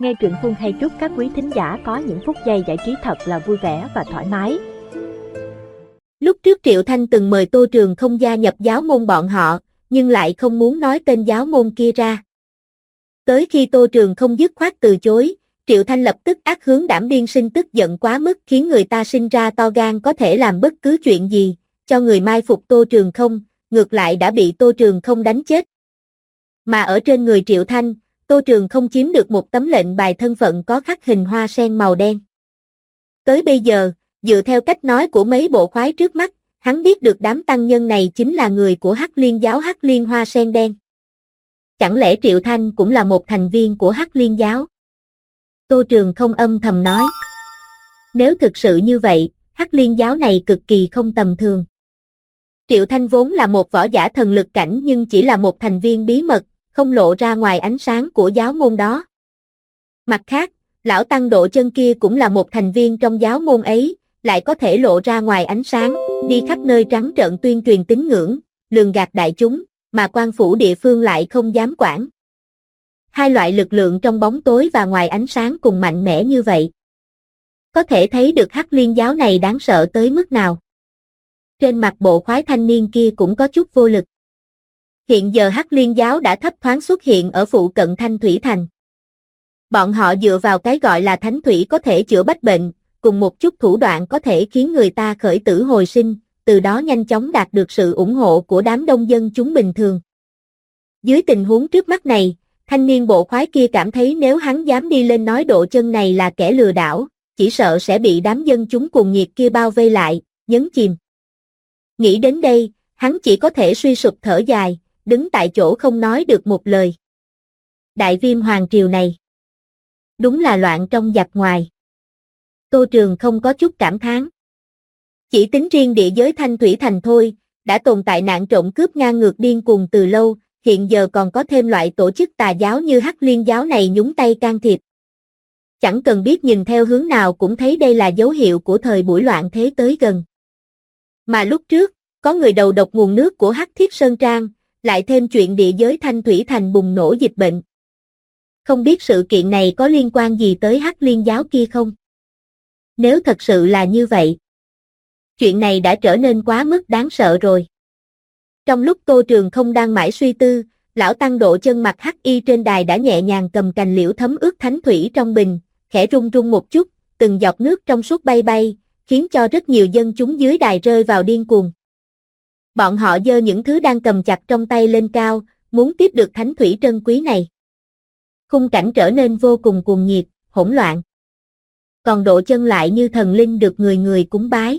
Nghe truyện Phương hay chúc các quý thính giả có những phút giây giải trí thật là vui vẻ và thoải mái. Lúc trước Triệu Thanh từng mời Tô Trường Không gia nhập giáo môn bọn họ, nhưng lại không muốn nói tên giáo môn kia ra. Tới khi Tô Trường Không dứt khoát từ chối, Triệu Thanh lập tức ác hướng đảm điên sinh tức giận quá mức khiến người ta sinh ra to gan có thể làm bất cứ chuyện gì, cho người mai phục Tô Trường Không, ngược lại đã bị Tô Trường Không đánh chết. Mà ở trên người Triệu Thanh, Tô Trường Không chiếm được một tấm lệnh bài thân phận có khắc hình hoa sen màu đen. Tới bây giờ, dựa theo cách nói của mấy bộ khoái trước mắt, hắn biết được đám tăng nhân này chính là người của Hắc Liên giáo Hắc Liên hoa sen đen. Chẳng lẽ Triệu Thanh cũng là một thành viên của Hắc Liên giáo? Tô Trường Không âm thầm nói. Nếu thực sự như vậy, Hắc Liên giáo này cực kỳ không tầm thường. Triệu Thanh vốn là một võ giả thần lực cảnh nhưng chỉ là một thành viên bí mật, không lộ ra ngoài ánh sáng của giáo môn đó. Mặt khác, lão tăng Độ Chân kia cũng là một thành viên trong giáo môn ấy, lại có thể lộ ra ngoài ánh sáng, đi khắp nơi trắng trợn tuyên truyền tín ngưỡng, lường gạt đại chúng, mà quan phủ địa phương lại không dám quản. Hai loại lực lượng trong bóng tối và ngoài ánh sáng cùng mạnh mẽ như vậy. Có thể thấy được Hắc Liên giáo này đáng sợ tới mức nào. Trên mặt bộ khoái thanh niên kia cũng có chút vô lực. Hiện giờ Hắc Liên giáo đã thấp thoáng xuất hiện ở phụ cận Thanh Thủy Thành. Bọn họ dựa vào cái gọi là thánh thủy có thể chữa bách bệnh, cùng một chút thủ đoạn có thể khiến người ta khởi tử hồi sinh, từ đó nhanh chóng đạt được sự ủng hộ của đám đông dân chúng bình thường. Dưới tình huống trước mắt này, thanh niên bộ khoái kia cảm thấy nếu hắn dám đi lên nói Độ Chân này là kẻ lừa đảo, chỉ sợ sẽ bị đám dân chúng cuồng nhiệt kia bao vây lại, nhấn chìm. Nghĩ đến đây, hắn chỉ có thể suy sụp thở dài, đứng tại chỗ không nói được một lời. Đại Viêm Hoàng triều này, đúng là loạn trong giặc ngoài. Tô Trường không có chút cảm thán. Chỉ tính riêng địa giới Thanh Thủy Thành thôi, đã tồn tại nạn trộm cướp ngang ngược điên cuồng từ lâu, hiện giờ còn có thêm loại tổ chức tà giáo như Hắc Liên giáo này nhúng tay can thiệp. Chẳng cần biết nhìn theo hướng nào cũng thấy đây là dấu hiệu của thời buổi loạn thế tới gần. Mà lúc trước, có người đầu độc nguồn nước của Hắc Thiết Sơn Trang, lại thêm chuyện địa giới Thanh Thủy Thành bùng nổ dịch bệnh. Không biết sự kiện này có liên quan gì tới Hắc Liên giáo kia không? Nếu thật sự là như vậy, chuyện này đã trở nên quá mức đáng sợ rồi. Trong lúc Tô Trường Không đang mãi suy tư, lão tăng Độ Chân mặc hắc y trên đài đã nhẹ nhàng cầm cành liễu thấm ướt thánh thủy trong bình, khẽ rung rung một chút, từng giọt nước trong suốt bay bay, khiến cho rất nhiều dân chúng dưới đài rơi vào điên cuồng. Bọn họ giơ những thứ đang cầm chặt trong tay lên cao, muốn tiếp được thánh thủy trân quý này. Khung cảnh trở nên vô cùng cuồng nhiệt, hỗn loạn. Còn Độ Chân lại như thần linh được người người cúng bái.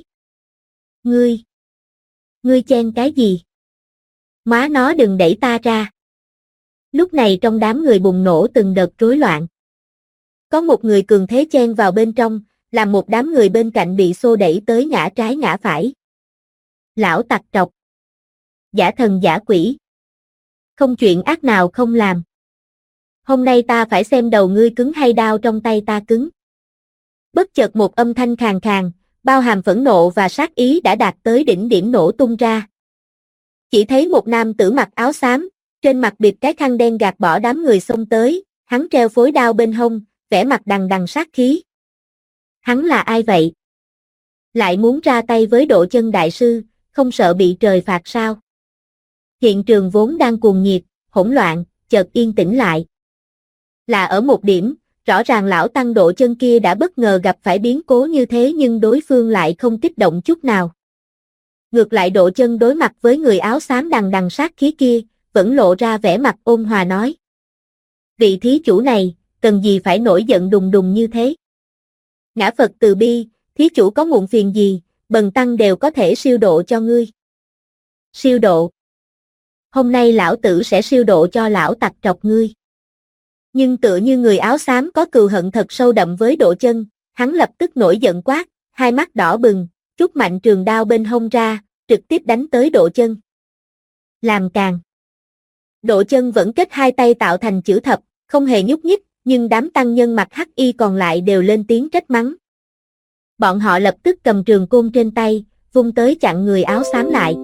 Ngươi chen cái gì? Má nó đừng đẩy ta ra. Lúc này trong đám người bùng nổ từng đợt rối loạn. Có một người cường thế chen vào bên trong, làm một đám người bên cạnh bị xô đẩy tới ngã trái ngã phải. Lão tặc trọc. Giả thần giả quỷ. Không chuyện ác nào không làm. Hôm nay ta phải xem đầu ngươi cứng hay đao trong tay ta cứng. Bất chợt một âm thanh khàn khàn, bao hàm phẫn nộ và sát ý đã đạt tới đỉnh điểm nổ tung ra. Chỉ thấy một nam tử mặc áo xám, trên mặt bịt cái khăn đen gạt bỏ đám người xông tới, hắn treo phối đao bên hông, vẻ mặt đằng đằng sát khí. Hắn là ai vậy? Lại muốn ra tay với Độ Chân đại sư, không sợ bị trời phạt sao? Hiện trường vốn đang cuồng nhiệt, hỗn loạn, chợt yên tĩnh lại. Là ở một điểm, rõ ràng lão tăng Độ Chân kia đã bất ngờ gặp phải biến cố như thế nhưng đối phương lại không kích động chút nào. Ngược lại Độ Chân đối mặt với người áo xám đằng đằng sát khí kia, vẫn lộ ra vẻ mặt ôn hòa nói. Vị thí chủ này, cần gì phải nổi giận đùng đùng như thế? Ngã Phật từ bi, thí chủ có muộn phiền gì, bần tăng đều có thể siêu độ cho ngươi. Siêu độ? Hôm nay lão tử sẽ siêu độ cho lão tặc trọc ngươi. Nhưng tựa như người áo xám có cừu hận thật sâu đậm với Độ Chân, hắn lập tức nổi giận quát, hai mắt đỏ bừng, rút mạnh trường đao bên hông ra, trực tiếp đánh tới Độ Chân. Làm càn. Độ Chân vẫn kết hai tay tạo thành chữ thập, không hề nhúc nhích, nhưng đám tăng nhân mặc hắc y còn lại đều lên tiếng trách mắng. Bọn họ lập tức cầm trường côn trên tay, vung tới chặn người áo xám lại.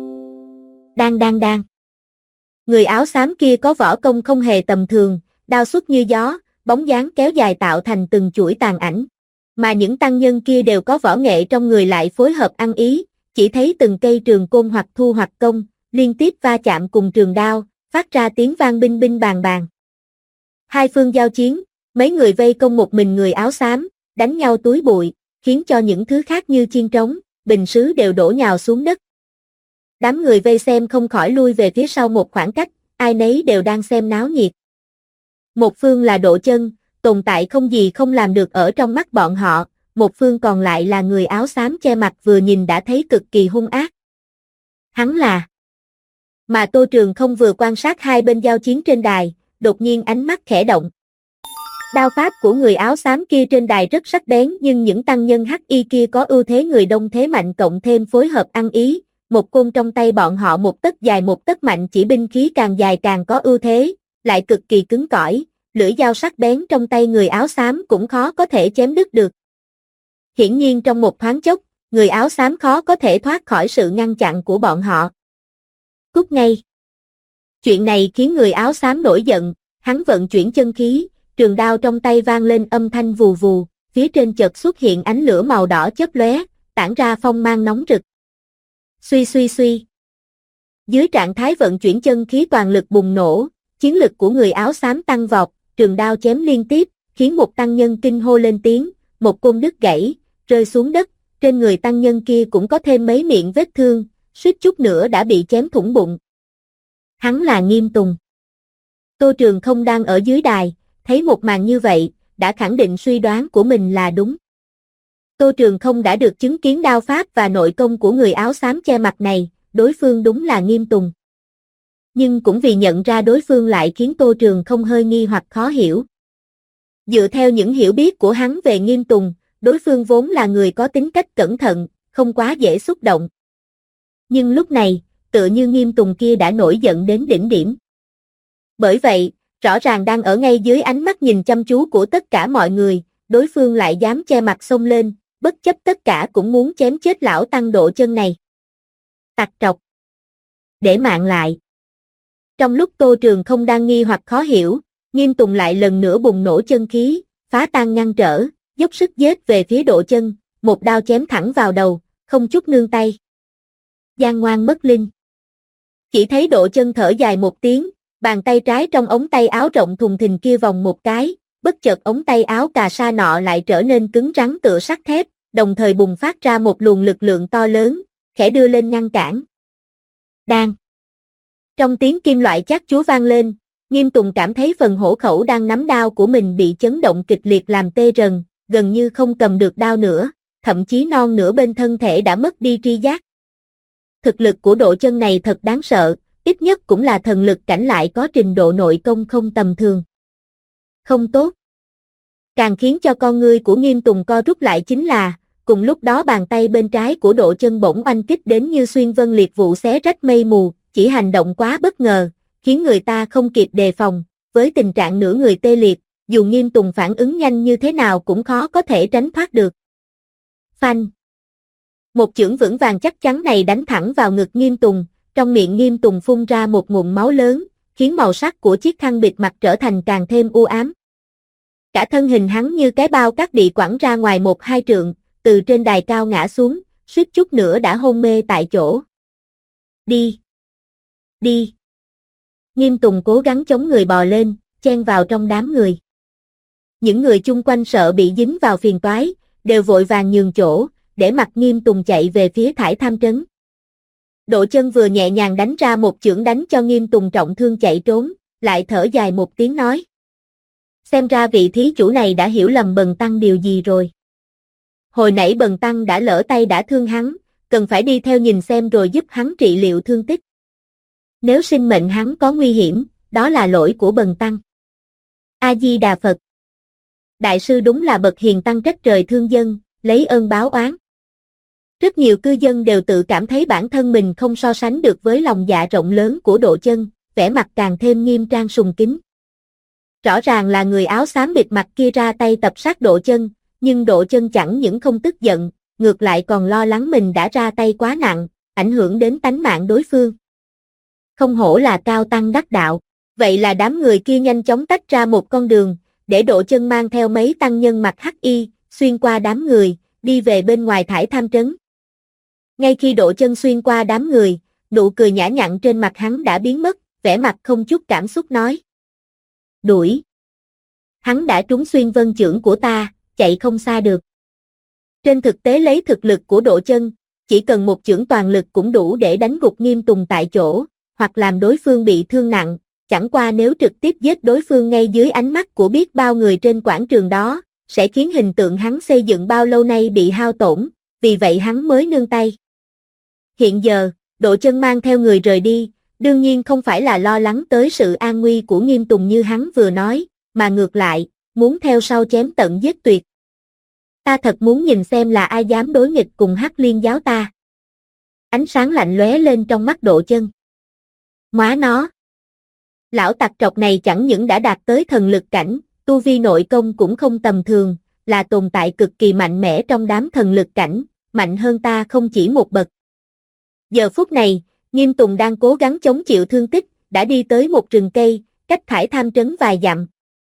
Đang. Người áo xám kia có võ công không hề tầm thường, đao xuất như gió, bóng dáng kéo dài tạo thành từng chuỗi tàn ảnh. Mà những tăng nhân kia đều có võ nghệ trong người lại phối hợp ăn ý, chỉ thấy từng cây trường côn hoặc thu hoặc công, liên tiếp va chạm cùng trường đao, phát ra tiếng vang binh binh bàng bàng. Hai phương giao chiến, mấy người vây công một mình người áo xám, đánh nhau túi bụi, khiến cho những thứ khác như chiên trống, bình sứ đều đổ nhào xuống đất. Đám người vây xem không khỏi lui về phía sau một khoảng cách, ai nấy đều đang xem náo nhiệt. Một phương là Độ Chân, tồn tại không gì không làm được ở trong mắt bọn họ, một phương còn lại là người áo xám che mặt vừa nhìn đã thấy cực kỳ hung ác. Hắn là... Mà Tô Trường Không vừa quan sát hai bên giao chiến trên đài, đột nhiên ánh mắt khẽ động. Đao pháp của người áo xám kia trên đài rất sắc bén nhưng những tăng nhân hắc y kia có ưu thế người đông thế mạnh cộng thêm phối hợp ăn ý, một côn trong tay bọn họ một tấc dài một tấc mạnh chỉ binh khí càng dài càng có ưu thế, lại cực kỳ cứng cỏi, lưỡi dao sắc bén trong tay người áo xám cũng khó có thể chém đứt được. Hiển nhiên trong một thoáng chốc, người áo xám khó có thể thoát khỏi sự ngăn chặn của bọn họ. Cút ngay. Chuyện này khiến người áo xám nổi giận, hắn vận chuyển chân khí, trường đao trong tay vang lên âm thanh vù vù, phía trên chợt xuất hiện ánh lửa màu đỏ chớp lóe, tản ra phong mang nóng rực. Suy suy suy. Dưới trạng thái vận chuyển chân khí toàn lực bùng nổ, chiến lực của người áo xám tăng vọt, trường đao chém liên tiếp, khiến một tăng nhân kinh hô lên tiếng, một côn đứt gãy, rơi xuống đất, trên người tăng nhân kia cũng có thêm mấy miệng vết thương, suýt chút nữa đã bị chém thủng bụng. Hắn là Nghiêm Tùng. Tô Trường Không đang ở dưới đài, thấy một màn như vậy, đã khẳng định suy đoán của mình là đúng. Tô Trường Không đã được chứng kiến đao pháp và nội công của người áo xám che mặt này, đối phương đúng là Nghiêm Tùng. Nhưng cũng vì nhận ra đối phương lại khiến Tô Trường Không hơi nghi hoặc khó hiểu. Dựa theo những hiểu biết của hắn về Nghiêm Tùng, đối phương vốn là người có tính cách cẩn thận, không quá dễ xúc động. Nhưng lúc này, tựa như Nghiêm Tùng kia đã nổi giận đến đỉnh điểm. Bởi vậy, rõ ràng đang ở ngay dưới ánh mắt nhìn chăm chú của tất cả mọi người, đối phương lại dám che mặt xông lên, bất chấp tất cả cũng muốn chém chết lão tăng Độ Chân này. Tặc trọc. Để mạng lại. Trong lúc Tô Trường Không đang nghi hoặc khó hiểu, Nghiêm Tùng lại lần nữa bùng nổ chân khí, phá tan ngăn trở, dốc sức giết về phía Độ Chân, một đao chém thẳng vào đầu, không chút nương tay. Gian ngoan mất linh. Chỉ thấy Độ Chân thở dài một tiếng, bàn tay trái trong ống tay áo rộng thùng thình kia vòng một cái, bất chợt ống tay áo cà sa nọ lại trở nên cứng rắn tựa sắt thép, đồng thời bùng phát ra một luồng lực lượng to lớn, khẽ đưa lên ngăn cản. Đang. Trong tiếng kim loại chát chúa vang lên, Nghiêm Tùng cảm thấy phần hổ khẩu đang nắm đao của mình bị chấn động kịch liệt làm tê rần, gần như không cầm được đao nữa, thậm chí non nửa bên thân thể đã mất đi tri giác. Thực lực của Độ Chân này thật đáng sợ, ít nhất cũng là thần lực cảnh lại có trình độ nội công không tầm thường. Không tốt. Càng khiến cho con ngươi của Nghiêm Tùng co rút lại chính là, cùng lúc đó bàn tay bên trái của Độ Chân bỗng oanh kích đến như xuyên vân liệt vụ xé rách mây mù, chỉ hành động quá bất ngờ, khiến người ta không kịp đề phòng, với tình trạng nửa người tê liệt, dù Nghiêm Tùng phản ứng nhanh như thế nào cũng khó có thể tránh thoát được. Phanh. Một chưởng vững vàng chắc chắn này đánh thẳng vào ngực Nghiêm Tùng, trong miệng Nghiêm Tùng phun ra một ngụm máu lớn, khiến màu sắc của chiếc khăn bịt mặt trở thành càng thêm u ám. Cả thân hình hắn như cái bao cát bị quẳng ra ngoài 1-2 trượng, từ trên đài cao ngã xuống, suýt chút nữa đã hôn mê tại chỗ. Đi! Đi! Nghiêm Tùng cố gắng chống người bò lên, chen vào trong đám người. Những người chung quanh sợ bị dính vào phiền toái, đều vội vàng nhường chỗ, để mặc Nghiêm Tùng chạy về phía Thải Tham trấn. Độ Chân vừa nhẹ nhàng đánh ra một chưởng đánh cho Nghiêm Tùng trọng thương chạy trốn, lại thở dài một tiếng nói. Xem ra vị thí chủ này đã hiểu lầm Bần Tăng điều gì rồi. Hồi nãy Bần Tăng đã lỡ tay đã thương hắn, cần phải đi theo nhìn xem rồi giúp hắn trị liệu thương tích. Nếu sinh mệnh hắn có nguy hiểm, đó là lỗi của Bần Tăng. A-di-đà Phật. Đại sư đúng là bậc hiền tăng trách trời thương dân, lấy ơn báo oán. Rất nhiều cư dân đều tự cảm thấy bản thân mình không so sánh được với lòng dạ rộng lớn của Độ Chân, vẻ mặt càng thêm nghiêm trang sùng kính. Rõ ràng là người áo xám bịt mặt kia ra tay tập sát Độ Chân, nhưng Độ Chân chẳng những không tức giận, ngược lại còn lo lắng mình đã ra tay quá nặng, ảnh hưởng đến tánh mạng đối phương. Không hổ là cao tăng đắc đạo, vậy là đám người kia nhanh chóng tách ra một con đường, để Độ Chân mang theo mấy tăng nhân mặc hắc y, xuyên qua đám người, đi về bên ngoài Thải Tham trấn. Ngay khi Độ Chân xuyên qua đám người, nụ cười nhã nhặn trên mặt hắn đã biến mất, vẻ mặt không chút cảm xúc nói. Đuổi. Hắn đã trúng xuyên vân chưởng của ta, chạy không xa được. Trên thực tế lấy thực lực của Độ Chân, chỉ cần một chưởng toàn lực cũng đủ để đánh gục Nghiêm Tùng tại chỗ, hoặc làm đối phương bị thương nặng, chẳng qua nếu trực tiếp giết đối phương ngay dưới ánh mắt của biết bao người trên quảng trường đó, sẽ khiến hình tượng hắn xây dựng bao lâu nay bị hao tổn, vì vậy hắn mới nương tay. Hiện giờ, Độ Chân mang theo người rời đi, đương nhiên không phải là lo lắng tới sự an nguy của Nghiêm Tùng như hắn vừa nói, mà ngược lại, muốn theo sau chém tận giết tuyệt. Ta thật muốn nhìn xem là ai dám đối nghịch cùng Hắc Liên giáo ta. Ánh sáng lạnh lóe lên trong mắt Độ Chân. Móa nó. Lão tặc trọc này chẳng những đã đạt tới thần lực cảnh, tu vi nội công cũng không tầm thường, là tồn tại cực kỳ mạnh mẽ trong đám thần lực cảnh, mạnh hơn ta không chỉ một bậc. Giờ phút này, Nghiêm Tùng đang cố gắng chống chịu thương tích, đã đi tới một rừng cây, cách Thải Tham trấn vài dặm.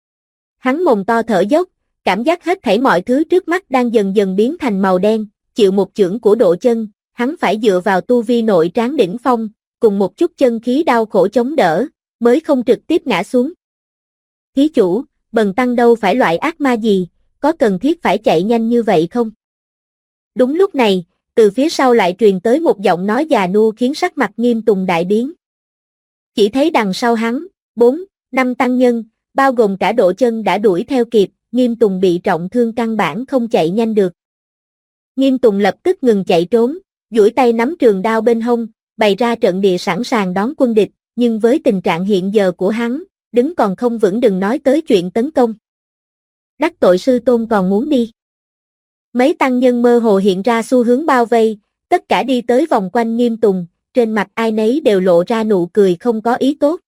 Hắn mồm to thở dốc, cảm giác hết thảy mọi thứ trước mắt đang dần dần biến thành màu đen, chịu một chưởng của Độ Chân, hắn phải dựa vào tu vi nội tráng đỉnh phong, cùng một chút chân khí đau khổ chống đỡ, mới không trực tiếp ngã xuống. Thí chủ, Bần tăng đâu phải loại ác ma gì, có cần thiết phải chạy nhanh như vậy không? Đúng lúc này, từ phía sau lại truyền tới một giọng nói già nua khiến sắc mặt Nghiêm Tùng đại biến. Chỉ thấy đằng sau hắn, 4-5 tăng nhân, bao gồm cả Độ Chân đã đuổi theo kịp, Nghiêm Tùng bị trọng thương căn bản không chạy nhanh được. Nghiêm Tùng lập tức ngừng chạy trốn, duỗi tay nắm trường đao bên hông, bày ra trận địa sẵn sàng đón quân địch, nhưng với tình trạng hiện giờ của hắn, đứng còn không vững đừng nói tới chuyện tấn công. Đắc tội sư tôn còn muốn đi. Mấy tăng nhân mơ hồ hiện ra xu hướng bao vây, tất cả đi tới vòng quanh Nghiêm Tùng, trên mặt ai nấy đều lộ ra nụ cười không có ý tốt.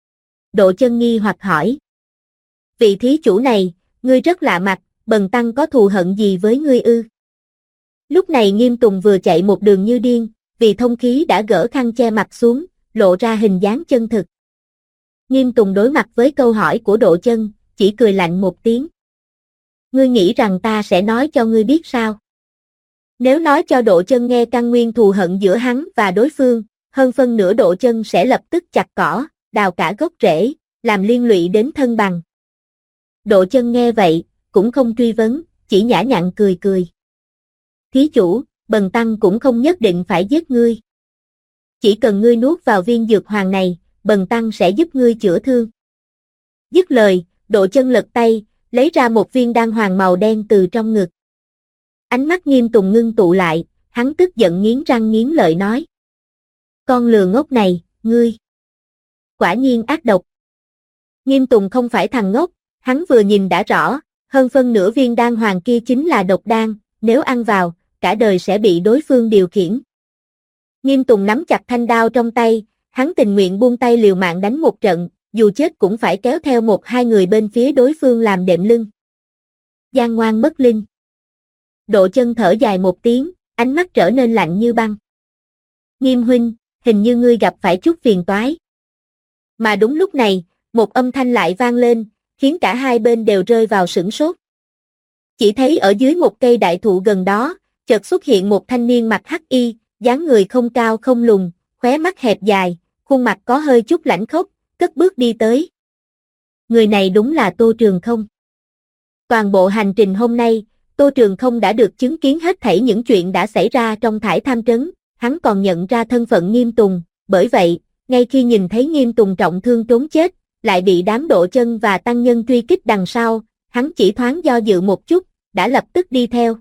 Độ Chân nghi hoặc hỏi. Vị thí chủ này, ngươi rất lạ mặt, Bần tăng có thù hận gì với ngươi ư? Lúc này Nghiêm Tùng vừa chạy một đường như điên, vì thông khí đã gỡ khăn che mặt xuống, lộ ra hình dáng chân thực. Nghiêm Tùng đối mặt với câu hỏi của Độ Chân, chỉ cười lạnh một tiếng. Ngươi nghĩ rằng ta sẽ nói cho ngươi biết sao? Nếu nói cho Độ Chân nghe căn nguyên thù hận giữa hắn và đối phương, hơn phân nửa Độ Chân sẽ lập tức chặt cỏ, đào cả gốc rễ, làm liên lụy đến thân bằng. Độ Chân nghe vậy, cũng không truy vấn, chỉ nhã nhặn cười cười. Thí chủ, Bần tăng cũng không nhất định phải giết ngươi. Chỉ cần ngươi nuốt vào viên dược hoàng này, Bần tăng sẽ giúp ngươi chữa thương. Dứt lời, Độ Chân lật tay, lấy ra một viên đan hoàng màu đen từ trong ngực. Ánh mắt Nghiêm Tùng ngưng tụ lại, hắn tức giận nghiến răng nghiến lợi nói. Con lừa ngốc này, ngươi. Quả nhiên ác độc. Nghiêm Tùng không phải thằng ngốc, hắn vừa nhìn đã rõ, hơn phân nửa viên đan hoàng kia chính là độc đan, nếu ăn vào, cả đời sẽ bị đối phương điều khiển. Nghiêm Tùng nắm chặt thanh đao trong tay, hắn tình nguyện buông tay liều mạng đánh một trận, dù chết cũng phải kéo theo 1-2 người bên phía đối phương làm đệm lưng. Gian ngoan mất linh. Độ Chân thở dài một tiếng, ánh mắt trở nên lạnh như băng. Nghiêm huynh, hình như ngươi gặp phải chút phiền toái. Mà đúng lúc này, một âm thanh lại vang lên, khiến cả hai bên đều rơi vào sửng sốt. Chỉ thấy ở dưới một cây đại thụ gần đó, chợt xuất hiện một thanh niên mặc hắc y, dáng người không cao không lùn, khóe mắt hẹp dài, khuôn mặt có hơi chút lãnh khốc, cất bước đi tới. Người này đúng là Tô Trường Không. Toàn bộ hành trình hôm nay, Tô Trường Không đã được chứng kiến hết thảy những chuyện đã xảy ra trong Thải Tham trấn, hắn còn nhận ra thân phận Nghiêm Tùng, bởi vậy, ngay khi nhìn thấy Nghiêm Tùng trọng thương trốn chết, lại bị đám Độ Chân và tăng nhân truy kích đằng sau, hắn chỉ thoáng do dự một chút, đã lập tức đi theo.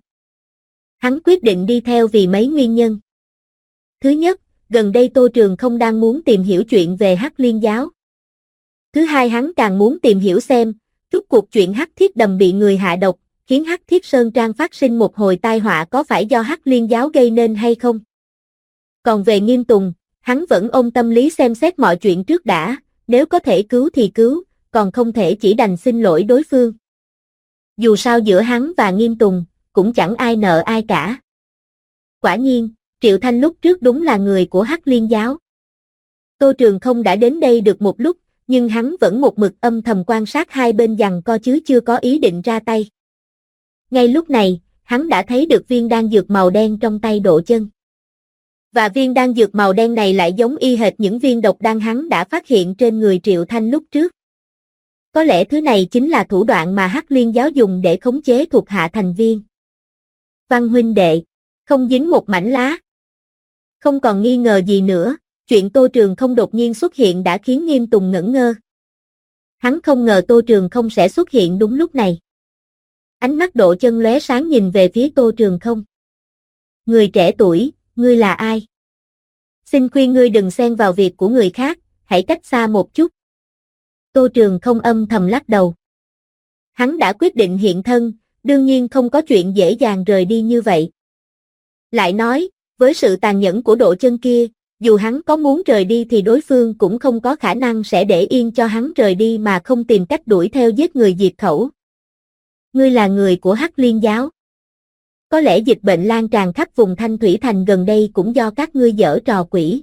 Hắn quyết định đi theo vì mấy nguyên nhân. Thứ nhất, gần đây Tô Trường Không đang muốn tìm hiểu chuyện về Hắc Liên giáo. Thứ hai, hắn càng muốn tìm hiểu xem, rốt cuộc chuyện Hắc Thiết Đầm bị người hạ độc, khiến Hắc Thiết Sơn Trang phát sinh một hồi tai họa có phải do Hắc Liên giáo gây nên hay không. Còn về Nghiêm Tùng, hắn vẫn ôm tâm lý xem xét mọi chuyện trước đã, nếu có thể cứu thì cứu, còn không thể chỉ đành xin lỗi đối phương. Dù sao giữa hắn và Nghiêm Tùng, cũng chẳng ai nợ ai cả. Quả nhiên, Triệu Thanh lúc trước đúng là người của Hắc Liên giáo. Tô Trường Không đã đến đây được một lúc, nhưng hắn vẫn một mực âm thầm quan sát hai bên giằng co chứ chưa có ý định ra tay. Ngay lúc này, hắn đã thấy được viên đan dược màu đen trong tay Độ Chân. Và viên đan dược màu đen này lại giống y hệt những viên độc đan hắn đã phát hiện trên người Triệu Thanh lúc trước. Có lẽ thứ này chính là thủ đoạn mà Hắc Liên giáo dùng để khống chế thuộc hạ thành viên. Văn huynh đệ, không dính một mảnh lá. Không còn nghi ngờ gì nữa, chuyện Tô Trường Không đột nhiên xuất hiện đã khiến Nghiêm Tùng ngẩn ngơ. Hắn không ngờ Tô Trường Không sẽ xuất hiện đúng lúc này. Ánh mắt Độ Chân lóe sáng nhìn về phía Tô Trường Không. Người trẻ tuổi, ngươi là ai? Xin khuyên ngươi đừng xen vào việc của người khác, hãy cách xa một chút. Tô Trường Không âm thầm lắc đầu. Hắn đã quyết định hiện thân, đương nhiên không có chuyện dễ dàng rời đi như vậy. Lại nói, với sự tàn nhẫn của Độ Chân kia, dù hắn có muốn rời đi thì đối phương cũng không có khả năng sẽ để yên cho hắn rời đi mà không tìm cách đuổi theo giết người diệt khẩu. Ngươi là người của Hắc Liên giáo. Có lẽ dịch bệnh lan tràn khắp vùng Thanh Thủy Thành gần đây cũng do các ngươi giở trò quỷ.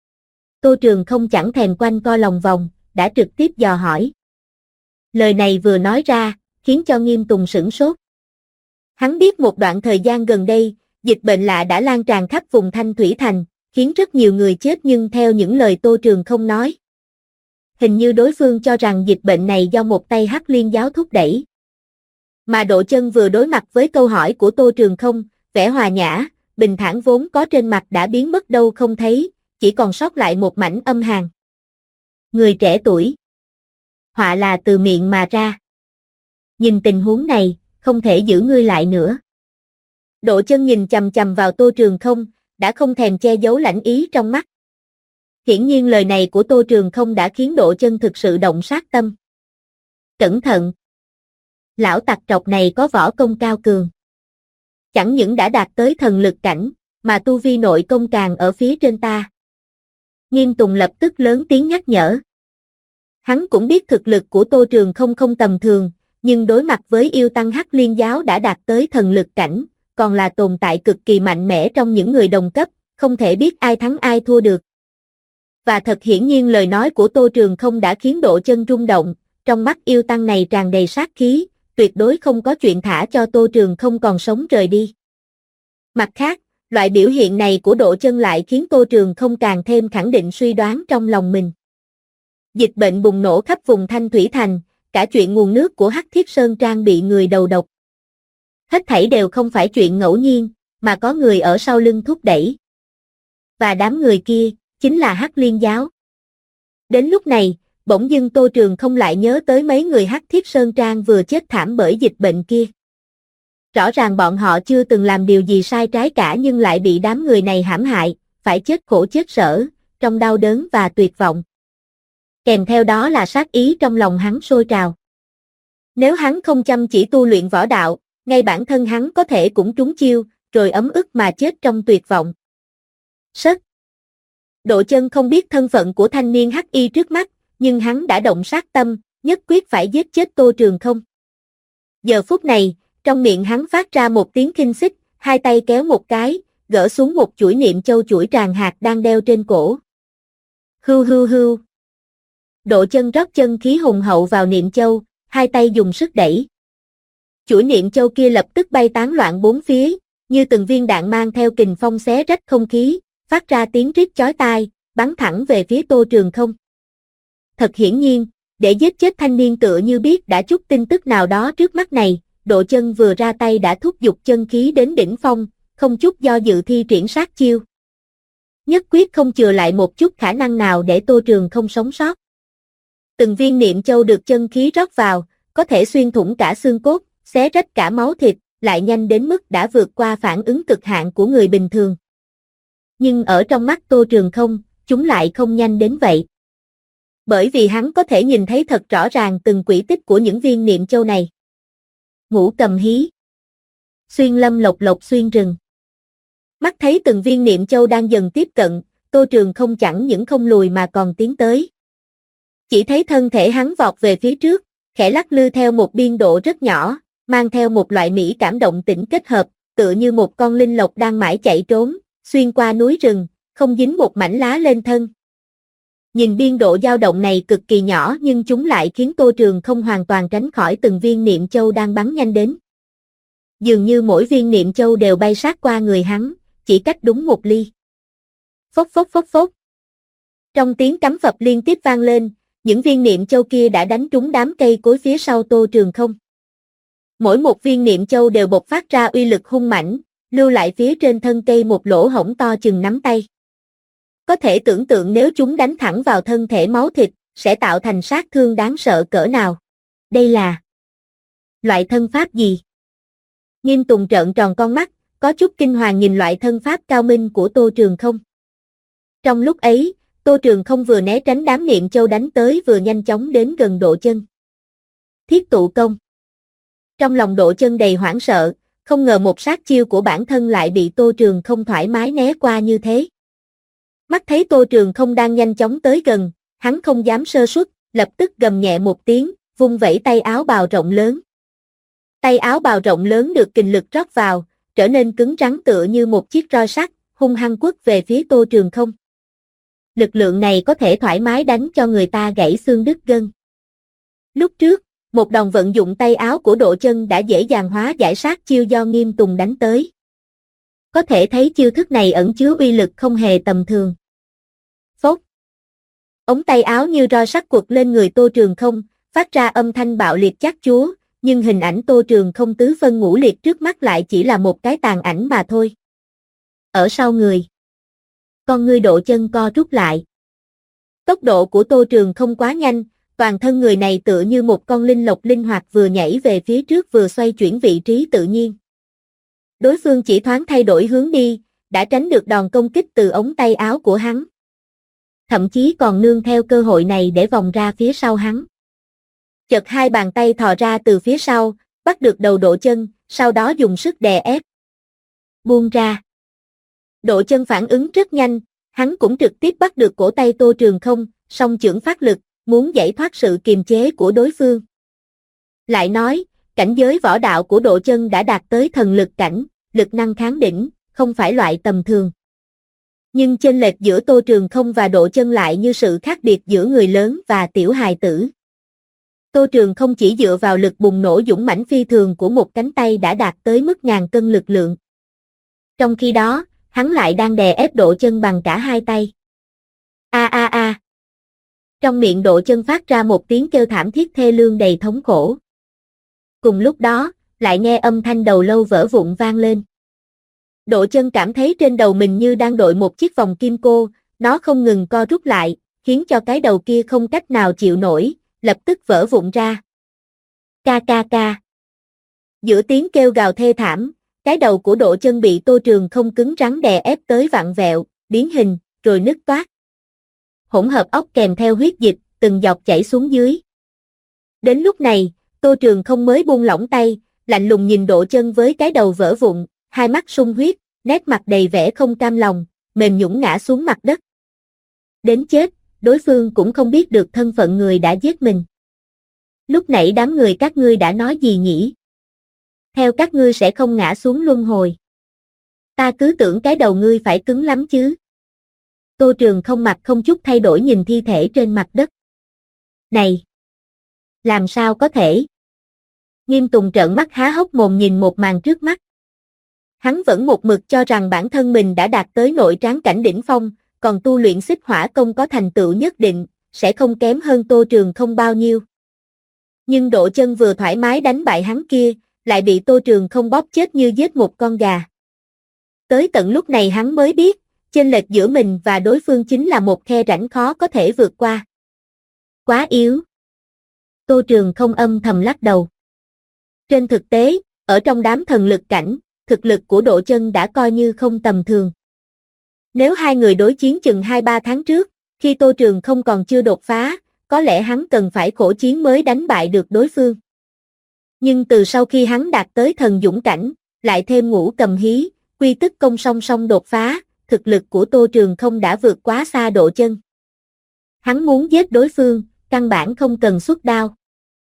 Tô Trường Không chẳng thèm quanh co lòng vòng, đã trực tiếp dò hỏi. Lời này vừa nói ra, khiến cho Nghiêm Tùng sửng sốt. Hắn biết một đoạn thời gian gần đây, dịch bệnh lạ đã lan tràn khắp vùng Thanh Thủy Thành, khiến rất nhiều người chết nhưng theo những lời Tô Trường Không nói. Hình như đối phương cho rằng dịch bệnh này do một tay Hắc Liên giáo thúc đẩy. Mà Độ Chân vừa đối mặt với câu hỏi của Tô Trường Không, vẻ hòa nhã, bình thản vốn có trên mặt đã biến mất đâu không thấy, chỉ còn sót lại một mảnh âm hàn. Người trẻ tuổi. Họa là từ miệng mà ra. Nhìn tình huống này, không thể giữ ngươi lại nữa. Độ Chân nhìn chằm chằm vào Tô Trường Không, đã không thèm che giấu lãnh ý trong mắt. Hiển nhiên lời này của Tô Trường Không đã khiến Độ Chân thực sự động sát tâm. Cẩn thận! Lão tặc trọc này có võ công cao cường. Chẳng những đã đạt tới thần lực cảnh, mà tu vi nội công càng ở phía trên ta. Nghiêm Tùng lập tức lớn tiếng nhắc nhở. Hắn cũng biết thực lực của Tô Trường Không không tầm thường, nhưng đối mặt với yêu tăng Hắc Liên giáo đã đạt tới thần lực cảnh, còn là tồn tại cực kỳ mạnh mẽ trong những người đồng cấp, không thể biết ai thắng ai thua được. Và thật hiển nhiên lời nói của Tô Trường Không đã khiến Độ Chân rung động, trong mắt yêu tăng này tràn đầy sát khí, tuyệt đối không có chuyện thả cho Tô Trường Không còn sống rời đi. Mặt khác, loại biểu hiện này của Độ Chân lại khiến Tô Trường Không càng thêm khẳng định suy đoán trong lòng mình. Dịch bệnh bùng nổ khắp vùng Thanh Thủy Thành, cả chuyện nguồn nước của Hắc Thiết Sơn Trang bị người đầu độc. Hết thảy đều không phải chuyện ngẫu nhiên, mà có người ở sau lưng thúc đẩy. Và đám người kia, chính là Hắc Liên giáo. Đến lúc này, bỗng dưng Tô Trường Không lại nhớ tới mấy người Hắc Thiết Sơn Trang vừa chết thảm bởi dịch bệnh kia. Rõ ràng bọn họ chưa từng làm điều gì sai trái cả nhưng lại bị đám người này hãm hại, phải chết khổ chết sở, trong đau đớn và tuyệt vọng. Kèm theo đó là sát ý trong lòng hắn sôi trào. Nếu hắn không chăm chỉ tu luyện võ đạo, ngay bản thân hắn có thể cũng trúng chiêu, rồi ấm ức mà chết trong tuyệt vọng. Sất. Độ Chân không biết thân phận của thanh niên hắc y trước mắt, nhưng hắn đã động sát tâm, nhất quyết phải giết chết Tô Trường Không. Giờ phút này, trong miệng hắn phát ra một tiếng khinh xích, hai tay kéo một cái, gỡ xuống một chuỗi niệm châu chuỗi tràng hạt đang đeo trên cổ. Hưu hưu hưu. Độ Chân rót chân khí hùng hậu vào niệm châu, hai tay dùng sức đẩy. Chuỗi niệm châu kia lập tức bay tán loạn bốn phía, như từng viên đạn mang theo kình phong xé rách không khí, phát ra tiếng rít chói tai, bắn thẳng về phía Tô Trường Không. Thật hiển nhiên, để giết chết thanh niên tựa như biết đã chút tin tức nào đó trước mắt này, Độ Chân vừa ra tay đã thúc giục chân khí đến đỉnh phong, không chút do dự thi triển sát chiêu. Nhất quyết không chừa lại một chút khả năng nào để Tô Trường Không sống sót. Từng viên niệm châu được chân khí rót vào, có thể xuyên thủng cả xương cốt, xé rách cả máu thịt, lại nhanh đến mức đã vượt qua phản ứng cực hạn của người bình thường. Nhưng ở trong mắt Tô Trường Không, chúng lại không nhanh đến vậy. Bởi vì hắn có thể nhìn thấy thật rõ ràng từng quỹ tích của những viên niệm châu này. Ngũ Cầm Hí. Xuyên lâm lộc lộc xuyên rừng. Mắt thấy từng viên niệm châu đang dần tiếp cận, Tô Trường Không chẳng những không lùi mà còn tiến tới. Chỉ thấy thân thể hắn vọt về phía trước, khẽ lắc lư theo một biên độ rất nhỏ, mang theo một loại mỹ cảm động tĩnh kết hợp, tựa như một con linh lộc đang mãi chạy trốn, xuyên qua núi rừng, không dính một mảnh lá lên thân. Nhìn biên độ dao động này cực kỳ nhỏ nhưng chúng lại khiến Tô Trường không hoàn toàn tránh khỏi từng viên niệm châu đang bắn nhanh đến. Dường như mỗi viên niệm châu đều bay sát qua người hắn, chỉ cách đúng một ly. Phốc phốc phốc phốc. Trong tiếng cắm phập liên tiếp vang lên, những viên niệm châu kia đã đánh trúng đám cây cối phía sau Tô Trường không. Mỗi một viên niệm châu đều bộc phát ra uy lực hung mãnh, lưu lại phía trên thân cây một lỗ hổng to chừng nắm tay. Có thể tưởng tượng nếu chúng đánh thẳng vào thân thể máu thịt, sẽ tạo thành sát thương đáng sợ cỡ nào. Đây là loại thân pháp gì? Nghiêm Tùng trợn tròn con mắt, có chút kinh hoàng nhìn loại thân pháp cao minh của Tô Trường không. Trong lúc ấy, Tô Trường không vừa né tránh đám niệm châu đánh tới vừa nhanh chóng đến gần Độ Chân. Thiết tụ công. Trong lòng Độ Chân đầy hoảng sợ, không ngờ một sát chiêu của bản thân lại bị Tô Trường không thoải mái né qua như thế. Mắt thấy Tô Trường không đang nhanh chóng tới gần, hắn không dám sơ suất, lập tức gầm nhẹ một tiếng, vung vẩy tay áo bào rộng lớn. Tay áo bào rộng lớn được kình lực rót vào, trở nên cứng rắn tựa như một chiếc roi sắt, hung hăng quất về phía Tô Trường không. Lực lượng này có thể thoải mái đánh cho người ta gãy xương đứt gân. Lúc trước, một đòn vận dụng tay áo của Độ Chân đã dễ dàng hóa giải sát chiêu do Nghiêm Tùng đánh tới. Có thể thấy chiêu thức này ẩn chứa uy lực không hề tầm thường. Phốc. Ống tay áo như roi sắt quật lên người Tô Trường không, phát ra âm thanh bạo liệt chát chúa, nhưng hình ảnh Tô Trường không tứ phân ngũ liệt trước mắt lại chỉ là một cái tàn ảnh mà thôi. Ở sau người, con ngươi Độ Chân co rút lại. Tốc độ của Tô Trường không quá nhanh, toàn thân người này tựa như một con linh lộc linh hoạt vừa nhảy về phía trước vừa xoay chuyển vị trí tự nhiên. Đối phương chỉ thoáng thay đổi hướng đi, đã tránh được đòn công kích từ ống tay áo của hắn. Thậm chí còn nương theo cơ hội này để vòng ra phía sau hắn. Chợt hai bàn tay thò ra từ phía sau, bắt được đầu Độ Chân, sau đó dùng sức đè ép. Buông ra. Độ Chân phản ứng rất nhanh, hắn cũng trực tiếp bắt được cổ tay Tô Trường không, song chưởng phát lực, muốn giải thoát sự kiềm chế của đối phương. Lại nói, cảnh giới võ đạo của Độ Chân đã đạt tới thần lực cảnh, lực năng kháng đỉnh, không phải loại tầm thường. Nhưng chênh lệch giữa Tô Trường không và Độ Chân lại như sự khác biệt giữa người lớn và tiểu hài tử. Tô Trường không chỉ dựa vào lực bùng nổ dũng mãnh phi thường của một cánh tay đã đạt tới mức ngàn cân lực lượng. Trong khi đó, hắn lại đang đè ép Độ Chân bằng cả hai tay. A a a. Trong miệng Độ Chân phát ra một tiếng kêu thảm thiết thê lương đầy thống khổ. Cùng lúc đó, lại nghe âm thanh đầu lâu vỡ vụn vang lên. Độ Chân cảm thấy trên đầu mình như đang đội một chiếc vòng kim cô, nó không ngừng co rút lại, khiến cho cái đầu kia không cách nào chịu nổi, lập tức vỡ vụn ra. Ca ca ca. Giữa tiếng kêu gào thê thảm, cái đầu của Độ Chân bị Tô Trường không cứng rắn đè ép tới vặn vẹo, biến hình, rồi nứt toác. Hỗn hợp óc kèm theo huyết dịch, từng giọt chảy xuống dưới. Đến lúc này, Tô Trường không mới buông lỏng tay, lạnh lùng nhìn Độ Chân với cái đầu vỡ vụn, hai mắt sung huyết, nét mặt đầy vẻ không cam lòng, mềm nhũn ngã xuống mặt đất. Đến chết, đối phương cũng không biết được thân phận người đã giết mình. Lúc nãy đám người các ngươi đã nói gì nhỉ? Theo các ngươi sẽ không ngã xuống luân hồi. Ta cứ tưởng cái đầu ngươi phải cứng lắm chứ. Tô Trường không mặt không chút thay đổi nhìn thi thể trên mặt đất. Này! Làm sao có thể? Nghiêm Tùng trợn mắt há hốc mồm nhìn một màn trước mắt. Hắn vẫn một mực cho rằng bản thân mình đã đạt tới nội tráng cảnh đỉnh phong, còn tu luyện xích hỏa công có thành tựu nhất định, sẽ không kém hơn Tô Trường không bao nhiêu. Nhưng Độ Chân vừa thoải mái đánh bại hắn kia, lại bị Tô Trường không bóp chết như giết một con gà. Tới tận lúc này hắn mới biết, chênh lệch giữa mình và đối phương chính là một khe rãnh khó có thể vượt qua. Quá yếu. Tô Trường không âm thầm lắc đầu. Trên thực tế, ở trong đám thần lực cảnh, thực lực của Độ Chân đã coi như không tầm thường. Nếu hai người đối chiến chừng 2-3 tháng trước, khi Tô Trường không còn chưa đột phá, có lẽ hắn cần phải khổ chiến mới đánh bại được đối phương. Nhưng từ sau khi hắn đạt tới thần dũng cảnh, lại thêm ngũ cầm hí, quy tức công song song đột phá, thực lực của Tô Trường không đã vượt quá xa Độ Chân. Hắn muốn giết đối phương, căn bản không cần xuất đao.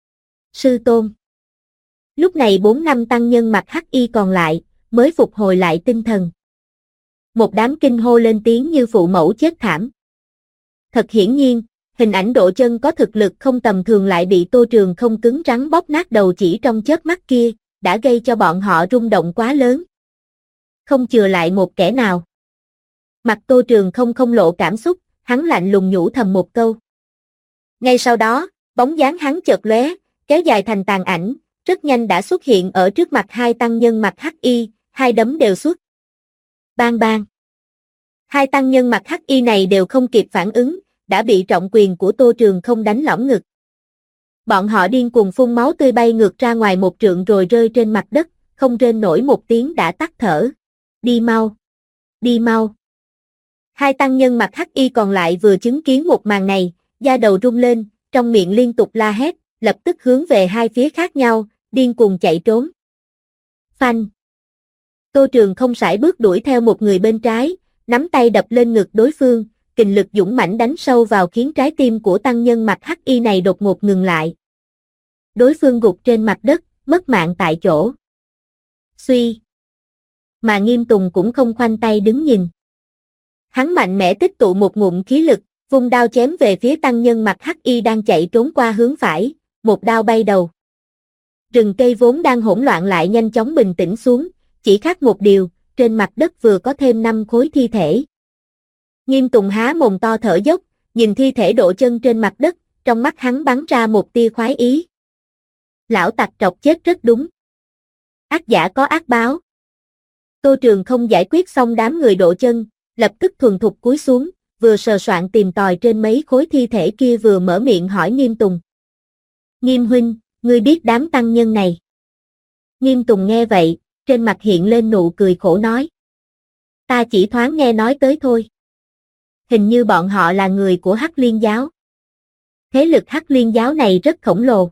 Sư tôn. Lúc này 4 năm tăng nhân mặc hắc y còn lại, mới phục hồi lại tinh thần. Một đám kinh hô lên tiếng như phụ mẫu chết thảm. Thật hiển nhiên, hình ảnh Độ Chân có thực lực không tầm thường lại bị Tô Trường Không cứng rắn bóp nát đầu chỉ trong chớp mắt kia, đã gây cho bọn họ rung động quá lớn. Không chừa lại một kẻ nào. Mặt Tô Trường Không không lộ cảm xúc, hắn lạnh lùng nhủ thầm một câu. Ngay sau đó, bóng dáng hắn chợt lóe, kéo dài thành tàn ảnh, rất nhanh đã xuất hiện ở trước mặt hai tăng nhân mặc hắc y, hai đấm đều xuất. Bang bang. Hai tăng nhân mặc hắc y này đều không kịp phản ứng, đã bị trọng quyền của Tô Trường Không đánh lõm ngực. Bọn họ điên cuồng phun máu tươi bay ngược ra ngoài một trượng rồi rơi trên mặt đất, không rên nổi một tiếng đã tắt thở. Đi mau. Đi mau. Hai tăng nhân mặc hắc y còn lại vừa chứng kiến một màn này, da đầu rung lên, trong miệng liên tục la hét, lập tức hướng về hai phía khác nhau, điên cuồng chạy trốn. Phanh. Tô Trường Không sải bước đuổi theo một người bên trái, nắm tay đập lên ngực đối phương, kình lực dũng mãnh đánh sâu vào khiến trái tim của tăng nhân mặc hắc y này đột ngột ngừng lại. Đối phương gục trên mặt đất, mất mạng tại chỗ. Suy. Mà Nghiêm Tùng cũng không khoanh tay đứng nhìn. Hắn mạnh mẽ tích tụ một ngụm khí lực, vung đao chém về phía tăng nhân mặc hắc y đang chạy trốn qua hướng phải, một đao bay đầu. Rừng cây vốn đang hỗn loạn lại nhanh chóng bình tĩnh xuống, chỉ khác một điều, trên mặt đất vừa có thêm 5 khối thi thể. Nghiêm Tùng há mồm to thở dốc, nhìn thi thể Độ Chân trên mặt đất, trong mắt hắn bắn ra một tia khoái ý. Lão tặc trọc chết rất đúng. Ác giả có ác báo. Tô Trường Không giải quyết xong đám người Độ Chân, lập tức thuần thục cúi xuống, vừa sờ soạn tìm tòi trên mấy khối thi thể kia vừa mở miệng hỏi Nghiêm Tùng. Nghiêm huynh, ngươi biết đám tăng nhân này? Nghiêm Tùng nghe vậy, trên mặt hiện lên nụ cười khổ nói. Ta chỉ thoáng nghe nói tới thôi. Hình như bọn họ là người của Hắc Liên giáo. Thế lực Hắc Liên giáo này rất khổng lồ.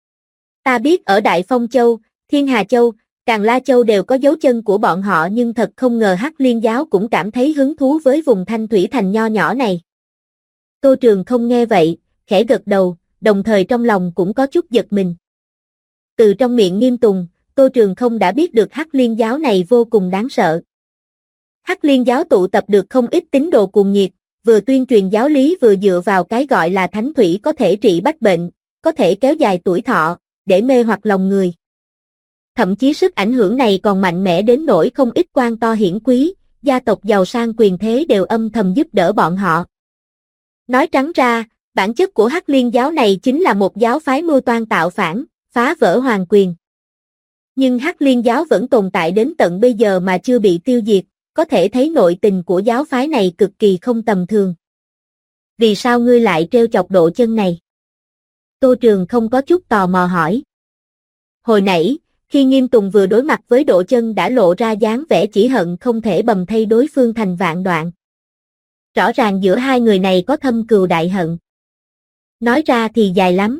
Ta biết ở Đại Phong Châu, Thiên Hà Châu, Càn La Châu đều có dấu chân của bọn họ nhưng thật không ngờ Hắc Liên giáo cũng cảm thấy hứng thú với vùng Thanh Thủy Thành nho nhỏ này. Tô Trường Không nghe vậy, khẽ gật đầu, đồng thời trong lòng cũng có chút giật mình. Từ trong miệng Nghiêm Tùng, Tô Trường Không đã biết được Hắc Liên giáo này vô cùng đáng sợ. Hắc Liên giáo tụ tập được không ít tín đồ cuồng nhiệt, vừa tuyên truyền giáo lý vừa dựa vào cái gọi là thánh thủy có thể trị bách bệnh, có thể kéo dài tuổi thọ, để mê hoặc lòng người. Thậm chí sức ảnh hưởng này còn mạnh mẽ đến nỗi không ít quan to hiển quý, gia tộc giàu sang quyền thế đều âm thầm giúp đỡ bọn họ. Nói trắng ra, bản chất của Hắc Liên giáo này chính là một giáo phái mưu toan tạo phản, phá vỡ hoàng quyền. Nhưng Hắc Liên giáo vẫn tồn tại đến tận bây giờ mà chưa bị tiêu diệt, có thể thấy nội tình của giáo phái này cực kỳ không tầm thường. Vì sao ngươi lại trêu chọc Độ Chân này? Tô Trường Không có chút tò mò hỏi. Hồi nãy, khi Nghiêm Tùng vừa đối mặt với Độ Chân đã lộ ra dáng vẻ chỉ hận không thể bầm thây đối phương thành vạn đoạn. Rõ ràng giữa hai người này có thâm cừu đại hận. Nói ra thì dài lắm.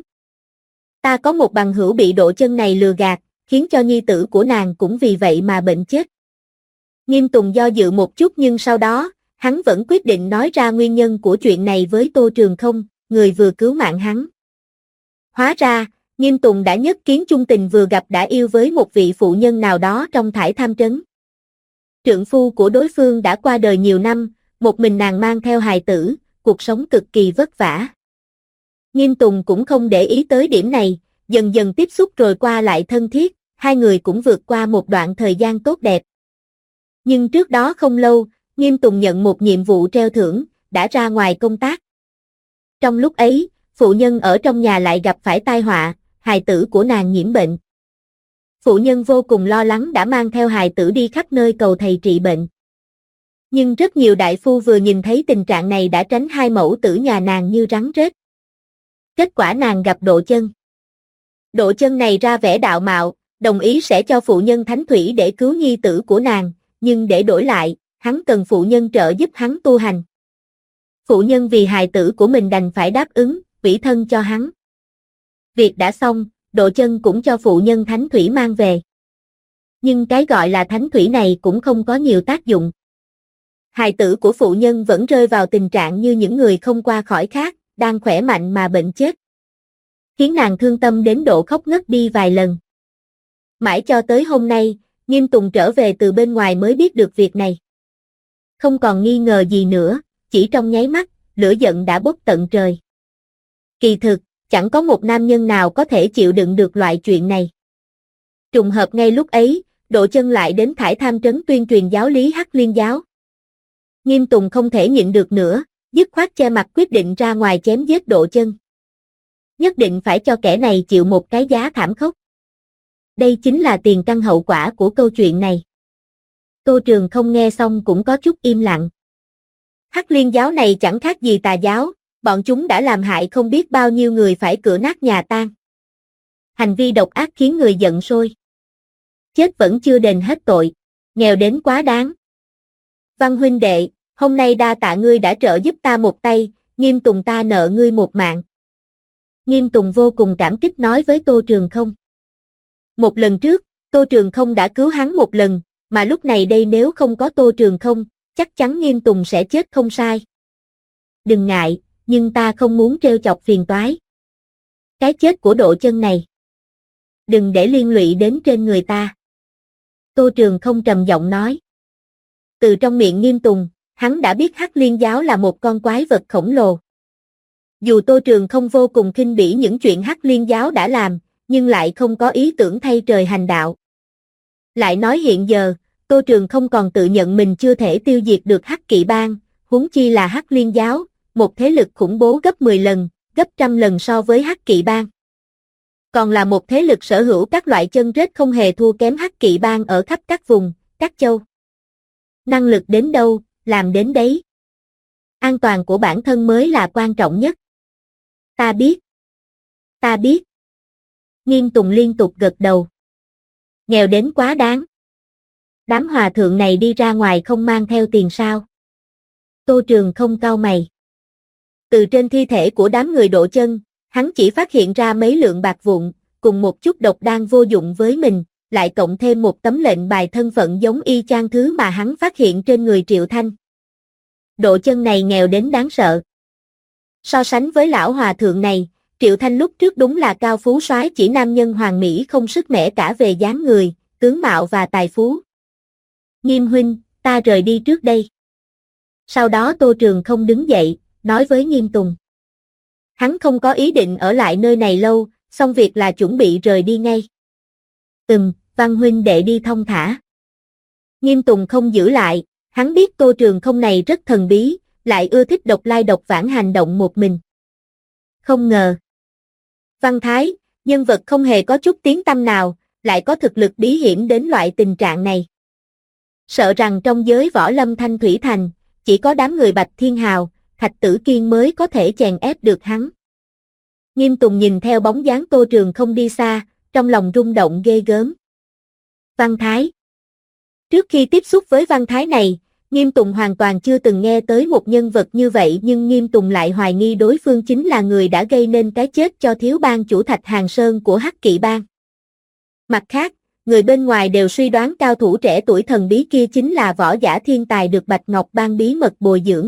Ta có một bằng hữu bị Độ Chân này lừa gạt, khiến cho nhi tử của nàng cũng vì vậy mà bệnh chết. Nghiêm Tùng do dự một chút nhưng sau đó, hắn vẫn quyết định nói ra nguyên nhân của chuyện này với Tô Trường Không, người vừa cứu mạng hắn. Hóa ra, Nghiêm Tùng đã nhất kiến chung tình vừa gặp đã yêu với một vị phụ nhân nào đó trong Thải Tham Trấn. Trượng phu của đối phương đã qua đời nhiều năm, một mình nàng mang theo hài tử, cuộc sống cực kỳ vất vả. Nghiêm Tùng cũng không để ý tới điểm này, dần dần tiếp xúc rồi qua lại thân thiết, hai người cũng vượt qua một đoạn thời gian tốt đẹp. Nhưng trước đó không lâu, Nghiêm Tùng nhận một nhiệm vụ treo thưởng, đã ra ngoài công tác. Trong lúc ấy, phụ nhân ở trong nhà lại gặp phải tai họa, hài tử của nàng nhiễm bệnh. Phụ nhân vô cùng lo lắng đã mang theo hài tử đi khắp nơi cầu thầy trị bệnh. Nhưng rất nhiều đại phu vừa nhìn thấy tình trạng này đã tránh hai mẫu tử nhà nàng như rắn rết. Kết quả nàng gặp Độ Chân. Độ Chân này ra vẻ đạo mạo, đồng ý sẽ cho phụ nhân thánh thủy để cứu nhi tử của nàng, nhưng để đổi lại, hắn cần phụ nhân trợ giúp hắn tu hành. Phụ nhân vì hài tử của mình đành phải đáp ứng, ủy thân cho hắn. Việc đã xong, Độ Chân cũng cho phụ nhân thánh thủy mang về. Nhưng cái gọi là thánh thủy này cũng không có nhiều tác dụng. Hài tử của phụ nhân vẫn rơi vào tình trạng như những người không qua khỏi khác, đang khỏe mạnh mà bệnh chết. Khiến nàng thương tâm đến độ khóc ngất đi vài lần. Mãi cho tới hôm nay, Nghiêm Tùng trở về từ bên ngoài mới biết được việc này. Không còn nghi ngờ gì nữa, chỉ trong nháy mắt, lửa giận đã bốc tận trời. Kỳ thực, chẳng có một nam nhân nào có thể chịu đựng được loại chuyện này. Trùng hợp ngay lúc ấy, Độ Chân lại đến Thải Tham trấn tuyên truyền giáo lý Hắc Liên giáo. Nghiêm Tùng không thể nhịn được nữa, dứt khoát che mặt quyết định ra ngoài chém giết Độ Chân. Nhất định phải cho kẻ này chịu một cái giá thảm khốc. Đây chính là tiền căn hậu quả của câu chuyện này. Tô Trường không nghe xong cũng có chút im lặng. Hắc Liên giáo này chẳng khác gì tà giáo, bọn chúng đã làm hại không biết bao nhiêu người phải cửa nát nhà tan. Hành vi độc ác khiến người giận sôi. Chết vẫn chưa đền hết tội, nghèo đến quá đáng. Văn huynh đệ, hôm nay đa tạ ngươi đã trợ giúp ta một tay, Nghiêm Tùng ta nợ ngươi một mạng. Nghiêm Tùng vô cùng cảm kích nói với Tô Trường không. Một lần trước, Tô Trường không đã cứu hắn một lần, mà lúc này đây nếu không có Tô Trường không, chắc chắn Nghiêm Tùng sẽ chết không sai. Đừng ngại, nhưng ta không muốn trêu chọc phiền toái. Cái chết của Độ Chân này, đừng để liên lụy đến trên người ta. Tô Trường không trầm giọng nói. Từ trong miệng Nghiêm Tùng, hắn đã biết Hắc Liên giáo là một con quái vật khổng lồ. Dù Tô Trường không vô cùng khinh bỉ những chuyện Hắc Liên giáo đã làm, nhưng lại không có ý tưởng thay trời hành đạo. Lại nói hiện giờ, Tô Trường không còn tự nhận mình chưa thể tiêu diệt được Hắc Kỵ bang, huống chi là Hắc Liên giáo, một thế lực khủng bố gấp 10 lần, gấp trăm lần so với Hắc Kỵ bang. Còn là một thế lực sở hữu các loại chân rết không hề thua kém Hắc Kỵ bang ở khắp các vùng, các châu. Năng lực đến đâu, làm đến đấy. An toàn của bản thân mới là quan trọng nhất. Ta biết. Ta biết. Nghiêm Tùng liên tục gật đầu. Nghèo đến quá đáng. Đám hòa thượng này đi ra ngoài không mang theo tiền sao? Tô Trường không cau mày. Từ trên thi thể của đám người Độ Chân, hắn chỉ phát hiện ra mấy lượng bạc vụn, cùng một chút độc đan vô dụng với mình, lại cộng thêm một tấm lệnh bài thân phận giống y chang thứ mà hắn phát hiện trên người Triệu Thanh. Độ Chân này nghèo đến đáng sợ. So sánh với lão hòa thượng này, Triệu Thanh lúc trước đúng là cao phú soái chỉ nam nhân hoàn mỹ không sức mẻ cả về dáng người, tướng mạo và tài phú. Nghiêm huynh, ta rời đi trước đây. Sau đó Tô Trường không đứng dậy, nói với Nghiêm Tùng. Hắn không có ý định ở lại nơi này lâu, xong việc là chuẩn bị rời đi ngay. Văn huynh đệ đi thong thả. Nghiêm Tùng không giữ lại, hắn biết Tô Trường không này rất thần bí, lại ưa thích độc lai độc vãng hành động một mình. Không ngờ. Văn Thái, nhân vật không hề có chút tiếng tăm nào, lại có thực lực bí hiểm đến loại tình trạng này. Sợ rằng trong giới võ lâm Thanh Thủy Thành, chỉ có đám người Bạch Thiên Hào, Thạch Tử Kiên mới có thể chèn ép được hắn. Nghiêm Tùng nhìn theo bóng dáng Tô Trường không đi xa, trong lòng rung động ghê gớm. Văn Thái. Trước khi tiếp xúc với Văn Thái này, Nghiêm Tùng hoàn toàn chưa từng nghe tới một nhân vật như vậy, nhưng Nghiêm Tùng lại hoài nghi đối phương chính là người đã gây nên cái chết cho thiếu bang chủ Thạch Hàng Sơn của Hắc Kỵ bang. Mặt khác, người bên ngoài đều suy đoán cao thủ trẻ tuổi thần bí kia chính là võ giả thiên tài được Bạch Ngọc bang bí mật bồi dưỡng.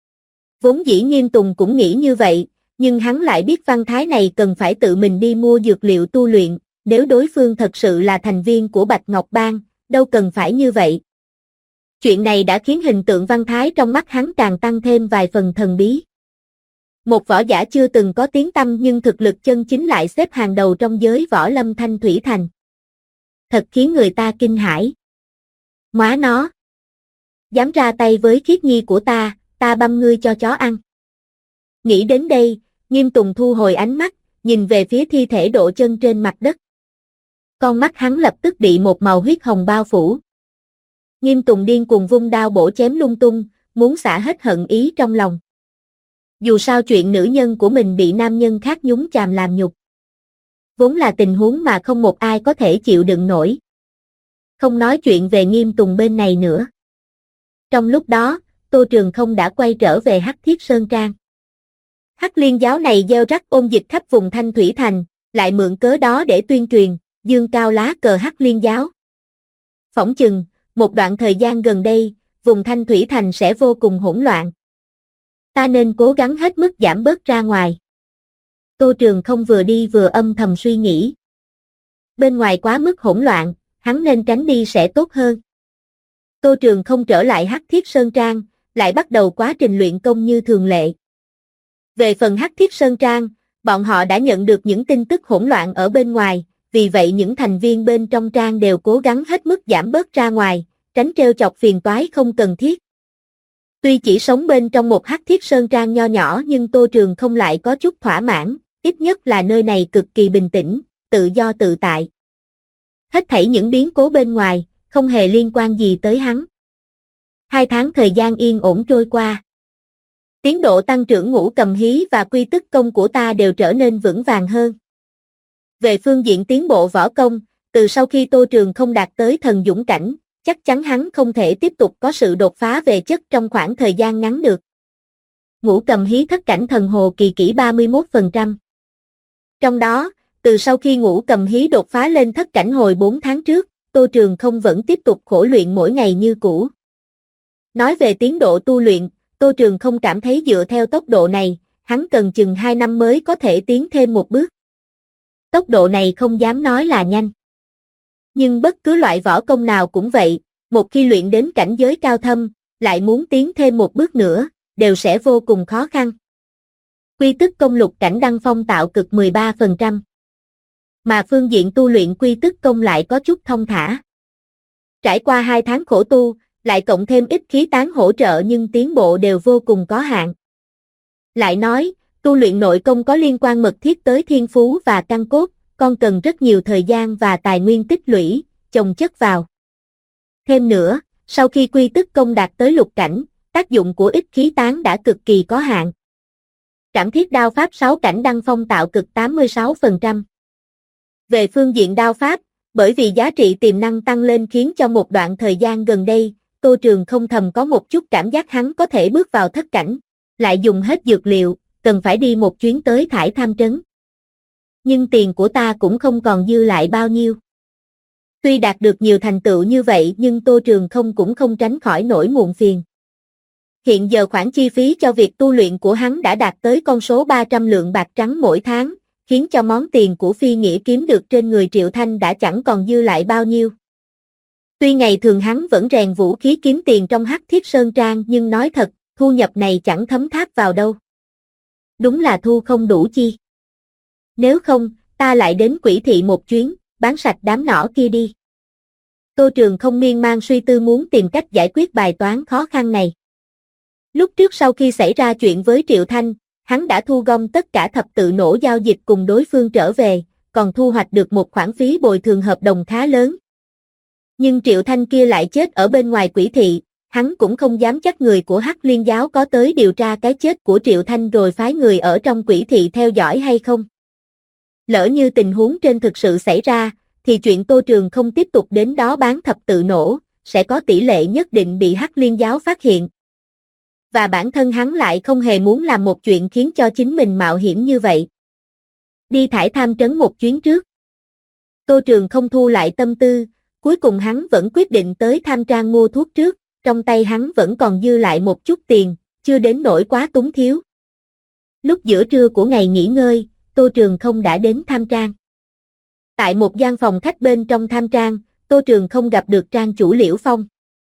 Vốn dĩ Nghiêm Tùng cũng nghĩ như vậy, nhưng hắn lại biết Văn Thái này cần phải tự mình đi mua dược liệu tu luyện, nếu đối phương thật sự là thành viên của Bạch Ngọc bang, đâu cần phải như vậy. Chuyện này đã khiến hình tượng Văn Thái trong mắt hắn càng tăng thêm vài phần thần bí. Một võ giả chưa từng có tiếng tăm nhưng thực lực chân chính lại xếp hàng đầu trong giới võ lâm Thanh Thủy Thành. Thật khiến người ta kinh hãi. Móa nó! Dám ra tay với Khiết Nhi của ta băm ngươi cho chó ăn. Nghĩ đến đây, Nghiêm Tùng thu hồi ánh mắt, nhìn về phía thi thể Độ Chân trên mặt đất. Con mắt hắn lập tức bị một màu huyết hồng bao phủ. Nghiêm Tùng điên cuồng vung đao bổ chém lung tung, muốn xả hết hận ý trong lòng. Dù sao chuyện nữ nhân của mình bị nam nhân khác nhúng chàm làm nhục, vốn là tình huống mà không một ai có thể chịu đựng nổi. Không nói chuyện về Nghiêm Tùng bên này nữa. Trong lúc đó, Tô Trường không đã quay trở về Hắc Thiết Sơn Trang. Hắc Liên giáo này gieo rắc ôn dịch khắp vùng Thanh Thủy Thành, lại mượn cớ đó để tuyên truyền, dương cao lá cờ Hắc Liên giáo. Phỏng chừng, một đoạn thời gian gần đây, vùng Thanh Thủy Thành sẽ vô cùng hỗn loạn. Ta nên cố gắng hết mức giảm bớt ra ngoài. Tô Trường không vừa đi vừa âm thầm suy nghĩ. Bên ngoài quá mức hỗn loạn, hắn nên tránh đi sẽ tốt hơn. Tô Trường không trở lại Hắc Thiết Sơn Trang, lại bắt đầu quá trình luyện công như thường lệ. Về phần Hắc Thiết Sơn Trang, bọn họ đã nhận được những tin tức hỗn loạn ở bên ngoài, vì vậy những thành viên bên trong trang đều cố gắng hết mức giảm bớt ra ngoài, tránh trêu chọc phiền toái không cần thiết. Tuy chỉ sống bên trong một Hắc Thiết Sơn Trang nho nhỏ nhưng Tô Trường không lại có chút thỏa mãn, ít nhất là nơi này cực kỳ bình tĩnh, tự do tự tại. Hết thảy những biến cố bên ngoài, không hề liên quan gì tới hắn. 2 tháng thời gian yên ổn trôi qua. Tiến độ tăng trưởng Ngũ Cầm Hí và quy tức công của ta đều trở nên vững vàng hơn. Về phương diện tiến bộ võ công, từ sau khi Tô Trường không đạt tới thần dũng cảnh, chắc chắn hắn không thể tiếp tục có sự đột phá về chất trong khoảng thời gian ngắn được. Ngũ Cầm Hí thất cảnh thần hồ kỳ kỹ 31%. Trong đó, từ sau khi Ngũ Cầm Hí đột phá lên thất cảnh hồi 4 tháng trước, Tô Trường không vẫn tiếp tục khổ luyện mỗi ngày như cũ. Nói về tiến độ tu luyện, Tô Trường không cảm thấy dựa theo tốc độ này, hắn cần chừng 2 năm mới có thể tiến thêm một bước. Tốc độ này không dám nói là nhanh. Nhưng bất cứ loại võ công nào cũng vậy, một khi luyện đến cảnh giới cao thâm, lại muốn tiến thêm một bước nữa, đều sẽ vô cùng khó khăn. Quy tức công lục cảnh đăng phong tạo cực 13%. Mà phương diện tu luyện quy tức công lại có chút thông thả. Trải qua 2 tháng khổ tu, lại cộng thêm ít khí tán hỗ trợ nhưng tiến bộ đều vô cùng có hạn. Lại nói, tu luyện nội công có liên quan mật thiết tới thiên phú và căn cốt, con cần rất nhiều thời gian và tài nguyên tích lũy, chồng chất vào. Thêm nữa, sau khi quy tức công đạt tới lục cảnh, tác dụng của ít khí tán đã cực kỳ có hạn. Trảm thiết đao pháp 6 cảnh đăng phong tạo cực 86%. Về phương diện đao pháp, bởi vì giá trị tiềm năng tăng lên khiến cho một đoạn thời gian gần đây, Tô Trường không thầm có một chút cảm giác hắn có thể bước vào thất cảnh, lại dùng hết dược liệu, cần phải đi một chuyến tới Thải Tham Trấn. Nhưng tiền của ta cũng không còn dư lại bao nhiêu. Tuy đạt được nhiều thành tựu như vậy nhưng Tô Trường không cũng không tránh khỏi nỗi muộn phiền. Hiện giờ khoản chi phí cho việc tu luyện của hắn đã đạt tới con số 300 lượng bạc trắng mỗi tháng, khiến cho món tiền của Phi Nghĩa kiếm được trên người Triệu Thanh đã chẳng còn dư lại bao nhiêu. Tuy ngày thường hắn vẫn rèn vũ khí kiếm tiền trong Hắc Thiết Sơn Trang nhưng nói thật, thu nhập này chẳng thấm tháp vào đâu. Đúng là thu không đủ chi. Nếu không, ta lại đến Quỷ Thị một chuyến, bán sạch đám nỏ kia đi. Tô Trường không miên man suy tư muốn tìm cách giải quyết bài toán khó khăn này. Lúc trước sau khi xảy ra chuyện với Triệu Thanh, hắn đã thu gom tất cả thập tự nổ giao dịch cùng đối phương trở về, còn thu hoạch được một khoản phí bồi thường hợp đồng khá lớn. Nhưng Triệu Thanh kia lại chết ở bên ngoài Quỷ Thị, hắn cũng không dám chắc người của Hắc Liên giáo có tới điều tra cái chết của Triệu Thanh rồi phái người ở trong Quỷ Thị theo dõi hay không. Lỡ như tình huống trên thực sự xảy ra, thì chuyện Tô Trường không tiếp tục đến đó bán thập tự nổ, sẽ có tỷ lệ nhất định bị Hắc Liên giáo phát hiện. Và bản thân hắn lại không hề muốn làm một chuyện khiến cho chính mình mạo hiểm như vậy. Đi Thải Tham Trấn một chuyến trước. Tô Trường không thu lại tâm tư, cuối cùng hắn vẫn quyết định tới Tham Trang mua thuốc trước, trong tay hắn vẫn còn dư lại một chút tiền, chưa đến nỗi quá túng thiếu. Lúc giữa trưa của ngày nghỉ ngơi, Tô Trường không đã đến Tham Trang. Tại một gian phòng khách bên trong Tham Trang, Tô Trường không gặp được trang chủ Liễu Phong.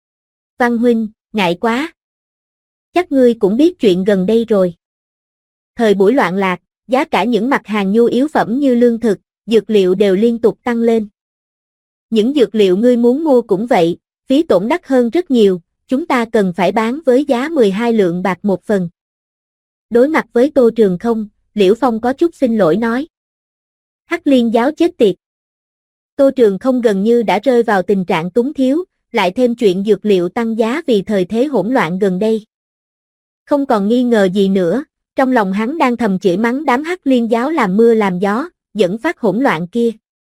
Văn huynh, ngại quá. Chắc ngươi cũng biết chuyện gần đây rồi. Thời buổi loạn lạc, giá cả những mặt hàng nhu yếu phẩm như lương thực, dược liệu đều liên tục tăng lên. Những dược liệu ngươi muốn mua cũng vậy, phí tổn đắt hơn rất nhiều, chúng ta cần phải bán với giá 12 lượng bạc một phần. Đối mặt với Tô Trường không, Liễu Phong có chút xin lỗi nói. Hắc Liên giáo chết tiệt. Tô Trường không gần như đã rơi vào tình trạng túng thiếu, lại thêm chuyện dược liệu tăng giá vì thời thế hỗn loạn gần đây. Không còn nghi ngờ gì nữa, trong lòng hắn đang thầm chửi mắng đám Hắc Liên giáo làm mưa làm gió, dẫn phát hỗn loạn kia.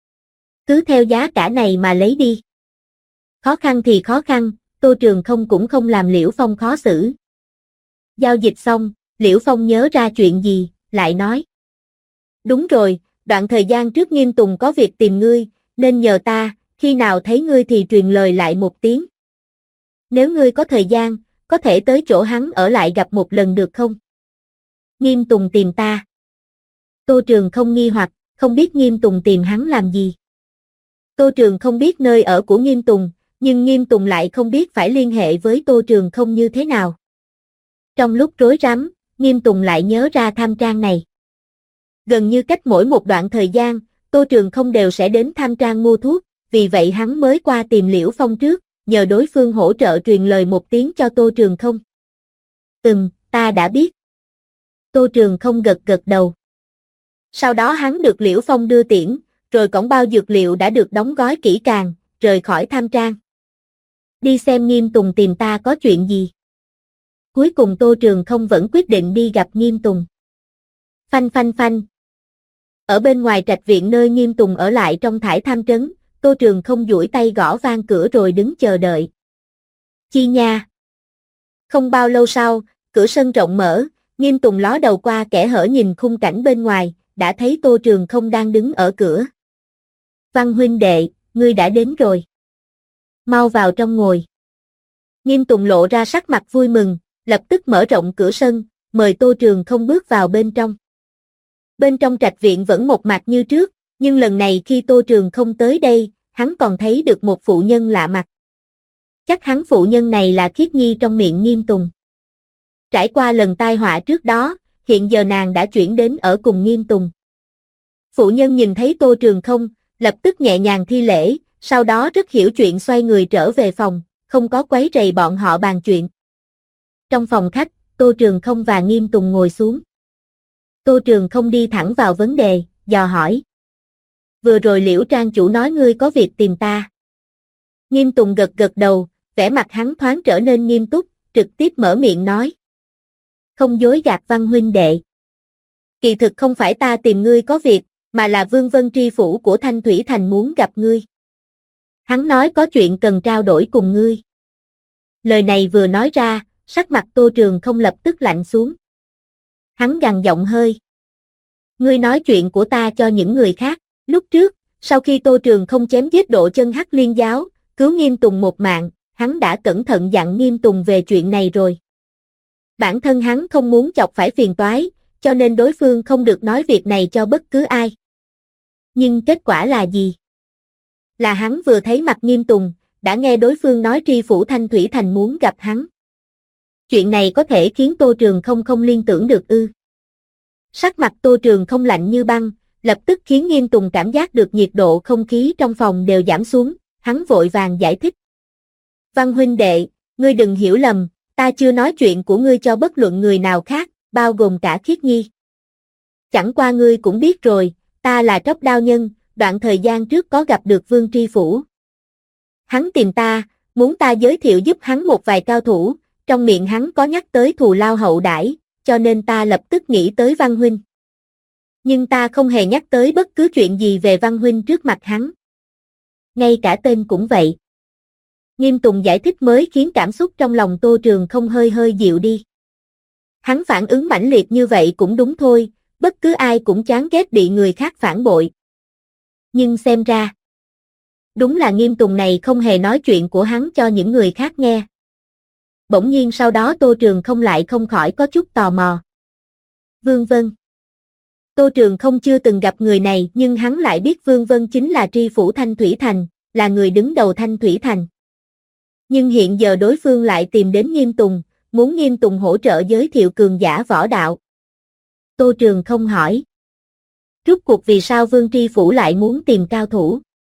Cứ theo giá cả này mà lấy đi. Khó khăn thì khó khăn, Tô Trường không cũng không làm Liễu Phong khó xử. Giao dịch xong, Liễu Phong nhớ ra chuyện gì, lại nói. Đúng rồi, đoạn thời gian trước Nghiêm Tùng có việc tìm ngươi, nên nhờ ta, khi nào thấy ngươi thì truyền lời lại một tiếng. Nếu ngươi có thời gian, có thể tới chỗ hắn ở lại gặp một lần được không? Nghiêm Tùng tìm ta. Tô Trường không nghi hoặc, không biết Nghiêm Tùng tìm hắn làm gì. Tô Trường không biết nơi ở của Nghiêm Tùng, nhưng Nghiêm Tùng lại không biết phải liên hệ với Tô Trường không như thế nào. Trong lúc rối rắm, Nghiêm Tùng lại nhớ ra Tham Trang này. Gần như cách mỗi một đoạn thời gian, Tô Trường Không đều sẽ đến Tham Trang mua thuốc, vì vậy hắn mới qua tìm Liễu Phong trước, nhờ đối phương hỗ trợ truyền lời một tiếng cho Tô Trường Không. Ta đã biết. Tô Trường Không gật gật đầu. Sau đó hắn được Liễu Phong đưa tiễn, rồi cổng bao dược liệu đã được đóng gói kỹ càng, rời khỏi Tham Trang. Đi xem Nghiêm Tùng tìm ta có chuyện gì. Cuối cùng Tô Trường Không vẫn quyết định đi gặp Nghiêm Tùng. Phanh phanh phanh. Ở bên ngoài trạch viện nơi Nghiêm Tùng ở lại trong Thải Tham trấn, Tô Trường Không duỗi tay gõ vang cửa rồi đứng chờ đợi. Chi nha. Không bao lâu sau, cửa sân rộng mở, Nghiêm Tùng ló đầu qua kẽ hở nhìn khung cảnh bên ngoài, đã thấy Tô Trường Không đang đứng ở cửa. Văn huynh đệ, ngươi đã đến rồi. Mau vào trong ngồi. Nghiêm Tùng lộ ra sắc mặt vui mừng, lập tức mở rộng cửa sân, mời Tô Trường Không bước vào bên trong. Bên trong trạch viện vẫn một mạc như trước, nhưng lần này khi Tô Trường Không tới đây, hắn còn thấy được một phụ nhân lạ mặt. Chắc hắn phụ nhân này là Khiết Nhi trong miệng Nghiêm Tùng. Trải qua lần tai họa trước đó, hiện giờ nàng đã chuyển đến ở cùng Nghiêm Tùng. Phụ nhân nhìn thấy Tô Trường Không, lập tức nhẹ nhàng thi lễ, sau đó rất hiểu chuyện xoay người trở về phòng, không có quấy rầy bọn họ bàn chuyện. Trong phòng khách, Tô Trường Không và Nghiêm Tùng ngồi xuống. Tô Trường Không đi thẳng vào vấn đề, dò hỏi. Vừa rồi Liễu Trang chủ nói ngươi có việc tìm ta. Nghiêm Tùng gật gật đầu, vẻ mặt hắn thoáng trở nên nghiêm túc, trực tiếp mở miệng nói. Không dối gạt Văn huynh đệ. Kỳ thực không phải ta tìm ngươi có việc, mà là Vương Vân tri phủ của Thanh Thủy Thành muốn gặp ngươi. Hắn nói có chuyện cần trao đổi cùng ngươi. Lời này vừa nói ra, sắc mặt Tô Trường Không lập tức lạnh xuống. Hắn gằn giọng hơi. Ngươi nói chuyện của ta cho những người khác. Lúc trước, sau khi Tô Trường Không chém giết Độ Chân Hắc Liên giáo, cứu Nghiêm Tùng một mạng, hắn đã cẩn thận dặn Nghiêm Tùng về chuyện này rồi. Bản thân hắn không muốn chọc phải phiền toái, cho nên đối phương không được nói việc này cho bất cứ ai. Nhưng kết quả là gì? Là hắn vừa thấy mặt Nghiêm Tùng, đã nghe đối phương nói tri phủ Thanh Thủy Thành muốn gặp hắn. Chuyện này có thể khiến Tô Trường Không không liên tưởng được ư? Sắc mặt Tô Trường Không lạnh như băng, lập tức khiến Nghiêm Tùng cảm giác được nhiệt độ không khí trong phòng đều giảm xuống, hắn vội vàng giải thích. Văn huynh đệ, ngươi đừng hiểu lầm, ta chưa nói chuyện của ngươi cho bất luận người nào khác, bao gồm cả Khiết Nhi. Chẳng qua ngươi cũng biết rồi, ta là Tróc Đao Nhân, đoạn thời gian trước có gặp được Vương tri phủ. Hắn tìm ta, muốn ta giới thiệu giúp hắn một vài cao thủ, trong miệng hắn có nhắc tới thù lao hậu đãi, cho nên ta lập tức nghĩ tới Văn huynh. Nhưng ta không hề nhắc tới bất cứ chuyện gì về Văn huynh trước mặt hắn. Ngay cả tên cũng vậy. Nghiêm Tùng giải thích mới khiến cảm xúc trong lòng Tô Trường Không hơi hơi dịu đi. Hắn phản ứng mãnh liệt như vậy cũng đúng thôi, bất cứ ai cũng chán ghét bị người khác phản bội. Nhưng xem ra, đúng là Nghiêm Tùng này không hề nói chuyện của hắn cho những người khác nghe. Bỗng nhiên sau đó Tô Trường Không lại không khỏi có chút tò mò. Vương Vân. Tô Trường Không chưa từng gặp người này nhưng hắn lại biết Vương Vân chính là tri phủ Thanh Thủy Thành, là người đứng đầu Thanh Thủy Thành. Nhưng hiện giờ đối phương lại tìm đến Nghiêm Tùng, muốn Nghiêm Tùng hỗ trợ giới thiệu cường giả võ đạo. Tô Trường Không hỏi. Rốt cuộc vì sao Vương tri phủ lại muốn tìm cao thủ?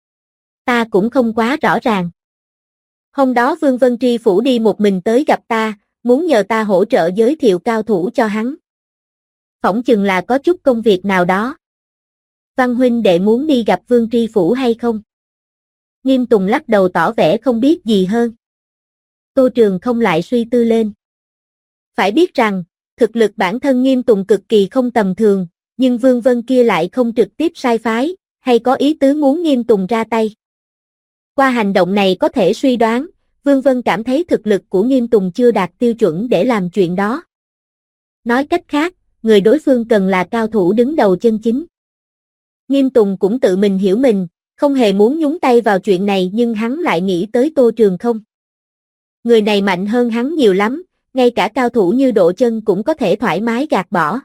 Ta cũng không quá rõ ràng. Hôm đó Vương Vân tri phủ đi một mình tới gặp ta, muốn nhờ ta hỗ trợ giới thiệu cao thủ cho hắn. Phỏng chừng là có chút công việc nào đó. Văn huynh đệ muốn đi gặp Vương tri phủ hay không? Nghiêm Tùng lắc đầu tỏ vẻ không biết gì hơn. Tô Trường Không lại suy tư lên. Phải biết rằng, thực lực bản thân Nghiêm Tùng cực kỳ không tầm thường, nhưng Vương Vân kia lại không trực tiếp sai phái, hay có ý tứ muốn Nghiêm Tùng ra tay. Qua hành động này có thể suy đoán, Vương Vân cảm thấy thực lực của Nghiêm Tùng chưa đạt tiêu chuẩn để làm chuyện đó. Nói cách khác, người đối phương cần là cao thủ đứng đầu chân chính. Nghiêm Tùng cũng tự mình hiểu mình, không hề muốn nhúng tay vào chuyện này nhưng hắn lại nghĩ tới Tô Trường Không. Người này mạnh hơn hắn nhiều lắm, ngay cả cao thủ như Độ Chân cũng có thể thoải mái gạt bỏ.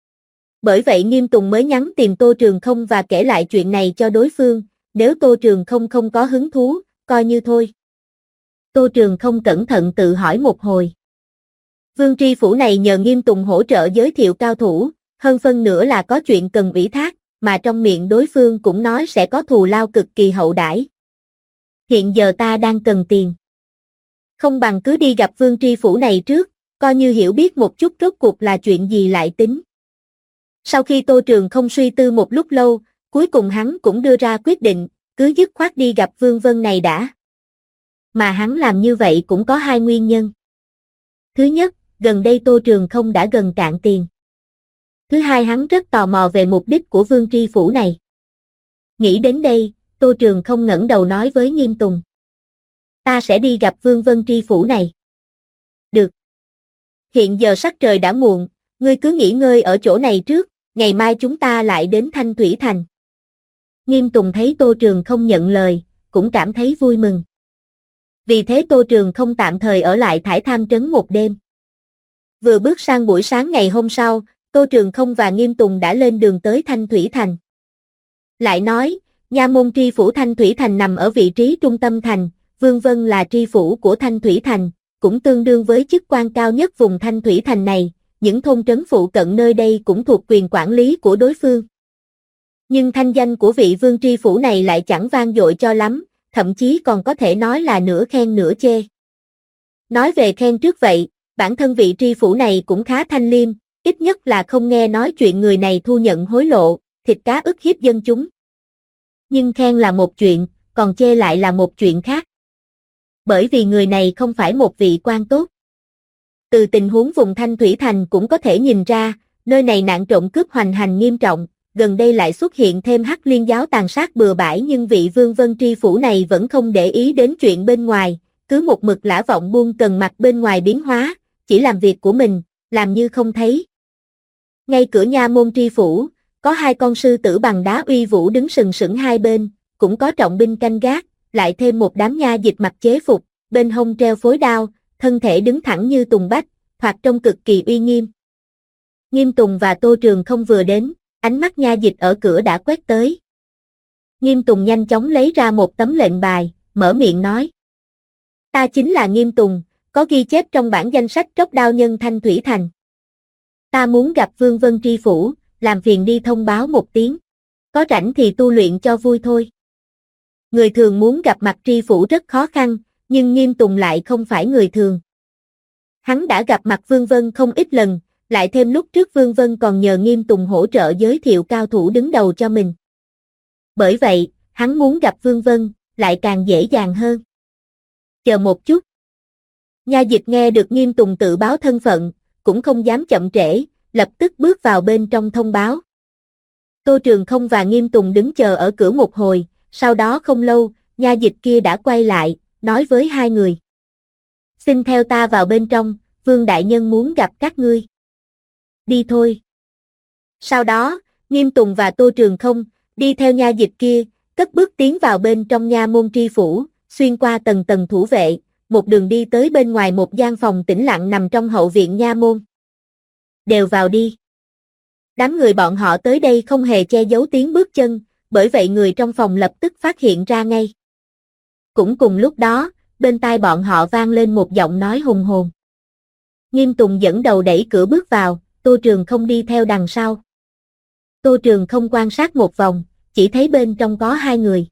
Bởi vậy Nghiêm Tùng mới nhắn tìm Tô Trường Không và kể lại chuyện này cho đối phương, nếu Tô Trường Không không có hứng thú, coi như thôi. Tô Trường Không cẩn thận tự hỏi một hồi. Vương tri phủ này nhờ Nghiêm Tùng hỗ trợ giới thiệu cao thủ, hơn phân nữa là có chuyện cần ủy thác, mà trong miệng đối phương cũng nói sẽ có thù lao cực kỳ hậu đãi. Hiện giờ ta đang cần tiền. Không bằng cứ đi gặp Vương tri phủ này trước, coi như hiểu biết một chút rốt cuộc là chuyện gì lại tính. Sau khi Tô Trường không suy tư một lúc lâu, cuối cùng hắn cũng đưa ra quyết định, cứ dứt khoát đi gặp Vương Vân này đã. Mà hắn làm như vậy cũng có hai nguyên nhân. Thứ nhất, gần đây Tô Trường không đã gần cạn tiền. Thứ hai, hắn rất tò mò về mục đích của Vương tri phủ này. Nghĩ đến đây, Tô Trường không ngẩng đầu nói với Nghiêm Tùng. Ta sẽ đi gặp Vương Vân tri phủ này. Được. Hiện giờ sắc trời đã muộn, ngươi cứ nghỉ ngơi ở chỗ này trước, ngày mai chúng ta lại đến Thanh Thủy Thành. Nghiêm Tùng thấy Tô Trường không nhận lời, cũng cảm thấy vui mừng. Vì thế Tô Trường không tạm thời ở lại Thải Tham Trấn một đêm. Vừa bước sang buổi sáng ngày hôm sau, Tô Trường không và Nghiêm Tùng đã lên đường tới Thanh Thủy Thành. Lại nói, nha môn tri phủ Thanh Thủy Thành nằm ở vị trí trung tâm thành, Vương Vân là tri phủ của Thanh Thủy Thành, cũng tương đương với chức quan cao nhất vùng Thanh Thủy Thành này, những thôn trấn phụ cận nơi đây cũng thuộc quyền quản lý của đối phương. Nhưng thanh danh của vị Vương tri phủ này lại chẳng vang dội cho lắm, thậm chí còn có thể nói là nửa khen nửa chê. Nói về khen trước vậy, bản thân vị tri phủ này cũng khá thanh liêm, ít nhất là không nghe nói chuyện người này thu nhận hối lộ, thịt cá ức hiếp dân chúng. Nhưng khen là một chuyện, còn chê lại là một chuyện khác. Bởi vì người này không phải một vị quan tốt. Từ tình huống vùng Thanh Thủy Thành cũng có thể nhìn ra, nơi này nạn trộm cướp hoành hành nghiêm trọng, gần đây lại xuất hiện thêm Hắc Liên giáo tàn sát bừa bãi, nhưng vị Vương Vân tri phủ này vẫn không để ý đến chuyện bên ngoài, cứ một mực lả vọng buông cần mặt bên ngoài biến hóa, chỉ làm việc của mình, làm như không thấy. Ngay cửa nha môn tri phủ, có hai con sư tử bằng đá uy vũ đứng sừng sững hai bên, cũng có trọng binh canh gác, lại thêm một đám nha dịch mặc chế phục, bên hông treo phối đao, thân thể đứng thẳng như tùng bách, thoạt trông cực kỳ uy nghiêm. Nghiêm Tùng và Tô Trường không vừa đến, ánh mắt nha dịch ở cửa đã quét tới. Nghiêm Tùng nhanh chóng lấy ra một tấm lệnh bài, mở miệng nói. Ta chính là Nghiêm Tùng, có ghi chép trong bản danh sách tróc đao nhân Thanh Thủy Thành. Ta muốn gặp Vương Vân tri phủ, làm phiền đi thông báo một tiếng. Có rảnh thì tu luyện cho vui thôi. Người thường muốn gặp mặt tri phủ rất khó khăn, nhưng Nghiêm Tùng lại không phải người thường. Hắn đã gặp mặt Vương Vân không ít lần, lại thêm lúc trước Vương Vân còn nhờ Nghiêm Tùng hỗ trợ giới thiệu cao thủ đứng đầu cho mình. Bởi vậy, hắn muốn gặp Vương Vân, lại càng dễ dàng hơn. Chờ một chút. Nha dịch nghe được Nghiêm Tùng tự báo thân phận, cũng không dám chậm trễ, lập tức bước vào bên trong thông báo. Tô Trường không và Nghiêm Tùng đứng chờ ở cửa một hồi, sau đó không lâu, nha dịch kia đã quay lại, nói với hai người. Xin theo ta vào bên trong, Vương Đại Nhân muốn gặp các ngươi. Đi thôi. Sau đó, Nghiêm Tùng và Tô Trường không, đi theo nha dịch kia, cất bước tiến vào bên trong nha môn tri phủ, xuyên qua tầng tầng thủ vệ, một đường đi tới bên ngoài một gian phòng tĩnh lặng nằm trong hậu viện nha môn. Đều vào đi. Đám người bọn họ tới đây không hề che giấu tiếng bước chân, bởi vậy người trong phòng lập tức phát hiện ra ngay. Cũng cùng lúc đó, bên tai bọn họ vang lên một giọng nói hùng hồn. Nghiêm Tùng dẫn đầu đẩy cửa bước vào, Tô Trường không đi theo đằng sau. Tô Trường không quan sát một vòng, chỉ thấy bên trong có hai người.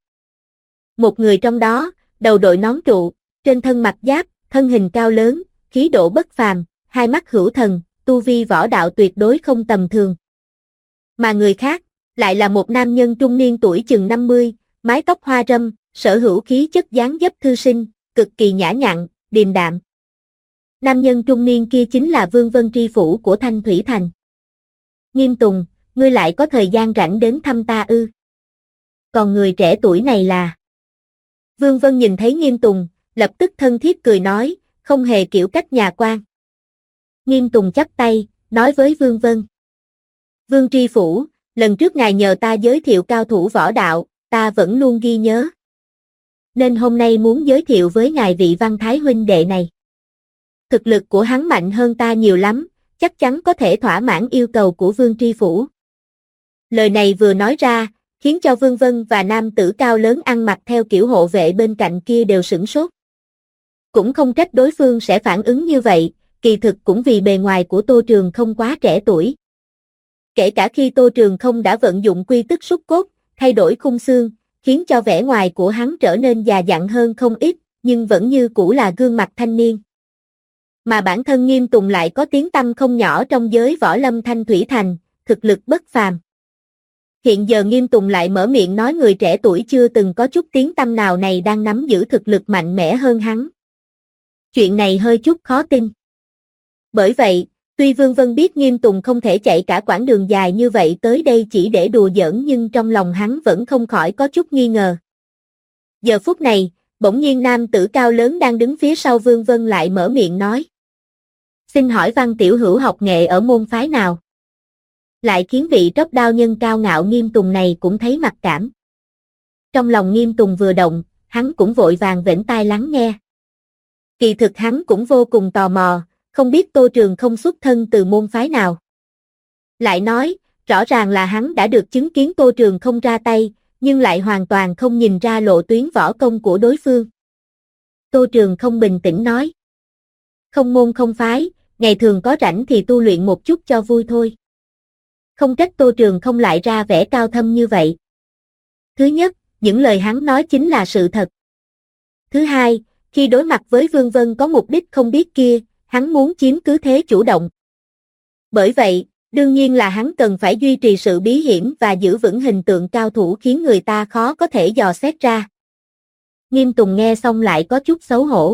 Một người trong đó, đầu đội nón trụ, trên thân mặc giáp, thân hình cao lớn, khí độ bất phàm, hai mắt hữu thần, tu vi võ đạo tuyệt đối không tầm thường. Mà người khác, lại là một nam nhân trung niên tuổi chừng 50, mái tóc hoa râm, sở hữu khí chất dáng dấp thư sinh, cực kỳ nhã nhặn, điềm đạm. Nam nhân trung niên kia chính là Vương Vân tri phủ của Thanh Thủy Thành. Nghiêm Tùng, ngươi lại có thời gian rảnh đến thăm ta ư? Còn người trẻ tuổi này là... Vương Vân nhìn thấy Nghiêm Tùng, lập tức thân thiết cười nói, không hề kiểu cách nhà quan. Nghiêm Tùng chắp tay, nói với Vương Vân. Vương tri phủ, lần trước ngài nhờ ta giới thiệu cao thủ võ đạo, ta vẫn luôn ghi nhớ. Nên hôm nay muốn giới thiệu với ngài vị Văn Thái huynh đệ này. Thực lực của hắn mạnh hơn ta nhiều lắm, chắc chắn có thể thỏa mãn yêu cầu của Vương tri phủ. Lời này vừa nói ra, khiến cho Vương Vân và nam tử cao lớn ăn mặc theo kiểu hộ vệ bên cạnh kia đều sửng sốt. Cũng không trách đối phương sẽ phản ứng như vậy, kỳ thực cũng vì bề ngoài của Tô Trường không quá trẻ tuổi. Kể cả khi Tô Trường không đã vận dụng quy tức xúc cốt, thay đổi khung xương, khiến cho vẻ ngoài của hắn trở nên già dặn hơn không ít, nhưng vẫn như cũ là gương mặt thanh niên. Mà bản thân Nghiêm Tùng lại có tiếng tăm không nhỏ trong giới võ lâm Thanh Thủy Thành, thực lực bất phàm. Hiện giờ Nghiêm Tùng lại mở miệng nói người trẻ tuổi chưa từng có chút tiếng tăm nào này đang nắm giữ thực lực mạnh mẽ hơn hắn. Chuyện này hơi chút khó tin. Bởi vậy, tuy Vương Vân biết Nghiêm Tùng không thể chạy cả quãng đường dài như vậy tới đây chỉ để đùa giỡn nhưng trong lòng hắn vẫn không khỏi có chút nghi ngờ. Giờ phút này, bỗng nhiên nam tử cao lớn đang đứng phía sau Vương Vân lại mở miệng nói. Xin hỏi Văn tiểu hữu học nghệ ở môn phái nào? Lại khiến vị tróc đao nhân cao ngạo Nghiêm Tùng này cũng thấy mặc cảm. Trong lòng Nghiêm Tùng vừa động, hắn cũng vội vàng vểnh tai lắng nghe. Kỳ thực hắn cũng vô cùng tò mò, không biết Tô Trường không xuất thân từ môn phái nào. Lại nói, rõ ràng là hắn đã được chứng kiến Tô Trường không ra tay, nhưng lại hoàn toàn không nhìn ra lộ tuyến võ công của đối phương. Tô Trường không bình tĩnh nói. Không môn không phái, ngày thường có rảnh thì tu luyện một chút cho vui thôi. Không trách Tô Trường không lại ra vẻ cao thâm như vậy. Thứ nhất, những lời hắn nói chính là sự thật. Thứ hai, khi đối mặt với Vương Vân có mục đích không biết kia, hắn muốn chiếm cứ thế chủ động. Bởi vậy, đương nhiên là hắn cần phải duy trì sự bí hiểm và giữ vững hình tượng cao thủ khiến người ta khó có thể dò xét ra. Nghiêm Tùng nghe xong lại có chút xấu hổ.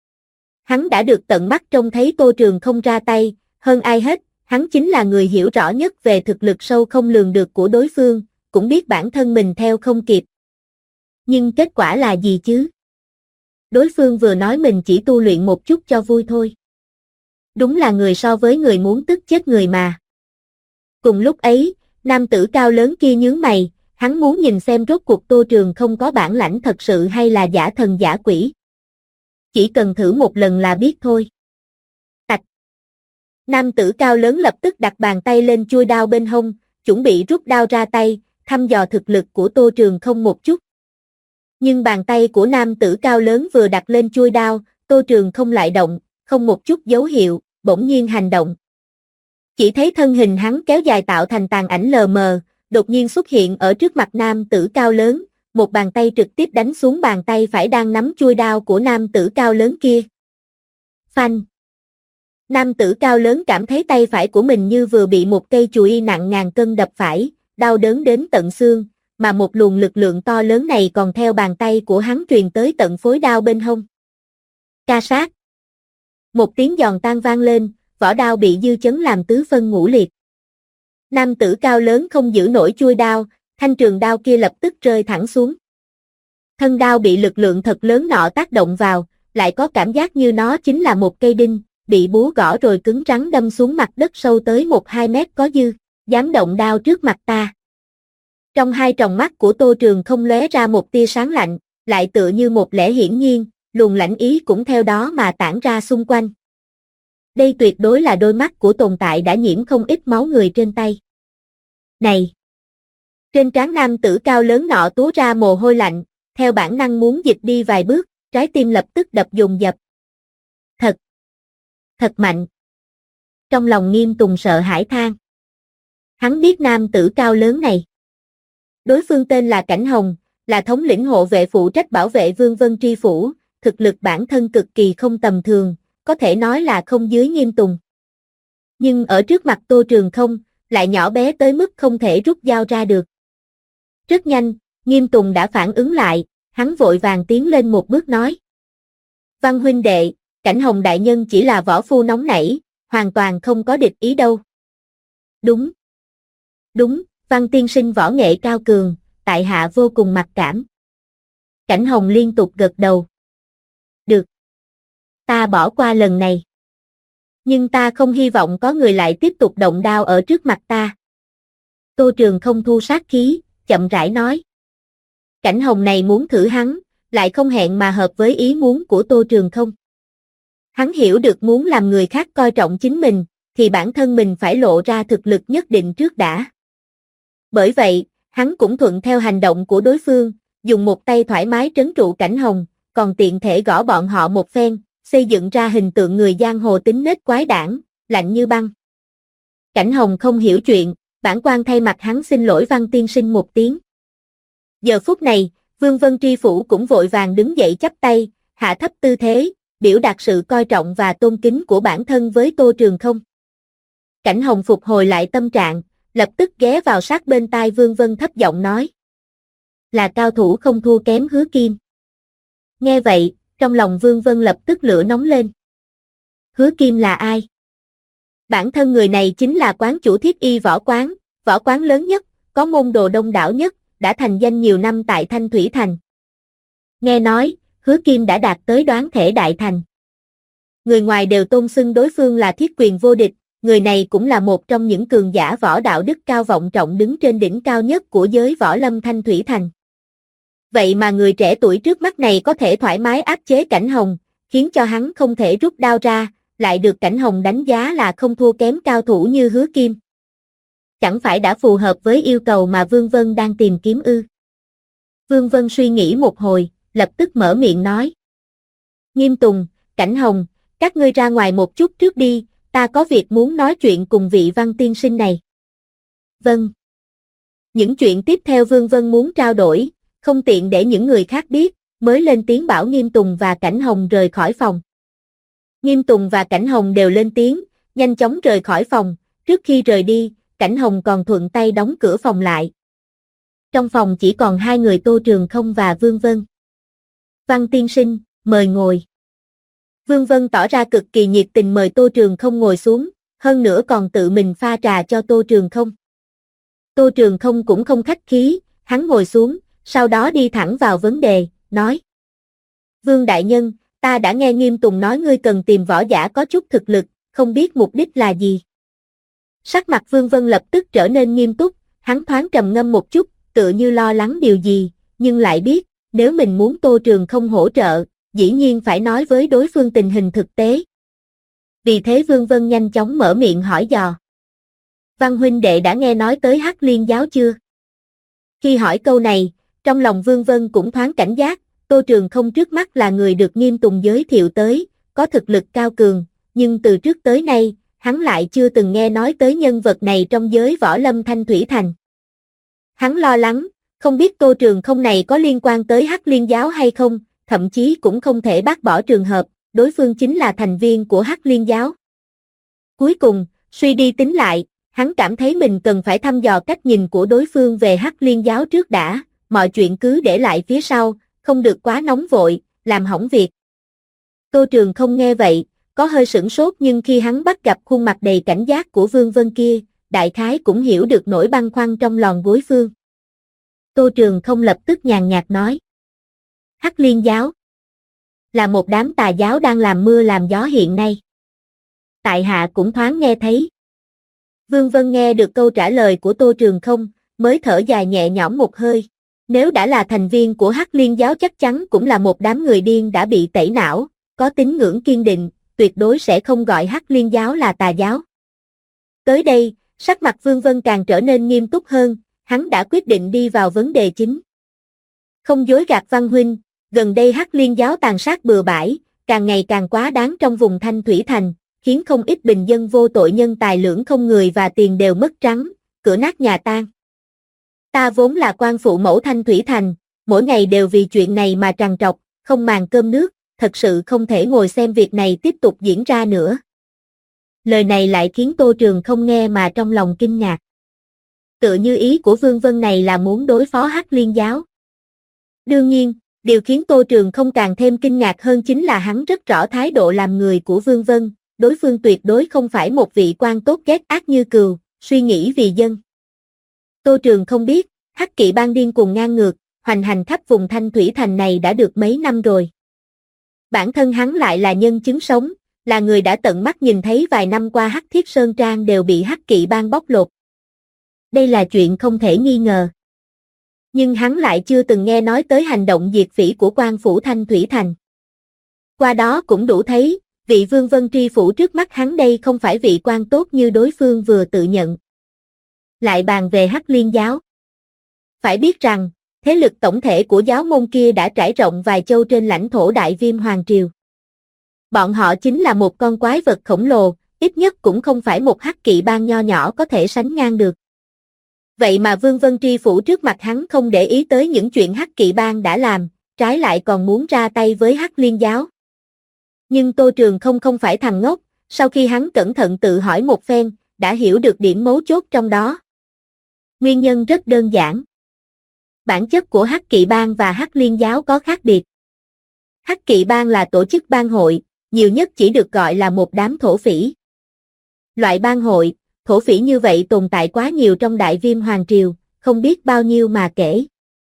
Hắn đã được tận mắt trông thấy Tô Trường không ra tay, hơn ai hết, hắn chính là người hiểu rõ nhất về thực lực sâu không lường được của đối phương, cũng biết bản thân mình theo không kịp. Nhưng kết quả là gì chứ? Đối phương vừa nói mình chỉ tu luyện một chút cho vui thôi. Đúng là người so với người muốn tức chết người mà. Cùng lúc ấy, nam tử cao lớn kia nhướng mày, hắn muốn nhìn xem rốt cuộc Tô Trường không có bản lãnh thật sự hay là giả thần giả quỷ. Chỉ cần thử một lần là biết thôi. Tạch. Nam tử cao lớn lập tức đặt bàn tay lên chuôi đao bên hông, chuẩn bị rút đao ra tay, thăm dò thực lực của Tô Trường không một chút. Nhưng bàn tay của nam tử cao lớn vừa đặt lên chuôi đao, Tô Trường không lại động, không một chút dấu hiệu, bỗng nhiên hành động. Chỉ thấy thân hình hắn kéo dài tạo thành tàn ảnh lờ mờ, đột nhiên xuất hiện ở trước mặt nam tử cao lớn, một bàn tay trực tiếp đánh xuống bàn tay phải đang nắm chuôi đao của nam tử cao lớn kia. Phanh! Nam tử cao lớn cảm thấy tay phải của mình như vừa bị một cây chùy nặng ngàn cân đập phải, đau đớn đến tận xương, mà một luồng lực lượng to lớn này còn theo bàn tay của hắn truyền tới tận phối đao bên hông. Ca sát! Một tiếng giòn tan vang lên, vỏ đao bị dư chấn làm tứ phân ngũ liệt. Nam tử cao lớn không giữ nổi chuôi đao, thanh trường đao kia lập tức rơi thẳng xuống. Thân đao bị lực lượng thật lớn nọ tác động vào, lại có cảm giác như nó chính là một cây đinh, bị búa gõ rồi cứng rắn đâm xuống mặt đất sâu tới 1-2 mét có dư, dám động đao trước mặt ta. Trong hai tròng mắt của Tô Trường không lóe ra một tia sáng lạnh, lại tựa như một lẽ hiển nhiên, luồng lãnh ý cũng theo đó mà tản ra xung quanh. Đây tuyệt đối là đôi mắt của tồn tại đã nhiễm không ít máu người trên tay. Này! Trên trán nam tử cao lớn nọ túa ra mồ hôi lạnh, theo bản năng muốn dịch đi vài bước, trái tim lập tức đập dồn dập. Thật mạnh. Trong lòng Nghiêm Tùng sợ hãi than. Hắn biết nam tử cao lớn này. Đối phương tên là Cảnh Hồng, là thống lĩnh hộ vệ phụ trách bảo vệ Vương Vân Tri Phủ, thực lực bản thân cực kỳ không tầm thường, có thể nói là không dưới Nghiêm Tùng. Nhưng ở trước mặt Tô Trường không, lại nhỏ bé tới mức không thể rút dao ra được. Rất nhanh, Nghiêm Tùng đã phản ứng lại, hắn vội vàng tiến lên một bước nói. Văn huynh đệ, Cảnh Hồng đại nhân chỉ là võ phu nóng nảy, hoàn toàn không có địch ý đâu. Đúng. Đúng, Văn tiên sinh võ nghệ cao cường, tại hạ vô cùng mặc cảm. Cảnh Hồng liên tục gật đầu. Được. Ta bỏ qua lần này. Nhưng ta không hy vọng có người lại tiếp tục động đao ở trước mặt ta. Tô Trường không thu sát khí, chậm rãi nói. Cảnh Hồng này muốn thử hắn, lại không hẹn mà hợp với ý muốn của Tô Trường không. Hắn hiểu được muốn làm người khác coi trọng chính mình, thì bản thân mình phải lộ ra thực lực nhất định trước đã. Bởi vậy, hắn cũng thuận theo hành động của đối phương, dùng một tay thoải mái trấn trụ Cảnh Hồng, còn tiện thể gõ bọn họ một phen, xây dựng ra hình tượng người giang hồ tính nết quái đản, lạnh như băng. Cảnh Hồng không hiểu chuyện, bản quan thay mặt hắn xin lỗi Văn tiên sinh một tiếng. Giờ phút này, Vương Vân Tri Phủ cũng vội vàng đứng dậy chắp tay, hạ thấp tư thế, biểu đạt sự coi trọng và tôn kính của bản thân với Tô Trường Không. Cảnh Hồng phục hồi lại tâm trạng, lập tức ghé vào sát bên tai Vương Vân thấp giọng nói. Là cao thủ không thua kém Hứa Kim. Nghe vậy, trong lòng Vương Vân lập tức lửa nóng lên. Hứa Kim là ai? Bản thân người này chính là quán chủ Thiết Y võ quán lớn nhất, có môn đồ đông đảo nhất, đã thành danh nhiều năm tại Thanh Thủy Thành. Nghe nói, Hứa Kim đã đạt tới đoán thể đại thành. Người ngoài đều tôn xưng đối phương là thiết quyền vô địch, người này cũng là một trong những cường giả võ đạo đức cao vọng trọng đứng trên đỉnh cao nhất của giới võ lâm Thanh Thủy Thành. Vậy mà người trẻ tuổi trước mắt này có thể thoải mái áp chế Cảnh Hồng, khiến cho hắn không thể rút đao ra, lại được Cảnh Hồng đánh giá là không thua kém cao thủ như Hứa Kim. Chẳng phải đã phù hợp với yêu cầu mà Vương Vân đang tìm kiếm ư? Vương Vân suy nghĩ một hồi, lập tức mở miệng nói. Nghiêm Tùng, Cảnh Hồng, các ngươi ra ngoài một chút trước đi, ta có việc muốn nói chuyện cùng vị Văn tiên sinh này. Vâng. Những chuyện tiếp theo Vương Vân muốn trao đổi, không tiện để những người khác biết, mới lên tiếng bảo Nghiêm Tùng và Cảnh Hồng rời khỏi phòng. Nghiêm Tùng và Cảnh Hồng đều lên tiếng, nhanh chóng rời khỏi phòng, trước khi rời đi, Cảnh Hồng còn thuận tay đóng cửa phòng lại. Trong phòng chỉ còn hai người Tô Trường Không và Vương Vân. Văn tiên sinh, mời ngồi. Vương Vân tỏ ra cực kỳ nhiệt tình mời Tô Trường Không ngồi xuống, hơn nữa còn tự mình pha trà cho Tô Trường Không. Tô Trường Không cũng không khách khí, hắn ngồi xuống, sau đó đi thẳng vào vấn đề, nói. Vương Đại Nhân, ta đã nghe Nghiêm Tùng nói ngươi cần tìm võ giả có chút thực lực, không biết mục đích là gì. Sắc mặt Vương Vân lập tức trở nên nghiêm túc, hắn thoáng trầm ngâm một chút, tựa như lo lắng điều gì, nhưng lại biết, nếu mình muốn Tô Trường Không hỗ trợ, dĩ nhiên phải nói với đối phương tình hình thực tế. Vì thế Vương Vân nhanh chóng mở miệng hỏi dò. Văn huynh đệ đã nghe nói tới Hắc Liên giáo chưa? Khi hỏi câu này, trong lòng Vương Vân cũng thoáng cảnh giác, Tô Trường Không trước mắt là người được Nghiêm Tùng giới thiệu tới, có thực lực cao cường, nhưng từ trước tới nay, hắn lại chưa từng nghe nói tới nhân vật này trong giới võ lâm Thanh Thủy Thành. Hắn lo lắng, không biết Tô Trường Không này có liên quan tới Hắc Liên giáo hay không, thậm chí cũng không thể bác bỏ trường hợp, đối phương chính là thành viên của Hắc Liên giáo. Cuối cùng, suy đi tính lại, hắn cảm thấy mình cần phải thăm dò cách nhìn của đối phương về Hắc Liên giáo trước đã, mọi chuyện cứ để lại phía sau, không được quá nóng vội, làm hỏng việc. Tô Trường Không nghe vậy, có hơi sửng sốt nhưng khi hắn bắt gặp khuôn mặt đầy cảnh giác của Vương Vân kia, đại khái cũng hiểu được nỗi băn khoăn trong lòng đối phương. Tô Trường Không lập tức nhàn nhạt nói. Hắc Liên giáo là một đám tà giáo đang làm mưa làm gió hiện nay. Tại hạ cũng thoáng nghe thấy. Vương Vân nghe được câu trả lời của Tô Trường Không, mới thở dài nhẹ nhõm một hơi. Nếu đã là thành viên của Hắc Liên giáo chắc chắn cũng là một đám người điên đã bị tẩy não, có tín ngưỡng kiên định, tuyệt đối sẽ không gọi Hắc Liên giáo là tà giáo. Tới đây, sắc mặt Vương Vân càng trở nên nghiêm túc hơn, hắn đã quyết định đi vào vấn đề chính. Không dối gạt Văn huynh, gần đây Hắc Liên giáo tàn sát bừa bãi, càng ngày càng quá đáng trong vùng Thanh Thủy Thành, khiến không ít bình dân vô tội nhân tài lưỡng không người và tiền đều mất trắng, cửa nát nhà tan. Ta vốn là quan phụ mẫu Thanh Thủy Thành, mỗi ngày đều vì chuyện này mà trằn trọc, không màng cơm nước, thật sự không thể ngồi xem việc này tiếp tục diễn ra nữa. Lời này lại khiến Tô Trường Không nghe mà trong lòng kinh ngạc. Tựa như ý của Vương Vân này là muốn đối phó Hắc Liên giáo. Đương nhiên, điều khiến Tô Trường Không càng thêm kinh ngạc hơn chính là hắn rất rõ thái độ làm người của Vương Vân, đối phương tuyệt đối không phải một vị quan tốt ghét ác như cừu, suy nghĩ vì dân. Tô Trường Không biết, Hắc Kỵ bang điên cuồng ngang ngược, hoành hành khắp vùng Thanh Thủy Thành này đã được mấy năm rồi. Bản thân hắn lại là nhân chứng sống, là người đã tận mắt nhìn thấy vài năm qua Hắc Thiết Sơn Trang đều bị Hắc Kỵ bang bóc lột. Đây là chuyện không thể nghi ngờ. Nhưng hắn lại chưa từng nghe nói tới hành động diệt phỉ của quan phủ Thanh Thủy Thành. Qua đó cũng đủ thấy, vị Vương Vân Tri Phủ trước mắt hắn đây không phải vị quan tốt như đối phương vừa tự nhận. Lại bàn về Hắc Liên giáo. Phải biết rằng, thế lực tổng thể của giáo môn kia đã trải rộng vài châu trên lãnh thổ Đại Viêm Hoàng Triều. Bọn họ chính là một con quái vật khổng lồ, ít nhất cũng không phải một hắc kỵ bang nho nhỏ có thể sánh ngang được. Vậy mà Vương Vân Tri Phủ trước mặt hắn không để ý tới những chuyện hắc kỵ bang đã làm, trái lại còn muốn ra tay với Hắc Liên giáo. Nhưng Tô Trường không phải thằng ngốc, sau khi hắn cẩn thận tự hỏi một phen, đã hiểu được điểm mấu chốt trong đó. Nguyên nhân rất đơn giản. Bản chất của Hắc Kỵ bang và Hắc Liên giáo có khác biệt. Hắc Kỵ bang là tổ chức bang hội, nhiều nhất chỉ được gọi là một đám thổ phỉ. Loại bang hội, thổ phỉ như vậy tồn tại quá nhiều trong Đại Viêm Hoàng Triều, không biết bao nhiêu mà kể.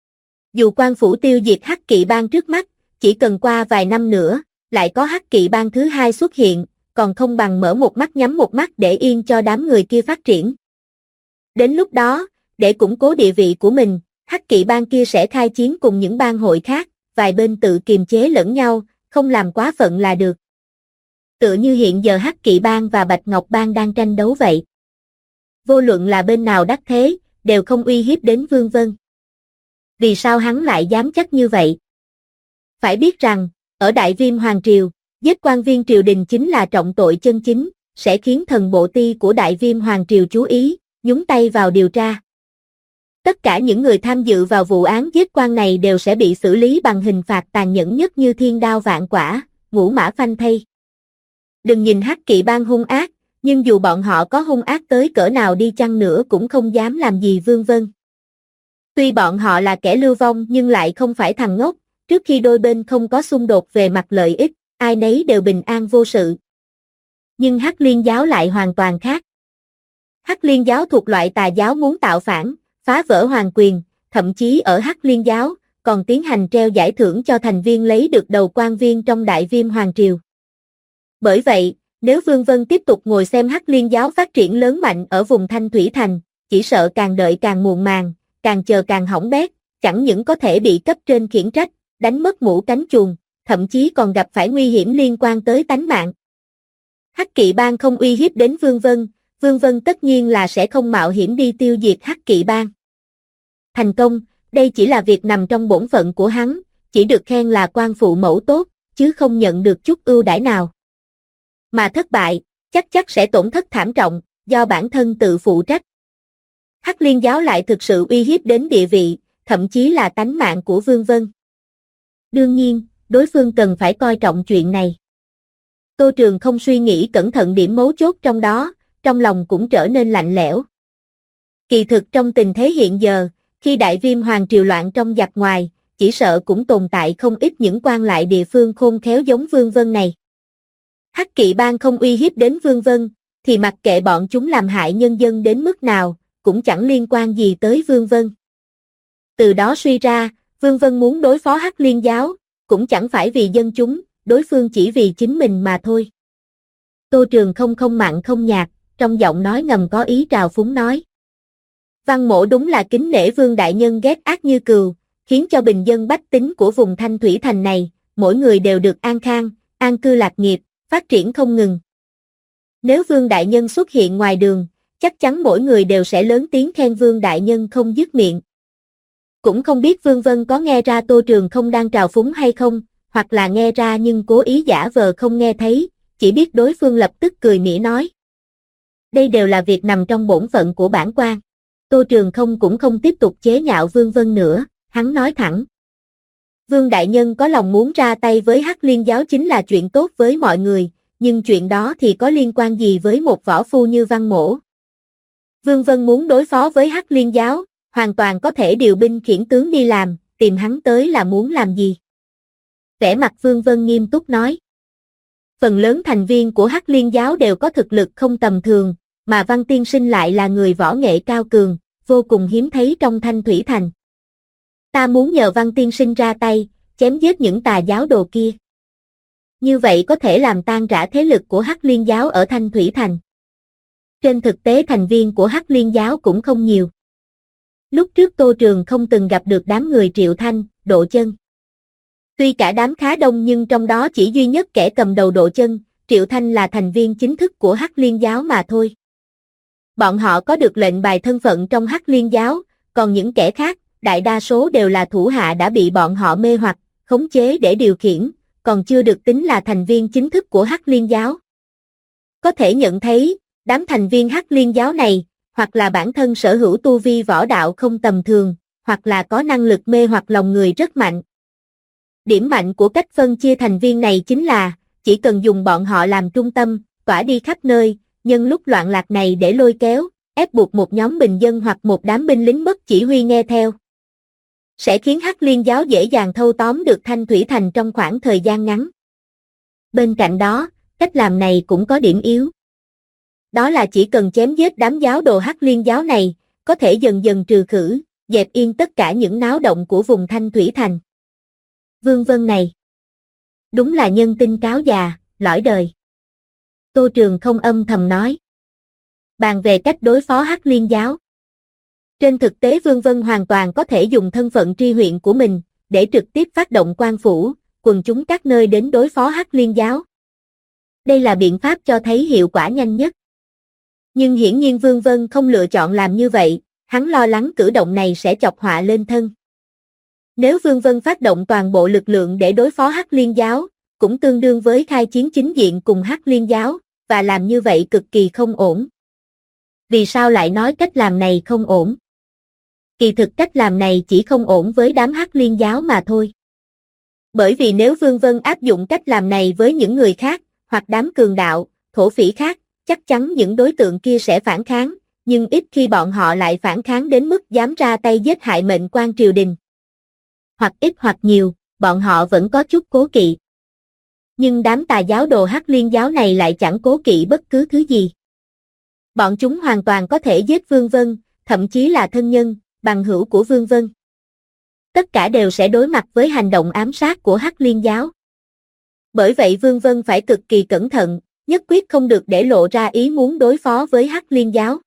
Dù quan phủ tiêu diệt Hắc Kỵ bang trước mắt, chỉ cần qua vài năm nữa, lại có Hắc Kỵ bang thứ hai xuất hiện, còn không bằng mở một mắt nhắm một mắt để yên cho đám người kia phát triển. Đến lúc đó, để củng cố địa vị của mình, Hắc Kỵ bang kia sẽ khai chiến cùng những bang hội khác, vài bên tự kiềm chế lẫn nhau, không làm quá phận là được. Tựa như hiện giờ Hắc Kỵ bang và Bạch Ngọc bang đang tranh đấu vậy. Vô luận là bên nào đắc thế, đều không uy hiếp đến Vương Vân. Vì sao hắn lại dám chắc như vậy? Phải biết rằng, ở Đại Viêm Hoàng Triều, giết quan viên triều đình chính là trọng tội chân chính, sẽ khiến thần bộ ti của Đại Viêm Hoàng Triều chú ý, nhúng tay vào điều tra. Tất cả những người tham dự vào vụ án giết quan này đều sẽ bị xử lý bằng hình phạt tàn nhẫn nhất như thiên đao vạn quả, ngũ mã phanh thây. Đừng nhìn Hắc Kỵ bang hung ác, nhưng dù bọn họ có hung ác tới cỡ nào đi chăng nữa cũng không dám làm gì Vương Vân. Tuy bọn họ là kẻ lưu vong nhưng lại không phải thằng ngốc, trước khi đôi bên không có xung đột về mặt lợi ích, ai nấy đều bình an vô sự. Nhưng Hắc Liên giáo lại hoàn toàn khác. Hắc Liên giáo thuộc loại tà giáo muốn tạo phản, phá vỡ hoàng quyền, thậm chí ở Hắc Liên giáo, còn tiến hành treo giải thưởng cho thành viên lấy được đầu quan viên trong Đại Viêm Hoàng Triều. Bởi vậy, nếu Vương Vân tiếp tục ngồi xem Hắc Liên giáo phát triển lớn mạnh ở vùng Thanh Thủy Thành, chỉ sợ càng đợi càng muộn màng, càng chờ càng hỏng bét, chẳng những có thể bị cấp trên khiển trách, đánh mất mũ cánh chuồng, thậm chí còn gặp phải nguy hiểm liên quan tới tánh mạng. Hắc Kỵ bang không uy hiếp đến Vương Vân tất nhiên là sẽ không mạo hiểm đi tiêu diệt Hắc Kỵ bang. Thành công, đây chỉ là việc nằm trong bổn phận của hắn, chỉ được khen là quan phụ mẫu tốt, chứ không nhận được chút ưu đãi nào. Mà thất bại, chắc sẽ tổn thất thảm trọng, do bản thân tự phụ trách. Hắc Liên giáo lại thực sự uy hiếp đến địa vị, thậm chí là tánh mạng của Vương Vân. Đương nhiên, đối phương cần phải coi trọng chuyện này. Tô Trường không suy nghĩ cẩn thận điểm mấu chốt trong đó, trong lòng cũng trở nên lạnh lẽo. Kỳ thực trong tình thế hiện giờ, khi Đại Viêm Hoàng Triều loạn trong giặc ngoài, chỉ sợ cũng tồn tại không ít những quan lại địa phương khôn khéo giống Vương Vân này. Hắc Kỵ bang không uy hiếp đến Vương Vân, thì mặc kệ bọn chúng làm hại nhân dân đến mức nào, cũng chẳng liên quan gì tới Vương Vân. Từ đó suy ra, Vương Vân muốn đối phó Hắc Liên giáo, cũng chẳng phải vì dân chúng, đối phương chỉ vì chính mình mà thôi. Tô Trường không mặn không nhạt, trong giọng nói ngầm có ý trào phúng nói. Văn Mỗ đúng là kính nể Vương đại nhân ghét ác như cừu, khiến cho bình dân bách tính của vùng Thanh Thủy Thành này, mỗi người đều được an khang, an cư lạc nghiệp, phát triển không ngừng. Nếu Vương đại nhân xuất hiện ngoài đường, chắc chắn mỗi người đều sẽ lớn tiếng khen Vương đại nhân không dứt miệng. Cũng không biết Vương Vân có nghe ra Tô Trường không đang trào phúng hay không, hoặc là nghe ra nhưng cố ý giả vờ không nghe thấy, chỉ biết đối phương lập tức cười mỉa nói. Đây đều là việc nằm trong bổn phận của bản quan. Tô Trường không cũng không tiếp tục chế nhạo Vương Vân nữa, hắn nói thẳng. Vương đại nhân có lòng muốn ra tay với Hắc Liên giáo chính là chuyện tốt với mọi người, nhưng chuyện đó thì có liên quan gì với một võ phu như Văn Mỗ. Vương Vân muốn đối phó với Hắc Liên giáo, hoàn toàn có thể điều binh khiển tướng đi làm, tìm hắn tới là muốn làm gì. Vẻ mặt Vương Vân nghiêm túc nói. Phần lớn thành viên của Hắc Liên giáo đều có thực lực không tầm thường, mà Văn tiên sinh lại là người võ nghệ cao cường, vô cùng hiếm thấy trong Thanh Thủy Thành. Ta muốn nhờ Văn tiên sinh ra tay, chém giết những tà giáo đồ kia. Như vậy có thể làm tan rã thế lực của Hắc Liên giáo ở Thanh Thủy Thành. Trên thực tế thành viên của Hắc Liên giáo cũng không nhiều. Lúc trước Tô Trường không từng gặp được đám người Triệu Thanh, Độ Chân. Tuy cả đám khá đông nhưng trong đó chỉ duy nhất kẻ cầm đầu Độ Chân, Triệu Thanh là thành viên chính thức của Hắc Liên giáo mà thôi. Bọn họ có được lệnh bài thân phận trong Hắc Liên giáo, còn những kẻ khác, đại đa số đều là thủ hạ đã bị bọn họ mê hoặc, khống chế để điều khiển, còn chưa được tính là thành viên chính thức của Hắc Liên giáo. Có thể nhận thấy, đám thành viên Hắc Liên giáo này, hoặc là bản thân sở hữu tu vi võ đạo không tầm thường, hoặc là có năng lực mê hoặc lòng người rất mạnh. Điểm mạnh của cách phân chia thành viên này chính là, chỉ cần dùng bọn họ làm trung tâm, tỏa đi khắp nơi, nhân lúc loạn lạc này để lôi kéo, ép buộc một nhóm bình dân hoặc một đám binh lính mất chỉ huy nghe theo. Sẽ khiến Hắc Liên giáo dễ dàng thâu tóm được Thanh Thủy Thành trong khoảng thời gian ngắn. Bên cạnh đó, cách làm này cũng có điểm yếu. Đó là chỉ cần chém giết đám giáo đồ Hắc Liên giáo này, có thể dần dần trừ khử, dẹp yên tất cả những náo động của vùng Thanh Thủy Thành. Vương Vân này, đúng là nhân tinh cáo già, lõi đời. Tô Trường không âm thầm nói. Bàn về cách đối phó Hắc Liên giáo. Trên thực tế Vương Vân hoàn toàn có thể dùng thân phận tri huyện của mình, để trực tiếp phát động quan phủ, quần chúng các nơi đến đối phó Hắc Liên giáo. Đây là biện pháp cho thấy hiệu quả nhanh nhất. Nhưng hiển nhiên Vương Vân không lựa chọn làm như vậy, hắn lo lắng cử động này sẽ chọc họa lên thân. Nếu Vương Vân phát động toàn bộ lực lượng để đối phó Hắc Liên giáo, cũng tương đương với khai chiến chính diện cùng Hắc Liên giáo, và làm như vậy cực kỳ không ổn. Vì sao lại nói cách làm này không ổn? Kỳ thực cách làm này chỉ không ổn với đám Hắc Liên giáo mà thôi. Bởi vì nếu Vương Vân áp dụng cách làm này với những người khác, hoặc đám cường đạo, thổ phỉ khác, chắc chắn những đối tượng kia sẽ phản kháng, nhưng ít khi bọn họ lại phản kháng đến mức dám ra tay giết hại mệnh quan triều đình. Hoặc ít hoặc nhiều, bọn họ vẫn có chút cố kỵ. Nhưng đám tà giáo đồ Hắc Liên giáo này lại chẳng cố kỵ bất cứ thứ gì. Bọn chúng hoàn toàn có thể giết Vương Vân, thậm chí là thân nhân, bằng hữu của Vương Vân. Tất cả đều sẽ đối mặt với hành động ám sát của Hắc Liên giáo. Bởi vậy Vương Vân phải cực kỳ cẩn thận, nhất quyết không được để lộ ra ý muốn đối phó với Hắc Liên giáo.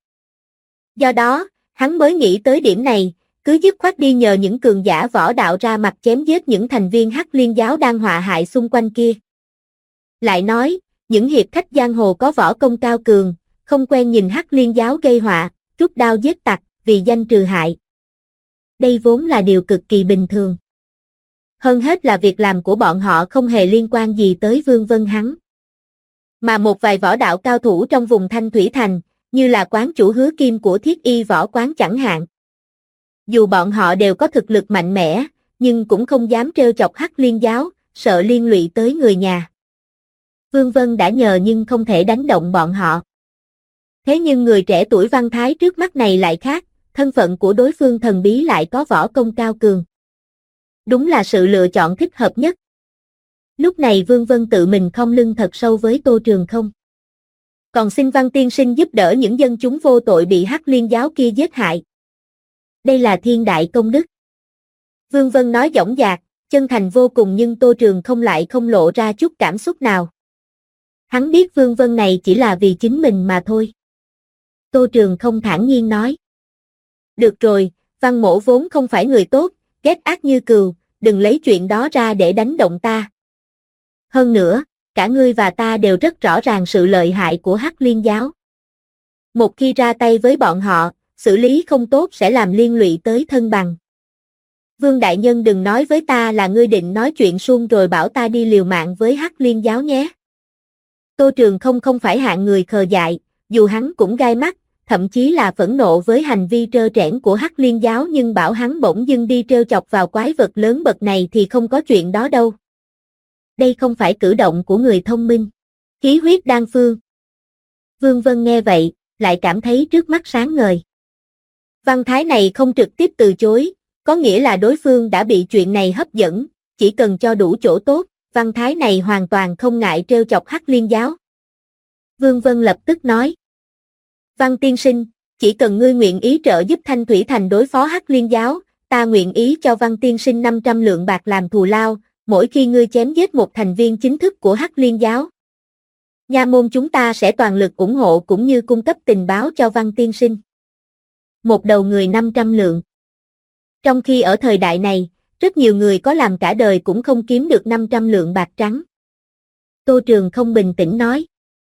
Do đó, hắn mới nghĩ tới điểm này, cứ dứt khoát đi nhờ những cường giả võ đạo ra mặt chém giết những thành viên Hắc Liên giáo đang họa hại xung quanh kia. Lại nói, những hiệp khách giang hồ có võ công cao cường, không quen nhìn Hắc Liên giáo gây họa, rút đao giết tặc, vì danh trừ hại. Đây vốn là điều cực kỳ bình thường. Hơn hết là việc làm của bọn họ không hề liên quan gì tới Vương Vân hắn. Mà một vài võ đạo cao thủ trong vùng Thanh Thủy Thành, như là quán chủ Hứa Kim của Thiết Y võ quán chẳng hạn. Dù bọn họ đều có thực lực mạnh mẽ, nhưng cũng không dám trêu chọc Hắc Liên giáo, sợ liên lụy tới người nhà. Vương Vân đã nhờ nhưng không thể đánh động bọn họ. Thế nhưng người trẻ tuổi Văn Thái trước mắt này lại khác, thân phận của đối phương thần bí lại có võ công cao cường. Đúng là sự lựa chọn thích hợp nhất. Lúc này Vương Vân tự mình khom lưng thật sâu với Tô Trường không. Còn xin Văn tiên sinh giúp đỡ những dân chúng vô tội bị Hắc Liên giáo kia giết hại. Đây là thiên đại công đức. Vương Vân nói dõng dạc, chân thành vô cùng nhưng Tô Trường không lại không lộ ra chút cảm xúc nào. Hắn biết Vương Vân này chỉ là vì chính mình mà thôi. Tô Trường không thản nhiên nói. Được rồi, Văn mỗ vốn không phải người tốt, ghét ác như cừu, đừng lấy chuyện đó ra để đánh động ta. Hơn nữa, cả ngươi và ta đều rất rõ ràng sự lợi hại của Hắc Liên giáo. Một khi ra tay với bọn họ, xử lý không tốt sẽ làm liên lụy tới thân bằng. Vương đại nhân đừng nói với ta là ngươi định nói chuyện suông rồi bảo ta đi liều mạng với Hắc Liên giáo nhé. Tô Trường không phải hạng người khờ dại, dù hắn cũng gai mắt, thậm chí là phẫn nộ với hành vi trơ trẽn của Hắc Liên giáo nhưng bảo hắn bỗng dưng đi trêu chọc vào quái vật lớn bậc này thì không có chuyện đó đâu. Đây không phải cử động của người thông minh. Khí huyết đan phương. Vương Vân nghe vậy, lại cảm thấy trước mắt sáng ngời. Văn Thái này không trực tiếp từ chối, có nghĩa là đối phương đã bị chuyện này hấp dẫn, chỉ cần cho đủ chỗ tốt, Văn Thái này hoàn toàn không ngại trêu chọc Hắc Liên giáo. Vương Vân lập tức nói. Văn tiên sinh, chỉ cần ngươi nguyện ý trợ giúp Thanh Thủy Thành đối phó Hắc Liên giáo, ta nguyện ý cho Văn tiên sinh 500 lượng bạc làm thù lao, mỗi khi ngươi chém giết một thành viên chính thức của Hắc Liên giáo. Nha môn chúng ta sẽ toàn lực ủng hộ cũng như cung cấp tình báo cho Văn tiên sinh. Một đầu người 500 lượng. Trong khi ở thời đại này, rất nhiều người có làm cả đời cũng không kiếm được 500 lượng bạc trắng. Tô Trường không bình tĩnh nói.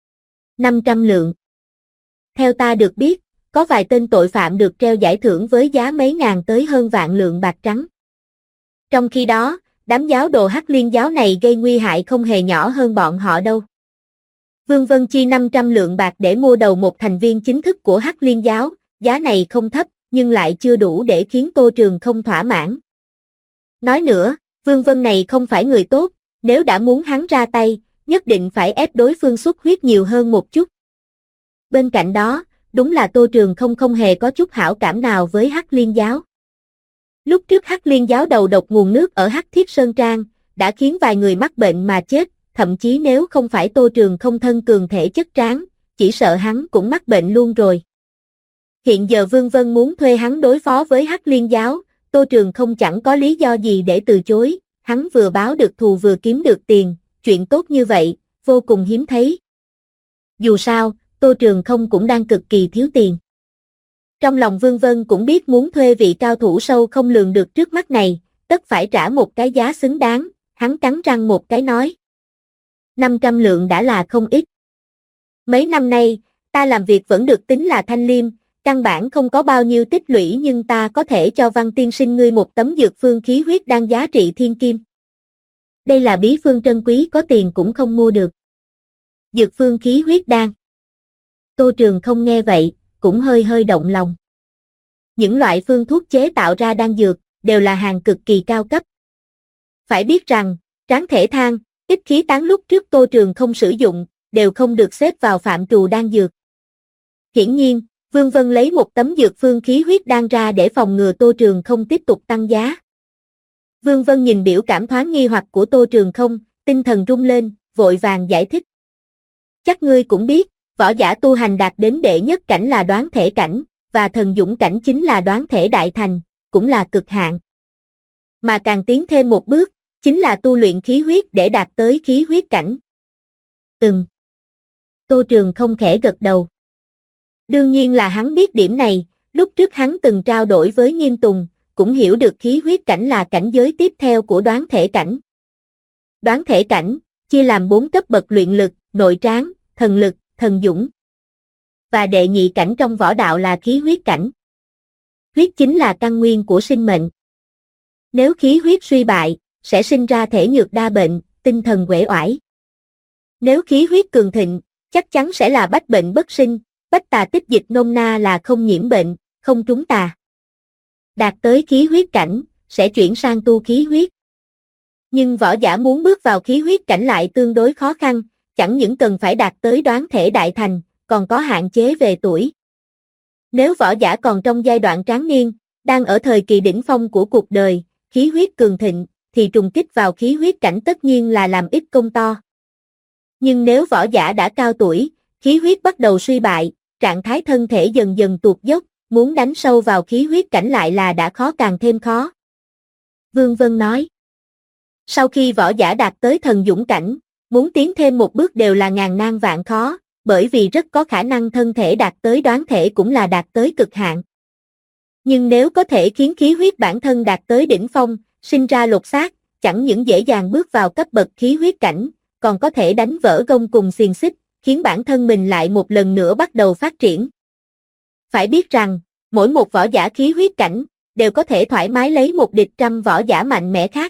500 lượng. Theo ta được biết, có vài tên tội phạm được treo giải thưởng với giá mấy ngàn tới hơn vạn lượng bạc trắng. Trong khi đó, đám giáo đồ Hắc Liên giáo này gây nguy hại không hề nhỏ hơn bọn họ đâu. Vương Vân chi 500 lượng bạc để mua đầu một thành viên chính thức của Hắc Liên giáo, giá này không thấp, nhưng lại chưa đủ để khiến Tô Trường không thỏa mãn. Nói nữa, Vương Vân này không phải người tốt, nếu đã muốn hắn ra tay, nhất định phải ép đối phương xuất huyết nhiều hơn một chút. Bên cạnh đó, đúng là Tô Trường không hề có chút hảo cảm nào với Hắc Liên giáo. Lúc trước Hắc Liên giáo đầu độc nguồn nước ở Hắc Thiết Sơn Trang, đã khiến vài người mắc bệnh mà chết, thậm chí nếu không phải Tô Trường không thân cường thể chất tráng, chỉ sợ hắn cũng mắc bệnh luôn rồi. Hiện giờ Vương Vân muốn thuê hắn đối phó với Hắc Liên giáo, Tô Trường không chẳng có lý do gì để từ chối, hắn vừa báo được thù vừa kiếm được tiền, chuyện tốt như vậy, vô cùng hiếm thấy. Dù sao, Tô Trường không cũng đang cực kỳ thiếu tiền. Trong lòng Vương Vân cũng biết muốn thuê vị cao thủ sâu không lường được trước mắt này, tất phải trả một cái giá xứng đáng, hắn cắn răng một cái nói. 500 lượng đã là không ít. Mấy năm nay, ta làm việc vẫn được tính là thanh liêm, căn bản không có bao nhiêu tích lũy nhưng ta có thể cho Văn tiên sinh ngươi một tấm dược phương khí huyết đan giá trị thiên kim. Đây là bí phương trân quý có tiền cũng không mua được. Dược phương khí huyết đan. Tô Trường không nghe vậy, cũng hơi động lòng. Những loại phương thuốc chế tạo ra đan dược, đều là hàng cực kỳ cao cấp. Phải biết rằng, tráng thể thang, ích khí tán lúc trước Tô Trường không sử dụng, đều không được xếp vào phạm trù đan dược. Hiển nhiên, Vương Vân lấy một tấm dược phương khí huyết đan ra để phòng ngừa Tô Trường không tiếp tục tăng giá. Vương Vân nhìn biểu cảm thoáng nghi hoặc của Tô Trường không, tinh thần rung lên, vội vàng giải thích. Chắc ngươi cũng biết, võ giả tu hành đạt đến đệ nhất cảnh là đoán thể cảnh, và thần dũng cảnh chính là đoán thể đại thành, cũng là cực hạn. Mà càng tiến thêm một bước, chính là tu luyện khí huyết để đạt tới khí huyết cảnh. Tô Trường không khẽ gật đầu. Đương nhiên là hắn biết điểm này, lúc trước hắn từng trao đổi với Nghiêm Tùng, cũng hiểu được khí huyết cảnh là cảnh giới tiếp theo của đoán thể cảnh. Đoán thể cảnh, chia làm 4 cấp bậc luyện lực, nội tráng, thần lực, thần dũng. Và đệ nhị cảnh trong võ đạo là khí huyết cảnh. Huyết chính là căn nguyên của sinh mệnh. Nếu khí huyết suy bại, sẽ sinh ra thể nhược đa bệnh, tinh thần uể oải. Nếu khí huyết cường thịnh, chắc chắn sẽ là bách bệnh bất sinh, bách tà tích dịch nôm na là không nhiễm bệnh, không trúng tà. Đạt tới khí huyết cảnh, sẽ chuyển sang tu khí huyết. Nhưng võ giả muốn bước vào khí huyết cảnh lại tương đối khó khăn, chẳng những cần phải đạt tới đoán thể đại thành, còn có hạn chế về tuổi. Nếu võ giả còn trong giai đoạn tráng niên, đang ở thời kỳ đỉnh phong của cuộc đời, khí huyết cường thịnh, thì trùng kích vào khí huyết cảnh tất nhiên là làm ít công to. Nhưng nếu võ giả đã cao tuổi, khí huyết bắt đầu suy bại, trạng thái thân thể dần dần tuột dốc, muốn đánh sâu vào khí huyết cảnh lại là đã khó càng thêm khó. Vương Vân nói. Sau khi võ giả đạt tới thần dũng cảnh, muốn tiến thêm một bước đều là ngàn nan vạn khó, bởi vì rất có khả năng thân thể đạt tới đoán thể cũng là đạt tới cực hạn. Nhưng nếu có thể khiến khí huyết bản thân đạt tới đỉnh phong, sinh ra lột xác, chẳng những dễ dàng bước vào cấp bậc khí huyết cảnh, còn có thể đánh vỡ gông cùng xiềng xích, khiến bản thân mình lại một lần nữa bắt đầu phát triển. Phải biết rằng, mỗi một võ giả khí huyết cảnh, đều có thể thoải mái lấy một địch trăm võ giả mạnh mẽ khác.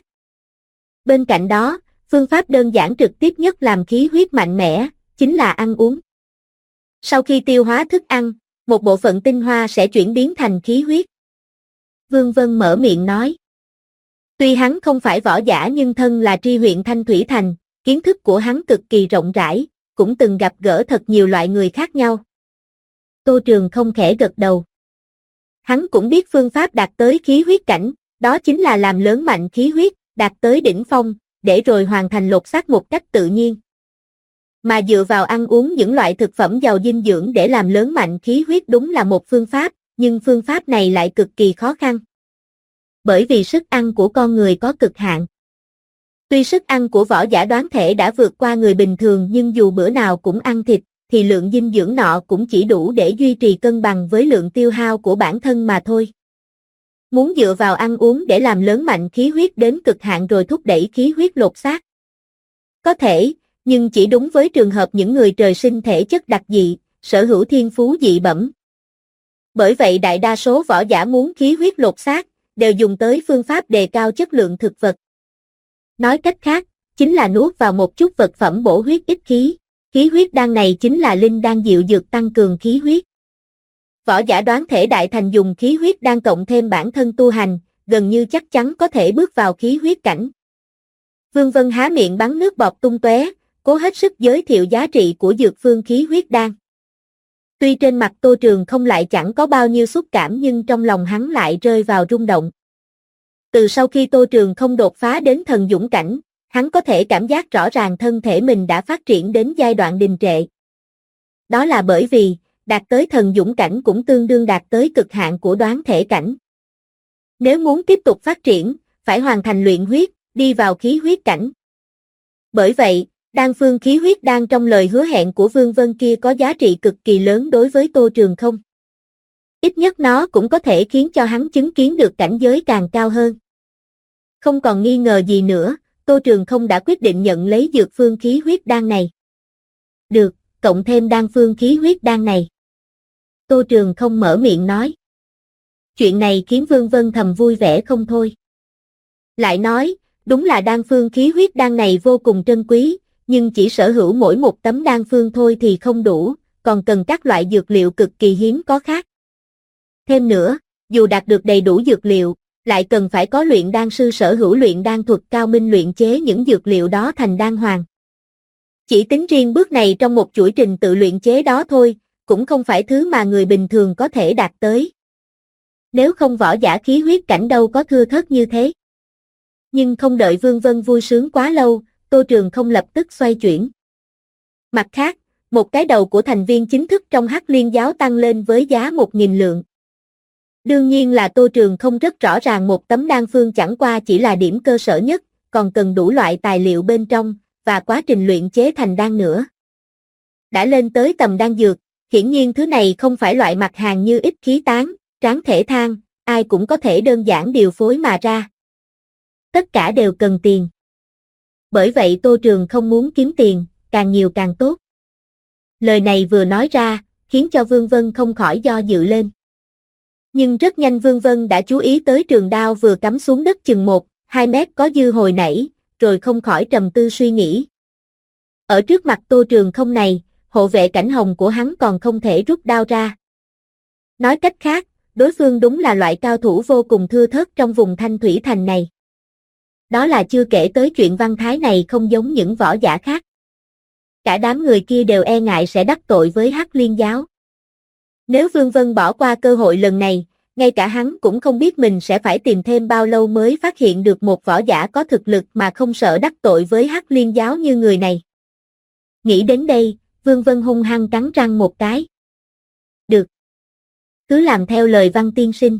Bên cạnh đó, phương pháp đơn giản trực tiếp nhất làm khí huyết mạnh mẽ, chính là ăn uống. Sau khi tiêu hóa thức ăn, một bộ phận tinh hoa sẽ chuyển biến thành khí huyết. Vương Vân mở miệng nói. Tuy hắn không phải võ giả nhưng thân là tri huyện Thanh Thủy Thành, kiến thức của hắn cực kỳ rộng rãi, cũng từng gặp gỡ thật nhiều loại người khác nhau. Tô Trường không khẽ gật đầu. Hắn cũng biết phương pháp đạt tới khí huyết cảnh, đó chính là làm lớn mạnh khí huyết, đạt tới đỉnh phong, để rồi hoàn thành lột xác một cách tự nhiên. Mà dựa vào ăn uống những loại thực phẩm giàu dinh dưỡng để làm lớn mạnh khí huyết đúng là một phương pháp, nhưng phương pháp này lại cực kỳ khó khăn. Bởi vì sức ăn của con người có cực hạn. Tuy sức ăn của võ giả đoán thể đã vượt qua người bình thường nhưng dù bữa nào cũng ăn thịt, thì lượng dinh dưỡng nọ cũng chỉ đủ để duy trì cân bằng với lượng tiêu hao của bản thân mà thôi. Muốn dựa vào ăn uống để làm lớn mạnh khí huyết đến cực hạn rồi thúc đẩy khí huyết lột xác. Có thể, nhưng chỉ đúng với trường hợp những người trời sinh thể chất đặc dị, sở hữu thiên phú dị bẩm. Bởi vậy đại đa số võ giả muốn khí huyết lột xác, đều dùng tới phương pháp đề cao chất lượng thực vật. Nói cách khác, chính là nuốt vào một chút vật phẩm bổ huyết ích khí. Khí huyết đan này chính là linh đan diệu dược tăng cường khí huyết. Võ giả đoán thể đại thành dùng khí huyết đan cộng thêm bản thân tu hành, gần như chắc chắn có thể bước vào khí huyết cảnh. Vương Vân há miệng bắn nước bọt tung tóe, cố hết sức giới thiệu giá trị của dược phương khí huyết đan. Tuy trên mặt Tô Trường không lại chẳng có bao nhiêu xúc cảm nhưng trong lòng hắn lại rơi vào rung động. Từ sau khi Tô Trường không đột phá đến thần dũng cảnh, hắn có thể cảm giác rõ ràng thân thể mình đã phát triển đến giai đoạn đình trệ. Đó là bởi vì, đạt tới thần dũng cảnh cũng tương đương đạt tới cực hạn của đoán thể cảnh. Nếu muốn tiếp tục phát triển, phải hoàn thành luyện huyết, đi vào khí huyết cảnh. Bởi vậy, đan phương khí huyết đan trong lời hứa hẹn của Vương Vân kia có giá trị cực kỳ lớn đối với Tô Trường không. Ít nhất nó cũng có thể khiến cho hắn chứng kiến được cảnh giới càng cao hơn. Không còn nghi ngờ gì nữa, Tô Trường không đã quyết định nhận lấy dược phương khí huyết đan này. Được, cộng thêm đan phương khí huyết đan này. Tô Trường không mở miệng nói. Chuyện này khiến Vương Vân thầm vui vẻ không thôi. Lại nói, đúng là đan phương khí huyết đan này vô cùng trân quý, nhưng chỉ sở hữu mỗi một tấm đan phương thôi thì không đủ, còn cần các loại dược liệu cực kỳ hiếm có khác. Thêm nữa, dù đạt được đầy đủ dược liệu, lại cần phải có luyện đan sư sở hữu luyện đan thuật cao minh luyện chế những dược liệu đó thành đan hoàng. Chỉ tính riêng bước này trong một chuỗi trình tự luyện chế đó thôi, cũng không phải thứ mà người bình thường có thể đạt tới. Nếu không võ giả khí huyết cảnh đâu có thưa thớt như thế. Nhưng không đợi Vương Vân vui sướng quá lâu, Tô Trường không lập tức xoay chuyển. Mặt khác, một cái đầu của thành viên chính thức trong Hắc Liên giáo tăng lên với giá 1.000 lượng. Đương nhiên là Tô Trường không rất rõ ràng một tấm đan phương chẳng qua chỉ là điểm cơ sở nhất, còn cần đủ loại tài liệu bên trong, và quá trình luyện chế thành đan nữa. Đã lên tới tầm đan dược, hiển nhiên thứ này không phải loại mặt hàng như ích khí tán, tráng thể thang, ai cũng có thể đơn giản điều phối mà ra. Tất cả đều cần tiền. Bởi vậy Tô Trường không muốn kiếm tiền, càng nhiều càng tốt. Lời này vừa nói ra, khiến cho Vương Vân không khỏi do dự lên. Nhưng rất nhanh Vương Vân đã chú ý tới trường đao vừa cắm xuống đất chừng 1-2 mét có dư hồi nãy, rồi không khỏi trầm tư suy nghĩ. Ở trước mặt Tô Trường không này, hộ vệ cảnh hồng của hắn còn không thể rút đao ra. Nói cách khác, đối phương đúng là loại cao thủ vô cùng thưa thớt trong vùng Thanh Thủy Thành này. Đó là chưa kể tới chuyện Văn Thái này không giống những võ giả khác. Cả đám người kia đều e ngại sẽ đắc tội với Hắc Liên giáo. Nếu Vương Vân bỏ qua cơ hội lần này, ngay cả hắn cũng không biết mình sẽ phải tìm thêm bao lâu mới phát hiện được một võ giả có thực lực mà không sợ đắc tội với Hắc Liên giáo như người này. Nghĩ đến đây, Vương Vân hung hăng cắn răng một cái. Được. Cứ làm theo lời Văn tiên sinh.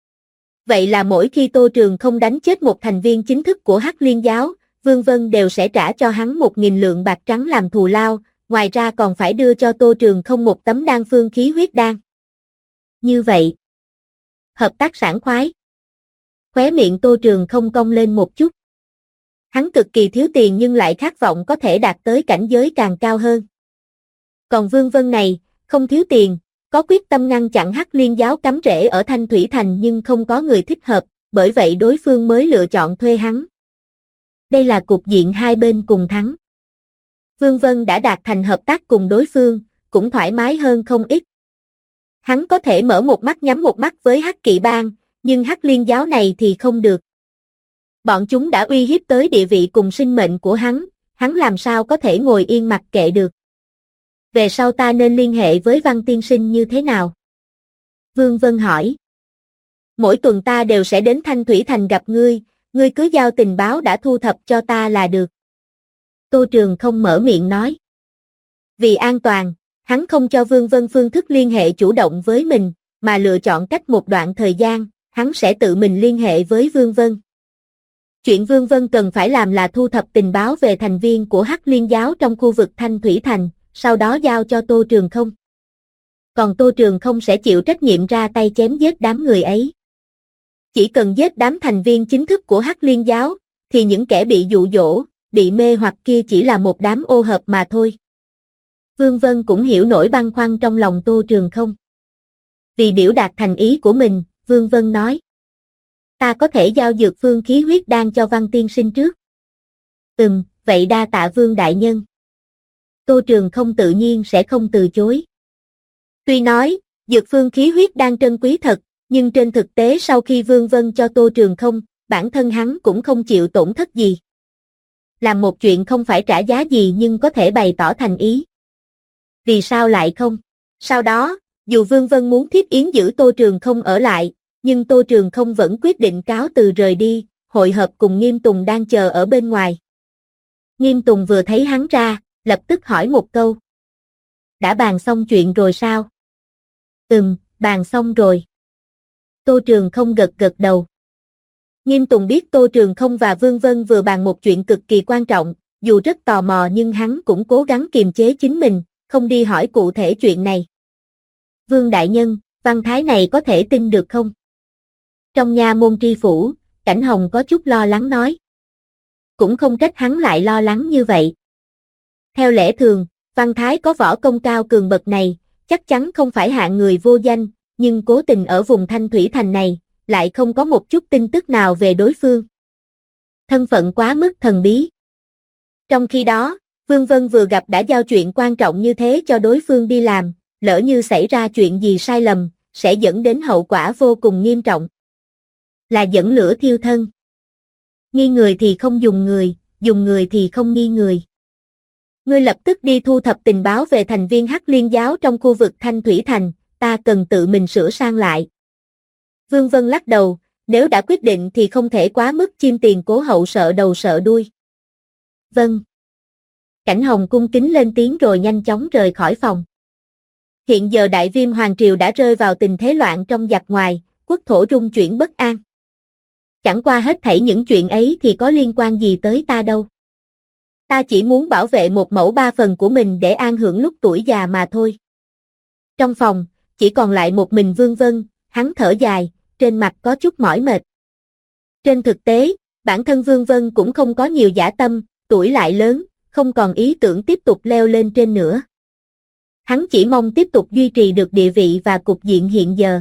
Vậy là mỗi khi Tô Trường không đánh chết một thành viên chính thức của Hắc Liên giáo, Vương Vân đều sẽ trả cho hắn 1.000 lượng bạc trắng làm thù lao, ngoài ra còn phải đưa cho Tô Trường không một tấm đan phương khí huyết đan. Như vậy, hợp tác sảng khoái. Khóe miệng Tô Trường không cong lên một chút. Hắn cực kỳ thiếu tiền nhưng lại khát vọng có thể đạt tới cảnh giới càng cao hơn. Còn Vương Vân này, không thiếu tiền, có quyết tâm ngăn chặn Hắc Liên giáo cắm rễ ở Thanh Thủy Thành nhưng không có người thích hợp, bởi vậy đối phương mới lựa chọn thuê hắn. Đây là cục diện hai bên cùng thắng. Vương Vân đã đạt thành hợp tác cùng đối phương, cũng thoải mái hơn không ít. Hắn có thể mở một mắt nhắm một mắt với Hắc Kỵ Bang, nhưng Hắc Liên giáo này thì không được. Bọn chúng đã uy hiếp tới địa vị cùng sinh mệnh của hắn làm sao có thể ngồi yên mặc kệ được. Về sau ta nên liên hệ với Văn tiên sinh như thế nào? Vương Vân hỏi. Mỗi tuần ta đều sẽ đến Thanh Thủy Thành gặp ngươi cứ giao tình báo đã thu thập cho ta là được. Tô Trường không mở miệng nói. Vì an toàn, hắn không cho Vương Vân phương thức liên hệ chủ động với mình, mà lựa chọn cách một đoạn thời gian, hắn sẽ tự mình liên hệ với Vương Vân. Chuyện Vương Vân cần phải làm là thu thập tình báo về thành viên của Hắc Liên giáo trong khu vực Thanh Thủy Thành, sau đó giao cho Tô Trường không. Còn Tô Trường không sẽ chịu trách nhiệm ra tay chém giết đám người ấy. Chỉ cần giết đám thành viên chính thức của Hắc Liên giáo, thì những kẻ bị dụ dỗ, bị mê hoặc kia chỉ là một đám ô hợp mà thôi. Vương Vân cũng hiểu nỗi băn khoăn trong lòng Tô Trường không. Vì biểu đạt thành ý của mình, Vương Vân nói. Ta có thể giao dược phương khí huyết đan cho Văn tiên sinh trước. Vậy đa tạ Vương đại nhân. Tô Trường Không tự nhiên sẽ không từ chối. Tuy nói, dược phương khí huyết đang trân quý thật, nhưng trên thực tế sau khi Vương Vân cho Tô Trường Không, bản thân hắn cũng không chịu tổn thất gì. Làm một chuyện không phải trả giá gì nhưng có thể bày tỏ thành ý. Vì sao lại không? Sau đó, dù Vương Vân muốn Thiếp Yến giữ Tô Trường Không ở lại, nhưng Tô Trường Không vẫn quyết định cáo từ rời đi, hội hợp cùng Nghiêm Tùng đang chờ ở bên ngoài. Nghiêm Tùng vừa thấy hắn ra, lập tức hỏi một câu. Đã bàn xong chuyện rồi sao? Bàn xong rồi. Tô Trường Không gật gật đầu. Nghiêm Tùng biết Tô Trường Không và Vương Vân vừa bàn một chuyện cực kỳ quan trọng, dù rất tò mò nhưng hắn cũng cố gắng kiềm chế chính mình, không đi hỏi cụ thể chuyện này. Vương đại nhân, văn thái này có thể tin được không? Trong nha môn tri phủ, Cảnh Hồng có chút lo lắng nói. Cũng không trách hắn lại lo lắng như vậy. Theo lẽ thường, văn thái có võ công cao cường bậc này, chắc chắn không phải hạng người vô danh, nhưng cố tình ở vùng Thanh Thủy Thành này, lại không có một chút tin tức nào về đối phương. Thân phận quá mức thần bí. Trong khi đó, Vương Vân vừa gặp đã giao chuyện quan trọng như thế cho đối phương đi làm, lỡ như xảy ra chuyện gì sai lầm, sẽ dẫn đến hậu quả vô cùng nghiêm trọng. Là dẫn lửa thiêu thân. Nghi người thì không dùng người thì không nghi người. Ngươi lập tức đi thu thập tình báo về thành viên Hắc Liên giáo trong khu vực Thanh Thủy Thành, ta cần tự mình sửa sang lại. Vương Vân lắc đầu, nếu đã quyết định thì không thể quá mức chim tiền cố hậu sợ đầu sợ đuôi. Vâng. Cảnh Hồng cung kính lên tiếng rồi nhanh chóng rời khỏi phòng. Hiện giờ Đại Viêm Hoàng Triều đã rơi vào tình thế loạn trong giặc ngoài, quốc thổ rung chuyển bất an. Chẳng qua hết thảy những chuyện ấy thì có liên quan gì tới ta đâu. Ta chỉ muốn bảo vệ một mẫu ba phần của mình để an hưởng lúc tuổi già mà thôi. Trong phòng, chỉ còn lại một mình Vương Vân, hắn thở dài, trên mặt có chút mỏi mệt. Trên thực tế, bản thân Vương Vân cũng không có nhiều dã tâm, tuổi lại lớn, không còn ý tưởng tiếp tục leo lên trên nữa. Hắn chỉ mong tiếp tục duy trì được địa vị và cục diện hiện giờ.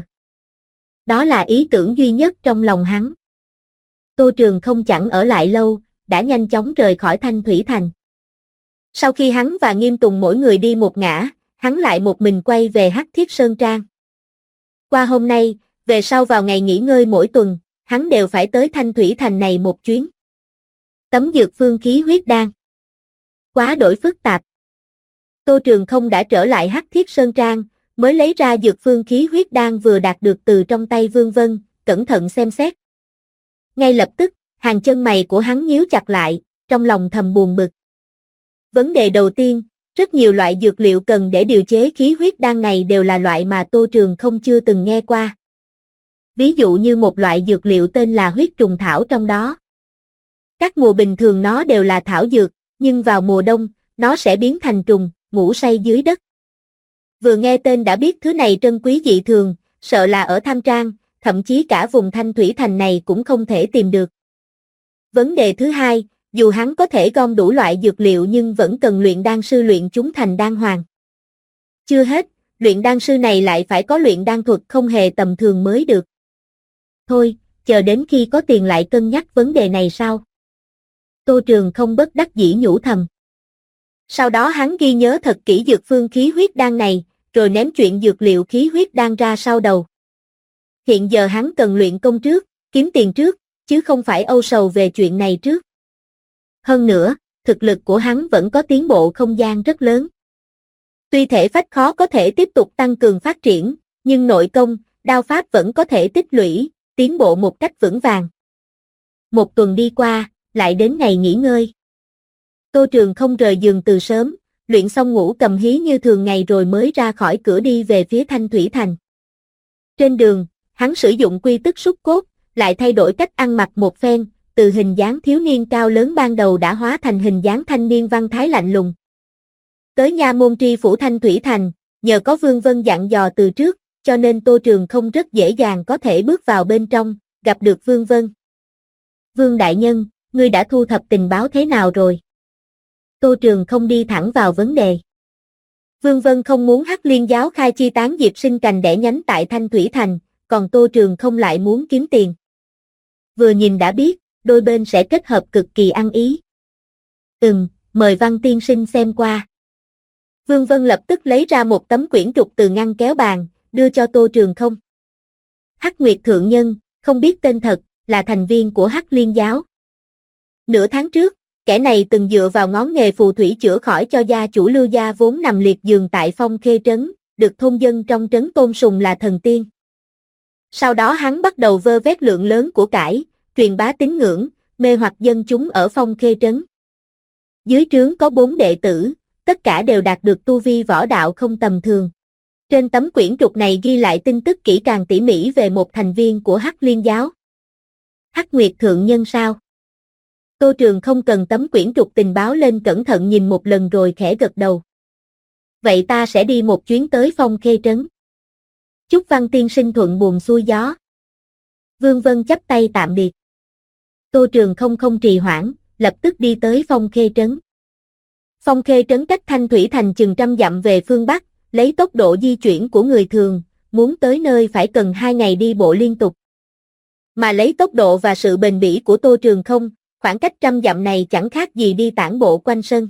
Đó là ý tưởng duy nhất trong lòng hắn. Tô Trường Không chẳng ở lại lâu, đã nhanh chóng rời khỏi Thanh Thủy Thành. Sau khi hắn và Nghiêm Tùng mỗi người đi một ngả, hắn lại một mình quay về Hắc Thiết Sơn Trang. Qua hôm nay, về sau vào ngày nghỉ ngơi mỗi tuần, hắn đều phải tới Thanh Thủy Thành này một chuyến. Tấm dược phương khí huyết đan. Quá đổi phức tạp. Tô Trường Không đã trở lại Hắc Thiết Sơn Trang, mới lấy ra dược phương khí huyết đan vừa đạt được từ trong tay Vương Vân, cẩn thận xem xét. Ngay lập tức, hàng chân mày của hắn nhíu chặt lại, trong lòng thầm buồn bực. Vấn đề đầu tiên, rất nhiều loại dược liệu cần để điều chế khí huyết đan này đều là loại mà Tô Trường Không chưa từng nghe qua. Ví dụ như một loại dược liệu tên là huyết trùng thảo trong đó. Các mùa bình thường nó đều là thảo dược, nhưng vào mùa đông, nó sẽ biến thành trùng, ngủ say dưới đất. Vừa nghe tên đã biết thứ này trân quý dị thường, sợ là ở Tham Trang, thậm chí cả vùng Thanh Thủy Thành này cũng không thể tìm được. Vấn đề thứ hai, dù hắn có thể gom đủ loại dược liệu nhưng vẫn cần luyện đan sư luyện chúng thành đan hoàng. Chưa hết, luyện đan sư này lại phải có luyện đan thuật không hề tầm thường mới được. Thôi, chờ đến khi có tiền lại cân nhắc vấn đề này sau. Tô Trường Không bất đắc dĩ nhủ thầm. Sau đó hắn ghi nhớ thật kỹ dược phương khí huyết đan này, rồi ném chuyện dược liệu khí huyết đan ra sau đầu. Hiện giờ hắn cần luyện công trước, kiếm tiền trước, chứ không phải âu sầu về chuyện này trước. Hơn nữa, thực lực của hắn vẫn có tiến bộ không gian rất lớn. Tuy thể phách khó có thể tiếp tục tăng cường phát triển, nhưng nội công, đao pháp vẫn có thể tích lũy, tiến bộ một cách vững vàng. Một tuần đi qua, lại đến ngày nghỉ ngơi. Tô Trường Không rời giường từ sớm, luyện xong ngủ cầm hí như thường ngày rồi mới ra khỏi cửa đi về phía Thanh Thủy Thành. Trên đường, hắn sử dụng quy tức xúc cốt, lại thay đổi cách ăn mặc một phen, từ hình dáng thiếu niên cao lớn ban đầu đã hóa thành hình dáng thanh niên văn thái lạnh lùng. Tới nha môn tri phủ Thanh Thủy Thành, nhờ có Vương Vân dặn dò từ trước, cho nên Tô Trường Không rất dễ dàng có thể bước vào bên trong, gặp được Vương Vân. Vương đại nhân, ngươi đã thu thập tình báo thế nào rồi? Tô Trường Không đi thẳng vào vấn đề. Vương Vân không muốn Hắc Liên giáo khai chi tán diệp sinh cành đẻ nhánh tại Thanh Thủy Thành, còn Tô Trường Không lại muốn kiếm tiền. Vừa nhìn đã biết, đôi bên sẽ kết hợp cực kỳ ăn ý. Mời Văn tiên sinh xem qua. Vương Vân lập tức lấy ra một tấm quyển trục từ ngăn kéo bàn, đưa cho Tô Trường Không. Hắc Nguyệt Thượng Nhân, không biết tên thật, là thành viên của Hắc Liên giáo. Nửa tháng trước, kẻ này từng dựa vào ngón nghề phù thủy chữa khỏi cho gia chủ Lưu gia vốn nằm liệt giường tại Phong Khê Trấn, được thôn dân trong trấn tôn sùng là thần tiên. Sau đó hắn bắt đầu vơ vét lượng lớn của cải, truyền bá tín ngưỡng, mê hoặc dân chúng ở Phong Khê Trấn. Dưới trướng có 4 đệ tử, tất cả đều đạt được tu vi võ đạo không tầm thường. Trên tấm quyển trục này ghi lại tin tức kỹ càng tỉ mỉ về một thành viên của Hắc Liên giáo. Hắc Nguyệt Thượng Nhân sao? Tô Trường không cần tấm quyển trục tình báo lên cẩn thận nhìn một lần rồi khẽ gật đầu. Vậy ta sẽ đi một chuyến tới Phong Khê Trấn. Chúc Văn tiên sinh thuận buồm xuôi gió. Vương Vân chắp tay tạm biệt. Tô Trường không trì hoãn, lập tức đi tới Phong Khê Trấn. Phong Khê Trấn cách Thanh Thủy Thành chừng 100 dặm về phương Bắc, lấy tốc độ di chuyển của người thường, muốn tới nơi phải cần 2 ngày đi bộ liên tục. Mà lấy tốc độ và sự bền bỉ của Tô Trường không, khoảng cách 100 dặm này chẳng khác gì đi tản bộ quanh sân.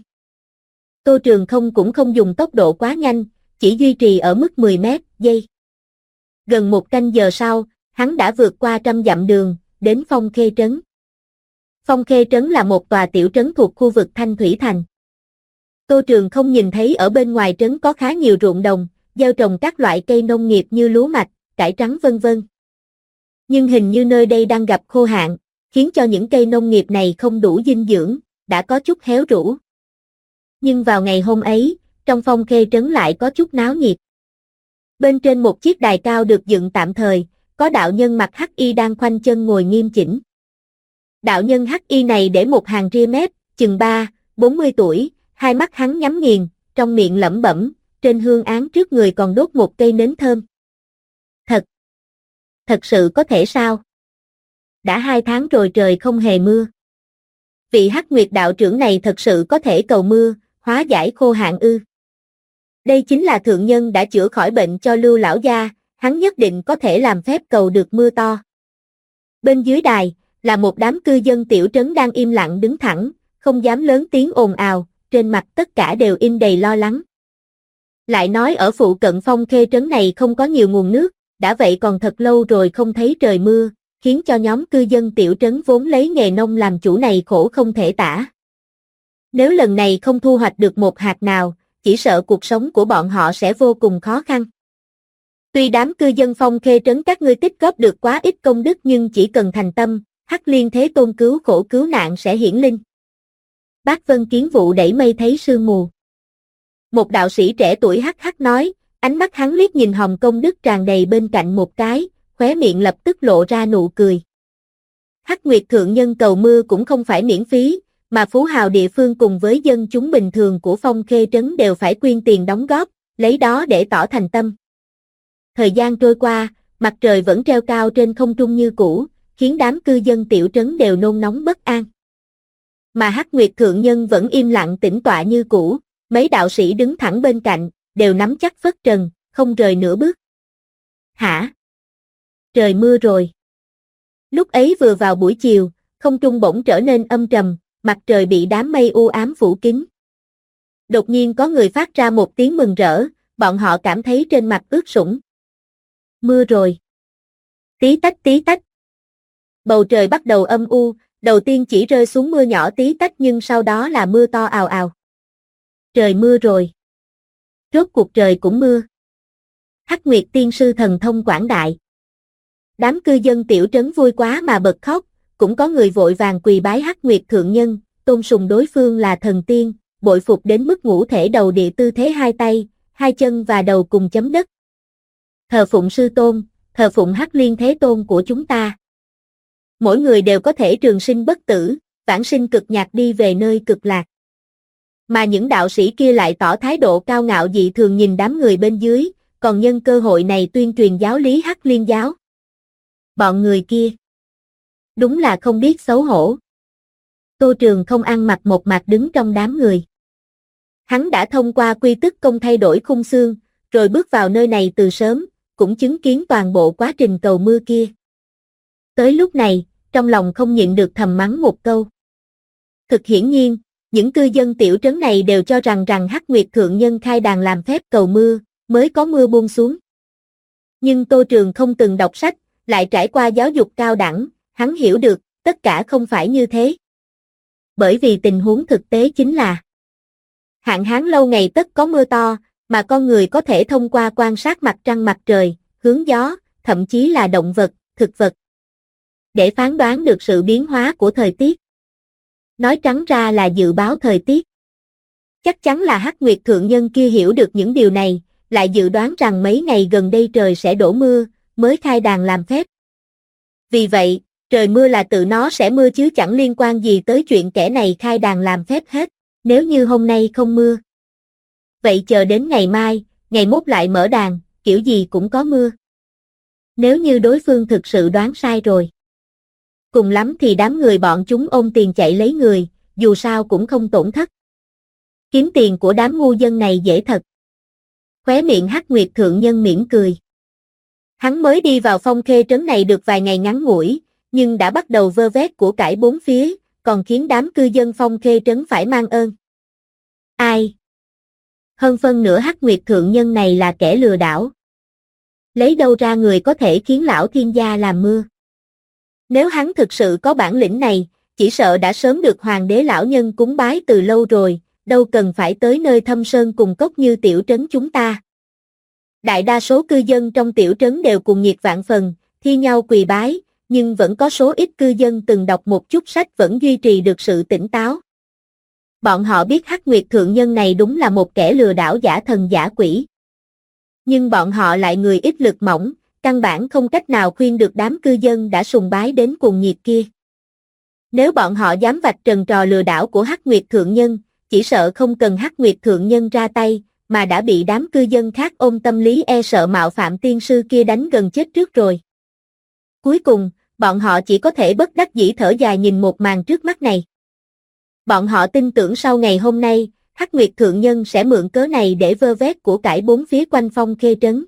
Tô Trường không cũng không dùng tốc độ quá nhanh, chỉ duy trì ở mức 10 mét giây. Gần 1 canh giờ sau, hắn đã vượt qua 100 dặm đường, đến Phong Khê Trấn. Phong Khê Trấn là một tòa tiểu trấn thuộc khu vực Thanh Thủy Thành. Tô Trường không nhìn thấy ở bên ngoài trấn có khá nhiều ruộng đồng, gieo trồng các loại cây nông nghiệp như lúa mạch, cải trắng vân vân. Nhưng hình như nơi đây đang gặp khô hạn, khiến cho những cây nông nghiệp này không đủ dinh dưỡng, đã có chút héo rũ. Nhưng vào ngày hôm ấy, trong Phong Khê Trấn lại có chút náo nhiệt. Bên trên một chiếc đài cao được dựng tạm thời, có đạo nhân mặc hắc y đang khoanh chân ngồi nghiêm chỉnh. Đạo nhân hắc y này để một hàng ria mép, chừng 40 tuổi, hai mắt hắn nhắm nghiền, trong miệng lẩm bẩm, trên hương án trước người còn đốt một cây nến thơm. Thật sự có thể sao? Đã 2 tháng rồi trời không hề mưa. Vị Hắc Nguyệt đạo trưởng này thật sự có thể cầu mưa, hóa giải khô hạn ư? Đây chính là thượng nhân đã chữa khỏi bệnh cho Lưu lão gia, hắn nhất định có thể làm phép cầu được mưa to. Bên dưới đài, là một đám cư dân tiểu trấn đang im lặng đứng thẳng, không dám lớn tiếng ồn ào, trên mặt tất cả đều in đầy lo lắng. Lại nói ở phụ cận Phong Khê Trấn này không có nhiều nguồn nước, đã vậy còn thật lâu rồi không thấy trời mưa, khiến cho nhóm cư dân tiểu trấn vốn lấy nghề nông làm chủ này khổ không thể tả. Nếu lần này không thu hoạch được một hạt nào, chỉ sợ cuộc sống của bọn họ sẽ vô cùng khó khăn. Tuy đám cư dân Phong Khê Trấn các ngươi tích góp được quá ít công đức nhưng chỉ cần thành tâm, Hắc Liên Thế Tôn cứu khổ cứu nạn sẽ hiển linh. Bác Vân Kiến Vụ đẩy mây thấy sương mù. Một đạo sĩ trẻ tuổi hắc hắc nói, ánh mắt hắn liếc nhìn hòm công đức tràn đầy bên cạnh một cái, khóe miệng lập tức lộ ra nụ cười. Hắc Nguyệt Thượng Nhân cầu mưa cũng không phải miễn phí, mà phú hào địa phương cùng với dân chúng bình thường của Phong Khê Trấn đều phải quyên tiền đóng góp, lấy đó để tỏ thành tâm. Thời gian trôi qua, mặt trời vẫn treo cao trên không trung như cũ, khiến đám cư dân tiểu trấn đều nôn nóng bất an. Mà Hắc Nguyệt Thượng Nhân vẫn im lặng tĩnh tọa như cũ, mấy đạo sĩ đứng thẳng bên cạnh, đều nắm chắc phất trần, không rời nửa bước. Hả? Trời mưa rồi. Lúc ấy vừa vào buổi chiều, không trung bỗng trở nên âm trầm, mặt trời bị đám mây u ám phủ kín. Đột nhiên có người phát ra một tiếng mừng rỡ, bọn họ cảm thấy trên mặt ướt sũng. Mưa rồi. Tí tách tí tách. Bầu trời bắt đầu âm u, đầu tiên chỉ rơi xuống mưa nhỏ tí tách nhưng sau đó là mưa to ào ào. Trời mưa rồi. Rốt cuộc trời cũng mưa. Hắc Nguyệt tiên sư thần thông quảng đại. Đám cư dân tiểu trấn vui quá mà bật khóc, cũng có người vội vàng quỳ bái Hắc Nguyệt Thượng Nhân, tôn sùng đối phương là thần tiên, bội phục đến mức ngũ thể đầu địa tư thế hai tay, hai chân và đầu cùng chấm đất. Thờ phụng sư tôn, thờ phụng Hắc Liên Thế Tôn của chúng ta. Mỗi người đều có thể trường sinh bất tử, vãng sinh cực nhạc đi về nơi cực lạc. Mà những đạo sĩ kia lại tỏ thái độ cao ngạo dị thường nhìn đám người bên dưới, còn nhân cơ hội này tuyên truyền giáo lý Hắc Liên giáo. Bọn người kia đúng là không biết xấu hổ. Tô Trường không ăn mặc một mặt đứng trong đám người. Hắn đã thông qua quy tức công thay đổi khung xương, rồi bước vào nơi này từ sớm, cũng chứng kiến toàn bộ quá trình cầu mưa kia. Tới lúc này, trong lòng không nhịn được thầm mắng một câu. Thực hiển nhiên, Những cư dân tiểu trấn này đều cho rằng Hắc Nguyệt Thượng Nhân khai đàn làm phép cầu mưa, mới có mưa buông xuống. Nhưng Tô Trường không từng đọc sách, lại trải qua giáo dục cao đẳng, hắn hiểu được, tất cả không phải như thế. Bởi vì tình huống thực tế chính là hạn hán lâu ngày tất có mưa to, mà con người có thể thông qua quan sát mặt trăng mặt trời, hướng gió, thậm chí là động vật, thực vật, để phán đoán được sự biến hóa của thời tiết. Nói trắng ra là dự báo thời tiết. Chắc chắn là Hắc Nguyệt Thượng Nhân kia hiểu được những điều này, lại dự đoán rằng mấy ngày gần đây trời sẽ đổ mưa, mới khai đàn làm phép. Vì vậy, trời mưa là tự nó sẽ mưa chứ chẳng liên quan gì tới chuyện kẻ này khai đàn làm phép hết. Nếu như hôm nay không mưa, vậy chờ đến ngày mai, ngày mốt lại mở đàn, kiểu gì cũng có mưa. Nếu như đối phương thực sự đoán sai rồi, cùng lắm thì đám người bọn chúng ôm tiền chạy lấy người, dù sao cũng không tổn thất. Kiếm tiền của đám ngu dân này dễ thật. Khóe miệng Hắc Nguyệt Thượng Nhân mỉm cười. Hắn mới đi vào Phong Khê trấn này được vài ngày ngắn ngủi, nhưng đã bắt đầu vơ vét của cải bốn phía, còn khiến đám cư dân Phong Khê trấn phải mang ơn. Ai? Hơn phân nửa Hắc Nguyệt Thượng Nhân này là kẻ lừa đảo. Lấy đâu ra người có thể khiến lão thiên gia làm mưa? Nếu hắn thực sự có bản lĩnh này, chỉ sợ đã sớm được hoàng đế lão nhân cúng bái từ lâu rồi, đâu cần phải tới nơi thâm sơn cùng cốc như tiểu trấn chúng ta. Đại đa số cư dân trong tiểu trấn đều cùng nhiệt vạn phần, thi nhau quỳ bái, nhưng vẫn có số ít cư dân từng đọc một chút sách vẫn duy trì được sự tỉnh táo. Bọn họ biết Hắc Nguyệt Thượng Nhân này đúng là một kẻ lừa đảo giả thần giả quỷ. Nhưng bọn họ lại người ít lực mỏng, căn bản không cách nào khuyên được đám cư dân đã sùng bái đến cuồng nhiệt kia. Nếu bọn họ dám vạch trần trò lừa đảo của Hắc Nguyệt Thượng Nhân, chỉ sợ không cần Hắc Nguyệt Thượng Nhân ra tay, mà đã bị đám cư dân khác ôm tâm lý e sợ mạo phạm tiên sư kia đánh gần chết trước rồi. Cuối cùng, bọn họ chỉ có thể bất đắc dĩ thở dài nhìn một màn trước mắt này. Bọn họ tin tưởng sau ngày hôm nay, Hắc Nguyệt Thượng Nhân sẽ mượn cớ này để vơ vét của cải bốn phía quanh Phong Khê trấn.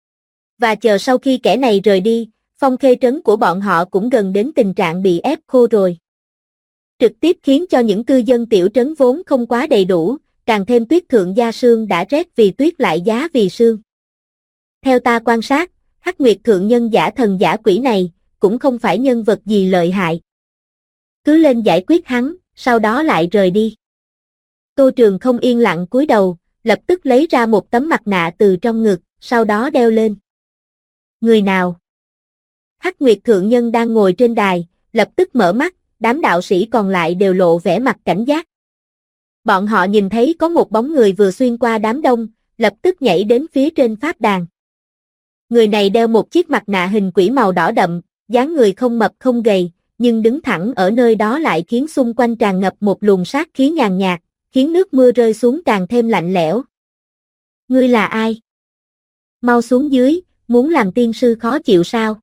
Và chờ sau khi kẻ này rời đi, Phong Khê trấn của bọn họ cũng gần đến tình trạng bị ép khô rồi. Trực tiếp khiến cho những cư dân tiểu trấn vốn không quá đầy đủ, càng thêm tuyết thượng gia sương đã rét vì tuyết lại giá vì sương. Theo ta quan sát, Hắc Nguyệt Thượng Nhân giả thần giả quỷ này, cũng không phải nhân vật gì lợi hại. Cứ lên giải quyết hắn, sau đó lại rời đi. Tô Trường không yên lặng cúi đầu, lập tức lấy ra một tấm mặt nạ từ trong ngực, sau đó đeo lên. Người nào? Hắc Nguyệt Thượng Nhân đang ngồi trên đài, lập tức mở mắt, đám đạo sĩ còn lại đều lộ vẻ mặt cảnh giác. Bọn họ nhìn thấy có một bóng người vừa xuyên qua đám đông, lập tức nhảy đến phía trên pháp đàn. Người này đeo một chiếc mặt nạ hình quỷ màu đỏ đậm, dáng người không mập không gầy, nhưng đứng thẳng ở nơi đó lại khiến xung quanh tràn ngập một luồng sát khí nhàn nhạt, khiến nước mưa rơi xuống càng thêm lạnh lẽo. Ngươi là ai? Mau xuống dưới, muốn làm tiên sư khó chịu sao?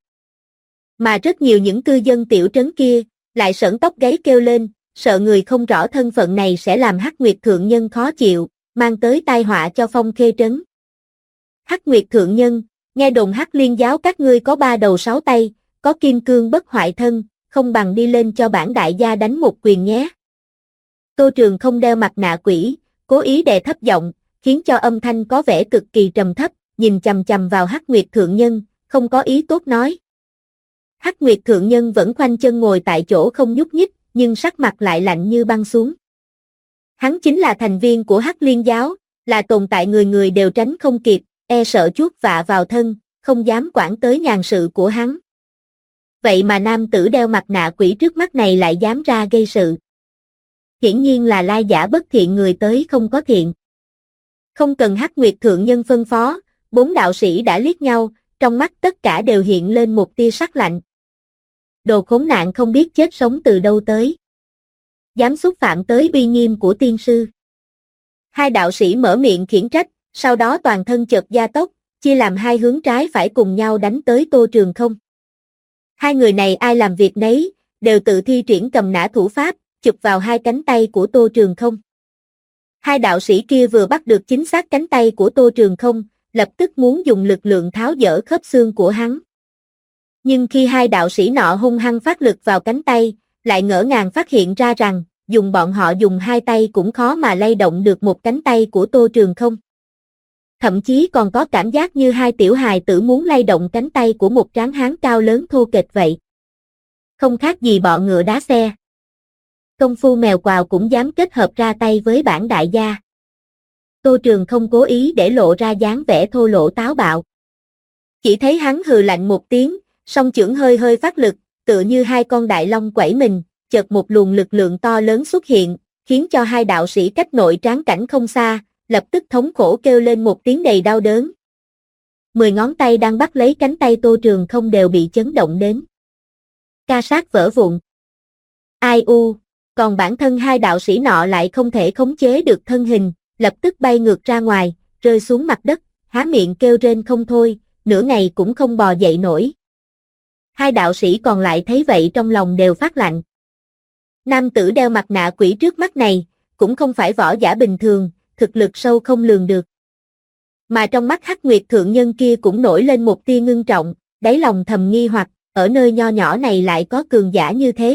Mà rất nhiều những cư dân tiểu trấn kia, lại sởn tóc gáy kêu lên, sợ người không rõ thân phận này sẽ làm Hắc Nguyệt Thượng Nhân khó chịu, mang tới tai họa cho Phong Khê trấn. Hắc Nguyệt Thượng Nhân, nghe đồn Hắc Liên giáo các ngươi có 3 đầu 6 tay, có kim cương bất hoại thân, không bằng đi lên cho bản đại gia đánh một quyền nhé. Tô Trường không đeo mặt nạ quỷ, cố ý đè thấp giọng, khiến cho âm thanh có vẻ cực kỳ trầm thấp, nhìn chằm chằm vào Hắc Nguyệt Thượng Nhân, không có ý tốt nói. Hắc Nguyệt Thượng Nhân vẫn khoanh chân ngồi tại chỗ không nhúc nhích, nhưng sắc mặt lại lạnh như băng xuống. Hắn chính là thành viên của Hắc Liên giáo, là tồn tại người người đều tránh không kịp, e sợ chuốc vạ vào thân, không dám quản tới nhàn sự của hắn. Vậy mà nam tử đeo mặt nạ quỷ trước mắt này lại dám ra gây sự. Hiển nhiên là lai giả bất thiện người tới không có thiện. Không cần Hắc Nguyệt Thượng Nhân phân phó, 4 đạo sĩ đã liếc nhau, trong mắt tất cả đều hiện lên một tia sắc lạnh. Đồ khốn nạn không biết chết sống từ đâu tới. Dám xúc phạm tới uy nghiêm của tiên sư. 2 đạo sĩ mở miệng khiển trách, sau đó toàn thân chợt gia tốc, chia làm 2 hướng trái phải cùng nhau đánh tới Tô Trường không. 2 người này ai làm việc nấy, đều tự thi triển cầm nã thủ pháp, chụp vào 2 cánh tay của Tô Trường không. 2 đạo sĩ kia vừa bắt được chính xác cánh tay của Tô Trường không, lập tức muốn dùng lực lượng tháo dỡ khớp xương của hắn. Nhưng khi 2 đạo sĩ nọ hung hăng phát lực vào cánh tay, lại ngỡ ngàng phát hiện ra rằng, dùng bọn họ dùng hai tay cũng khó mà lay động được một cánh tay của Tô Trường Không. Thậm chí còn có cảm giác như hai tiểu hài tử muốn lay động cánh tay của một tráng hán cao lớn thô kệch vậy. Không khác gì bọ ngựa đá xe. Công phu mèo quào cũng dám kết hợp ra tay với bản đại gia. Tô Trường Không cố ý để lộ ra dáng vẻ thô lỗ táo bạo. Chỉ thấy hắn hừ lạnh một tiếng, song chưởng hơi hơi phát lực, tựa như hai con đại long quẩy mình, chợt một luồng lực lượng to lớn xuất hiện, khiến cho hai đạo sĩ cách nội tráng cảnh không xa, lập tức thống khổ kêu lên một tiếng đầy đau đớn. 10 ngón tay đang bắt lấy cánh tay Tô Trường Không đều bị chấn động đến. Ca sát vỡ vụn. Ai u, còn bản thân hai đạo sĩ nọ lại không thể khống chế được thân hình, lập tức bay ngược ra ngoài, rơi xuống mặt đất, há miệng kêu rên không thôi, nửa ngày cũng không bò dậy nổi. Hai đạo sĩ còn lại thấy vậy trong lòng đều phát lạnh. Nam tử đeo mặt nạ quỷ trước mắt này, cũng không phải võ giả bình thường, thực lực sâu không lường được. Mà trong mắt Hắc Nguyệt thượng nhân kia cũng nổi lên một tia ngưng trọng, đáy lòng thầm nghi hoặc, ở nơi nho nhỏ này lại có cường giả như thế.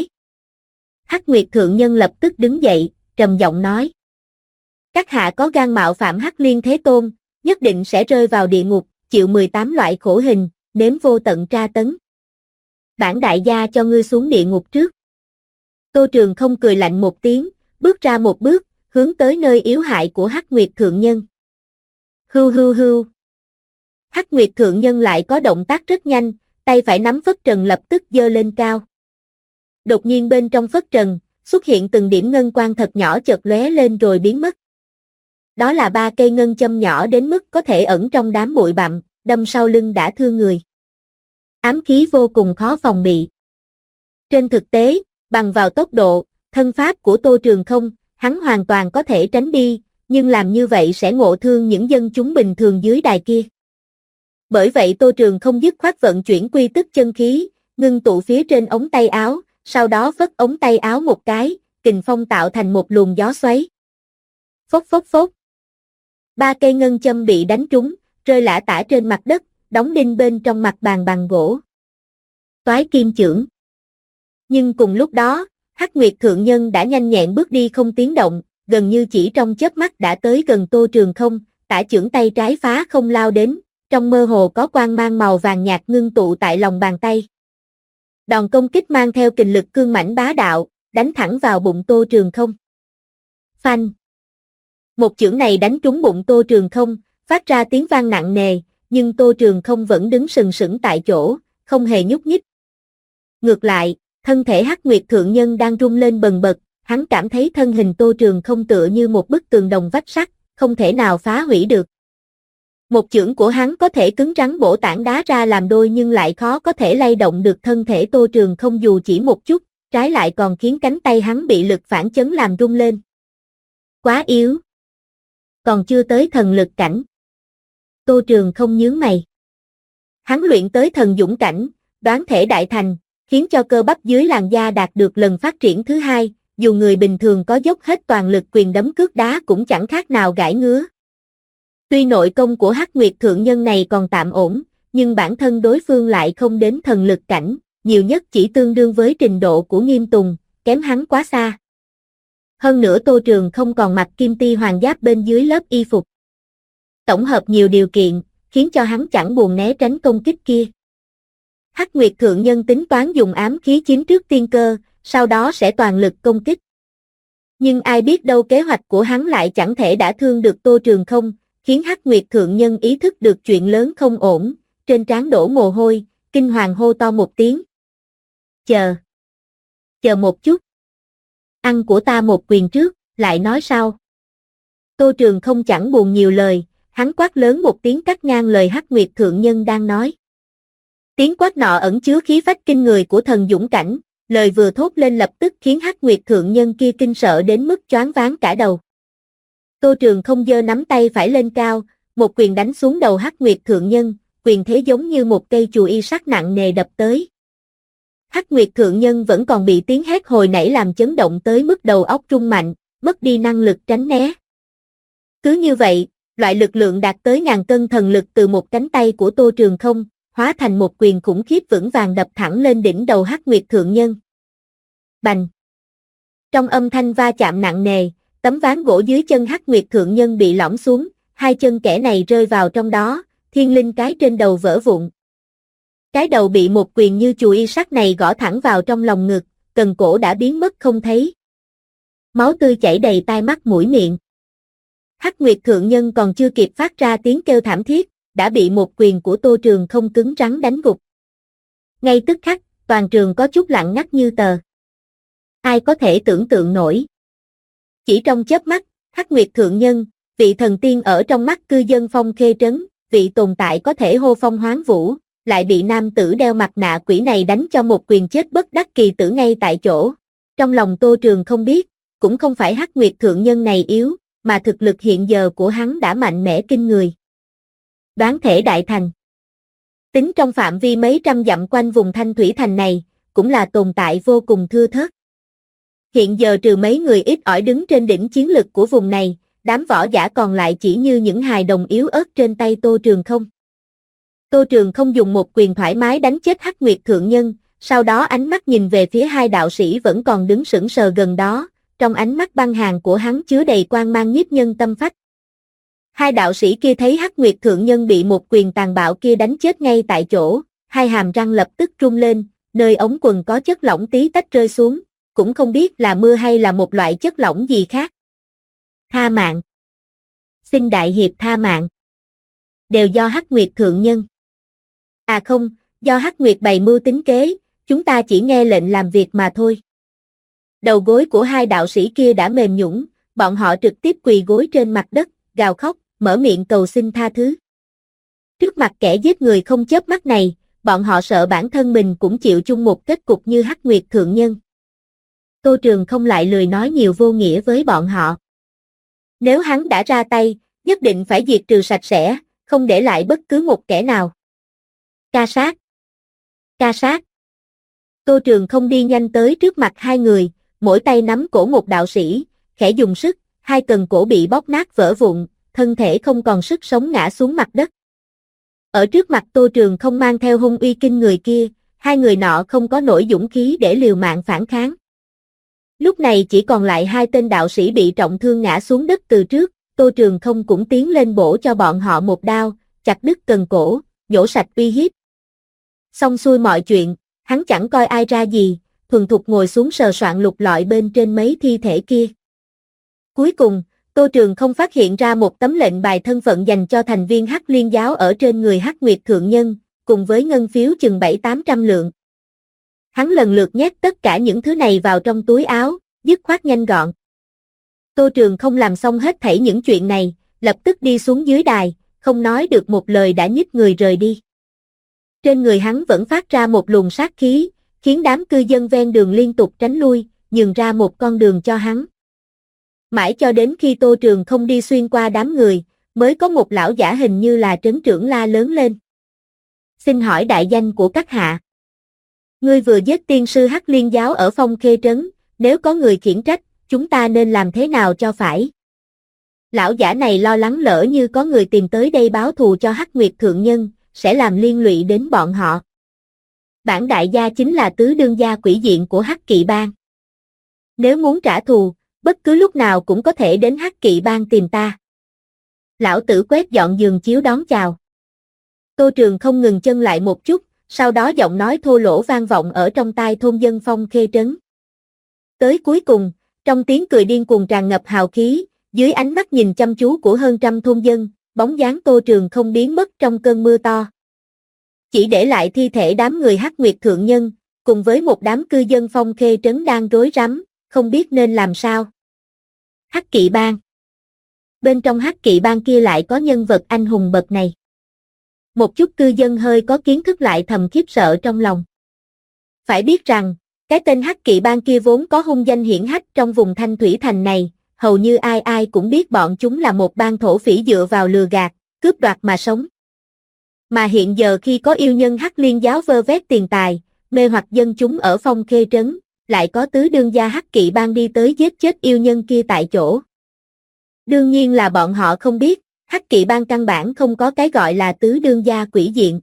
Hắc Nguyệt thượng nhân lập tức đứng dậy, trầm giọng nói: các hạ có gan mạo phạm Hắc Liên Thế Tôn, nhất định sẽ rơi vào địa ngục, chịu 18 loại khổ hình, nếm vô tận tra tấn. Bản đại gia cho ngươi xuống địa ngục trước. Tô Trường Không cười lạnh một tiếng, bước ra một bước, hướng tới nơi yếu hại của Hắc Nguyệt thượng nhân. Hưu hưu hưu. Hắc Nguyệt thượng nhân lại có động tác rất nhanh, tay phải nắm phất trần lập tức giơ lên cao. Đột nhiên bên trong phất trần, xuất hiện từng điểm ngân quang thật nhỏ chợt lóe lên rồi biến mất. Đó là 3 cây ngân châm nhỏ đến mức có thể ẩn trong đám bụi bặm, đâm sau lưng đã thương người. Ám khí vô cùng khó phòng bị. Trên thực tế, bằng vào tốc độ, thân pháp của Tô Trường Không, hắn hoàn toàn có thể tránh đi, nhưng làm như vậy sẽ ngộ thương những dân chúng bình thường dưới đài kia. Bởi vậy Tô Trường Không dứt khoát vận chuyển quy tức chân khí, ngưng tụ phía trên ống tay áo, sau đó phất ống tay áo một cái, kình phong tạo thành một luồng gió xoáy. Phốc phốc phốc. 3 cây ngân châm bị đánh trúng, rơi lả tả trên mặt đất, đóng đinh bên trong mặt bàn bằng gỗ. Toái kim chưởng. Nhưng cùng lúc đó, Hắc Nguyệt thượng nhân đã nhanh nhẹn bước đi không tiếng động, gần như chỉ trong chớp mắt đã tới gần Tô Trường Không, tả chưởng tay trái phá không lao đến, trong mơ hồ có quang mang màu vàng nhạt ngưng tụ tại lòng bàn tay. Đòn công kích mang theo kình lực cương mãnh bá đạo, đánh thẳng vào bụng Tô Trường Không. Phanh. Một chưởng này đánh trúng bụng Tô Trường Không, phát ra tiếng vang nặng nề, nhưng Tô Trường Không vẫn đứng sừng sững tại chỗ, không hề nhúc nhích. Ngược lại, thân thể Hắc Nguyệt thượng nhân đang rung lên bần bật, hắn cảm thấy thân hình Tô Trường Không tựa như một bức tường đồng vách sắt, không thể nào phá hủy được. Một chưởng của hắn có thể cứng rắn bổ tảng đá ra làm đôi nhưng lại khó có thể lay động được thân thể Tô Trường Không dù chỉ một chút, trái lại còn khiến cánh tay hắn bị lực phản chấn làm rung lên. Quá yếu. Còn chưa tới thần lực cảnh. Tô Trường Không nhướng mày. Hắn luyện tới thần dũng cảnh, đoán thể đại thành, khiến cho cơ bắp dưới làn da đạt được lần phát triển thứ hai, dù người bình thường có dốc hết toàn lực quyền đấm cước đá cũng chẳng khác nào gãi ngứa. Tuy nội công của Hắc Nguyệt thượng nhân này còn tạm ổn, nhưng bản thân đối phương lại không đến thần lực cảnh, nhiều nhất chỉ tương đương với trình độ của Nghiêm Tùng, kém hắn quá xa. Hơn nữa Tô Trường Không còn mặc kim ti hoàng giáp bên dưới lớp y phục. Tổng hợp nhiều điều kiện, khiến cho hắn chẳng buồn né tránh công kích kia. Hắc Nguyệt thượng nhân tính toán dùng ám khí chiếm trước tiên cơ, sau đó sẽ toàn lực công kích. Nhưng ai biết đâu kế hoạch của hắn lại chẳng thể đả thương được Tô Trường Không, khiến Hắc Nguyệt thượng nhân ý thức được chuyện lớn không ổn, trên trán đổ mồ hôi, kinh hoàng hô to một tiếng. Chờ một chút. Ăn của ta một quyền trước, lại nói sau. Tô Trường Không chẳng buồn nhiều lời, hắn quát lớn một tiếng cắt ngang lời Hắc Nguyệt thượng nhân đang nói. Tiếng quát nọ ẩn chứa khí phách kinh người của thần dũng cảnh, lời vừa thốt lên lập tức khiến Hắc Nguyệt thượng nhân kia kinh sợ đến mức choáng váng cả đầu. Tô Trường Không giơ nắm tay phải lên cao, một quyền đánh xuống đầu Hắc Nguyệt thượng nhân, quyền thế giống như một cây chùy y sắt nặng nề đập tới. Hắc Nguyệt thượng nhân vẫn còn bị tiếng hét hồi nãy làm chấn động tới mức đầu óc rung mạnh, mất đi năng lực tránh né. Cứ như vậy, loại lực lượng đạt tới ngàn cân thần lực từ một cánh tay của Tô Trường Không, hóa thành một quyền khủng khiếp vững vàng đập thẳng lên đỉnh đầu Hắc Nguyệt thượng nhân. Bành! Trong âm thanh va chạm nặng nề, tấm ván gỗ dưới chân Hắc Nguyệt Thượng Nhân bị lõm xuống, hai chân kẻ này rơi vào trong đó, thiên linh cái trên đầu vỡ vụn. Cái đầu bị một quyền như chùi y sắt này gõ thẳng vào trong lòng ngực, cần cổ đã biến mất không thấy. Máu tươi chảy đầy tai mắt mũi miệng. Hắc Nguyệt Thượng Nhân còn chưa kịp phát ra tiếng kêu thảm thiết, đã bị một quyền của Tô Trường Không cứng rắn đánh gục. Ngay tức khắc, toàn trường có chút lặng ngắt như tờ. Ai có thể tưởng tượng nổi. Chỉ trong chớp mắt, Hắc Nguyệt Thượng Nhân, vị thần tiên ở trong mắt cư dân Phong Khê Trấn, vị tồn tại có thể hô phong hoán vũ, lại bị nam tử đeo mặt nạ quỷ này đánh cho một quyền chết bất đắc kỳ tử ngay tại chỗ. Trong lòng Tô Trường Không biết, cũng không phải Hắc Nguyệt Thượng Nhân này yếu, mà thực lực hiện giờ của hắn đã mạnh mẽ kinh người. Đoán thể đại thành. Tính trong phạm vi mấy trăm dặm quanh vùng Thanh Thủy Thành này, cũng là tồn tại vô cùng thưa thớt. Hiện giờ trừ mấy người ít ỏi đứng trên đỉnh chiến lực của vùng này, đám võ giả còn lại chỉ như những hài đồng yếu ớt trên tay Tô Trường Không. Tô Trường Không dùng một quyền thoải mái đánh chết Hắc Nguyệt Thượng Nhân, sau đó ánh mắt nhìn về phía hai đạo sĩ vẫn còn đứng sững sờ gần đó, trong ánh mắt băng hàn của hắn chứa đầy quang mang nhiếp nhân tâm phách. Hai đạo sĩ kia thấy Hắc Nguyệt Thượng Nhân bị một quyền tàn bạo kia đánh chết ngay tại chỗ, hai hàm răng lập tức rung lên, nơi ống quần có chất lỏng tí tách rơi xuống, cũng không biết là mưa hay là một loại chất lỏng gì khác. Tha mạng. Xin đại hiệp tha mạng. Đều do Hắc Nguyệt Thượng Nhân. À không, do Hắc Nguyệt bày mưu tính kế, chúng ta chỉ nghe lệnh làm việc mà thôi. Đầu gối của hai đạo sĩ kia đã mềm nhũn, bọn họ trực tiếp quỳ gối trên mặt đất, gào khóc, mở miệng cầu xin tha thứ. Trước mặt kẻ giết người không chớp mắt này, bọn họ sợ bản thân mình cũng chịu chung một kết cục như Hắc Nguyệt Thượng Nhân. Tô Trường Không lại lười nói nhiều vô nghĩa với bọn họ. Nếu hắn đã ra tay, nhất định phải diệt trừ sạch sẽ, không để lại bất cứ một kẻ nào. Ca sát! Ca sát! Tô Trường Không đi nhanh tới trước mặt hai người, mỗi tay nắm cổ một đạo sĩ, khẽ dùng sức, hai cần cổ bị bóp nát vỡ vụn, thân thể không còn sức sống ngã xuống mặt đất. Ở trước mặt Tô Trường Không mang theo hung uy kinh người kia, hai người nọ không có nổi dũng khí để liều mạng phản kháng. Lúc này chỉ còn lại hai tên đạo sĩ bị trọng thương ngã xuống đất từ trước, Tô Trường Không cũng tiến lên bổ cho bọn họ một đao, chặt đứt cần cổ, nhổ sạch uy hiếp. Xong xuôi mọi chuyện, hắn chẳng coi ai ra gì, thuần thục ngồi xuống sờ soạn lục lọi bên trên mấy thi thể kia. Cuối cùng, Tô Trường Không phát hiện ra một tấm lệnh bài thân phận dành cho thành viên Hắc Liên giáo ở trên người Hắc Nguyệt Thượng Nhân, cùng với ngân phiếu chừng 700-800 lượng. Hắn lần lượt nhét tất cả những thứ này vào trong túi áo, dứt khoát nhanh gọn. Tô Trường Không làm xong hết thảy những chuyện này, lập tức đi xuống dưới đài, không nói được một lời đã nhích người rời đi. Trên người hắn vẫn phát ra một luồng sát khí, khiến đám cư dân ven đường liên tục tránh lui, nhường ra một con đường cho hắn. Mãi cho đến khi Tô Trường Không đi xuyên qua đám người, mới có một lão giả hình như là trấn trưởng la lớn lên. Xin hỏi đại danh của các hạ. Ngươi vừa giết tiên sư Hắc Liên giáo ở Phong Khê Trấn, nếu có người khiển trách, chúng ta nên làm thế nào cho phải? Lão giả này lo lắng lỡ như có người tìm tới đây báo thù cho Hắc Nguyệt Thượng Nhân, sẽ làm liên lụy đến bọn họ. Bản đại gia chính là tứ đương gia quỷ diện của Hắc Kỵ Bang. Nếu muốn trả thù, bất cứ lúc nào cũng có thể đến Hắc Kỵ Bang tìm ta. Lão tử quét dọn giường chiếu đón chào. Tô Trường không ngừng chân lại một chút, sau đó giọng nói thô lỗ vang vọng ở trong tai thôn dân Phong Khê Trấn. Tới cuối cùng, trong tiếng cười điên cuồng tràn ngập hào khí, dưới ánh mắt nhìn chăm chú của hơn trăm thôn dân, bóng dáng Tô Trường không biến mất trong cơn mưa to. Chỉ để lại thi thể đám người Hắc Nguyệt Thượng Nhân, cùng với một đám cư dân Phong Khê Trấn đang rối rắm, không biết nên làm sao. Hắc Kỵ Bang. Bên trong Hắc Kỵ Bang kia lại có nhân vật anh hùng bậc này. Một chút cư dân hơi có kiến thức lại thầm khiếp sợ trong lòng. Phải biết rằng, cái tên Hắc Kỵ Bang kia vốn có hung danh hiển hách trong vùng Thanh Thủy Thành này, hầu như ai ai cũng biết bọn chúng là một bang thổ phỉ dựa vào lừa gạt, cướp đoạt mà sống. Mà hiện giờ khi có yêu nhân Hắc Liên giáo vơ vét tiền tài, mê hoặc dân chúng ở Phong Khê Trấn, lại có tứ đương gia Hắc Kỵ Bang đi tới giết chết yêu nhân kia tại chỗ. Đương nhiên là bọn họ không biết, Hắc Kỵ Bang căn bản không có cái gọi là tứ đương gia quỷ diện.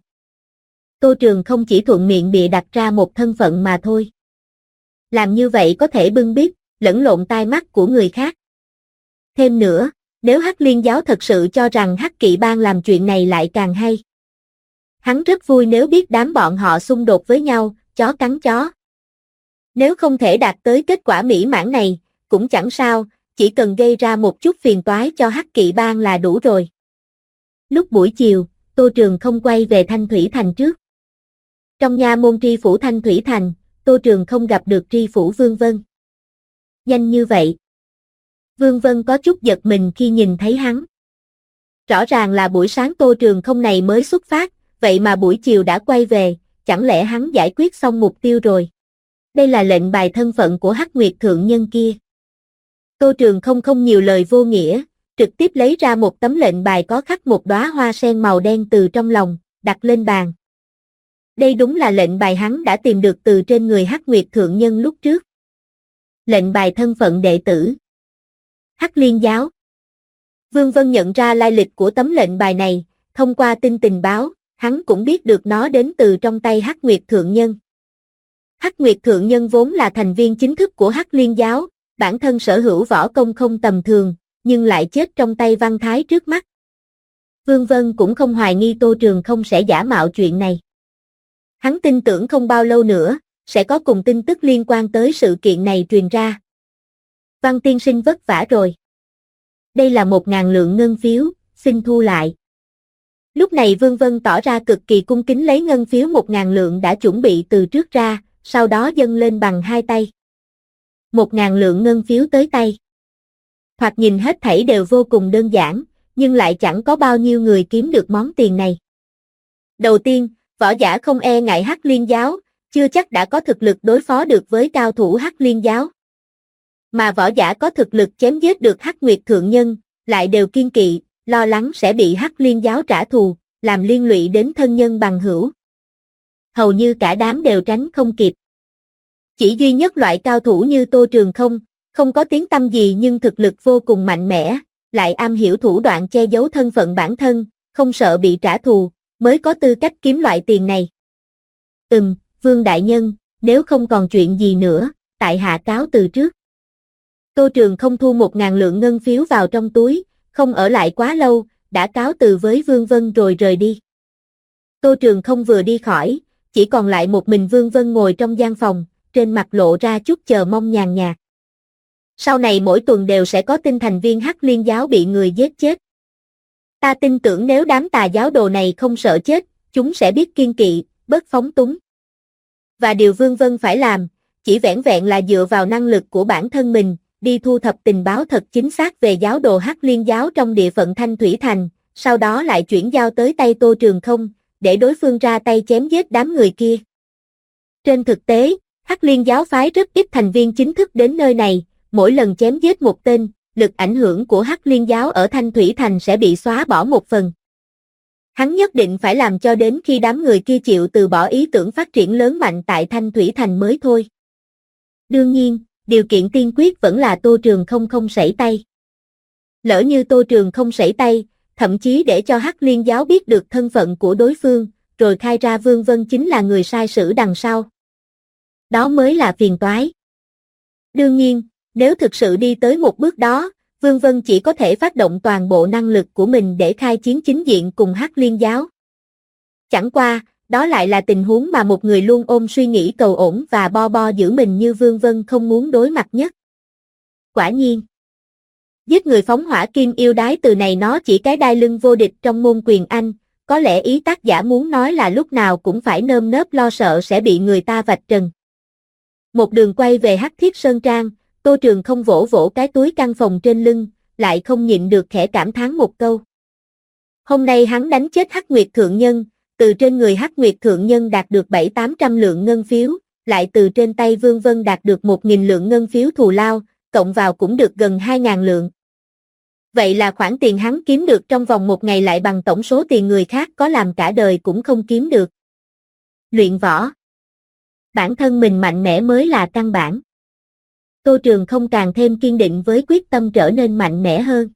Tô Trường không chỉ thuận miệng bịa đặt ra một thân phận mà thôi. Làm như vậy có thể bưng bít, lẫn lộn tai mắt của người khác. Thêm nữa, nếu Hắc Liên giáo thật sự cho rằng Hắc Kỵ bang làm chuyện này lại càng hay. Hắn rất vui nếu biết đám bọn họ xung đột với nhau, chó cắn chó. Nếu không thể đạt tới kết quả mỹ mãn này, cũng chẳng sao, chỉ cần gây ra một chút phiền toái cho Hắc Kỵ bang là đủ rồi. Lúc buổi chiều, Tô Trường không quay về Thanh Thủy Thành trước. Trong nha môn tri phủ Thanh Thủy Thành, Tô Trường không gặp được tri phủ Vương Vân. Nhanh như vậy. Vương Vân có chút giật mình khi nhìn thấy hắn. Rõ ràng là buổi sáng Tô Trường không này mới xuất phát, vậy mà buổi chiều đã quay về, chẳng lẽ hắn giải quyết xong mục tiêu rồi? Đây là lệnh bài thân phận của Hắc Nguyệt thượng nhân kia. Tô Trường không nhiều lời vô nghĩa, trực tiếp lấy ra một tấm lệnh bài có khắc một đóa hoa sen màu đen từ trong lòng, đặt lên bàn. Đây đúng là lệnh bài hắn đã tìm được từ trên người Hắc Nguyệt thượng nhân lúc trước. Lệnh bài thân phận đệ tử Hắc Liên giáo. Vương Vân nhận ra lai lịch của tấm lệnh bài này, thông qua tin tình báo, hắn cũng biết được nó đến từ trong tay Hắc Nguyệt thượng nhân. Hắc Nguyệt thượng nhân vốn là thành viên chính thức của Hắc Liên giáo, bản thân sở hữu võ công không tầm thường, nhưng lại chết trong tay Văn Thái trước mắt. Vương Vân cũng không hoài nghi Tô Trường không sẽ giả mạo chuyện này. Hắn tin tưởng không bao lâu nữa, sẽ có cùng tin tức liên quan tới sự kiện này truyền ra. Văn tiên sinh vất vả rồi. Đây là 1.000 lượng ngân phiếu, xin thu lại. Lúc này Vương Vân tỏ ra cực kỳ cung kính lấy ngân phiếu 1.000 lượng đã chuẩn bị từ trước ra, sau đó dâng lên bằng hai tay. 1.000 lượng ngân phiếu tới tay. Thoạt nhìn hết thảy đều vô cùng đơn giản, nhưng lại chẳng có bao nhiêu người kiếm được món tiền này. Đầu tiên, võ giả không e ngại Hắc Liên giáo, chưa chắc đã có thực lực đối phó được với cao thủ Hắc Liên giáo. Mà võ giả có thực lực chém giết được Hắc Nguyệt thượng nhân, lại đều kiêng kỵ, lo lắng sẽ bị Hắc Liên giáo trả thù, làm liên lụy đến thân nhân bằng hữu. Hầu như cả đám đều tránh không kịp. Chỉ duy nhất loại cao thủ như Tô Trường không có tiếng tăm gì nhưng thực lực vô cùng mạnh mẽ, lại am hiểu thủ đoạn che giấu thân phận bản thân, không sợ bị trả thù, mới có tư cách kiếm loại tiền này. Vương đại nhân, nếu không còn chuyện gì nữa, tại hạ cáo từ trước. Tô Trường không thu 1.000 lượng ngân phiếu vào trong túi, không ở lại quá lâu, đã cáo từ với Vương Vân rồi rời đi. Tô Trường không vừa đi khỏi, chỉ còn lại một mình Vương Vân ngồi trong gian phòng, trên mặt lộ ra chút chờ mong nhàn nhạt. Sau này mỗi tuần đều sẽ có tin thành viên Hắc Liên giáo bị người giết chết. Ta tin tưởng nếu đám tà giáo đồ này không sợ chết, chúng sẽ biết kiêng kỵ, bớt phóng túng. Và điều Vương Vân phải làm, chỉ vẻn vẹn là dựa vào năng lực của bản thân mình, đi thu thập tình báo thật chính xác về giáo đồ Hắc Liên giáo trong địa phận Thanh Thủy Thành, sau đó lại chuyển giao tới tay Tô Trường không, để đối phương ra tay chém giết đám người kia. Trên thực tế, Hắc Liên giáo phái rất ít thành viên chính thức đến nơi này, mỗi lần chém giết một tên, lực ảnh hưởng của Hắc Liên giáo ở Thanh Thủy Thành sẽ bị xóa bỏ một phần. Hắn nhất định phải làm cho đến khi đám người kia chịu từ bỏ ý tưởng phát triển lớn mạnh tại Thanh Thủy Thành mới thôi. Đương nhiên, điều kiện tiên quyết vẫn là Tô Trường không sẩy tay. Lỡ như Tô Trường không sẩy tay, thậm chí để cho Hắc Liên giáo biết được thân phận của đối phương, rồi khai ra Vương Vân chính là người sai sử đằng sau. Đó mới là phiền toái. Đương nhiên, nếu thực sự đi tới một bước đó, Vương Vân chỉ có thể phát động toàn bộ năng lực của mình để khai chiến chính diện cùng Hắc Liên giáo. Chẳng qua, đó lại là tình huống mà một người luôn ôm suy nghĩ cầu ổn và bo giữ mình như Vương Vân không muốn đối mặt nhất. Quả nhiên, giết người phóng hỏa kim yêu đái từ này nó chỉ cái đai lưng vô địch trong môn quyền Anh, có lẽ ý tác giả muốn nói là lúc nào cũng phải nơm nớp lo sợ sẽ bị người ta vạch trần. Một đường quay về Hắc Thiết Sơn Trang, Tô Trường không vỗ vỗ cái túi căn phòng trên lưng, lại không nhịn được khẽ cảm thán một câu. Hôm nay hắn đánh chết Hắc Nguyệt thượng nhân, từ trên người Hắc Nguyệt thượng nhân đạt được 700-800 lượng ngân phiếu, lại từ trên tay Vương Vân đạt được 1.000 lượng ngân phiếu thù lao, cộng vào cũng được gần 2.000 lượng. Vậy là khoản tiền hắn kiếm được trong vòng một ngày lại bằng tổng số tiền người khác có làm cả đời cũng không kiếm được. Luyện võ. Bản thân mình mạnh mẽ mới là căn bản. Tô Trường không càng thêm kiên định với quyết tâm trở nên mạnh mẽ hơn.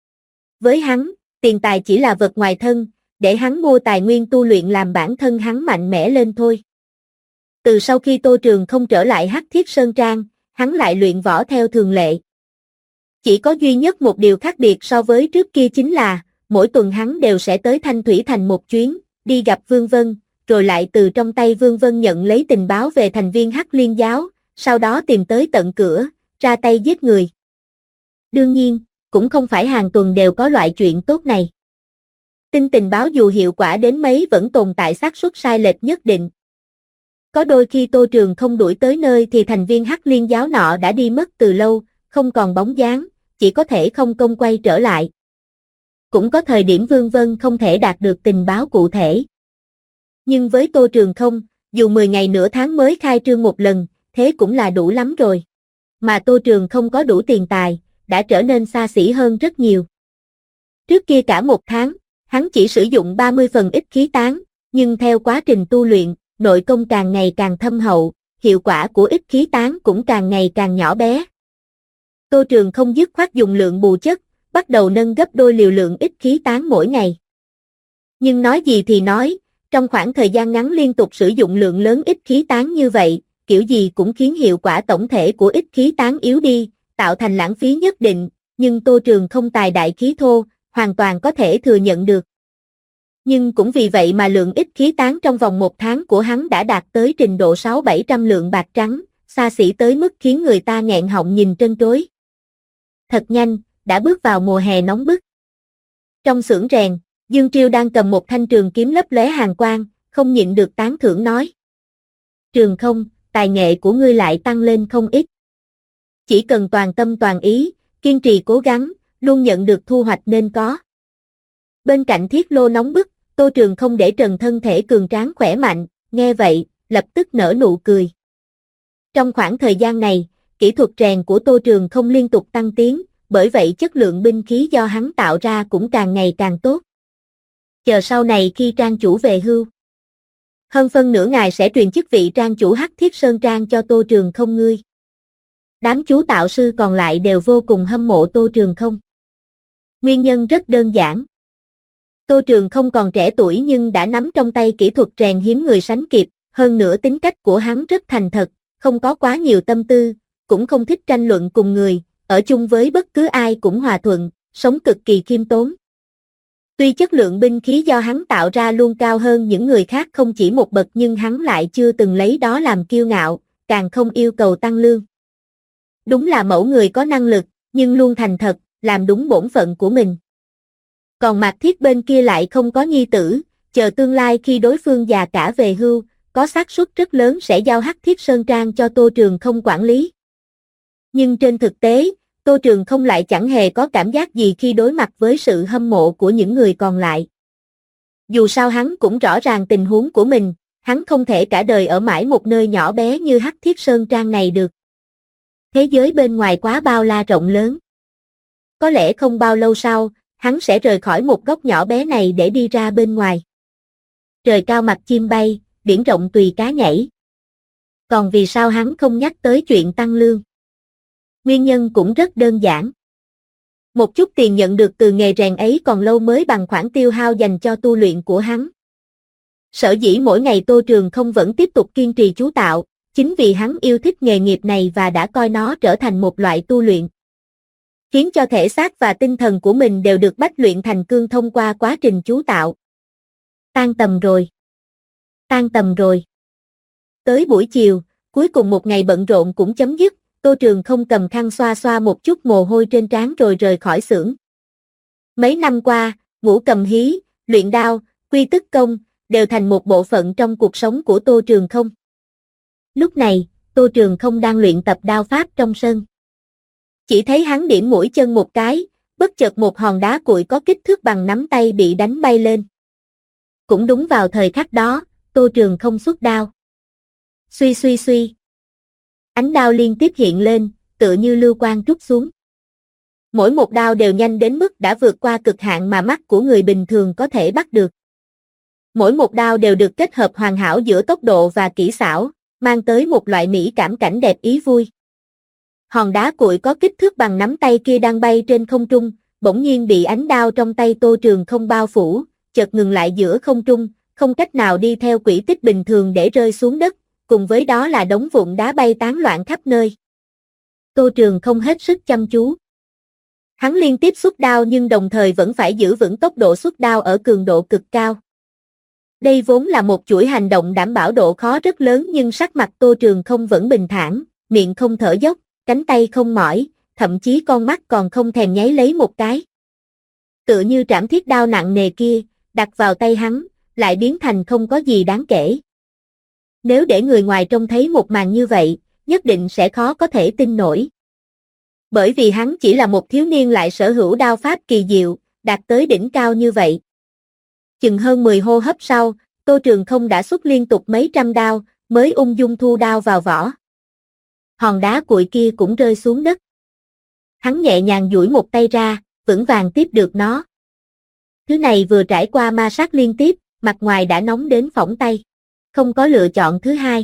Với hắn, tiền tài chỉ là vật ngoài thân, để hắn mua tài nguyên tu luyện làm bản thân hắn mạnh mẽ lên thôi. Từ sau khi Tô Trường không trở lại Hắc Thiết Sơn Trang, hắn lại luyện võ theo thường lệ. Chỉ có duy nhất một điều khác biệt so với trước kia chính là, mỗi tuần hắn đều sẽ tới Thanh Thủy Thành một chuyến, đi gặp Vương Vân, rồi lại từ trong tay Vương Vân nhận lấy tình báo về thành viên Hắc Liên giáo, sau đó tìm tới tận cửa, ra tay giết người. Đương nhiên, cũng không phải hàng tuần đều có loại chuyện tốt này. Tin tình báo dù hiệu quả đến mấy vẫn tồn tại xác suất sai lệch nhất định. Có đôi khi Tô Trường không đuổi tới nơi thì thành viên Hắc Liên giáo nọ đã đi mất từ lâu, không còn bóng dáng, chỉ có thể không công quay trở lại. Cũng có thời điểm Vương Vân không thể đạt được tình báo cụ thể. Nhưng với Tô Trường không, dù 10 ngày nửa tháng mới khai trương một lần, thế cũng là đủ lắm rồi. Mà Tô Trường không có đủ tiền tài, đã trở nên xa xỉ hơn rất nhiều. Trước kia cả một tháng, hắn chỉ sử dụng 30 phần ít khí tán, nhưng theo quá trình tu luyện, nội công càng ngày càng thâm hậu, hiệu quả của ít khí tán cũng càng ngày càng nhỏ bé. Tô Trường không dứt khoát dùng lượng bù chất, bắt đầu nâng gấp đôi liều lượng ít khí tán mỗi ngày. Nhưng nói gì thì nói, trong khoảng thời gian ngắn liên tục sử dụng lượng lớn ít khí tán như vậy, kiểu gì cũng khiến hiệu quả tổng thể của ít khí tán yếu đi, tạo thành lãng phí nhất định, nhưng Tô Trường không tài đại khí thô, hoàn toàn có thể thừa nhận được. Nhưng cũng vì vậy mà lượng ít khí tán trong vòng một tháng của hắn đã đạt tới trình độ 600-700 lượng bạc trắng, xa xỉ tới mức khiến người ta nghẹn họng nhìn trân trối. Thật nhanh, đã bước vào mùa hè nóng bức. Trong xưởng rèn, Dương Triêu đang cầm một thanh trường kiếm lấp lóe hàn quang, không nhịn được tán thưởng nói. Trường không, tài nghệ của ngươi lại tăng lên không ít. Chỉ cần toàn tâm toàn ý, kiên trì cố gắng, luôn nhận được thu hoạch nên có. Bên cạnh thiết lô nóng bức, Tô Trường không để trần thân thể cường tráng khỏe mạnh, nghe vậy, lập tức nở nụ cười. Trong khoảng thời gian này, kỹ thuật rèn của Tô Trường không liên tục tăng tiến, bởi vậy chất lượng binh khí do hắn tạo ra cũng càng ngày càng tốt. Chờ sau này khi trang chủ về hưu, hơn phân nửa ngài sẽ truyền chức vị trang chủ Hắc Thiết Sơn Trang cho Tô Trường không ngươi. Đám chú tạo sư còn lại đều vô cùng hâm mộ Tô Trường không. Nguyên nhân rất đơn giản. Tô Trường không còn trẻ tuổi nhưng đã nắm trong tay kỹ thuật rèn hiếm người sánh kịp, hơn nữa tính cách của hắn rất thành thật, không có quá nhiều tâm tư, cũng không thích tranh luận cùng người, ở chung với bất cứ ai cũng hòa thuận, sống cực kỳ khiêm tốn. Tuy chất lượng binh khí do hắn tạo ra luôn cao hơn những người khác không chỉ một bậc nhưng hắn lại chưa từng lấy đó làm kiêu ngạo, càng không yêu cầu tăng lương. Đúng là mẫu người có năng lực, nhưng luôn thành thật, làm đúng bổn phận của mình. Còn Mạc Thiết bên kia lại không có nhi tử, chờ tương lai khi đối phương già cả về hưu, có xác suất rất lớn sẽ giao Hắc Thiết Sơn Trang cho Tô Trường không quản lý. Nhưng trên thực tế, Tô Trường không lại chẳng hề có cảm giác gì khi đối mặt với sự hâm mộ của những người còn lại. Dù sao hắn cũng rõ ràng tình huống của mình, hắn không thể cả đời ở mãi một nơi nhỏ bé như Hắc Thiết Sơn Trang này được. Thế giới bên ngoài quá bao la rộng lớn. Có lẽ không bao lâu sau, hắn sẽ rời khỏi một góc nhỏ bé này để đi ra bên ngoài. Trời cao mặt chim bay, biển rộng tùy cá nhảy. Còn vì sao hắn không nhắc tới chuyện tăng lương? Nguyên nhân cũng rất đơn giản. Một chút tiền nhận được từ nghề rèn ấy còn lâu mới bằng khoản tiêu hao dành cho tu luyện của hắn. Sở dĩ mỗi ngày Tô Trường không vẫn tiếp tục kiên trì chú tạo, chính vì hắn yêu thích nghề nghiệp này và đã coi nó trở thành một loại tu luyện. Khiến cho thể xác và tinh thần của mình đều được bách luyện thành cương thông qua quá trình chú tạo. Tan tầm rồi. Tan tầm rồi. Tới buổi chiều, cuối cùng một ngày bận rộn cũng chấm dứt, Tô Trường không cầm khăn xoa xoa một chút mồ hôi trên trán rồi rời khỏi xưởng. Mấy năm qua, ngũ cầm hí, luyện đao, quy tức công, đều thành một bộ phận trong cuộc sống của Tô Trường không. Lúc này, Tô Trường không đang luyện tập đao pháp trong sân. Chỉ thấy hắn điểm mũi chân một cái, bất chợt một hòn đá cuội có kích thước bằng nắm tay bị đánh bay lên. Cũng đúng vào thời khắc đó, Tô Trường không xuất đao. Suy suy suy. Ánh đao liên tiếp hiện lên, tựa như lưu quang trút xuống. Mỗi một đao đều nhanh đến mức đã vượt qua cực hạn mà mắt của người bình thường có thể bắt được. Mỗi một đao đều được kết hợp hoàn hảo giữa tốc độ và kỹ xảo, mang tới một loại mỹ cảm cảnh đẹp ý vui. Hòn đá cuội có kích thước bằng nắm tay kia đang bay trên không trung, bỗng nhiên bị ánh đao trong tay Tô Trường không bao phủ, chợt ngừng lại giữa không trung, không cách nào đi theo quỹ tích bình thường để rơi xuống đất, cùng với đó là đống vụn đá bay tán loạn khắp nơi. Tô Trường không hết sức chăm chú. Hắn liên tiếp xuất đao nhưng đồng thời vẫn phải giữ vững tốc độ xuất đao ở cường độ cực cao. Đây vốn là một chuỗi hành động đảm bảo độ khó rất lớn nhưng sắc mặt Tô Trường không vẫn bình thản, miệng không thở dốc, cánh tay không mỏi, thậm chí con mắt còn không thèm nháy lấy một cái. Tựa như trảm thiết đao nặng nề kia, đặt vào tay hắn, lại biến thành không có gì đáng kể. Nếu để người ngoài trông thấy một màn như vậy, nhất định sẽ khó có thể tin nổi. Bởi vì hắn chỉ là một thiếu niên lại sở hữu đao pháp kỳ diệu, đạt tới đỉnh cao như vậy. Chừng hơn 10 hô hấp sau, Tô Trường không đã xuất liên tục mấy trăm đao, mới ung dung thu đao vào vỏ. Hòn đá cuội kia cũng rơi xuống đất. Hắn nhẹ nhàng duỗi một tay ra, vững vàng tiếp được nó. Thứ này vừa trải qua ma sát liên tiếp, mặt ngoài đã nóng đến phỏng tay. Không có lựa chọn thứ hai.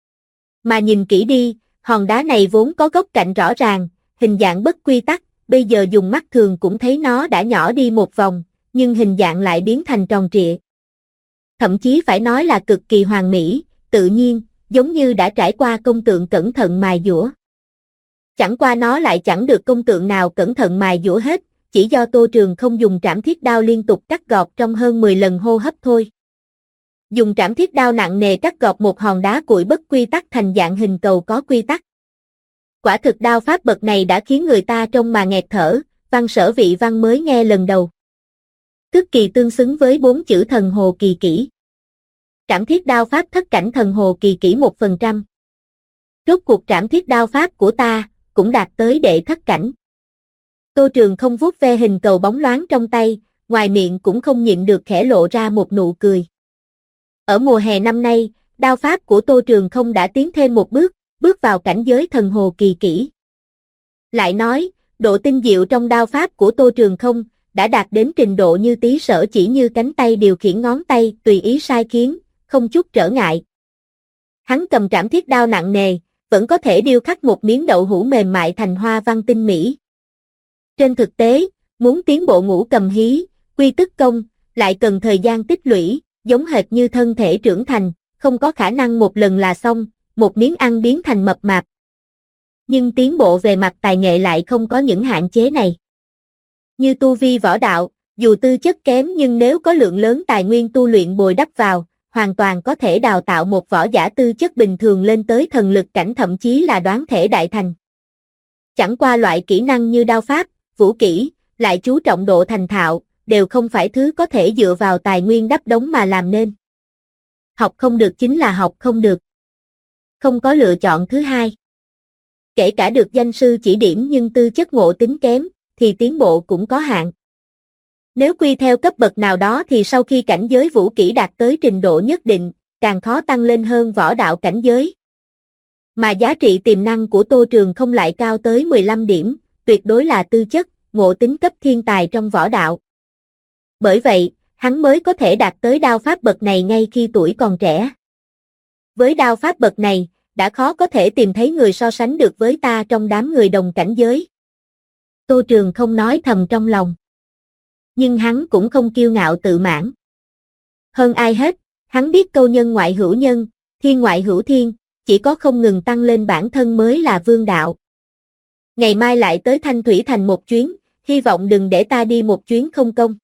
Mà nhìn kỹ đi, hòn đá này vốn có góc cạnh rõ ràng, hình dạng bất quy tắc, bây giờ dùng mắt thường cũng thấy nó đã nhỏ đi một vòng, nhưng hình dạng lại biến thành tròn trịa. Thậm chí phải nói là cực kỳ hoàn mỹ, tự nhiên, giống như đã trải qua công tượng cẩn thận mài dũa. Chẳng qua nó lại chẳng được công tượng nào cẩn thận mài dũa hết, chỉ do Tô Trường không dùng trảm thiết đao liên tục cắt gọt trong hơn 10 lần hô hấp thôi. Dùng trảm thiết đao nặng nề cắt gọt một hòn đá cuội bất quy tắc thành dạng hình cầu có quy tắc. Quả thực đao pháp bậc này đã khiến người ta trông mà nghẹt thở, văn sở vị văn mới nghe lần đầu. Tức kỳ tương xứng với 4 chữ thần hồ kỳ kỹ. Trảm thiết đao pháp thất cảnh thần hồ kỳ kỹ 1%. Rốt cuộc trảm thiết đao pháp của ta, cũng đạt tới đệ thất cảnh. Tô Trường không vuốt ve hình cầu bóng loáng trong tay, ngoài miệng cũng không nhịn được khẽ lộ ra một nụ cười. Ở mùa hè năm nay, đao pháp của Tô Trường không đã tiến thêm một bước, bước vào cảnh giới thần hồ kỳ kỹ. Lại nói, độ tinh diệu trong đao pháp của Tô Trường không đã đạt đến trình độ như tí sở chỉ như cánh tay điều khiển ngón tay tùy ý sai khiến, không chút trở ngại. Hắn cầm trảm thiết đao nặng nề, vẫn có thể điêu khắc một miếng đậu hũ mềm mại thành hoa văn tinh mỹ. Trên thực tế, muốn tiến bộ ngũ cầm hí, quy tức công, lại cần thời gian tích lũy, giống hệt như thân thể trưởng thành, không có khả năng một lần là xong, một miếng ăn biến thành mập mạp. Nhưng tiến bộ về mặt tài nghệ lại không có những hạn chế này. Như tu vi võ đạo, dù tư chất kém nhưng nếu có lượng lớn tài nguyên tu luyện bồi đắp vào, hoàn toàn có thể đào tạo một võ giả tư chất bình thường lên tới thần lực cảnh thậm chí là đoán thể đại thành. Chẳng qua loại kỹ năng như đao pháp, vũ kỹ, lại chú trọng độ thành thạo, đều không phải thứ có thể dựa vào tài nguyên đắp đống mà làm nên. Học không được chính là học không được. Không có lựa chọn thứ hai. Kể cả được danh sư chỉ điểm nhưng tư chất ngộ tính kém, thì tiến bộ cũng có hạn. Nếu quy theo cấp bậc nào đó thì sau khi cảnh giới vũ kỹ đạt tới trình độ nhất định, càng khó tăng lên hơn võ đạo cảnh giới. Mà giá trị tiềm năng của Tô Trường không lại cao tới 15 điểm, tuyệt đối là tư chất, ngộ tính cấp thiên tài trong võ đạo. Bởi vậy, hắn mới có thể đạt tới đao pháp bậc này ngay khi tuổi còn trẻ. Với đao pháp bậc này, đã khó có thể tìm thấy người so sánh được với ta trong đám người đồng cảnh giới. Tô Trường không nói thầm trong lòng. Nhưng hắn cũng không kiêu ngạo tự mãn. Hơn ai hết, hắn biết câu nhân ngoại hữu nhân, thiên ngoại hữu thiên, chỉ có không ngừng tăng lên bản thân mới là vương đạo. Ngày mai lại tới Thanh Thủy Thành một chuyến, hy vọng đừng để ta đi một chuyến không công.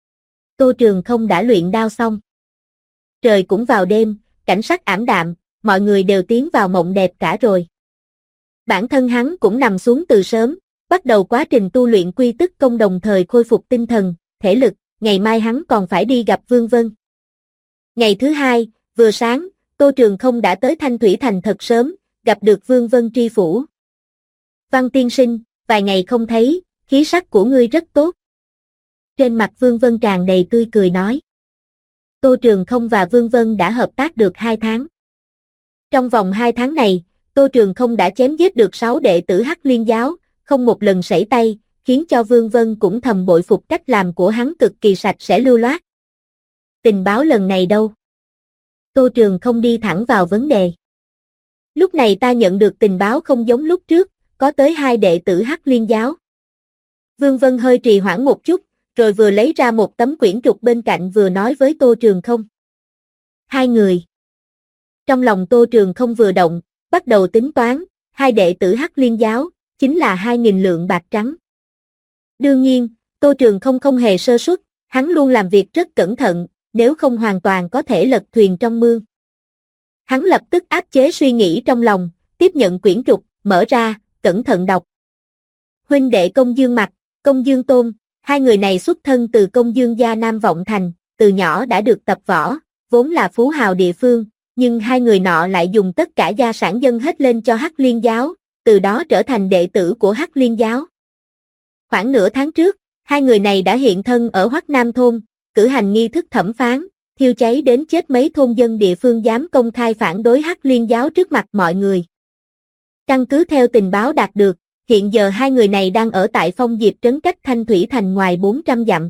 Tô Trường không đã luyện đao xong. Trời cũng vào đêm, cảnh sắc ảm đạm, mọi người đều tiến vào mộng đẹp cả rồi. Bản thân hắn cũng nằm xuống từ sớm, bắt đầu quá trình tu luyện quy tức công đồng thời khôi phục tinh thần, thể lực, ngày mai hắn còn phải đi gặp Vương Vân. Ngày thứ hai, vừa sáng, Tô Trường không đã tới Thanh Thủy Thành thật sớm, gặp được Vương Vân tri phủ. Văn tiên sinh, vài ngày không thấy, khí sắc của ngươi rất tốt. Trên mặt Vương Vân tràn đầy tươi cười nói. Tô Trường không và Vương Vân đã hợp tác được 2 tháng. Trong vòng 2 tháng này, Tô Trường không đã chém giết được 6 đệ tử Hắc Liên giáo, không một lần sẩy tay, khiến cho Vương Vân cũng thầm bội phục cách làm của hắn cực kỳ sạch sẽ lưu loát. Tình báo lần này đâu? Tô Trường không đi thẳng vào vấn đề. Lúc này ta nhận được tình báo không giống lúc trước, có tới 2 đệ tử Hắc Liên giáo. Vương Vân hơi trì hoãn một chút, rồi vừa lấy ra một tấm quyển trục bên cạnh vừa nói với Tô Trường không. 2 người. Trong lòng Tô Trường không vừa động, bắt đầu tính toán, 2 đệ tử Hắc Liên giáo, chính là 2.000 lượng bạc trắng. Đương nhiên, Tô Trường không hề sơ suất, hắn luôn làm việc rất cẩn thận, nếu không hoàn toàn có thể lật thuyền trong mương. Hắn lập tức áp chế suy nghĩ trong lòng, tiếp nhận quyển trục, mở ra, cẩn thận đọc. Huynh đệ Công Dương Mặc, Công Dương Tôn, hai người này xuất thân từ Công Dương gia Nam Vọng Thành, từ nhỏ đã được tập võ, vốn là phú hào địa phương, nhưng hai người nọ lại dùng tất cả gia sản dâng hết lên cho Hắc Liên giáo, từ đó trở thành đệ tử của Hắc Liên giáo. Khoảng nửa tháng trước, hai người này đã hiện thân ở Hoắc Nam thôn, cử hành nghi thức thẩm phán, thiêu cháy đến chết mấy thôn dân địa phương dám công khai phản đối Hắc Liên giáo trước mặt mọi người. Căn cứ theo tình báo đạt được, hiện giờ hai người này đang ở tại Phong Diệp trấn cách Thanh Thủy thành ngoài 400 dặm.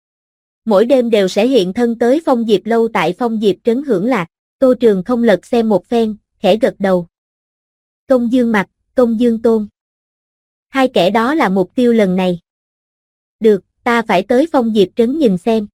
Mỗi đêm đều sẽ hiện thân tới Phong Diệp lâu tại Phong Diệp trấn hưởng lạc. Tô Trường không lật xem một phen, khẽ gật đầu. Công Dương Mặc, Công Dương Tôn. Hai kẻ đó là mục tiêu lần này. Được, ta phải tới Phong Diệp trấn nhìn xem.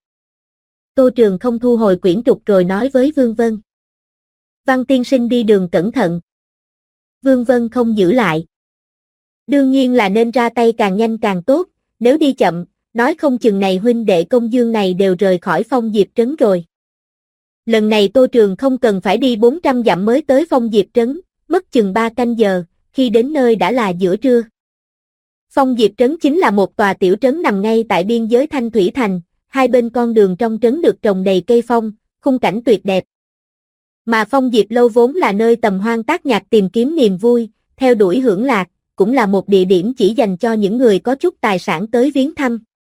Tô Trường không thu hồi quyển trục rồi nói với Vương Vân. Văn tiên sinh đi đường cẩn thận. Vương Vân không giữ lại. Đương nhiên là nên ra tay càng nhanh càng tốt, nếu đi chậm, nói không chừng này huynh đệ Công Dương này đều rời khỏi Phong Diệp trấn rồi. Lần này Tô Trường không cần phải đi 400 dặm mới tới Phong Diệp trấn, mất chừng 3 canh giờ, khi đến nơi đã là giữa trưa. Phong Diệp trấn chính là một tòa tiểu trấn nằm ngay tại biên giới Thanh Thủy thành, hai bên con đường trong trấn được trồng đầy cây phong, khung cảnh tuyệt đẹp. Mà Phong Diệp lâu vốn là nơi tầm hoan tác nhạc tìm kiếm niềm vui, theo đuổi hưởng lạc, cũng là một địa điểm chỉ dành cho những người có chút tài sản tới viếng thăm.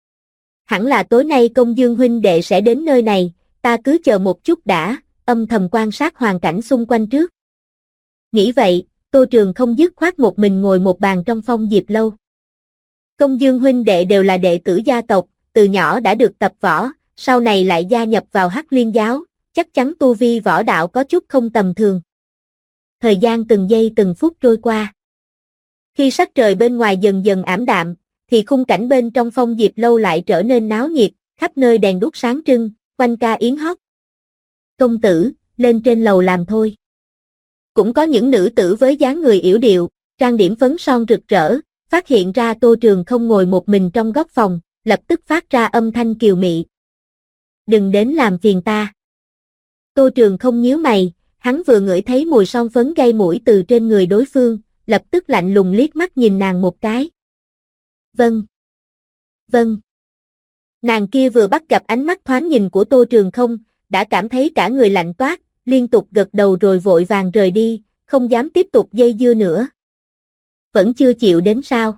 Hẳn là tối nay Công Dương huynh đệ sẽ đến nơi này, ta cứ chờ một chút đã, âm thầm quan sát hoàn cảnh xung quanh trước. Nghĩ vậy, Tô Trường không dứt khoát một mình ngồi một bàn trong Phong Diệp lâu. Công Dương huynh đệ đều là đệ tử gia tộc, từ nhỏ đã được tập võ, sau này lại gia nhập vào Hắc Liên giáo, chắc chắn tu vi võ đạo có chút không tầm thường. Thời gian từng giây từng phút trôi qua. Khi sắc trời bên ngoài dần dần ảm đạm, thì khung cảnh bên trong Phong Diệp lâu lại trở nên náo nhiệt, khắp nơi đèn đuốc sáng trưng, quanh ca yến hót. Công tử, lên trên lầu làm thôi. Cũng có những nữ tử với dáng người yểu điệu, trang điểm phấn son rực rỡ, phát hiện ra Tô Trường không ngồi một mình trong góc phòng, lập tức phát ra âm thanh kiều mị. Đừng đến làm phiền ta. Tô Trường không nhíu mày, hắn vừa ngửi thấy mùi son phấn gây mũi từ trên người đối phương, lập tức lạnh lùng liếc mắt nhìn nàng một cái. Vâng. Vâng. Nàng kia vừa bắt gặp ánh mắt thoáng nhìn của Tô Trường không, đã cảm thấy cả người lạnh toát, liên tục gật đầu rồi vội vàng rời đi, không dám tiếp tục dây dưa nữa. Vẫn chưa chịu đến sao?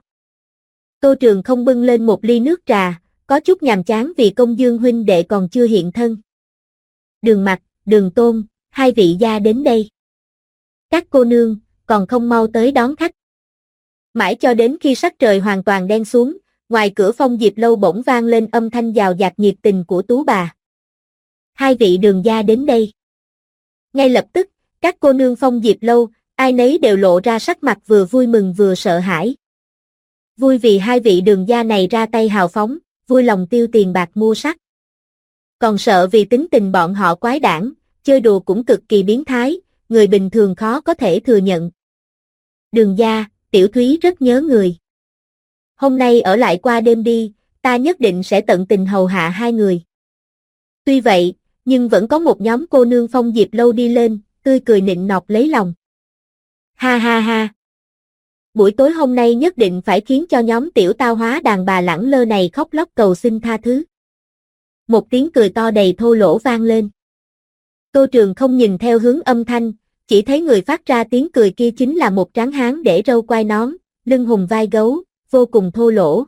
Tô Trường không bưng lên một ly nước trà, có chút nhàm chán vì Công Dương huynh đệ còn chưa hiện thân. Đường Mặc, Đường Tôn, hai vị gia đến đây. Các cô nương, còn không mau tới đón khách. Mãi cho đến khi sắc trời hoàn toàn đen xuống, ngoài cửa Phong Diệp lâu bỗng vang lên âm thanh dào dạt nhiệt tình của tú bà. Hai vị Đường gia đến đây. Ngay lập tức, các cô nương Phong Diệp lâu, ai nấy đều lộ ra sắc mặt vừa vui mừng vừa sợ hãi. Vui vì hai vị Đường gia này ra tay hào phóng, vui lòng tiêu tiền bạc mua sắc. Còn sợ vì tính tình bọn họ quái đản, chơi đùa cũng cực kỳ biến thái, người bình thường khó có thể thừa nhận. Đường gia, Tiểu Thúy rất nhớ người. Hôm nay ở lại qua đêm đi, ta nhất định sẽ tận tình hầu hạ hai người. Tuy vậy, nhưng vẫn có một nhóm cô nương Phong Diệp lâu đi lên, tươi cười nịnh nọt lấy lòng. Ha ha ha. Buổi tối hôm nay nhất định phải khiến cho nhóm tiểu tao hóa đàn bà lẳng lơ này khóc lóc cầu xin tha thứ. Một tiếng cười to đầy thô lỗ vang lên. Tô Trường không nhìn theo hướng âm thanh, chỉ thấy người phát ra tiếng cười kia chính là một tráng hán để râu quai nón, lưng hùm vai gấu, vô cùng thô lỗ.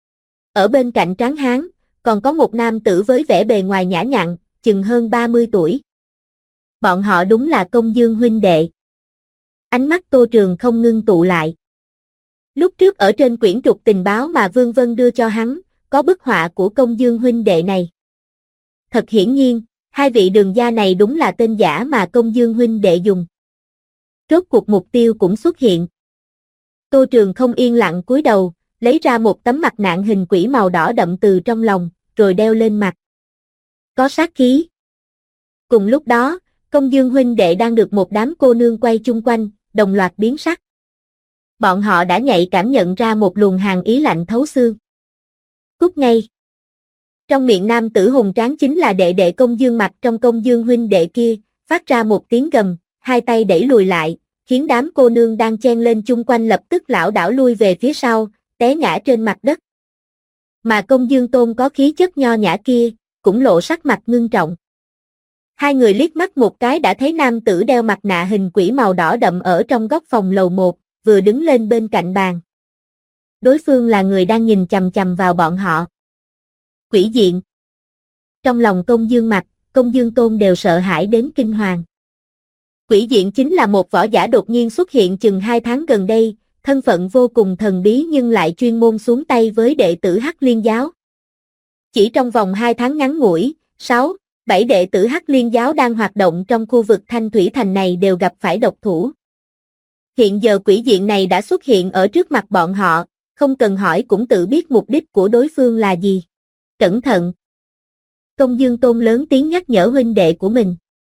Ở bên cạnh tráng hán, còn có một nam tử với vẻ bề ngoài nhã nhặn, chừng hơn 30 tuổi. Bọn họ đúng là Công Dương huynh đệ. Ánh mắt Tô Trường không ngưng tụ lại. Lúc trước ở trên quyển trục tình báo mà Vương Vân đưa cho hắn, có bức họa của Công Dương huynh đệ này. Thật hiển nhiên, hai vị Đường gia này đúng là tên giả mà Công Dương huynh đệ dùng. Rốt cuộc mục tiêu cũng xuất hiện. Tô Trường không yên lặng cúi đầu, lấy ra một tấm mặt nạ hình quỷ màu đỏ đậm từ trong lòng, rồi đeo lên mặt. Có sát khí. Cùng lúc đó, Công Dương huynh đệ đang được một đám cô nương quay chung quanh, đồng loạt biến sắc. Bọn họ đã nhạy cảm nhận ra một luồng hàn ý lạnh thấu xương. Cút ngay. Trong miệng nam tử hùng tráng chính là đệ đệ Công Dương Mạch trong Công Dương huynh đệ kia, phát ra một tiếng gầm, hai tay đẩy lùi lại, khiến đám cô nương đang chen lên chung quanh lập tức lảo đảo lui về phía sau, té ngã trên mặt đất. Mà Công Dương Tôn có khí chất nho nhã kia, cũng lộ sắc mặt ngưng trọng. Hai người liếc mắt một cái đã thấy nam tử đeo mặt nạ hình quỷ màu đỏ đậm ở trong góc phòng lầu 1, vừa đứng lên bên cạnh bàn. Đối phương là người đang nhìn chằm chằm vào bọn họ. Quỷ diện. Trong lòng Công Dương Mạch, Công Dương Tôn đều sợ hãi đến kinh hoàng. Quỷ diện chính là một võ giả đột nhiên xuất hiện chừng 2 tháng gần đây, thân phận vô cùng thần bí nhưng lại chuyên môn xuống tay với đệ tử Hắc Liên Giáo. Chỉ trong vòng 2 tháng ngắn ngủi, 6, 7 đệ tử Hắc Liên Giáo đang hoạt động trong khu vực Thanh Thủy Thành này đều gặp phải độc thủ. Hiện giờ quỷ diện này đã xuất hiện ở trước mặt bọn họ, không cần hỏi cũng tự biết mục đích của đối phương là gì. Cẩn thận! Công Dương Tôn lớn tiếng nhắc nhở huynh đệ của mình.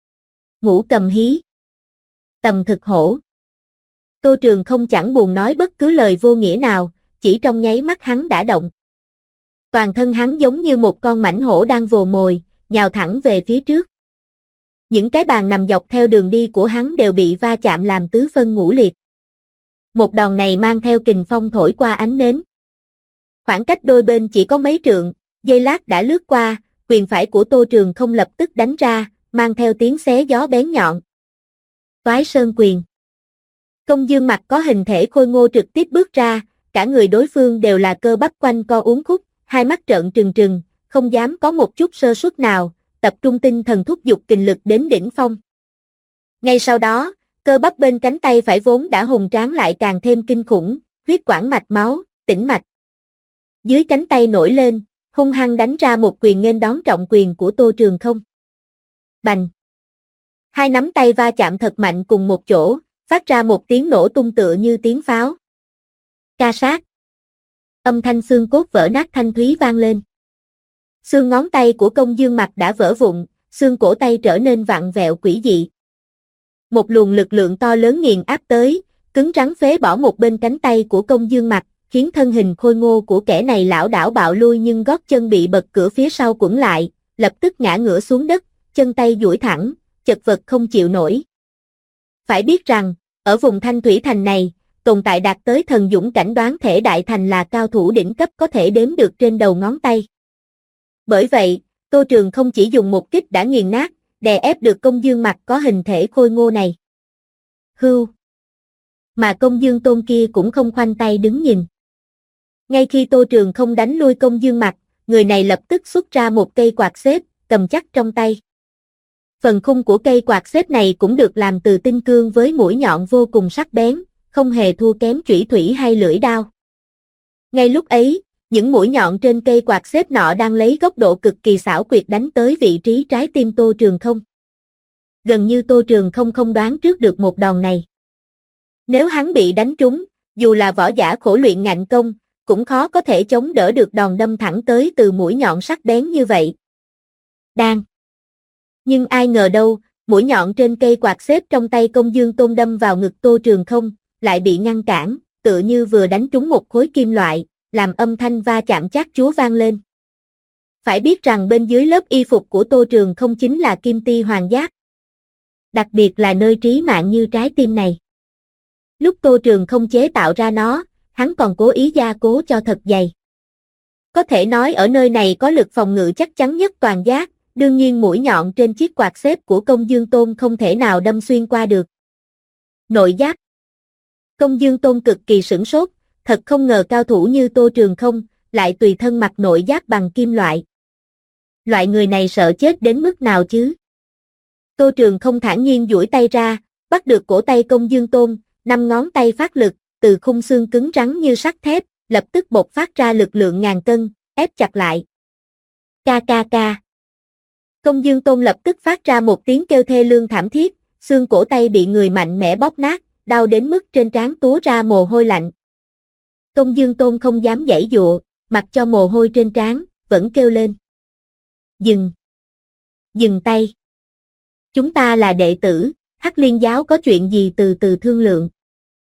Ngũ Cầm Hí. Tầm Thực Hổ. Tô Trường không chẳng buồn nói bất cứ lời vô nghĩa nào, chỉ trong nháy mắt hắn đã động. Toàn thân hắn giống như một con mãnh hổ đang vồ mồi, nhào thẳng về phía trước. Những cái bàn nằm dọc theo đường đi của hắn đều bị va chạm làm tứ phân ngũ liệt. Một đòn này mang theo kình phong thổi qua ánh nến. Khoảng cách đôi bên chỉ có mấy trượng, giây lát đã lướt qua, quyền phải của Tô Trường không lập tức đánh ra, mang theo tiếng xé gió bén nhọn. Toái Sơn Quyền. Công Dương Mạch có hình thể khôi ngô trực tiếp bước ra, cả người đối phương đều là cơ bắp quanh co uốn khúc, hai mắt trợn trừng trừng, không dám có một chút sơ suất nào, tập trung tinh thần thúc giục kình lực đến đỉnh phong. Ngay sau đó, cơ bắp bên cánh tay phải vốn đã hùng tráng lại càng thêm kinh khủng, huyết quản mạch máu, tĩnh mạch. Dưới cánh tay nổi lên, hung hăng đánh ra một quyền nghênh đón trọng quyền của Tô Trường không. Bành! Hai nắm tay va chạm thật mạnh cùng một chỗ, phát ra một tiếng nổ tung tựa như tiếng pháo. Ca sát! Âm thanh xương cốt vỡ nát thanh thúy vang lên. Xương ngón tay của Công Dương Mạch đã vỡ vụn, xương cổ tay trở nên vặn vẹo quỷ dị. Một luồng lực lượng to lớn nghiền áp tới, cứng rắn phế bỏ một bên cánh tay của Công Dương Mạch, khiến thân hình khôi ngô của kẻ này lảo đảo bạo lui nhưng gót chân bị bật cửa phía sau quẩn lại, lập tức ngã ngửa xuống đất, chân tay duỗi thẳng, chật vật không chịu nổi. Phải biết rằng, ở vùng Thanh Thủy Thành này, tồn tại đạt tới thần dũng cảnh đoán thể đại thành là cao thủ đỉnh cấp có thể đếm được trên đầu ngón tay. Bởi vậy, Tô Trường không chỉ dùng một kích đã nghiền nát, đè ép được Công Dương Mạch có hình thể khôi ngô này. Hưu! Mà Công Dương Tôn kia cũng không khoanh tay đứng nhìn. Ngay khi Tô Trường không đánh lui Công Dương Mạch, người này lập tức xuất ra một cây quạt xếp, cầm chắc trong tay. Phần khung của cây quạt xếp này cũng được làm từ tinh cương với mũi nhọn vô cùng sắc bén, không hề thua kém chủy thủy hay lưỡi đao. Ngay lúc ấy, những mũi nhọn trên cây quạt xếp nọ đang lấy góc độ cực kỳ xảo quyệt đánh tới vị trí trái tim Tô Trường không. Gần như Tô Trường không đoán trước được một đòn này. Nếu hắn bị đánh trúng, dù là võ giả khổ luyện ngạnh công, cũng khó có thể chống đỡ được đòn đâm thẳng tới từ mũi nhọn sắc bén như vậy. Đang. Nhưng ai ngờ đâu, mũi nhọn trên cây quạt xếp trong tay Công Dương Tôn đâm vào ngực Tô Trường không, lại bị ngăn cản, tựa như vừa đánh trúng một khối kim loại, làm âm thanh va chạm chát chúa vang lên. Phải biết rằng bên dưới lớp y phục của Tô Trường không chính là kim ti hoàng giáp. Đặc biệt là nơi trí mạng như trái tim này. Lúc Tô Trường không chế tạo ra nó, hắn còn cố ý gia cố cho thật dày. Có thể nói ở nơi này có lực phòng ngự chắc chắn nhất toàn giác, đương nhiên mũi nhọn trên chiếc quạt xếp của Công Dương Tôn không thể nào đâm xuyên qua được. Nội giáp. Công Dương Tôn cực kỳ sửng sốt, thật không ngờ cao thủ như Tô Trường không, lại tùy thân mặc nội giáp bằng kim loại. Loại người này sợ chết đến mức nào chứ? Tô Trường không thản nhiên duỗi tay ra, bắt được cổ tay Công Dương Tôn, 5 ngón tay phát lực, từ khung xương cứng rắn như sắt thép, lập tức bộc phát ra lực lượng ngàn cân, ép chặt lại. Ca ca ca. Công Dương Tôn lập tức phát ra một tiếng kêu thê lương thảm thiết, xương cổ tay bị người mạnh mẽ bóp nát, đau đến mức trên trán túa ra mồ hôi lạnh. Công Dương Tôn không dám giãy giụa, mặc cho mồ hôi trên trán, vẫn kêu lên. Dừng! Dừng tay! Chúng ta là đệ tử, Hắc Liên Giáo có chuyện gì từ từ thương lượng.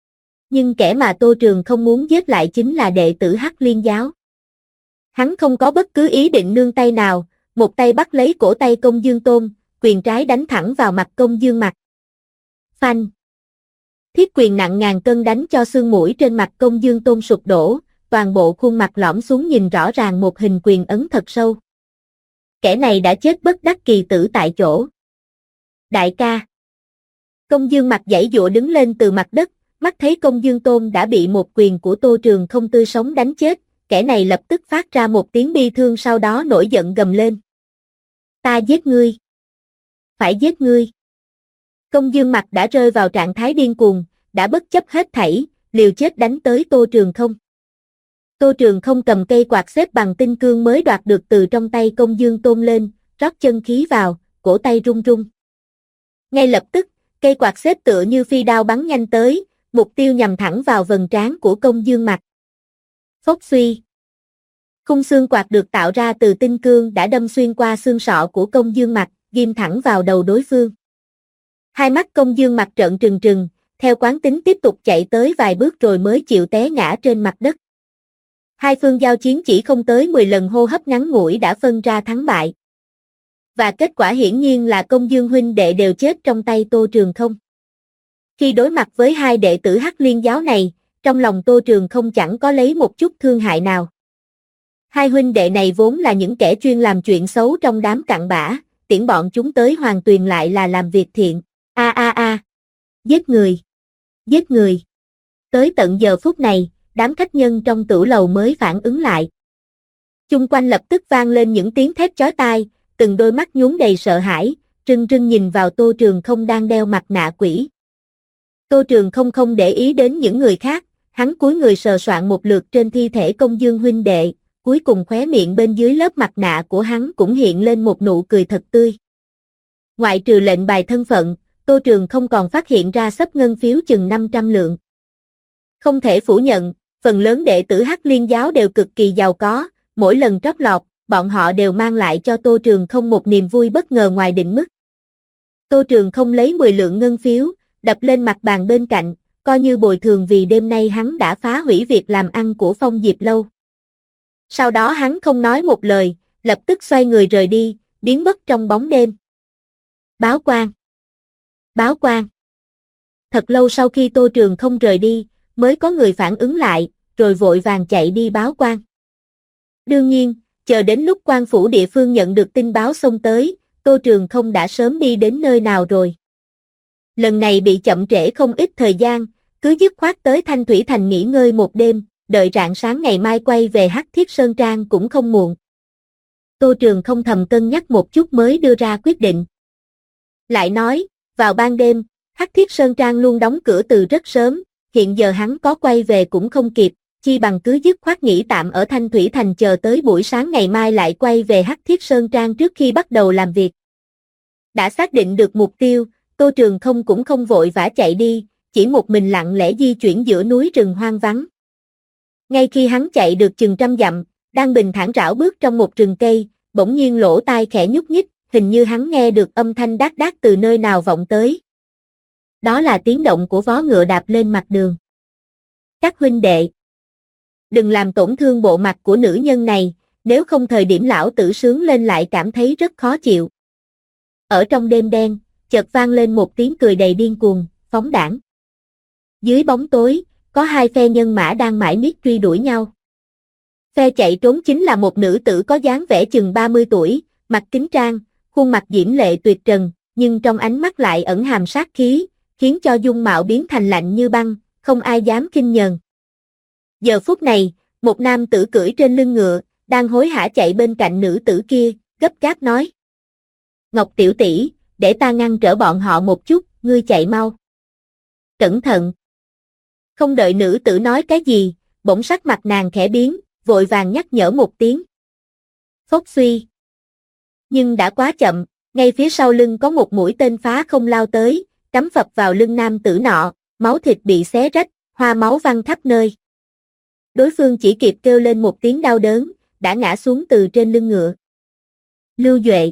Nhưng kẻ mà Tô Trường không muốn giết lại chính là đệ tử Hắc Liên giáo. Hắn không có bất cứ ý định nương tay nào, một tay bắt lấy cổ tay Công Dương Tôn, quyền trái đánh thẳng vào mặt Công Dương Mặc. Phanh! Thiết quyền nặng ngàn cân đánh cho xương mũi trên mặt Công Dương Tôn sụp đổ, toàn bộ khuôn mặt lõm xuống nhìn rõ ràng một hình quyền ấn thật sâu. Kẻ này đã chết bất đắc kỳ tử tại chỗ. Đại ca! Công Dương Mặc giãy giụa đứng lên từ mặt đất, mắt thấy Công Dương Tôn đã bị một quyền của Tô Trường không tươi sống đánh chết, kẻ này lập tức phát ra một tiếng bi thương, sau đó nổi giận gầm lên. Ta giết ngươi! Phải giết ngươi! Công Dương Mặc đã rơi vào trạng thái điên cuồng, đã bất chấp hết thảy, liều chết đánh tới Tô Trường không. Tô Trường không cầm cây quạt xếp bằng tinh cương mới đoạt được từ trong tay Công Dương Tôn lên, rót chân khí vào, cổ tay run run. Ngay lập tức, cây quạt xếp tựa như phi đao bắn nhanh tới, mục tiêu nhằm thẳng vào vầng trán của Công Dương Mặc. Phốc suy. Khung xương quạt được tạo ra từ tinh cương đã đâm xuyên qua xương sọ của Công Dương Mặc, ghim thẳng vào đầu đối phương. Hai mắt Công Dương Mặc trợn trừng trừng, theo quán tính tiếp tục chạy tới vài bước rồi mới chịu té ngã trên mặt đất. Hai phương giao chiến chỉ không tới 10 lần hô hấp ngắn ngủi đã phân ra thắng bại. Và kết quả hiển nhiên là Công Dương huynh đệ đều chết trong tay Tô Trường không. Khi đối mặt với hai đệ tử Hắc Liên giáo này, trong lòng Tô Trường không chẳng có lấy một chút thương hại nào. Hai huynh đệ này vốn là những kẻ chuyên làm chuyện xấu trong đám cặn bã, tiễn bọn chúng tới Hoàng Tuyền lại là làm việc thiện. Giết người! Giết người! Tới tận giờ phút này, đám khách nhân trong tửu lầu mới phản ứng lại. Chung quanh lập tức vang lên những tiếng thét chói tai, từng đôi mắt nhuốm đầy sợ hãi, trừng trừng nhìn vào Tô Trường không đang đeo mặt nạ quỷ. Tô Trường không để ý đến những người khác, hắn cúi người sờ soạn một lượt trên thi thể Công Dương huynh đệ, cuối cùng khóe miệng bên dưới lớp mặt nạ của hắn cũng hiện lên một nụ cười thật tươi. Ngoại trừ lệnh bài thân phận, Tô Trường không còn phát hiện ra xấp ngân phiếu chừng 500 lượng. Không thể phủ nhận, phần lớn đệ tử Hắc Liên giáo đều cực kỳ giàu có, mỗi lần trót lọt, bọn họ đều mang lại cho Tô Trường không một niềm vui bất ngờ ngoài định mức. Tô Trường không lấy 10 lượng ngân phiếu, đập lên mặt bàn bên cạnh, coi như bồi thường vì đêm nay hắn đã phá hủy việc làm ăn của Phong Diệp Lâu. Sau đó hắn không nói một lời, lập tức xoay người rời đi, biến mất trong bóng đêm. Báo quan! Báo quan! Thật lâu sau khi Tô Trường không rời đi, mới có người phản ứng lại, rồi vội vàng chạy đi báo quan. Đương nhiên, chờ đến lúc quan phủ địa phương nhận được tin báo xông tới, Tô Trường không đã sớm đi đến nơi nào rồi. Lần này bị chậm trễ không ít thời gian, cứ dứt khoát tới Thanh Thủy Thành nghỉ ngơi một đêm, đợi rạng sáng ngày mai quay về Hắc Thiết Sơn Trang cũng không muộn. Tô Trường không thầm cân nhắc một chút mới đưa ra quyết định. Lại nói, vào ban đêm, Hắc Thiết Sơn Trang luôn đóng cửa từ rất sớm, hiện giờ hắn có quay về cũng không kịp, chi bằng cứ dứt khoát nghỉ tạm ở Thanh Thủy Thành chờ tới buổi sáng ngày mai lại quay về Hắc Thiết Sơn Trang trước khi bắt đầu làm việc. Đã xác định được mục tiêu, Tô Trường không cũng không vội vã chạy đi, chỉ một mình lặng lẽ di chuyển giữa núi rừng hoang vắng. Ngay khi hắn chạy được chừng 100 dặm, đang bình thản rảo bước trong một rừng cây, bỗng nhiên lỗ tai khẽ nhúc nhích, hình như hắn nghe được âm thanh đát đát từ nơi nào vọng tới. Đó là tiếng động của vó ngựa đạp lên mặt đường. Các huynh đệ, đừng làm tổn thương bộ mặt của nữ nhân này, nếu không thời điểm lão tử sướng lên lại cảm thấy rất khó chịu. Ở trong đêm đen, chợt vang lên một tiếng cười đầy điên cuồng, phóng đãng. Dưới bóng tối, có hai phe nhân mã đang mải miết truy đuổi nhau. Phe chạy trốn chính là một nữ tử có dáng vẻ chừng 30 tuổi, mặt kính trang, khuôn mặt diễm lệ tuyệt trần, nhưng trong ánh mắt lại ẩn hàm sát khí, khiến cho dung mạo biến thành lạnh như băng, không ai dám khinh nhờn. Giờ phút này, một nam tử cưỡi trên lưng ngựa, đang hối hả chạy bên cạnh nữ tử kia, gấp gáp nói: Ngọc tiểu tỷ, để ta ngăn trở bọn họ một chút, ngươi chạy mau. Cẩn thận. Không đợi nữ tử nói cái gì, bỗng sắc mặt nàng khẽ biến, vội vàng nhắc nhở một tiếng. Phốc suy. Nhưng đã quá chậm, ngay phía sau lưng có một mũi tên phá không lao tới, cắm phập vào lưng nam tử nọ, máu thịt bị xé rách, hoa máu văng khắp nơi. Đối phương chỉ kịp kêu lên một tiếng đau đớn, đã ngã xuống từ trên lưng ngựa. Lưu Duệ.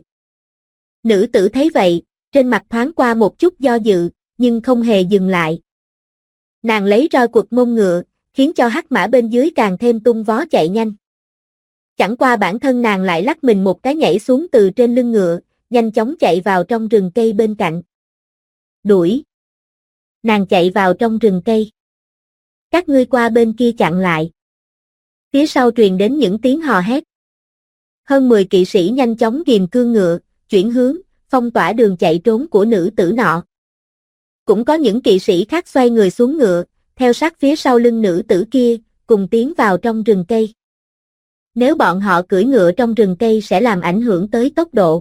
Nữ tử thấy vậy, trên mặt thoáng qua một chút do dự, nhưng không hề dừng lại. Nàng lấy roi quật mông ngựa, khiến cho hắc mã bên dưới càng thêm tung vó chạy nhanh. Chẳng qua bản thân nàng lại lắc mình một cái nhảy xuống từ trên lưng ngựa, nhanh chóng chạy vào trong rừng cây bên cạnh. Đuổi! Nàng chạy vào trong rừng cây. Các ngươi qua bên kia chặn lại. Phía sau truyền đến những tiếng hò hét. Hơn 10 kỵ sĩ nhanh chóng ghìm cương ngựa, chuyển hướng, phong tỏa đường chạy trốn của nữ tử nọ. Cũng có những kỵ sĩ khác xoay người xuống ngựa, theo sát phía sau lưng nữ tử kia, cùng tiến vào trong rừng cây. Nếu bọn họ cưỡi ngựa trong rừng cây sẽ làm ảnh hưởng tới tốc độ.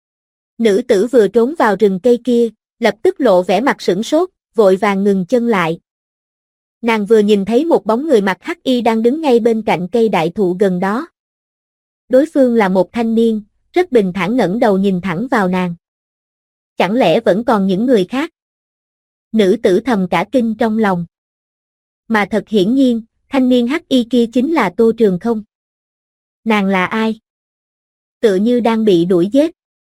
Nữ tử vừa trốn vào rừng cây kia, lập tức lộ vẻ mặt sửng sốt, vội vàng ngừng chân lại. Nàng vừa nhìn thấy một bóng người mặc hắc y đang đứng ngay bên cạnh cây đại thụ gần đó. Đối phương là một thanh niên, rất bình thản ngẩng đầu nhìn thẳng vào nàng. Chẳng lẽ vẫn còn những người khác? Nữ tử thầm cả kinh trong lòng. Mà thật hiển nhiên, thanh niên hắc y kia chính là Tô Trường Không. Nàng là ai? Tựa như đang bị đuổi giết.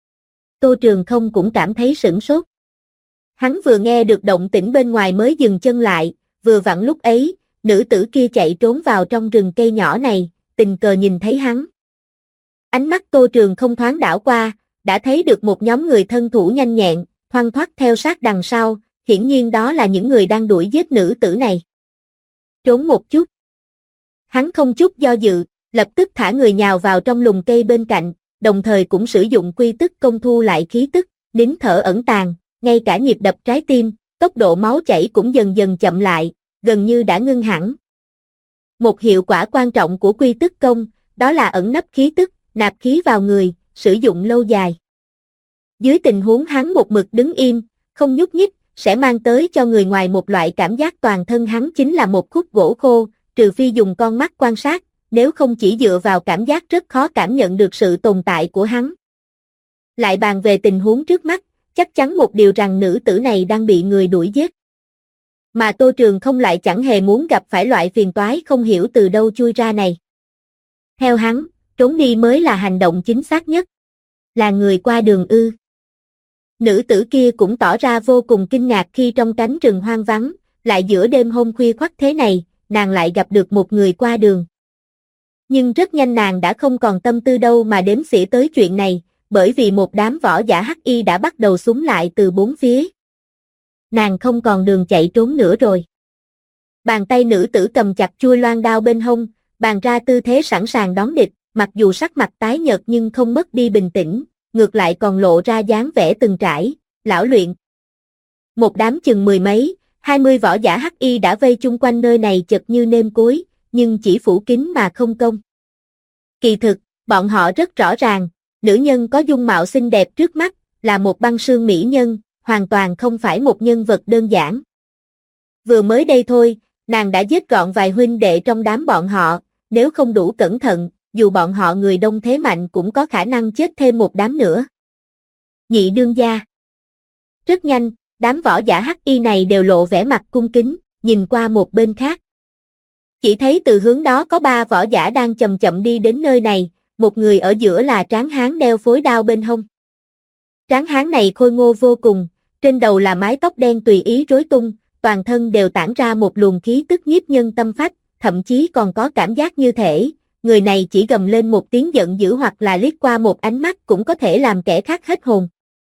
Tô Trường Không cũng cảm thấy sửng sốt. Hắn vừa nghe được động tĩnh bên ngoài mới dừng chân lại, vừa vặn lúc ấy, nữ tử kia chạy trốn vào trong rừng cây nhỏ này, tình cờ nhìn thấy hắn. Ánh mắt Tô Trường Không thoáng đảo qua, đã thấy được một nhóm người thân thủ nhanh nhẹn, thoăn thoắt theo sát đằng sau, hiển nhiên đó là những người đang đuổi giết nữ tử này. Trốn một chút. Hắn không chút do dự, lập tức thả người nhào vào trong lùm cây bên cạnh, đồng thời cũng sử dụng quy tức công thu lại khí tức, nín thở ẩn tàng, ngay cả nhịp đập trái tim, tốc độ máu chảy cũng dần dần chậm lại, gần như đã ngưng hẳn. Một hiệu quả quan trọng của quy tức công, đó là ẩn nấp khí tức, nạp khí vào người, sử dụng lâu dài. Dưới tình huống hắn một mực đứng im, không nhúc nhích, sẽ mang tới cho người ngoài một loại cảm giác toàn thân hắn chính là một khúc gỗ khô, trừ phi dùng con mắt quan sát, nếu không chỉ dựa vào cảm giác rất khó cảm nhận được sự tồn tại của hắn. Lại bàn về tình huống trước mắt, chắc chắn một điều rằng nữ tử này đang bị người đuổi giết. Mà Tô Trường Không lại chẳng hề muốn gặp phải loại phiền toái không hiểu từ đâu chui ra này. Theo hắn, trốn đi mới là hành động chính xác nhất. Là người qua đường ư? Nữ tử kia cũng tỏ ra vô cùng kinh ngạc khi trong cánh rừng hoang vắng, lại giữa đêm hôm khuya khoắt thế này, nàng lại gặp được một người qua đường. Nhưng rất nhanh nàng đã không còn tâm tư đâu mà đếm xỉa tới chuyện này, bởi vì một đám võ giả hắc y đã bắt đầu xúm lại từ bốn phía. Nàng không còn đường chạy trốn nữa rồi. Bàn tay nữ tử cầm chặt chuôi loan đao bên hông, bàn ra tư thế sẵn sàng đón địch, mặc dù sắc mặt tái nhợt nhưng không mất đi bình tĩnh, ngược lại còn lộ ra dáng vẻ từng trải, lão luyện. Một đám chừng 10 mấy, 20 võ giả hắc y đã vây chung quanh nơi này chật như nêm cối, nhưng chỉ phủ kín mà không công. Kỳ thực, bọn họ rất rõ ràng, nữ nhân có dung mạo xinh đẹp trước mắt, là một băng sương mỹ nhân, hoàn toàn không phải một nhân vật đơn giản. Vừa mới đây thôi, nàng đã giết gọn vài huynh đệ trong đám bọn họ, nếu không đủ cẩn thận, dù bọn họ người đông thế mạnh cũng có khả năng chết thêm một đám nữa. Nhị đương gia. Rất nhanh, đám võ giả hắc y này đều lộ vẻ mặt cung kính, nhìn qua một bên khác. Chỉ thấy từ hướng đó có 3 võ giả đang chậm chậm đi đến nơi này, một người ở giữa là tráng hán đeo phối đao bên hông. Tráng hán này khôi ngô vô cùng, trên đầu là mái tóc đen tùy ý rối tung, toàn thân đều tản ra một luồng khí tức nhiếp nhân tâm phách, thậm chí còn có cảm giác như thể, người này chỉ gầm lên một tiếng giận dữ hoặc là liếc qua một ánh mắt cũng có thể làm kẻ khác hết hồn.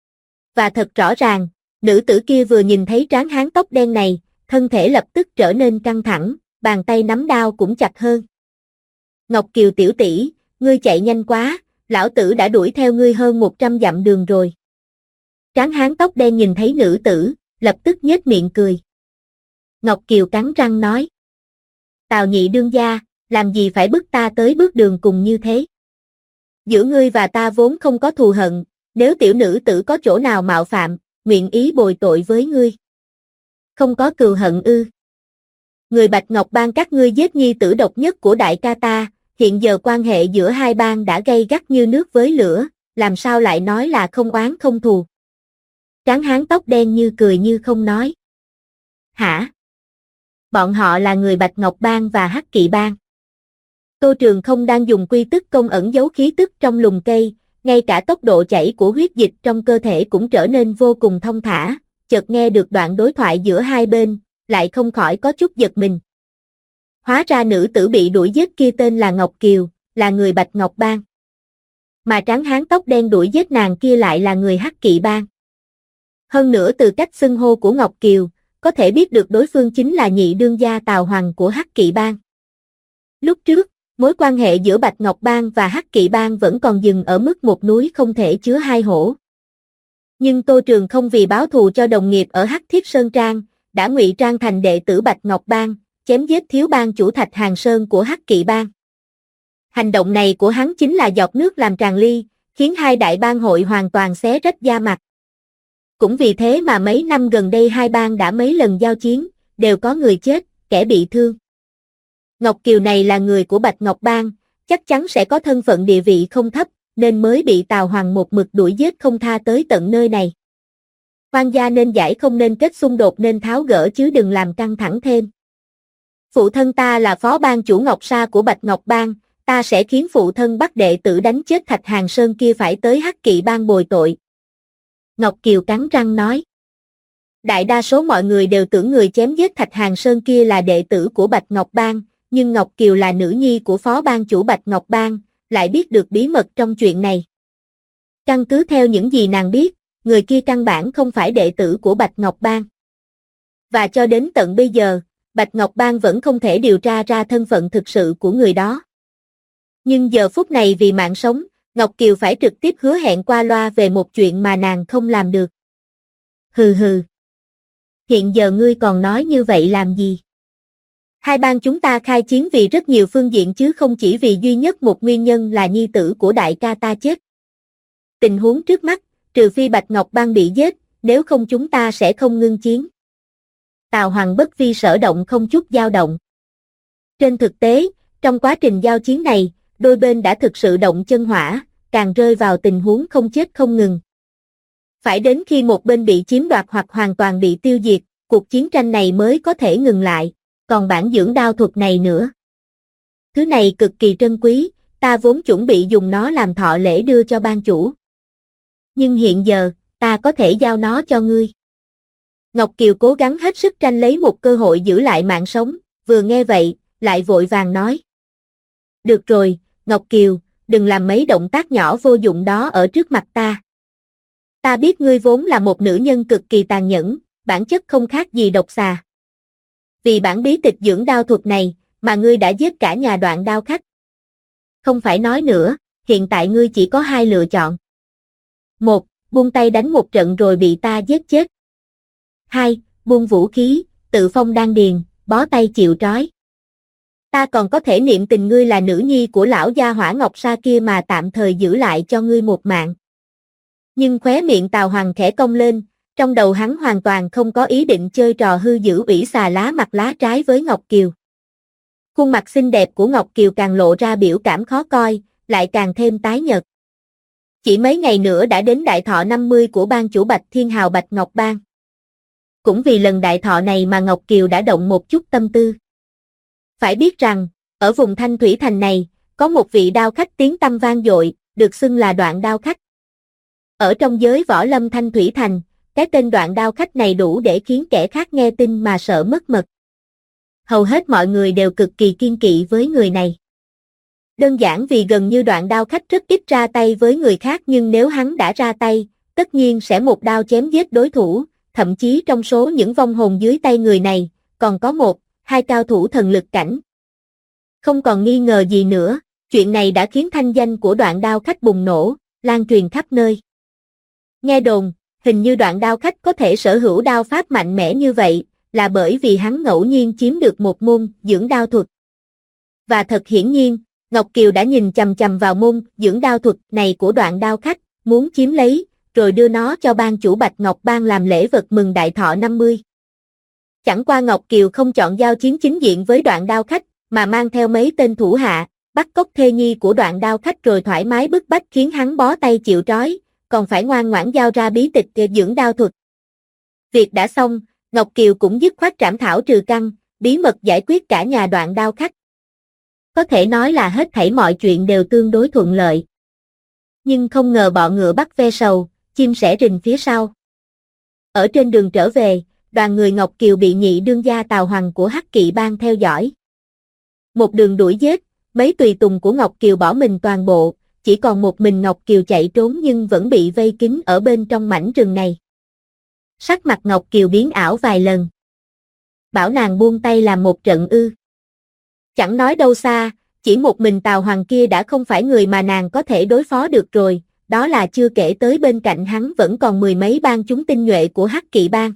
Và thật rõ ràng, nữ tử kia vừa nhìn thấy tráng hán tóc đen này, thân thể lập tức trở nên căng thẳng, bàn tay nắm đao cũng chặt hơn. Ngọc Kiều tiểu tỷ, ngươi chạy nhanh quá, lão tử đã đuổi theo ngươi hơn 100 dặm đường rồi. Tráng hán tóc đen nhìn thấy nữ tử, lập tức nhếch miệng cười. Ngọc Kiều cắn răng nói. Tào nhị đương gia, làm gì phải bức ta tới bước đường cùng như thế? Giữa ngươi và ta vốn không có thù hận, nếu tiểu nữ tử có chỗ nào mạo phạm, nguyện ý bồi tội với ngươi. Không có cừu hận ư? Người Bạch Ngọc Bang các ngươi giết nhi tử độc nhất của đại ca ta, hiện giờ quan hệ giữa hai bang đã gay gắt như nước với lửa, làm sao lại nói là không oán không thù? Tráng hán tóc đen như cười như không nói. Hả? Bọn họ là người Bạch Ngọc Bang và Hắc Kỵ Bang. Tô Trường Không đang dùng quy tức công ẩn giấu khí tức trong lùm cây, ngay cả tốc độ chảy của huyết dịch trong cơ thể cũng trở nên vô cùng thông thả, chợt nghe được đoạn đối thoại giữa hai bên, lại không khỏi có chút giật mình. Hóa ra nữ tử bị đuổi giết kia tên là Ngọc Kiều, là người Bạch Ngọc Bang. Mà tráng hán tóc đen đuổi giết nàng kia lại là người Hắc Kỵ Bang. Hơn nữa từ cách xưng hô của Ngọc Kiều, có thể biết được đối phương chính là nhị đương gia Tào Hoàng của Hắc Kỵ Bang. Lúc trước, mối quan hệ giữa Bạch Ngọc Bang và Hắc Kỵ Bang vẫn còn dừng ở mức một núi không thể chứa hai hổ. Nhưng Tô Trường không vì báo thù cho đồng nghiệp ở Hắc Thiết Sơn Trang, đã ngụy trang thành đệ tử Bạch Ngọc Bang, chém giết thiếu bang chủ Thạch Hàng Sơn của Hắc Kỵ Bang. Hành động này của hắn chính là giọt nước làm tràn ly, khiến hai đại bang hội hoàn toàn xé rách da mặt. Cũng vì thế mà mấy năm gần đây hai bang đã mấy lần giao chiến, đều có người chết, kẻ bị thương. Ngọc Kiều này là người của Bạch Ngọc Bang, chắc chắn sẽ có thân phận địa vị không thấp, nên mới bị Tào Hoàng một mực đuổi giết không tha tới tận nơi này. Quan gia nên giải không nên kết xung đột nên tháo gỡ chứ đừng làm căng thẳng thêm. Phụ thân ta là phó bang chủ Ngọc Sa của Bạch Ngọc Bang, ta sẽ khiến phụ thân bắt đệ tử đánh chết Thạch Hàng Sơn kia phải tới Hắc Kỵ Bang bồi tội. Ngọc Kiều cắn răng nói. Đại đa số mọi người đều tưởng người chém giết Thạch Hàng Sơn kia là đệ tử của Bạch Ngọc Bang, nhưng Ngọc Kiều là nữ nhi của phó bang chủ Bạch Ngọc Bang, lại biết được bí mật trong chuyện này. Căn cứ theo những gì nàng biết, người kia căn bản không phải đệ tử của Bạch Ngọc Bang. Và cho đến tận bây giờ, Bạch Ngọc Bang vẫn không thể điều tra ra thân phận thực sự của người đó. Nhưng giờ phút này vì mạng sống, Ngọc Kiều phải trực tiếp hứa hẹn qua loa về một chuyện mà nàng không làm được. Hừ hừ. Hiện giờ ngươi còn nói như vậy làm gì? Hai bang chúng ta khai chiến vì rất nhiều phương diện chứ không chỉ vì duy nhất một nguyên nhân là nhi tử của đại ca ta chết. Tình huống trước mắt, trừ phi Bạch Ngọc Bang bị giết, nếu không chúng ta sẽ không ngưng chiến. Tào Hoàng bất vi sở động không chút dao động. Trên thực tế, trong quá trình giao chiến này, đôi bên đã thực sự động chân hỏa, càng rơi vào tình huống không chết không ngừng. Phải đến khi một bên bị chiếm đoạt hoặc hoàn toàn bị tiêu diệt, cuộc chiến tranh này mới có thể ngừng lại, còn bản dưỡng đao thuật này nữa. Thứ này cực kỳ trân quý, ta vốn chuẩn bị dùng nó làm thọ lễ đưa cho ban chủ. Nhưng hiện giờ, ta có thể giao nó cho ngươi. Ngọc Kiều cố gắng hết sức tranh lấy một cơ hội giữ lại mạng sống, vừa nghe vậy, lại vội vàng nói. Được rồi, Ngọc Kiều, đừng làm mấy động tác nhỏ vô dụng đó ở trước mặt ta. Ta biết ngươi vốn là một nữ nhân cực kỳ tàn nhẫn, bản chất không khác gì độc xà. Vì bản bí tịch dưỡng đao thuật này, mà ngươi đã giết cả nhà Đoạn Đao Khách. Không phải nói nữa, hiện tại ngươi chỉ có hai lựa chọn. 1. Buông tay đánh một trận rồi bị ta giết chết. 2. Buông vũ khí, tự phong đan điền, bó tay chịu trói. Ta còn có thể niệm tình ngươi là nữ nhi của lão gia hỏa Ngọc Sa kia mà tạm thời giữ lại cho ngươi một mạng. Nhưng khóe miệng Tào Hoàng khẽ cong lên, trong đầu hắn hoàn toàn không có ý định chơi trò hư giữ ủy xà lá mặt lá trái với Ngọc Kiều. Khuôn mặt xinh đẹp của Ngọc Kiều càng lộ ra biểu cảm khó coi, lại càng thêm tái nhợt. Chỉ mấy ngày nữa đã đến đại thọ 50 của bang chủ Bạch Thiên Hào Bạch Ngọc Bang. Cũng vì lần đại thọ này mà Ngọc Kiều đã động một chút tâm tư. Phải biết rằng, ở vùng Thanh Thủy Thành này, có một vị đao khách tiếng tăm vang dội, được xưng là Đoạn Đao Khách. Ở trong giới võ lâm Thanh Thủy Thành, cái tên Đoạn Đao Khách này đủ để khiến kẻ khác nghe tin mà sợ mất mật. Hầu hết mọi người đều cực kỳ kiêng kỵ với người này. Đơn giản vì gần như Đoạn Đao Khách rất ít ra tay với người khác, nhưng nếu hắn đã ra tay, tất nhiên sẽ một đao chém giết đối thủ, thậm chí trong số những vong hồn dưới tay người này, còn có một, hai cao thủ thần lực cảnh. Không còn nghi ngờ gì nữa, chuyện này đã khiến thanh danh của Đoạn Đao Khách bùng nổ, lan truyền khắp nơi. Nghe đồn, hình như Đoạn Đao Khách có thể sở hữu đao pháp mạnh mẽ như vậy, là bởi vì hắn ngẫu nhiên chiếm được một môn dưỡng đao thuật. Và thật hiển nhiên, Ngọc Kiều đã nhìn chằm chằm vào môn dưỡng đao thuật này của Đoạn Đao Khách, muốn chiếm lấy, rồi đưa nó cho bang chủ Bạch Ngọc Bang làm lễ vật mừng đại thọ 50. Chẳng qua Ngọc Kiều không chọn giao chiến chính diện với Đoạn Đao Khách, mà mang theo mấy tên thủ hạ, bắt cóc thê nhi của Đoạn Đao Khách rồi thoải mái bức bách khiến hắn bó tay chịu trói, còn phải ngoan ngoãn giao ra bí tịch dưỡng đao thuật. Việc đã xong, Ngọc Kiều cũng dứt khoát trảm thảo trừ căn, bí mật giải quyết cả nhà Đoạn Đao Khách. Có thể nói là hết thảy mọi chuyện đều tương đối thuận lợi. Nhưng không ngờ bọ ngựa bắt ve sầu, chim sẻ rình phía sau. Ở trên đường trở về, đoàn người Ngọc Kiều bị nhị đương gia Tào Hoàng của Hắc Kỵ Bang theo dõi. Một đường đuổi giết, mấy tùy tùng của Ngọc Kiều bỏ mình toàn bộ, chỉ còn một mình Ngọc Kiều chạy trốn nhưng vẫn bị vây kín ở bên trong mảnh rừng này. Sắc mặt Ngọc Kiều biến ảo vài lần. Bảo nàng buông tay làm một trận ư. Chẳng nói đâu xa, chỉ một mình Tào Hoàng kia đã không phải người mà nàng có thể đối phó được rồi, đó là chưa kể tới bên cạnh hắn vẫn còn mười mấy bang chúng tinh nhuệ của Hắc Kỵ Bang.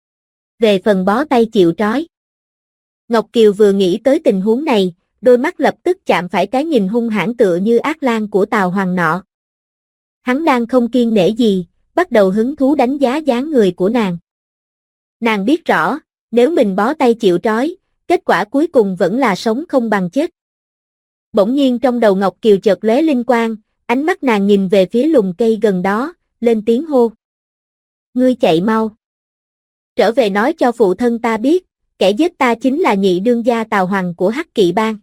Về phần bó tay chịu trói. Ngọc Kiều vừa nghĩ tới tình huống này, đôi mắt lập tức chạm phải cái nhìn hung hãn tựa như ác lang của Tào Hoàng nọ. Hắn đang không kiêng nể gì, bắt đầu hứng thú đánh giá dáng người của nàng. Nàng biết rõ, nếu mình bó tay chịu trói, kết quả cuối cùng vẫn là sống không bằng chết. Bỗng nhiên trong đầu Ngọc Kiều chợt lóe linh quang, ánh mắt nàng nhìn về phía lùm cây gần đó, lên tiếng hô. Ngươi chạy mau. Trở về nói cho phụ thân ta biết, kẻ giết ta chính là nhị đương gia Tào Hoàng của Hắc Kỵ Bang.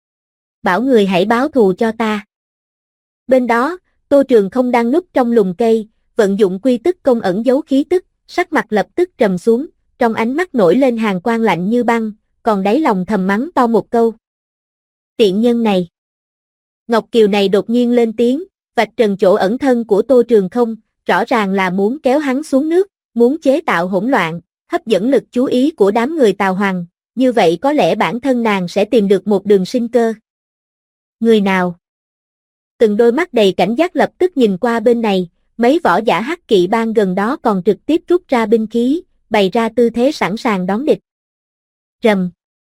Bảo người hãy báo thù cho ta. Bên đó, Tô Trường Không đang núp trong lùm cây, vận dụng quy tức công ẩn giấu khí tức, sắc mặt lập tức trầm xuống, trong ánh mắt nổi lên hàn quang lạnh như băng, còn đáy lòng thầm mắng to một câu. Tiện nhân này. Ngọc Kiều này đột nhiên lên tiếng, vạch trần chỗ ẩn thân của Tô Trường Không, rõ ràng là muốn kéo hắn xuống nước, muốn chế tạo hỗn loạn, hấp dẫn lực chú ý của đám người Tào Hoàng, như vậy có lẽ bản thân nàng sẽ tìm được một đường sinh cơ. Người nào? Từng đôi mắt đầy cảnh giác lập tức nhìn qua bên này, mấy võ giả Hắc Kỵ Bang gần đó còn trực tiếp rút ra binh khí, bày ra tư thế sẵn sàng đón địch. Rầm.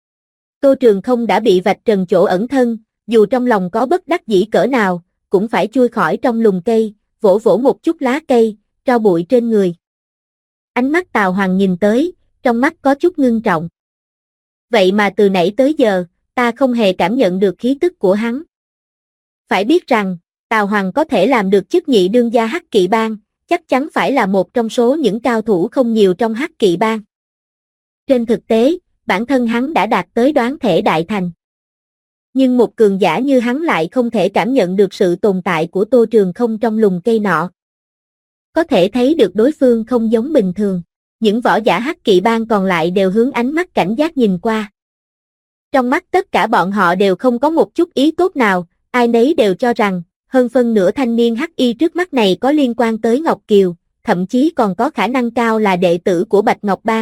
Tô Trường Không đã bị vạch trần chỗ ẩn thân, dù trong lòng có bất đắc dĩ cỡ nào, cũng phải chui khỏi trong lùm cây, vỗ vỗ một chút lá cây, tro bụi trên người. Ánh mắt Tào Hoàng nhìn tới, trong mắt có chút ngưng trọng. Vậy mà từ nãy tới giờ, ta không hề cảm nhận được khí tức của hắn. Phải biết rằng, Tào Hoàng có thể làm được chức nhị đương gia Hắc Kỵ Bang, chắc chắn phải là một trong số những cao thủ không nhiều trong Hắc Kỵ Bang. Trên thực tế, bản thân hắn đã đạt tới đoán thể đại thành. Nhưng một cường giả như hắn lại không thể cảm nhận được sự tồn tại của Tô Trường Không trong lùm cây nọ. Có thể thấy được đối phương không giống bình thường. Những võ giả Hắc Kỵ Bang còn lại đều hướng ánh mắt cảnh giác nhìn qua. Trong mắt tất cả bọn họ đều không có một chút ý tốt nào, ai nấy đều cho rằng, hơn phân nửa thanh niên Hắc Y trước mắt này có liên quan tới Ngọc Kiều, thậm chí còn có khả năng cao là đệ tử của Bạch Ngọc Bang.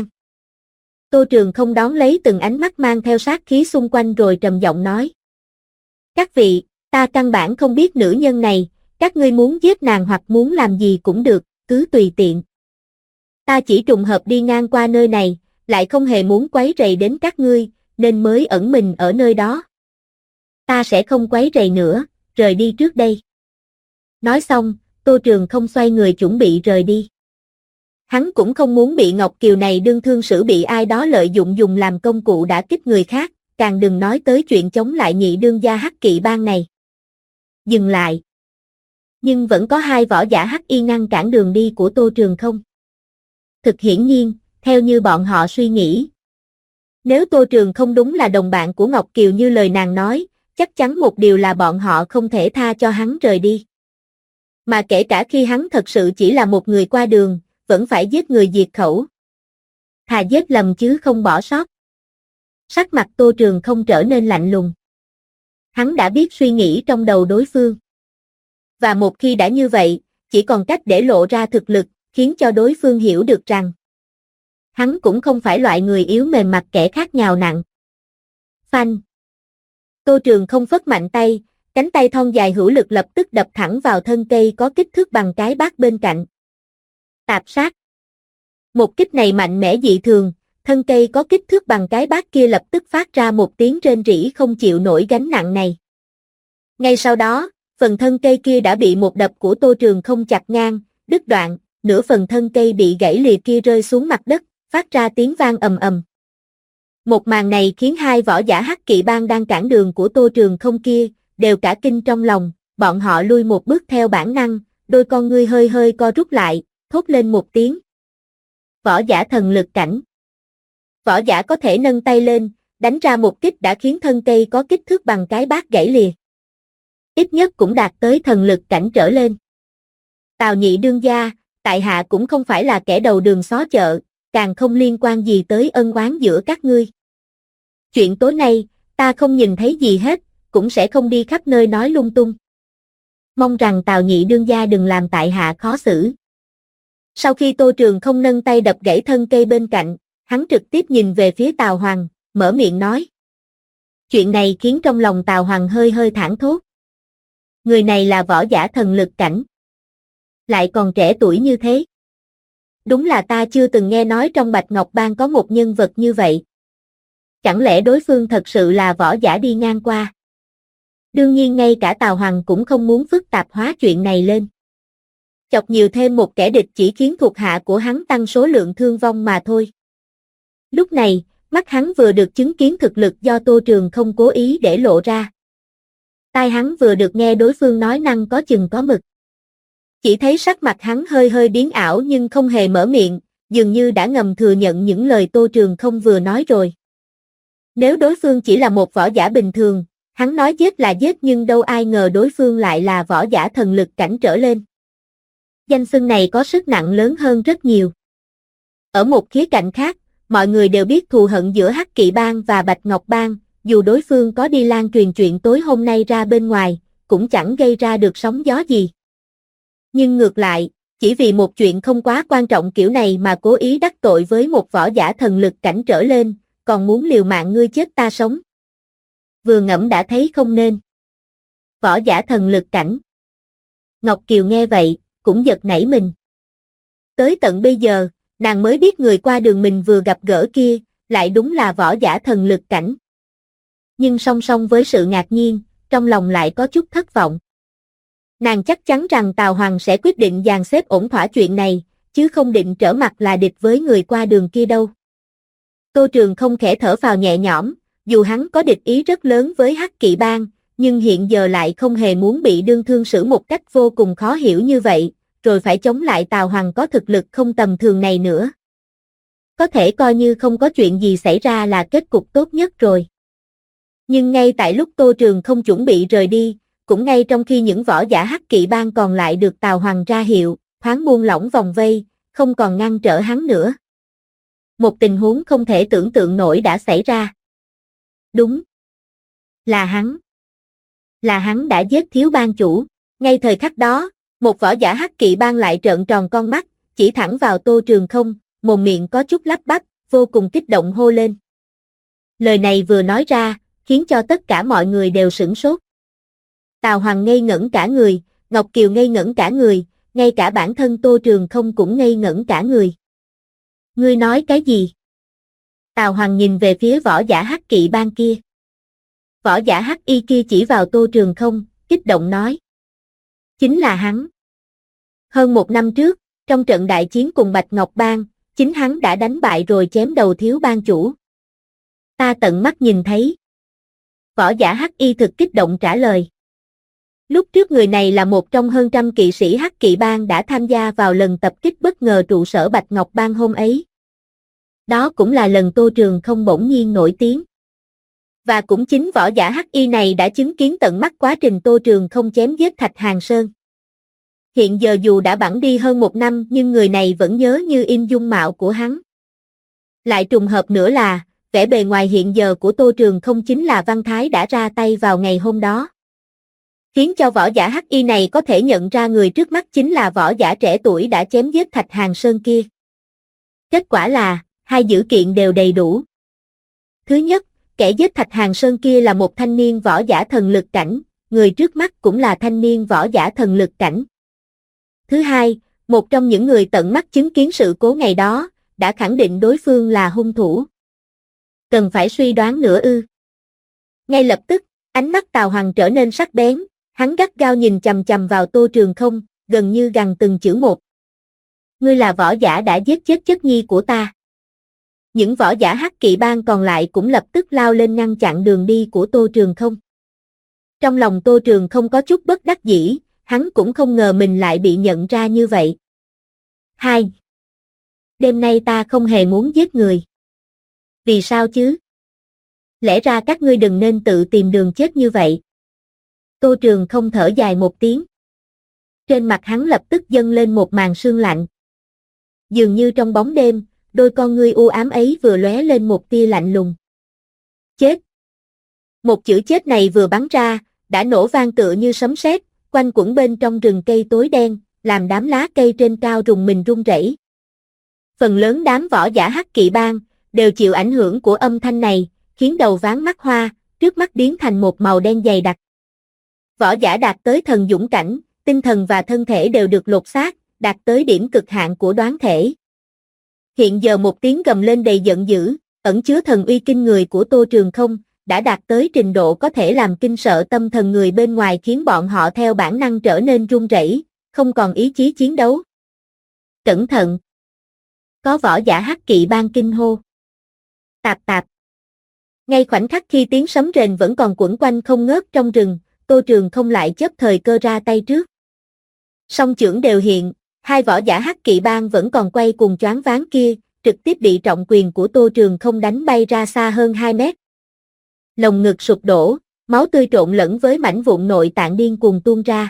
Tô Trường Không đón lấy từng ánh mắt mang theo sát khí xung quanh rồi trầm giọng nói. Các vị, ta căn bản không biết nữ nhân này, các ngươi muốn giết nàng hoặc muốn làm gì cũng được, cứ tùy tiện. Ta chỉ trùng hợp đi ngang qua nơi này, lại không hề muốn quấy rầy đến các ngươi, nên mới ẩn mình ở nơi đó. Ta sẽ không quấy rầy nữa, rời đi trước đây. Nói xong, Tô Trường Không xoay người chuẩn bị rời đi. Hắn cũng không muốn bị Ngọc Kiều này đương thương xử bị ai đó lợi dụng dùng làm công cụ đả kích người khác, càng đừng nói tới chuyện chống lại nhị đương gia Hắc Kỵ Bang này. Dừng lại. Nhưng vẫn có hai võ giả Hắc Y ngăn cản đường đi của Tô Trường Không. Thực hiển nhiên, theo như bọn họ suy nghĩ. Nếu Tô Trường Không đúng là đồng bạn của Ngọc Kiều như lời nàng nói, chắc chắn một điều là bọn họ không thể tha cho hắn rời đi. Mà kể cả khi hắn thật sự chỉ là một người qua đường, vẫn phải giết người diệt khẩu. Thà giết lầm chứ không bỏ sót. Sắc mặt Tô Trường Không trở nên lạnh lùng. Hắn đã biết suy nghĩ trong đầu đối phương. Và một khi đã như vậy, chỉ còn cách để lộ ra thực lực, khiến cho đối phương hiểu được rằng hắn cũng không phải loại người yếu mềm mặt kẻ khác nhào nặng. Phanh. Tô Trường Không phất mạnh tay, cánh tay thon dài hữu lực lập tức đập thẳng vào thân cây có kích thước bằng cái bát bên cạnh. Tạp sát. Một kích này mạnh mẽ dị thường, thân cây có kích thước bằng cái bát kia lập tức phát ra một tiếng rên rỉ không chịu nổi gánh nặng này. Ngay sau đó, phần thân cây kia đã bị một đập của Tô Trường Không chặt ngang, đứt đoạn, nửa phần thân cây bị gãy lìa kia rơi xuống mặt đất, phát ra tiếng vang ầm ầm. Một màn này khiến hai võ giả Hắc Kỵ Bang đang cản đường của Tô Trường Không kia, đều cả kinh trong lòng, bọn họ lui một bước theo bản năng, đôi con ngươi hơi hơi co rút lại, thốt lên một tiếng. Võ giả thần lực cảnh. Võ giả có thể nâng tay lên, đánh ra một kích đã khiến thân cây có kích thước bằng cái bát gãy lìa. Ít nhất cũng đạt tới thần lực cảnh trở lên. Tào nhị đương gia, tại hạ cũng không phải là kẻ đầu đường xó chợ, càng không liên quan gì tới ân oán giữa các ngươi. Chuyện tối nay, ta không nhìn thấy gì hết, cũng sẽ không đi khắp nơi nói lung tung. Mong rằng Tào nhị đương gia đừng làm tại hạ khó xử. Sau khi Tô Trường không nâng tay đập gãy thân cây bên cạnh, hắn trực tiếp nhìn về phía Tào Hoàng, mở miệng nói. Chuyện này khiến trong lòng Tào Hoàng hơi hơi thảng thốt. Người này là võ giả thần lực cảnh. Lại còn trẻ tuổi như thế. Đúng là ta chưa từng nghe nói trong Bạch Ngọc Bang có một nhân vật như vậy. Chẳng lẽ đối phương thật sự là võ giả đi ngang qua? Đương nhiên ngay cả Tào Hoàng cũng không muốn phức tạp hóa chuyện này lên. Chọc nhiều thêm một kẻ địch chỉ khiến thuộc hạ của hắn tăng số lượng thương vong mà thôi. Lúc này, mắt hắn vừa được chứng kiến thực lực do Tô Trường không cố ý để lộ ra. Tai hắn vừa được nghe đối phương nói năng có chừng có mực. Chỉ thấy sắc mặt hắn hơi hơi biến ảo nhưng không hề mở miệng, dường như đã ngầm thừa nhận những lời Tô Trường không vừa nói rồi. Nếu đối phương chỉ là một võ giả bình thường, hắn nói giết là giết nhưng đâu ai ngờ đối phương lại là võ giả thần lực cảnh trở lên. Danh xưng này có sức nặng lớn hơn rất nhiều. Ở một khía cạnh khác, mọi người đều biết thù hận giữa Hắc Kỵ Bang và Bạch Ngọc Bang, dù đối phương có đi lan truyền chuyện tối hôm nay ra bên ngoài, cũng chẳng gây ra được sóng gió gì. Nhưng ngược lại, chỉ vì một chuyện không quá quan trọng kiểu này mà cố ý đắc tội với một võ giả thần lực cảnh trở lên, còn muốn liều mạng ngươi chết ta sống. Vừa ngẫm đã thấy không nên. Võ giả thần lực cảnh. Ngọc Kiều nghe vậy, cũng giật nảy mình. Tới tận bây giờ, nàng mới biết người qua đường mình vừa gặp gỡ kia, lại đúng là võ giả thần lực cảnh. Nhưng song song với sự ngạc nhiên, trong lòng lại có chút thất vọng. Nàng chắc chắn rằng Tào Hoàng sẽ quyết định dàn xếp ổn thỏa chuyện này, chứ không định trở mặt là địch với người qua đường kia đâu. Tô Trường không khẽ thở phào nhẹ nhõm, dù hắn có địch ý rất lớn với Hắc Kỵ Bang, nhưng hiện giờ lại không hề muốn bị đương thương xử một cách vô cùng khó hiểu như vậy, rồi phải chống lại Tào Hoàng có thực lực không tầm thường này nữa. Có thể coi như không có chuyện gì xảy ra là kết cục tốt nhất rồi. Nhưng ngay tại lúc Tô Trường không chuẩn bị rời đi, cũng ngay trong khi những võ giả Hắc Kỵ Bang còn lại được Tào Hoàng ra hiệu, thoáng buông lỏng vòng vây, không còn ngăn trở hắn nữa. Một tình huống không thể tưởng tượng nổi đã xảy ra. Đúng. Là hắn. Là hắn đã giết thiếu bang chủ. Ngay thời khắc đó, một võ giả Hắc Kỵ Bang lại trợn tròn con mắt, chỉ thẳng vào Tô Trường không, mồm miệng có chút lắp bắp, vô cùng kích động hô lên. Lời này vừa nói ra, khiến cho tất cả mọi người đều sửng sốt. Tào Hoàng ngây ngẩn cả người, Ngọc Kiều ngây ngẩn cả người, ngay cả bản thân Tô Trường không cũng ngây ngẩn cả người. Ngươi nói cái gì? Tào Hoàng nhìn về phía võ giả Hắc Kỵ Bang kia. Võ giả Hắc Y kia chỉ vào Tô Trường không, kích động nói. Chính là hắn. Hơn một năm trước, trong trận đại chiến cùng Bạch Ngọc Bang, chính hắn đã đánh bại rồi chém đầu thiếu bang chủ. Ta tận mắt nhìn thấy. Võ giả Hắc Y thực kích động trả lời. Lúc trước người này là một trong hơn trăm kỵ sĩ Hắc Kỵ Bang đã tham gia vào lần tập kích bất ngờ trụ sở Bạch Ngọc Bang hôm ấy. Đó cũng là lần Tô Trường không bỗng nhiên nổi tiếng. Và cũng chính võ giả Hắc Y này đã chứng kiến tận mắt quá trình Tô Trường không chém giết Thạch Hàng Sơn. Hiện giờ dù đã bẵng đi hơn một năm nhưng người này vẫn nhớ như in dung mạo của hắn. Lại trùng hợp nữa là, vẻ bề ngoài hiện giờ của Tô Trường không chính là Văn Thái đã ra tay vào ngày hôm đó. Khiến cho võ giả Hắc Y này có thể nhận ra người trước mắt chính là võ giả trẻ tuổi đã chém giết Thạch Hàng Sơn kia. Kết quả là, hai dữ kiện đều đầy đủ. Thứ nhất, kẻ giết Thạch Hàng Sơn kia là một thanh niên võ giả thần lực cảnh, người trước mắt cũng là thanh niên võ giả thần lực cảnh. Thứ hai, một trong những người tận mắt chứng kiến sự cố ngày đó, đã khẳng định đối phương là hung thủ. Cần phải suy đoán nữa ư? Ngay lập tức, ánh mắt Tào Hoàng trở nên sắc bén, hắn gắt gao nhìn chằm chằm vào Tô Trường không, gần như gằn từng chữ một. Ngươi là võ giả đã giết chết chất nhi của ta. Những võ giả Hắc Kỵ Bang còn lại cũng lập tức lao lên ngăn chặn đường đi của Tô Trường không. Trong lòng Tô Trường không có chút bất đắc dĩ, hắn cũng không ngờ mình lại bị nhận ra như vậy. 2. Đêm nay ta không hề muốn giết người. Vì sao chứ? Lẽ ra các ngươi đừng nên tự tìm đường chết như vậy. Tô Trường không thở dài một tiếng. Trên mặt hắn lập tức dâng lên một màn sương lạnh. Dường như trong bóng đêm, đôi con ngươi u ám ấy vừa lóe lên một tia lạnh lùng. Chết! Một chữ chết này vừa bắn ra, đã nổ vang tựa như sấm sét, quanh quẩn bên trong rừng cây tối đen, làm đám lá cây trên cao rùng mình rung rẩy. Phần lớn đám võ giả Hắc Kỵ Bang đều chịu ảnh hưởng của âm thanh này, khiến đầu váng mắt hoa, trước mắt biến thành một màu đen dày đặc. Võ giả đạt tới thần dũng cảnh, tinh thần và thân thể đều được lột xác, đạt tới điểm cực hạn của đoán thể. Hiện giờ một tiếng gầm lên đầy giận dữ, ẩn chứa thần uy kinh người của Tô Trường Không, đã đạt tới trình độ có thể làm kinh sợ tâm thần người bên ngoài, khiến bọn họ theo bản năng trở nên run rẩy, không còn ý chí chiến đấu. Cẩn thận! Có võ giả Hắc Kỵ Bang kinh hô. Tạp tạp! Ngay khoảnh khắc khi tiếng sấm rền vẫn còn quẩn quanh không ngớt trong rừng, Tô Trường Không lại chớp thời cơ ra tay trước. Song chưởng đều hiện, hai võ giả Hắc Kỵ Bang vẫn còn quay cùng choáng váng kia, trực tiếp bị trọng quyền của Tô Trường Không đánh bay ra xa hơn 2 mét. Lồng ngực sụp đổ, máu tươi trộn lẫn với mảnh vụn nội tạng điên cuồng tuôn ra.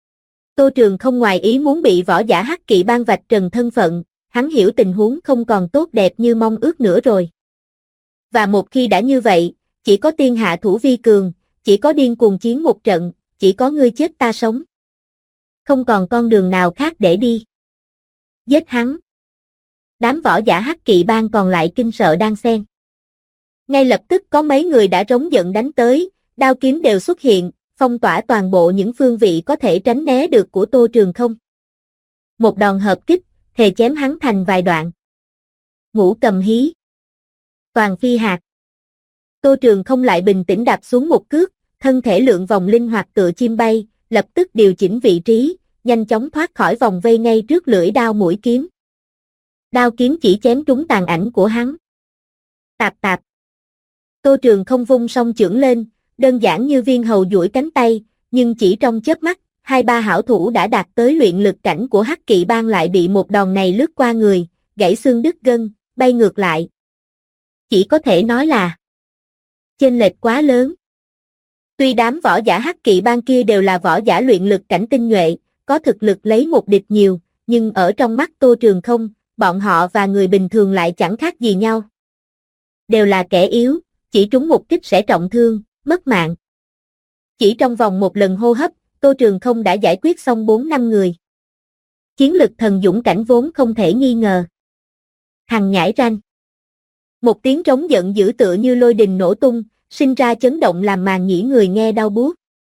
Tô Trường Không ngoài ý muốn bị võ giả Hắc Kỵ Bang vạch trần thân phận, hắn hiểu tình huống không còn tốt đẹp như mong ước nữa rồi. Và một khi đã như vậy, chỉ có tiên hạ thủ vi cường, chỉ có điên cuồng chiến một trận, chỉ có ngươi chết ta sống. Không còn con đường nào khác để đi. Giết hắn! Đám võ giả Hắc Kỵ Bang còn lại kinh sợ đan xen. Ngay lập tức có mấy người đã rống giận đánh tới, đao kiếm đều xuất hiện, phong tỏa toàn bộ những phương vị có thể tránh né được của Tô Trường Không. Một đòn hợp kích, thề chém hắn thành vài đoạn. Ngũ Cầm Hí! Toàn phi hạt! Tô Trường Không lại bình tĩnh đạp xuống một cước, thân thể lượn vòng linh hoạt tựa chim bay, lập tức điều chỉnh vị trí, nhanh chóng thoát khỏi vòng vây ngay trước lưỡi đao mũi kiếm. Đao kiếm chỉ chém trúng tàn ảnh của hắn. Tạp tạp! Tô Trường Không vung song chưởng lên, đơn giản như viên hầu duỗi cánh tay, nhưng chỉ trong chớp mắt, hai ba hảo thủ đã đạt tới luyện lực cảnh của Hắc Kỵ Bang lại bị một đòn này lướt qua người, gãy xương đứt gân, bay ngược lại. Chỉ có thể nói là chênh lệch quá lớn. Tuy đám võ giả Hắc Kỵ Bang kia đều là võ giả luyện lực cảnh tinh nhuệ, có thực lực lấy một địch nhiều, nhưng ở trong mắt Tô Trường Không, bọn họ và người bình thường lại chẳng khác gì nhau. Đều là kẻ yếu, chỉ trúng một kích sẽ trọng thương, mất mạng. Chỉ trong vòng một lần hô hấp, Tô Trường Không đã giải quyết xong 4-5 người. Chiến lực thần dũng cảnh vốn không thể nghi ngờ. Thằng nhãi ranh! Một tiếng trống giận dữ tựa như lôi đình nổ tung, sinh ra chấn động làm màng nhĩ người nghe đau buốt.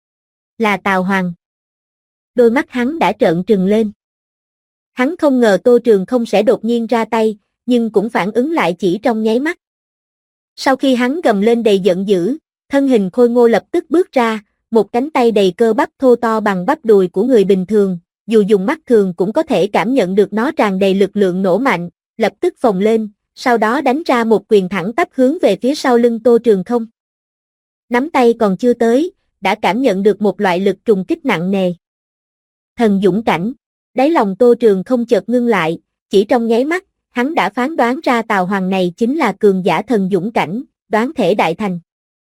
Là Tào Hoàng. Đôi mắt hắn đã trợn trừng lên. Hắn không ngờ Tô Trường Không sẽ đột nhiên ra tay, nhưng cũng phản ứng lại chỉ trong nháy mắt. Sau khi hắn gầm lên đầy giận dữ, thân hình khôi ngô lập tức bước ra, một cánh tay đầy cơ bắp thô to bằng bắp đùi của người bình thường, dù dùng mắt thường cũng có thể cảm nhận được nó tràn đầy lực lượng nổ mạnh, lập tức phồng lên, sau đó đánh ra một quyền thẳng tắp hướng về phía sau lưng Tô Trường Không. Nắm tay còn chưa tới, đã cảm nhận được một loại lực trùng kích nặng nề. Thần dũng cảnh, đáy lòng Tô Trường Không chợt ngưng lại, chỉ trong nháy mắt, hắn đã phán đoán ra Tào Hoàng này chính là cường giả thần dũng cảnh, đoán thể đại thành.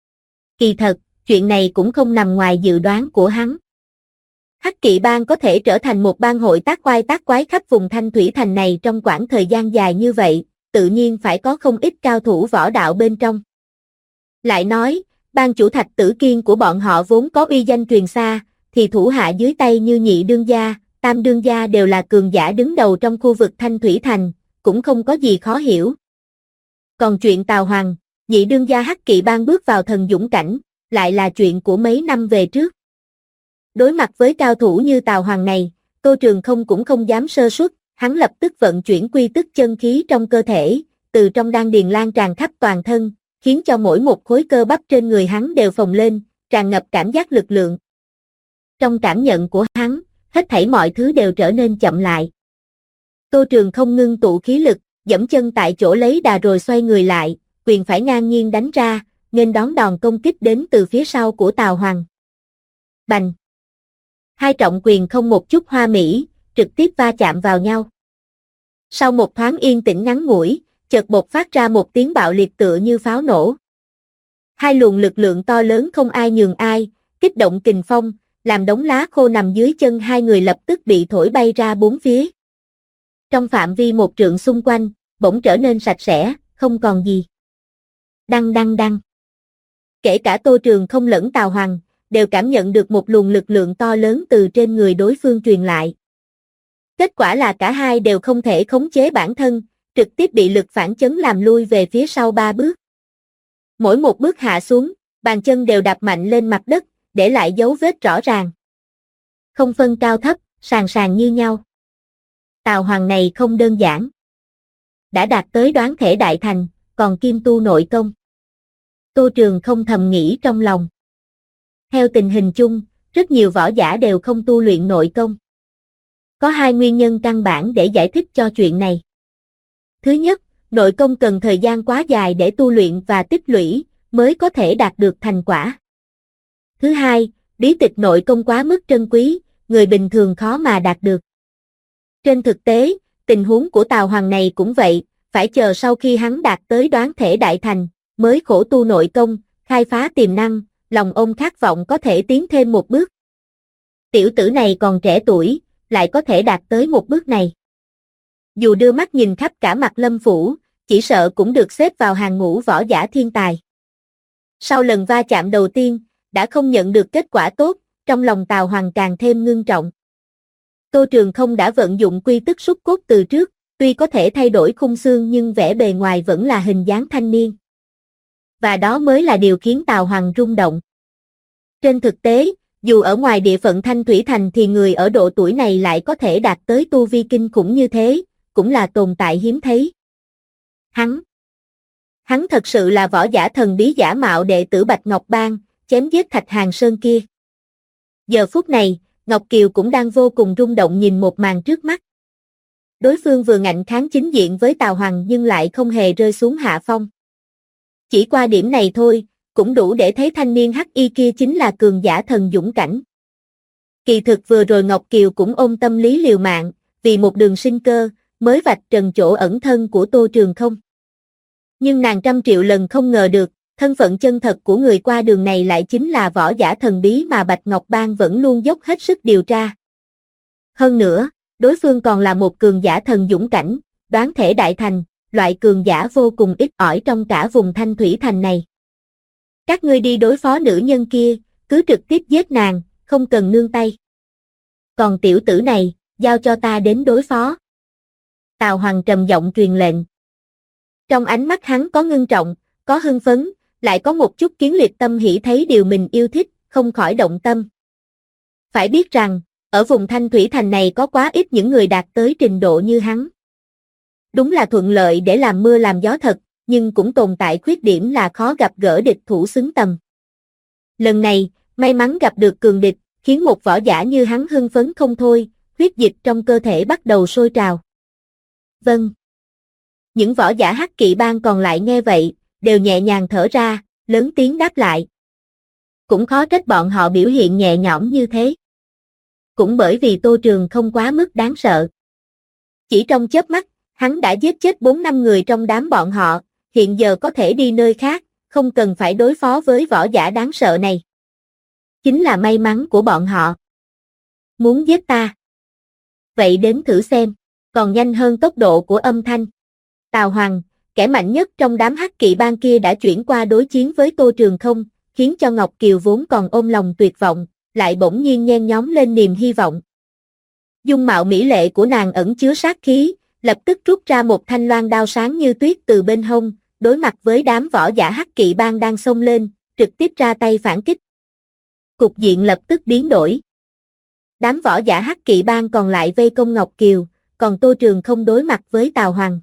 Kỳ thật, chuyện này cũng không nằm ngoài dự đoán của hắn. Hắc Kỵ Bang có thể trở thành một bang hội tác oai tác quái khắp vùng Thanh Thủy Thành này trong quãng thời gian dài như vậy, tự nhiên phải có không ít cao thủ võ đạo bên trong. Lại nói, bang chủ Thạch Tử Kiên của bọn họ vốn có uy danh truyền xa, thì thủ hạ dưới tay như Nhị Đương Gia, Tam Đương Gia đều là cường giả đứng đầu trong khu vực Thanh Thủy Thành, cũng không có gì khó hiểu. Còn chuyện Tào Hoàng, Nhị Đương Gia Hắc Kỵ Bang bước vào thần dũng cảnh, lại là chuyện của mấy năm về trước. Đối mặt với cao thủ như Tào Hoàng này, Tô Trường Không cũng không dám sơ suất, hắn lập tức vận chuyển quy tức chân khí trong cơ thể, từ trong đan điền lan tràn khắp toàn thân, khiến cho mỗi một khối cơ bắp trên người hắn đều phồng lên, tràn ngập cảm giác lực lượng. Trong cảm nhận của hắn, hết thảy mọi thứ đều trở nên chậm lại. Tô Trường Không ngưng tụ khí lực, giẫm chân tại chỗ lấy đà rồi xoay người lại, quyền phải ngang nhiên đánh ra, nghênh đón đòn công kích đến từ phía sau của Tào Hoàng. Bành! Hai trọng quyền không một chút hoa mỹ, trực tiếp va chạm vào nhau. Sau một thoáng yên tĩnh ngắn ngủi, chợt bộc phát ra một tiếng bạo liệt tựa như pháo nổ. Hai luồng lực lượng to lớn không ai nhường ai, kích động kình phong, làm đống lá khô nằm dưới chân hai người lập tức bị thổi bay ra bốn phía. Trong phạm vi một trượng xung quanh, bỗng trở nên sạch sẽ, không còn gì. Đăng đăng đăng. Kể cả Tô Trường Không lẫn Tào Hoàng, đều cảm nhận được một luồng lực lượng to lớn từ trên người đối phương truyền lại. Kết quả là cả hai đều không thể khống chế bản thân, trực tiếp bị lực phản chấn làm lui về phía sau 3 bước. Mỗi một bước hạ xuống, bàn chân đều đạp mạnh lên mặt đất, để lại dấu vết rõ ràng. Không phân cao thấp, sàn sàn như nhau. Tào Hoàng này không đơn giản. Đã đạt tới đoán thể đại thành, còn kim tu nội công. Tô Trường Không thầm nghĩ trong lòng. Theo tình hình chung, rất nhiều võ giả đều không tu luyện nội công. Có hai nguyên nhân căn bản để giải thích cho chuyện này. Thứ nhất, nội công cần thời gian quá dài để tu luyện và tích lũy, mới có thể đạt được thành quả. Thứ hai, bí tịch nội công quá mức trân quý, người bình thường khó mà đạt được. Trên thực tế, tình huống của Tào Hoàng này cũng vậy, phải chờ sau khi hắn đạt tới đoán thể đại thành, mới khổ tu nội công, khai phá tiềm năng, lòng ông khát vọng có thể tiến thêm một bước. Tiểu tử này còn trẻ tuổi, lại có thể đạt tới một bước này. Dù đưa mắt nhìn khắp cả Mặt Lâm phủ, chỉ sợ cũng được xếp vào hàng ngũ võ giả thiên tài. Sau lần va chạm đầu tiên, đã không nhận được kết quả tốt, trong lòng Tào Hoàng càng thêm ngưng trọng. Tô Trường Không đã vận dụng quy tức xúc cốt từ trước, tuy có thể thay đổi khung xương nhưng vẻ bề ngoài vẫn là hình dáng thanh niên. Và đó mới là điều khiến Tào Hoàng rung động. Trên thực tế, dù ở ngoài địa phận Thanh Thủy Thành thì người ở độ tuổi này lại có thể đạt tới tu vi kinh khủng như thế, cũng là tồn tại hiếm thấy. Hắn thật sự là võ giả thần bí giả mạo đệ tử Bạch Ngọc Bang, chém giết Thạch Hàng Sơn kia. Giờ phút này, Ngọc Kiều cũng đang vô cùng rung động nhìn một màn trước mắt. Đối phương vừa ngạnh kháng chính diện với Tào Hoàng nhưng lại không hề rơi xuống hạ phong. Chỉ qua điểm này thôi, cũng đủ để thấy thanh niên hắc y kia chính là cường giả thần dũng cảnh. Kỳ thực vừa rồi Ngọc Kiều cũng ôm tâm lý liều mạng, vì một đường sinh cơ, mới vạch trần chỗ ẩn thân của Tô Trường Không. Nhưng nàng trăm triệu lần không ngờ được, thân phận chân thật của người qua đường này lại chính là võ giả thần bí mà Bạch Ngọc Bang vẫn luôn dốc hết sức điều tra. Hơn nữa, đối phương còn là một cường giả thần dũng cảnh, đoán thể đại thành, loại cường giả vô cùng ít ỏi trong cả vùng Thanh Thủy Thành này. Các ngươi đi đối phó nữ nhân kia, cứ trực tiếp giết nàng, không cần nương tay. Còn tiểu tử này, giao cho ta đến đối phó. Tào Hoàng trầm giọng truyền lệnh. Trong ánh mắt hắn có ngưng trọng, có hưng phấn, lại có một chút kiến liệt tâm hỉ thấy điều mình yêu thích, không khỏi động tâm. Phải biết rằng, ở vùng Thanh Thủy Thành này có quá ít những người đạt tới trình độ như hắn. Đúng là thuận lợi để làm mưa làm gió thật, nhưng cũng tồn tại khuyết điểm là khó gặp gỡ địch thủ xứng tầm. Lần này, may mắn gặp được cường địch, khiến một võ giả như hắn hưng phấn không thôi, huyết dịch trong cơ thể bắt đầu sôi trào. Vâng. Những võ giả Hắc Kỵ Bang còn lại nghe vậy, đều nhẹ nhàng thở ra, lớn tiếng đáp lại. Cũng khó trách bọn họ biểu hiện nhẹ nhõm như thế. Cũng bởi vì Tô Trường Không quá mức đáng sợ. Chỉ trong chớp mắt, hắn đã giết chết 4-5 người trong đám bọn họ, hiện giờ có thể đi nơi khác, không cần phải đối phó với võ giả đáng sợ này. Chính là may mắn của bọn họ. Muốn giết ta? Vậy đến thử xem, còn nhanh hơn tốc độ của âm thanh. Tào Hoàng, kẻ mạnh nhất trong đám Hắc Kỵ Bang kia đã chuyển qua đối chiến với Tô Trường Không, khiến cho Ngọc Kiều vốn còn ôm lòng tuyệt vọng, lại bỗng nhiên nhen nhóm lên niềm hy vọng. Dung mạo mỹ lệ của nàng ẩn chứa sát khí, lập tức rút ra một thanh loan đao sáng như tuyết từ bên hông, đối mặt với đám võ giả Hắc Kỵ Bang đang xông lên, trực tiếp ra tay phản kích. Cục diện lập tức biến đổi. Đám võ giả Hắc Kỵ Bang còn lại vây công Ngọc Kiều, còn Tô Trường Không đối mặt với Tào Hoàng.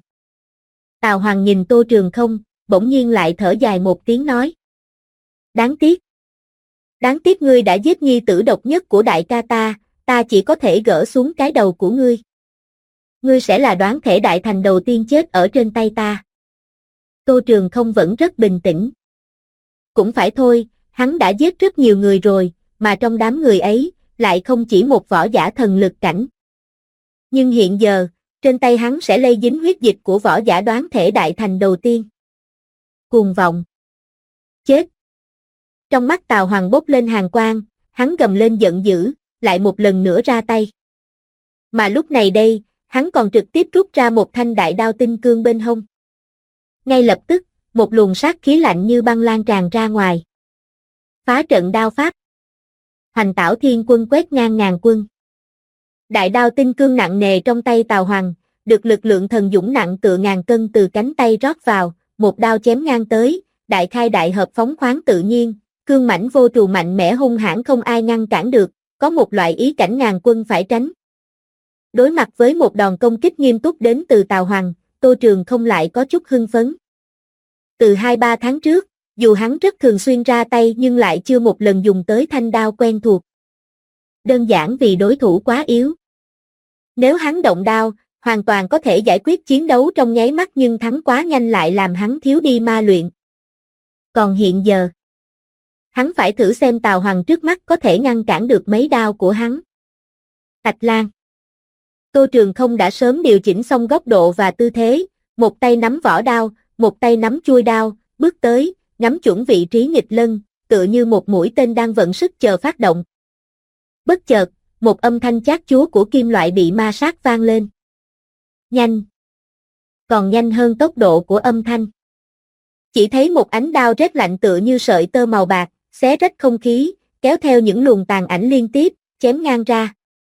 Tào Hoàng nhìn Tô Trường Không, bỗng nhiên lại thở dài một tiếng nói. Đáng tiếc. Đáng tiếc ngươi đã giết nhi tử độc nhất của đại ca ta chỉ có thể gỡ xuống cái đầu của ngươi. Ngươi sẽ là đoán thể đại thành đầu tiên chết ở trên tay ta. Tô Trường Không vẫn rất bình tĩnh. Cũng phải thôi, hắn đã giết rất nhiều người rồi, mà trong đám người ấy, lại không chỉ một võ giả thần lực cảnh. Nhưng hiện giờ, trên tay hắn sẽ lây dính huyết dịch của võ giả đoán thể đại thành đầu tiên. Cuồng vọng. Chết. Trong mắt Tào Hoàng bốc lên hàn quang, hắn gầm lên giận dữ, lại một lần nữa ra tay. Mà lúc này đây, hắn còn trực tiếp rút ra một thanh đại đao tinh cương bên hông. Ngay lập tức, một luồng sát khí lạnh như băng lan tràn ra ngoài. Phá trận đao pháp. Hoành Tảo Thiên Quân quét ngang ngàn quân. Đại đao tinh cương nặng nề trong tay Tào Hoằng, được lực lượng thần dũng nặng tựa ngàn cân từ cánh tay rót vào, một đao chém ngang tới, đại khai đại hợp phóng khoáng tự nhiên, cương mãnh vô trù mạnh mẽ hung hãn không ai ngăn cản được, có một loại ý cảnh ngàn quân phải tránh. Đối mặt với một đòn công kích nghiêm túc đến từ Tào Hoằng, Tô Trường không lại có chút hưng phấn. Từ 2-3 tháng trước, dù hắn rất thường xuyên ra tay nhưng lại chưa một lần dùng tới thanh đao quen thuộc. Đơn giản vì đối thủ quá yếu. Nếu hắn động đao, hoàn toàn có thể giải quyết chiến đấu trong nháy mắt nhưng thắng quá nhanh lại làm hắn thiếu đi ma luyện. Còn hiện giờ, hắn phải thử xem Tào Hoằng trước mắt có thể ngăn cản được mấy đao của hắn. Thạch Lan. Tô Trường không đã sớm điều chỉnh xong góc độ và tư thế, một tay nắm vỏ đao, một tay nắm chuôi đao, bước tới, ngắm chuẩn vị trí nghịch lân, tựa như một mũi tên đang vận sức chờ phát động. Bất chợt, một âm thanh chát chúa của kim loại bị ma sát vang lên. Nhanh. Còn nhanh hơn tốc độ của âm thanh. Chỉ thấy một ánh đao rét lạnh tựa như sợi tơ màu bạc, xé rách không khí, kéo theo những luồng tàn ảnh liên tiếp, chém ngang ra.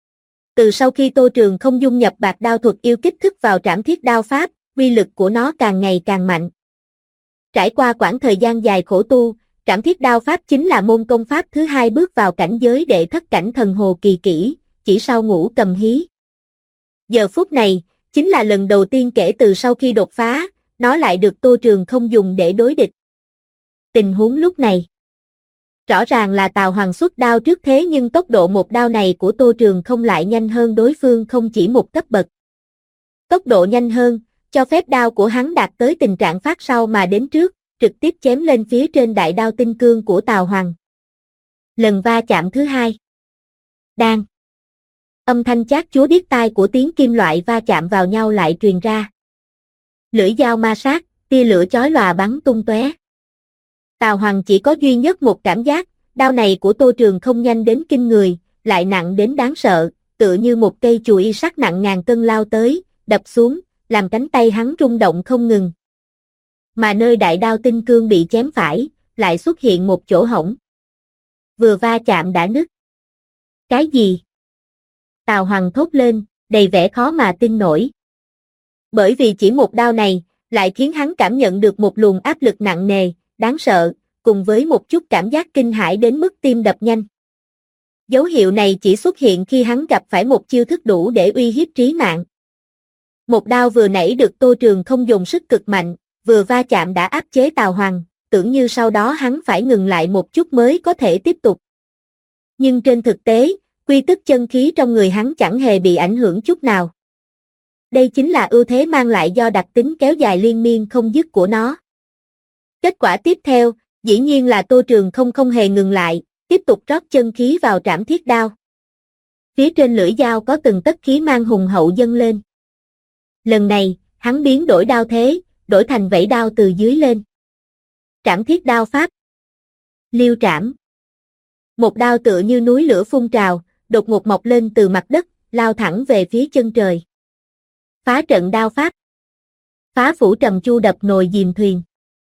Từ sau khi Tô Trường không dung nhập bạc đao thuật yêu kích thức vào trảm thiết đao pháp, uy lực của nó càng ngày càng mạnh. Trải qua quãng thời gian dài khổ tu, trảm thiết đao pháp chính là môn công pháp thứ hai bước vào cảnh giới đệ thất cảnh thần hồ kỳ kỹ, chỉ sau Ngũ Cầm Hí. Giờ phút này, chính là lần đầu tiên kể từ sau khi đột phá, nó lại được Tô Trường không dùng để đối địch. Tình huống lúc này, rõ ràng là Tào Hoằng xuất đao trước thế nhưng tốc độ một đao này của Tô Trường không lại nhanh hơn đối phương không chỉ một cấp bậc. Tốc độ nhanh hơn, cho phép đao của hắn đạt tới tình trạng phát sau mà đến trước, trực tiếp chém lên phía trên đại đao tinh cương của Tào Hoằng. Lần va chạm thứ hai. Đang. Âm thanh chát chúa điếc tai của tiếng kim loại va chạm vào nhau lại truyền ra. Lưỡi dao ma sát, tia lửa chói lòa bắn tung tóe. Tào Hoằng chỉ có duy nhất một cảm giác, đao này của Tô Trường không nhanh đến kinh người, lại nặng đến đáng sợ, tựa như một cây chùy sắt nặng ngàn cân lao tới, đập xuống, làm cánh tay hắn rung động không ngừng. Mà nơi đại đao tinh cương bị chém phải, lại xuất hiện một chỗ hổng. Vừa va chạm đã nứt. Cái gì? Tào Hoằng thốt lên, đầy vẻ khó mà tin nổi. Bởi vì chỉ một đao này, lại khiến hắn cảm nhận được một luồng áp lực nặng nề, đáng sợ, cùng với một chút cảm giác kinh hãi đến mức tim đập nhanh. Dấu hiệu này chỉ xuất hiện khi hắn gặp phải một chiêu thức đủ để uy hiếp trí mạng. Một đao vừa nãy được Tô Trường không dùng sức cực mạnh, vừa va chạm đã áp chế Tào Hoằng, tưởng như sau đó hắn phải ngừng lại một chút mới có thể tiếp tục. Nhưng trên thực tế, quy tức chân khí trong người hắn chẳng hề bị ảnh hưởng chút nào. Đây chính là ưu thế mang lại do đặc tính kéo dài liên miên không dứt của nó. Kết quả tiếp theo, dĩ nhiên là Tô Trường không hề ngừng lại, tiếp tục rót chân khí vào trảm thiết đao. Phía trên lưỡi dao có từng tấc khí mang hùng hậu dâng lên. Lần này, hắn biến đổi đao thế, đổi thành vẫy đao từ dưới lên. Trảm thiết đao pháp. Liêu trảm. Một đao tựa như núi lửa phun trào, đột ngột mọc lên từ mặt đất, lao thẳng về phía chân trời. Phá trận đao pháp. Phá phủ trầm chu đập nồi dìm thuyền.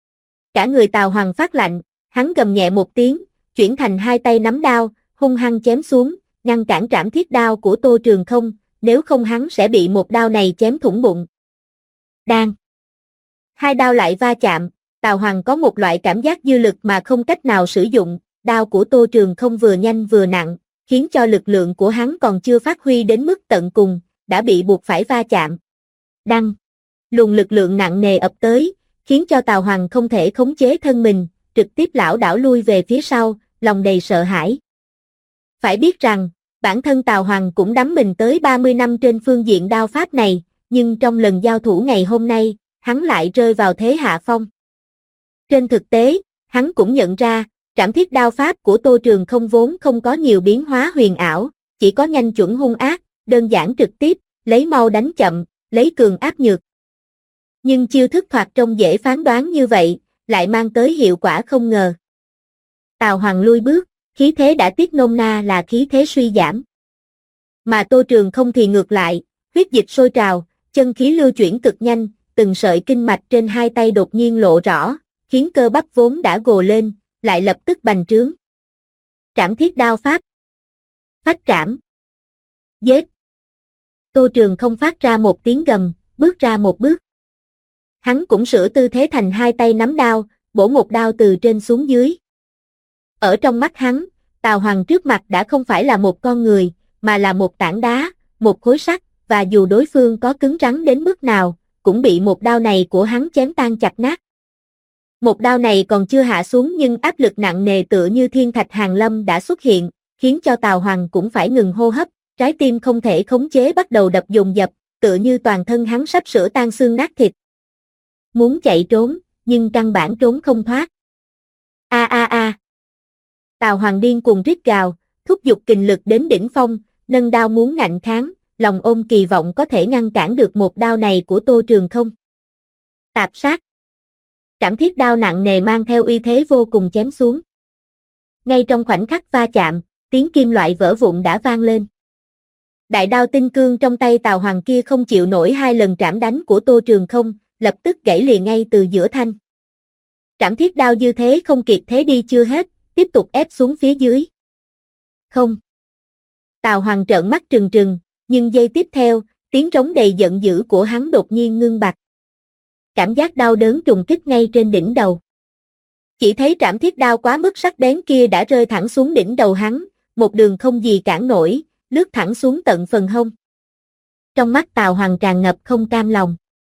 Cả người Tào Hoằng phát lạnh, hắn gầm nhẹ một tiếng, chuyển thành hai tay nắm đao, hung hăng chém xuống, ngăn cản trảm thiết đao của Tô Trường không, nếu không hắn sẽ bị một đao này chém thủng bụng. Đang. Hai đao lại va chạm, Tào Hoằng có một loại cảm giác dư lực mà không cách nào sử dụng, đao của Tô Trường không vừa nhanh vừa nặng, khiến cho lực lượng của hắn còn chưa phát huy đến mức tận cùng, đã bị buộc phải va chạm. Đăng. Luồng lực lượng nặng nề ập tới, khiến cho Tào Hoằng không thể khống chế thân mình, trực tiếp lảo đảo lui về phía sau, lòng đầy sợ hãi. Phải biết rằng, bản thân Tào Hoằng cũng đắm mình tới 30 năm trên phương diện đao pháp này, nhưng trong lần giao thủ ngày hôm nay, hắn lại rơi vào thế hạ phong. Trên thực tế, hắn cũng nhận ra, trảm thiết đao pháp của Tô Trường không vốn không có nhiều biến hóa huyền ảo, chỉ có nhanh chuẩn hung ác, đơn giản trực tiếp, lấy mau đánh chậm, lấy cường áp nhược. Nhưng chiêu thức thoạt trông dễ phán đoán như vậy, lại mang tới hiệu quả không ngờ. Tào Hoằng lui bước, khí thế đã tiết nôm na là khí thế suy giảm. Mà Tô Trường không thì ngược lại, Huyết dịch sôi trào, chân khí lưu chuyển cực nhanh, từng sợi kinh mạch trên hai tay đột nhiên lộ rõ, khiến cơ bắp vốn đã gồ lên, lại lập tức bành trướng. Trảm thiết đao pháp. Phách trảm. Giết. Tô Trường không phát ra một tiếng gầm, bước ra một bước. Hắn cũng sửa tư thế thành hai tay nắm đao, bổ một đao từ trên xuống dưới. Ở trong mắt hắn, Tào Hoàng trước mặt đã không phải là một con người, mà là một tảng đá, một khối sắt, và dù đối phương có cứng rắn đến mức nào, cũng bị một đao này của hắn chém tan chặt nát. Một đao này còn chưa hạ xuống nhưng áp lực nặng nề tựa như thiên thạch hàng lâm đã xuất hiện, khiến cho Tào Hoàng cũng phải ngừng hô hấp, trái tim không thể khống chế bắt đầu đập dồn dập, tựa như toàn thân hắn sắp sửa tan xương nát thịt. Muốn chạy trốn, nhưng căn bản trốn không thoát. A a a. Tào Hoàng điên cuồng rít gào, thúc giục kình lực đến đỉnh phong, nâng đao muốn ngạnh kháng, lòng ôm kỳ vọng có thể ngăn cản được một đao này của Tô Trường không. Tạp sát. Trảm thiết đao nặng nề mang theo uy thế vô cùng chém xuống. Ngay trong khoảnh khắc va chạm, tiếng kim loại vỡ vụn đã vang lên. Đại đao tinh cương trong tay Tào Hoàng kia không chịu nổi hai lần trảm đánh của Tô Trường không, lập tức gãy lìa ngay từ giữa thanh. Trảm thiết đao dư thế không kịp thế đi chưa hết, tiếp tục ép xuống phía dưới. Không. Tào Hoàng trợn mắt trừng trừng, nhưng giây tiếp theo, tiếng trống đầy giận dữ của hắn đột nhiên ngưng bặt. Cảm giác đau đớn trùng kích ngay trên đỉnh đầu. Chỉ thấy trảm thiết đao quá mức sắc bén kia đã rơi thẳng xuống đỉnh đầu hắn, một đường không gì cản nổi, lướt thẳng xuống tận phần hông. Trong mắt Tào Hoàng tràn ngập không cam lòng.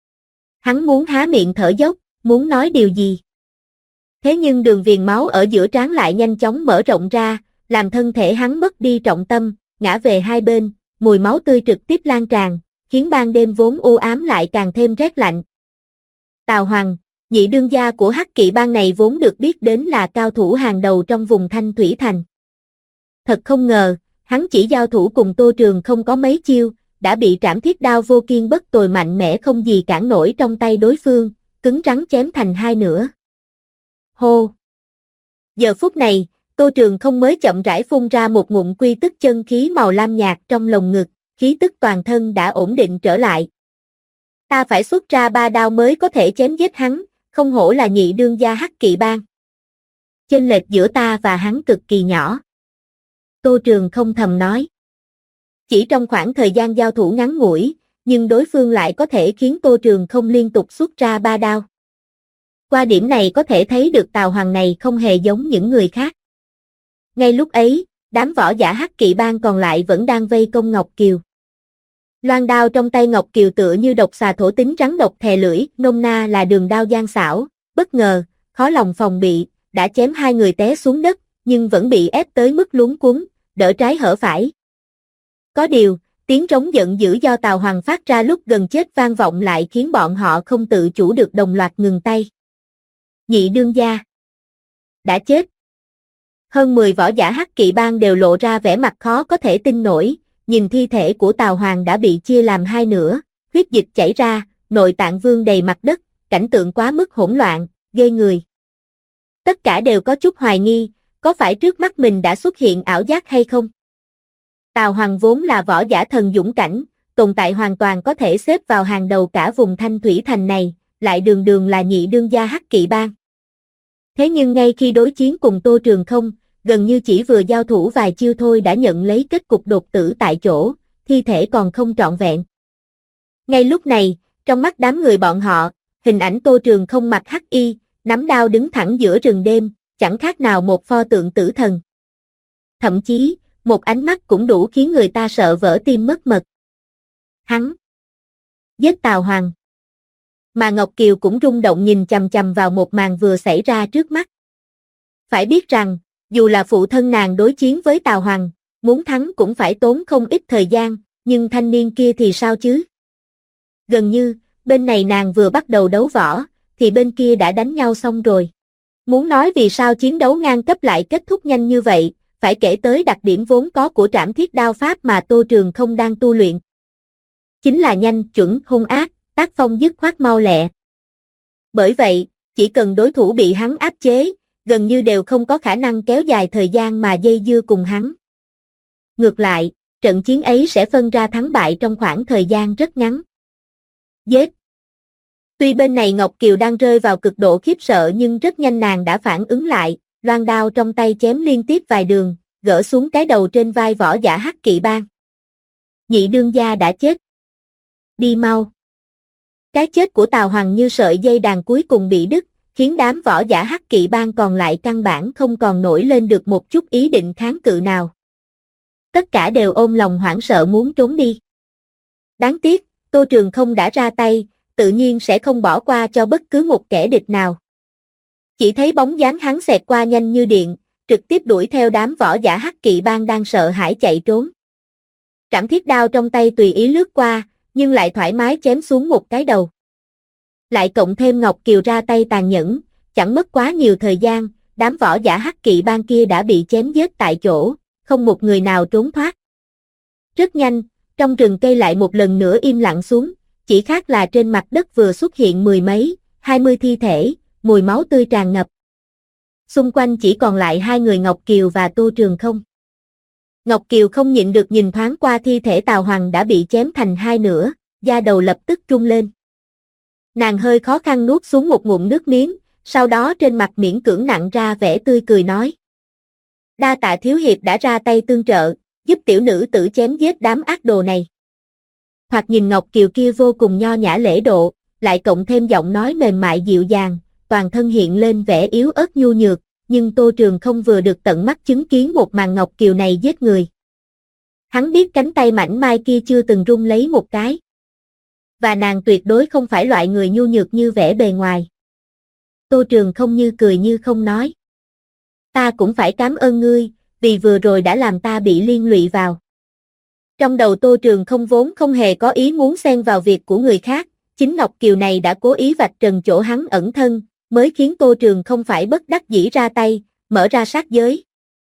Hắn muốn há miệng thở dốc, muốn nói điều gì. Thế nhưng đường viền máu ở giữa trán lại nhanh chóng mở rộng ra, làm thân thể hắn mất đi trọng tâm, ngã về hai bên, mùi máu tươi trực tiếp lan tràn, khiến ban đêm vốn u ám lại càng thêm rét lạnh. Tào Hoàng, nhị đương gia của Hắc Kỵ bang này vốn được biết đến là cao thủ hàng đầu trong vùng Thanh Thủy Thành. Thật không ngờ, hắn chỉ giao thủ cùng Tô Trường không có mấy chiêu, đã bị trảm thiết đao vô kiên bất tồi mạnh mẽ không gì cản nổi trong tay đối phương, cứng rắn chém thành hai nửa. Hô! Giờ phút này, Tô Trường không mới chậm rãi phun ra một ngụm quy tức chân khí màu lam nhạt trong lồng ngực, khí tức toàn thân đã ổn định trở lại. Ta phải xuất ra 3 đao mới có thể chém giết hắn, không hổ là nhị đương gia Hắc Kỵ bang. Chênh lệch giữa ta và hắn cực kỳ nhỏ. Tô Trường không thầm nói. Chỉ trong khoảng thời gian giao thủ ngắn ngủi, nhưng đối phương lại có thể khiến Tô Trường không liên tục xuất ra 3 đao. Qua điểm này có thể thấy được Tào Hoàng này không hề giống những người khác. Ngay lúc ấy, đám võ giả Hắc Kỵ bang còn lại vẫn đang vây công Ngọc Kiều. Loan đao trong tay Ngọc Kiều tựa như độc xà thổ tính rắn độc thè lưỡi, nôm na là đường đao gian xảo, bất ngờ, khó lòng phòng bị, đã chém hai người té xuống đất, nhưng vẫn bị ép tới mức luống cuống, đỡ trái hở phải. Có điều, tiếng trống giận dữ do Tào Hoàng phát ra lúc gần chết vang vọng lại khiến bọn họ không tự chủ được đồng loạt ngừng tay. Nhị đương gia đã chết. Hơn 10 võ giả Hắc Kỵ bang đều lộ ra vẻ mặt khó có thể tin nổi, nhìn thi thể của Tào Hoàng đã bị chia làm hai nửa, huyết dịch chảy ra, nội tạng vương đầy mặt đất, cảnh tượng quá mức hỗn loạn, ghê người. Tất cả đều có chút hoài nghi, có phải trước mắt mình đã xuất hiện ảo giác hay không? Tào Hoàng vốn là võ giả thần dũng cảnh, tồn tại hoàn toàn có thể xếp vào hàng đầu cả vùng Thanh Thủy Thành này, lại đường đường là nhị đương gia Hắc Kỵ bang. Thế nhưng ngay khi đối chiến cùng Tô Trường không, gần như chỉ vừa giao thủ vài chiêu thôi đã nhận lấy kết cục đột tử tại chỗ, thi thể còn không trọn vẹn. Ngay lúc này, trong mắt đám người bọn họ, hình ảnh Tô Trường không mặc hắc y, nắm đao đứng thẳng giữa rừng đêm, chẳng khác nào một pho tượng tử thần. Thậm chí, một ánh mắt cũng đủ khiến người ta sợ vỡ tim mất mật. Hắn giết Tào Hoàng. Mà Ngọc Kiều cũng rung động nhìn chằm chằm vào một màn vừa xảy ra trước mắt. Phải biết rằng, dù là phụ thân nàng đối chiến với Tào Hoàng, muốn thắng cũng phải tốn không ít thời gian, nhưng thanh niên kia thì sao chứ? Gần như, bên này nàng vừa bắt đầu đấu võ, thì bên kia đã đánh nhau xong rồi. Muốn nói vì sao chiến đấu ngang cấp lại kết thúc nhanh như vậy, phải kể tới đặc điểm vốn có của trảm thiết đao pháp mà Tô Trường không đang tu luyện. Chính là nhanh, chuẩn, hung ác, tác phong dứt khoát mau lẹ. Bởi vậy, chỉ cần đối thủ bị hắn áp chế, gần như đều không có khả năng kéo dài thời gian mà dây dưa cùng hắn. Ngược lại, trận chiến ấy sẽ phân ra thắng bại trong khoảng thời gian rất ngắn. Giết! Tuy bên này Ngọc Kiều đang rơi vào cực độ khiếp sợ nhưng rất nhanh nàng đã phản ứng lại, loan đao trong tay chém liên tiếp vài đường, gỡ xuống cái đầu trên vai Võ Giả Hắc Kỵ Bang. Nhị đương gia đã chết. Đi mau. Cái chết của Tào Hoàng như sợi dây đàn cuối cùng bị đứt, khiến đám Võ Giả Hắc Kỵ Bang còn lại căn bản không còn nổi lên được một chút ý định kháng cự nào. Tất cả đều ôm lòng hoảng sợ muốn trốn đi. Đáng tiếc, Tô Trường Không đã ra tay, tự nhiên sẽ không bỏ qua cho bất cứ một kẻ địch nào. Chỉ thấy bóng dáng hắn xẹt qua nhanh như điện, trực tiếp đuổi theo đám Võ Giả Hắc Kỵ Bang đang sợ hãi chạy trốn. Trảm thiết đao trong tay tùy ý lướt qua, nhưng lại thoải mái chém xuống một cái đầu. Lại cộng thêm Ngọc Kiều ra tay tàn nhẫn, chẳng mất quá nhiều thời gian, đám Võ Giả Hắc Kỵ Bang kia đã bị chém giết tại chỗ, không một người nào trốn thoát. Rất nhanh, trong rừng cây lại một lần nữa im lặng xuống, chỉ khác là trên mặt đất vừa xuất hiện 10 mấy, 20 thi thể, mùi máu tươi tràn ngập. Xung quanh chỉ còn lại hai người Ngọc Kiều và Tô Trường Không. Ngọc Kiều không nhịn được nhìn thoáng qua thi thể Tào Hoàng đã bị chém thành hai nửa, da đầu lập tức rung lên. Nàng hơi khó khăn nuốt xuống một ngụm nước miếng, sau đó trên mặt miễn cưỡng nặn ra vẻ tươi cười nói. Đa tạ thiếu hiệp đã ra tay tương trợ, giúp tiểu nữ tử chém giết đám ác đồ này. Hoặc nhìn Ngọc Kiều kia vô cùng nho nhã lễ độ, lại cộng thêm giọng nói mềm mại dịu dàng, toàn thân hiện lên vẻ yếu ớt nhu nhược, nhưng Tô Trường Không vừa được tận mắt chứng kiến một màn Ngọc Kiều này giết người. Hắn biết cánh tay mảnh mai kia chưa từng rung lấy một cái. Và nàng tuyệt đối không phải loại người nhu nhược như vẻ bề ngoài. Tô Trường Không như cười như không nói. Ta cũng phải cảm ơn ngươi, vì vừa rồi đã làm ta bị liên lụy vào. Trong đầu Tô Trường Không vốn không hề có ý muốn xen vào việc của người khác, chính Ngọc Kiều này đã cố ý vạch trần chỗ hắn ẩn thân, mới khiến Tô Trường Không phải bất đắc dĩ ra tay, mở ra sát giới.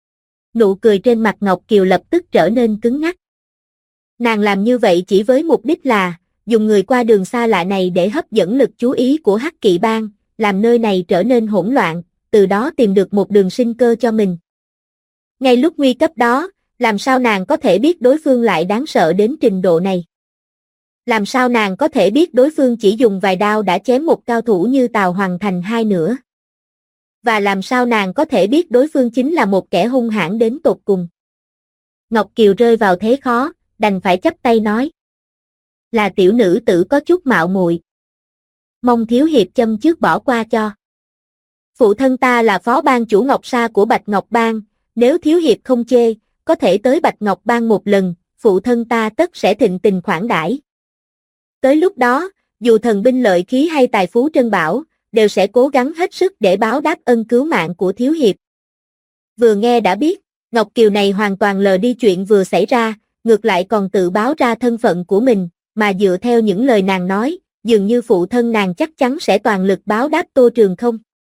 Nụ cười trên mặt Ngọc Kiều lập tức trở nên cứng ngắc. Nàng làm như vậy chỉ với mục đích là dùng người qua đường xa lạ này để hấp dẫn lực chú ý của Hắc Kỵ Bang, làm nơi này trở nên hỗn loạn, từ đó tìm được một đường sinh cơ cho mình. Ngay lúc nguy cấp đó, làm sao nàng có thể biết đối phương lại đáng sợ đến trình độ này? Làm sao nàng có thể biết đối phương chỉ dùng vài đao đã chém một cao thủ như Tào Hoàng thành hai nửa? Và làm sao nàng có thể biết đối phương chính là một kẻ hung hãn đến tột cùng? Ngọc Kiều rơi vào thế khó, đành phải chắp tay nói. Là tiểu nữ tử có chút mạo muội, mong thiếu hiệp châm trước bỏ qua cho. Phụ thân ta là phó ban chủ Ngọc Sa của Bạch Ngọc Bang, nếu thiếu hiệp không chê, có thể tới Bạch Ngọc Bang một lần, phụ thân ta tất sẽ thịnh tình khoản đãi. Tới lúc đó, dù thần binh lợi khí hay tài phú trân bảo, đều sẽ cố gắng hết sức để báo đáp ân cứu mạng của thiếu hiệp. Vừa nghe đã biết, Ngọc Kiều này hoàn toàn lờ đi chuyện vừa xảy ra, ngược lại còn tự báo ra thân phận của mình, mà dựa theo những lời nàng nói, dường như phụ thân nàng chắc chắn sẽ toàn lực báo đáp Tô Trường Không.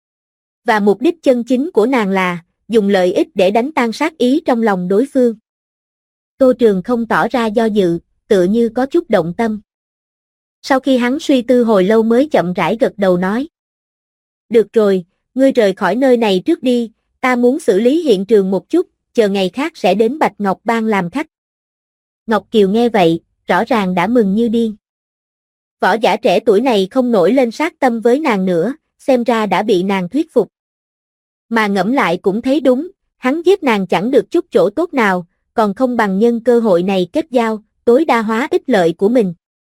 Và mục đích chân chính của nàng là dùng lợi ích để đánh tan sát ý trong lòng đối phương. Tô Trường Không tỏ ra do dự, tựa như có chút động tâm. Sau khi hắn suy tư hồi lâu mới chậm rãi gật đầu nói. Được rồi, ngươi rời khỏi nơi này trước đi, ta muốn xử lý hiện trường một chút, chờ ngày khác sẽ đến Bạch Ngọc Bang làm khách. Ngọc Kiều nghe vậy, rõ ràng đã mừng như điên. Võ giả trẻ tuổi này không nổi lên sát tâm với nàng nữa, xem ra đã bị nàng thuyết phục. Mà ngẫm lại cũng thấy đúng, hắn giết nàng chẳng được chút chỗ tốt nào, còn không bằng nhân cơ hội này kết giao, tối đa hóa ích lợi của mình.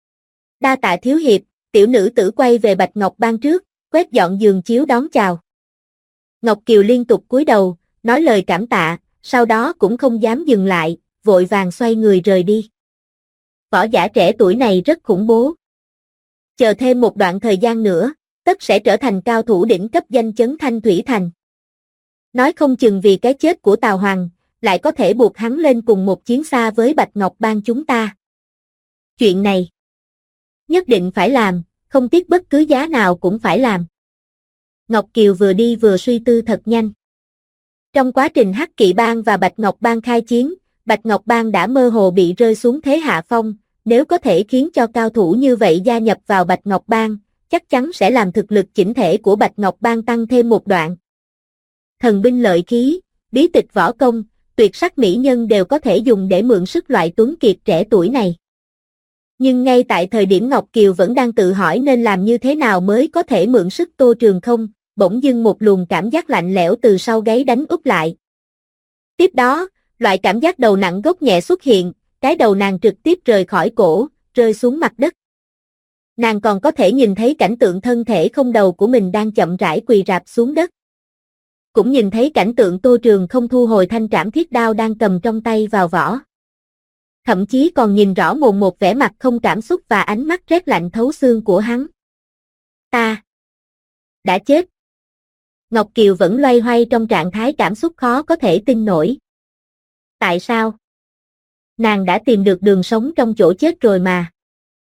Đa tạ thiếu hiệp, tiểu nữ tử quay về Bạch Ngọc Bang trước, quét dọn giường chiếu đón chào. Ngọc Kiều liên tục cúi đầu, nói lời cảm tạ, sau đó cũng không dám dừng lại, vội vàng xoay người rời đi. Võ giả trẻ tuổi này rất khủng bố. Chờ thêm một đoạn thời gian nữa, tất sẽ trở thành cao thủ đỉnh cấp danh chấn Thanh Thủy Thành. Nói không chừng vì cái chết của Tào Hoàng, lại có thể buộc hắn lên cùng một chiến xa với Bạch Ngọc Bang chúng ta. Chuyện này nhất định phải làm, không tiếc bất cứ giá nào cũng phải làm. Ngọc Kiều vừa đi vừa suy tư thật nhanh. Trong quá trình Hắc Kỵ Bang và Bạch Ngọc Bang khai chiến, Bạch Ngọc Bang đã mơ hồ bị rơi xuống thế hạ phong, nếu có thể khiến cho cao thủ như vậy gia nhập vào Bạch Ngọc Bang, chắc chắn sẽ làm thực lực chỉnh thể của Bạch Ngọc Bang tăng thêm một đoạn. Thần binh lợi khí, bí tịch võ công, tuyệt sắc mỹ nhân đều có thể dùng để mượn sức loại tuấn kiệt trẻ tuổi này. Nhưng ngay tại thời điểm Ngọc Kiều vẫn đang tự hỏi nên làm như thế nào mới có thể mượn sức Tô Trường không, bỗng dưng một luồng cảm giác lạnh lẽo từ sau gáy đánh úp lại. Tiếp đó, loại cảm giác đầu nặng gốc nhẹ xuất hiện, cái đầu nàng trực tiếp rời khỏi cổ, rơi xuống mặt đất. Nàng còn có thể nhìn thấy cảnh tượng thân thể không đầu của mình đang chậm rãi quỳ rạp xuống đất. Cũng nhìn thấy cảnh tượng Tô Trường không thu hồi thanh trảm thiết đao đang cầm trong tay vào vỏ. Thậm chí còn nhìn rõ mồn một vẻ mặt không cảm xúc và ánh mắt rét lạnh thấu xương của hắn. Ta đã chết. Ngọc Kiều vẫn loay hoay trong trạng thái cảm xúc khó có thể tin nổi. Tại sao? Nàng đã tìm được đường sống trong chỗ chết rồi mà.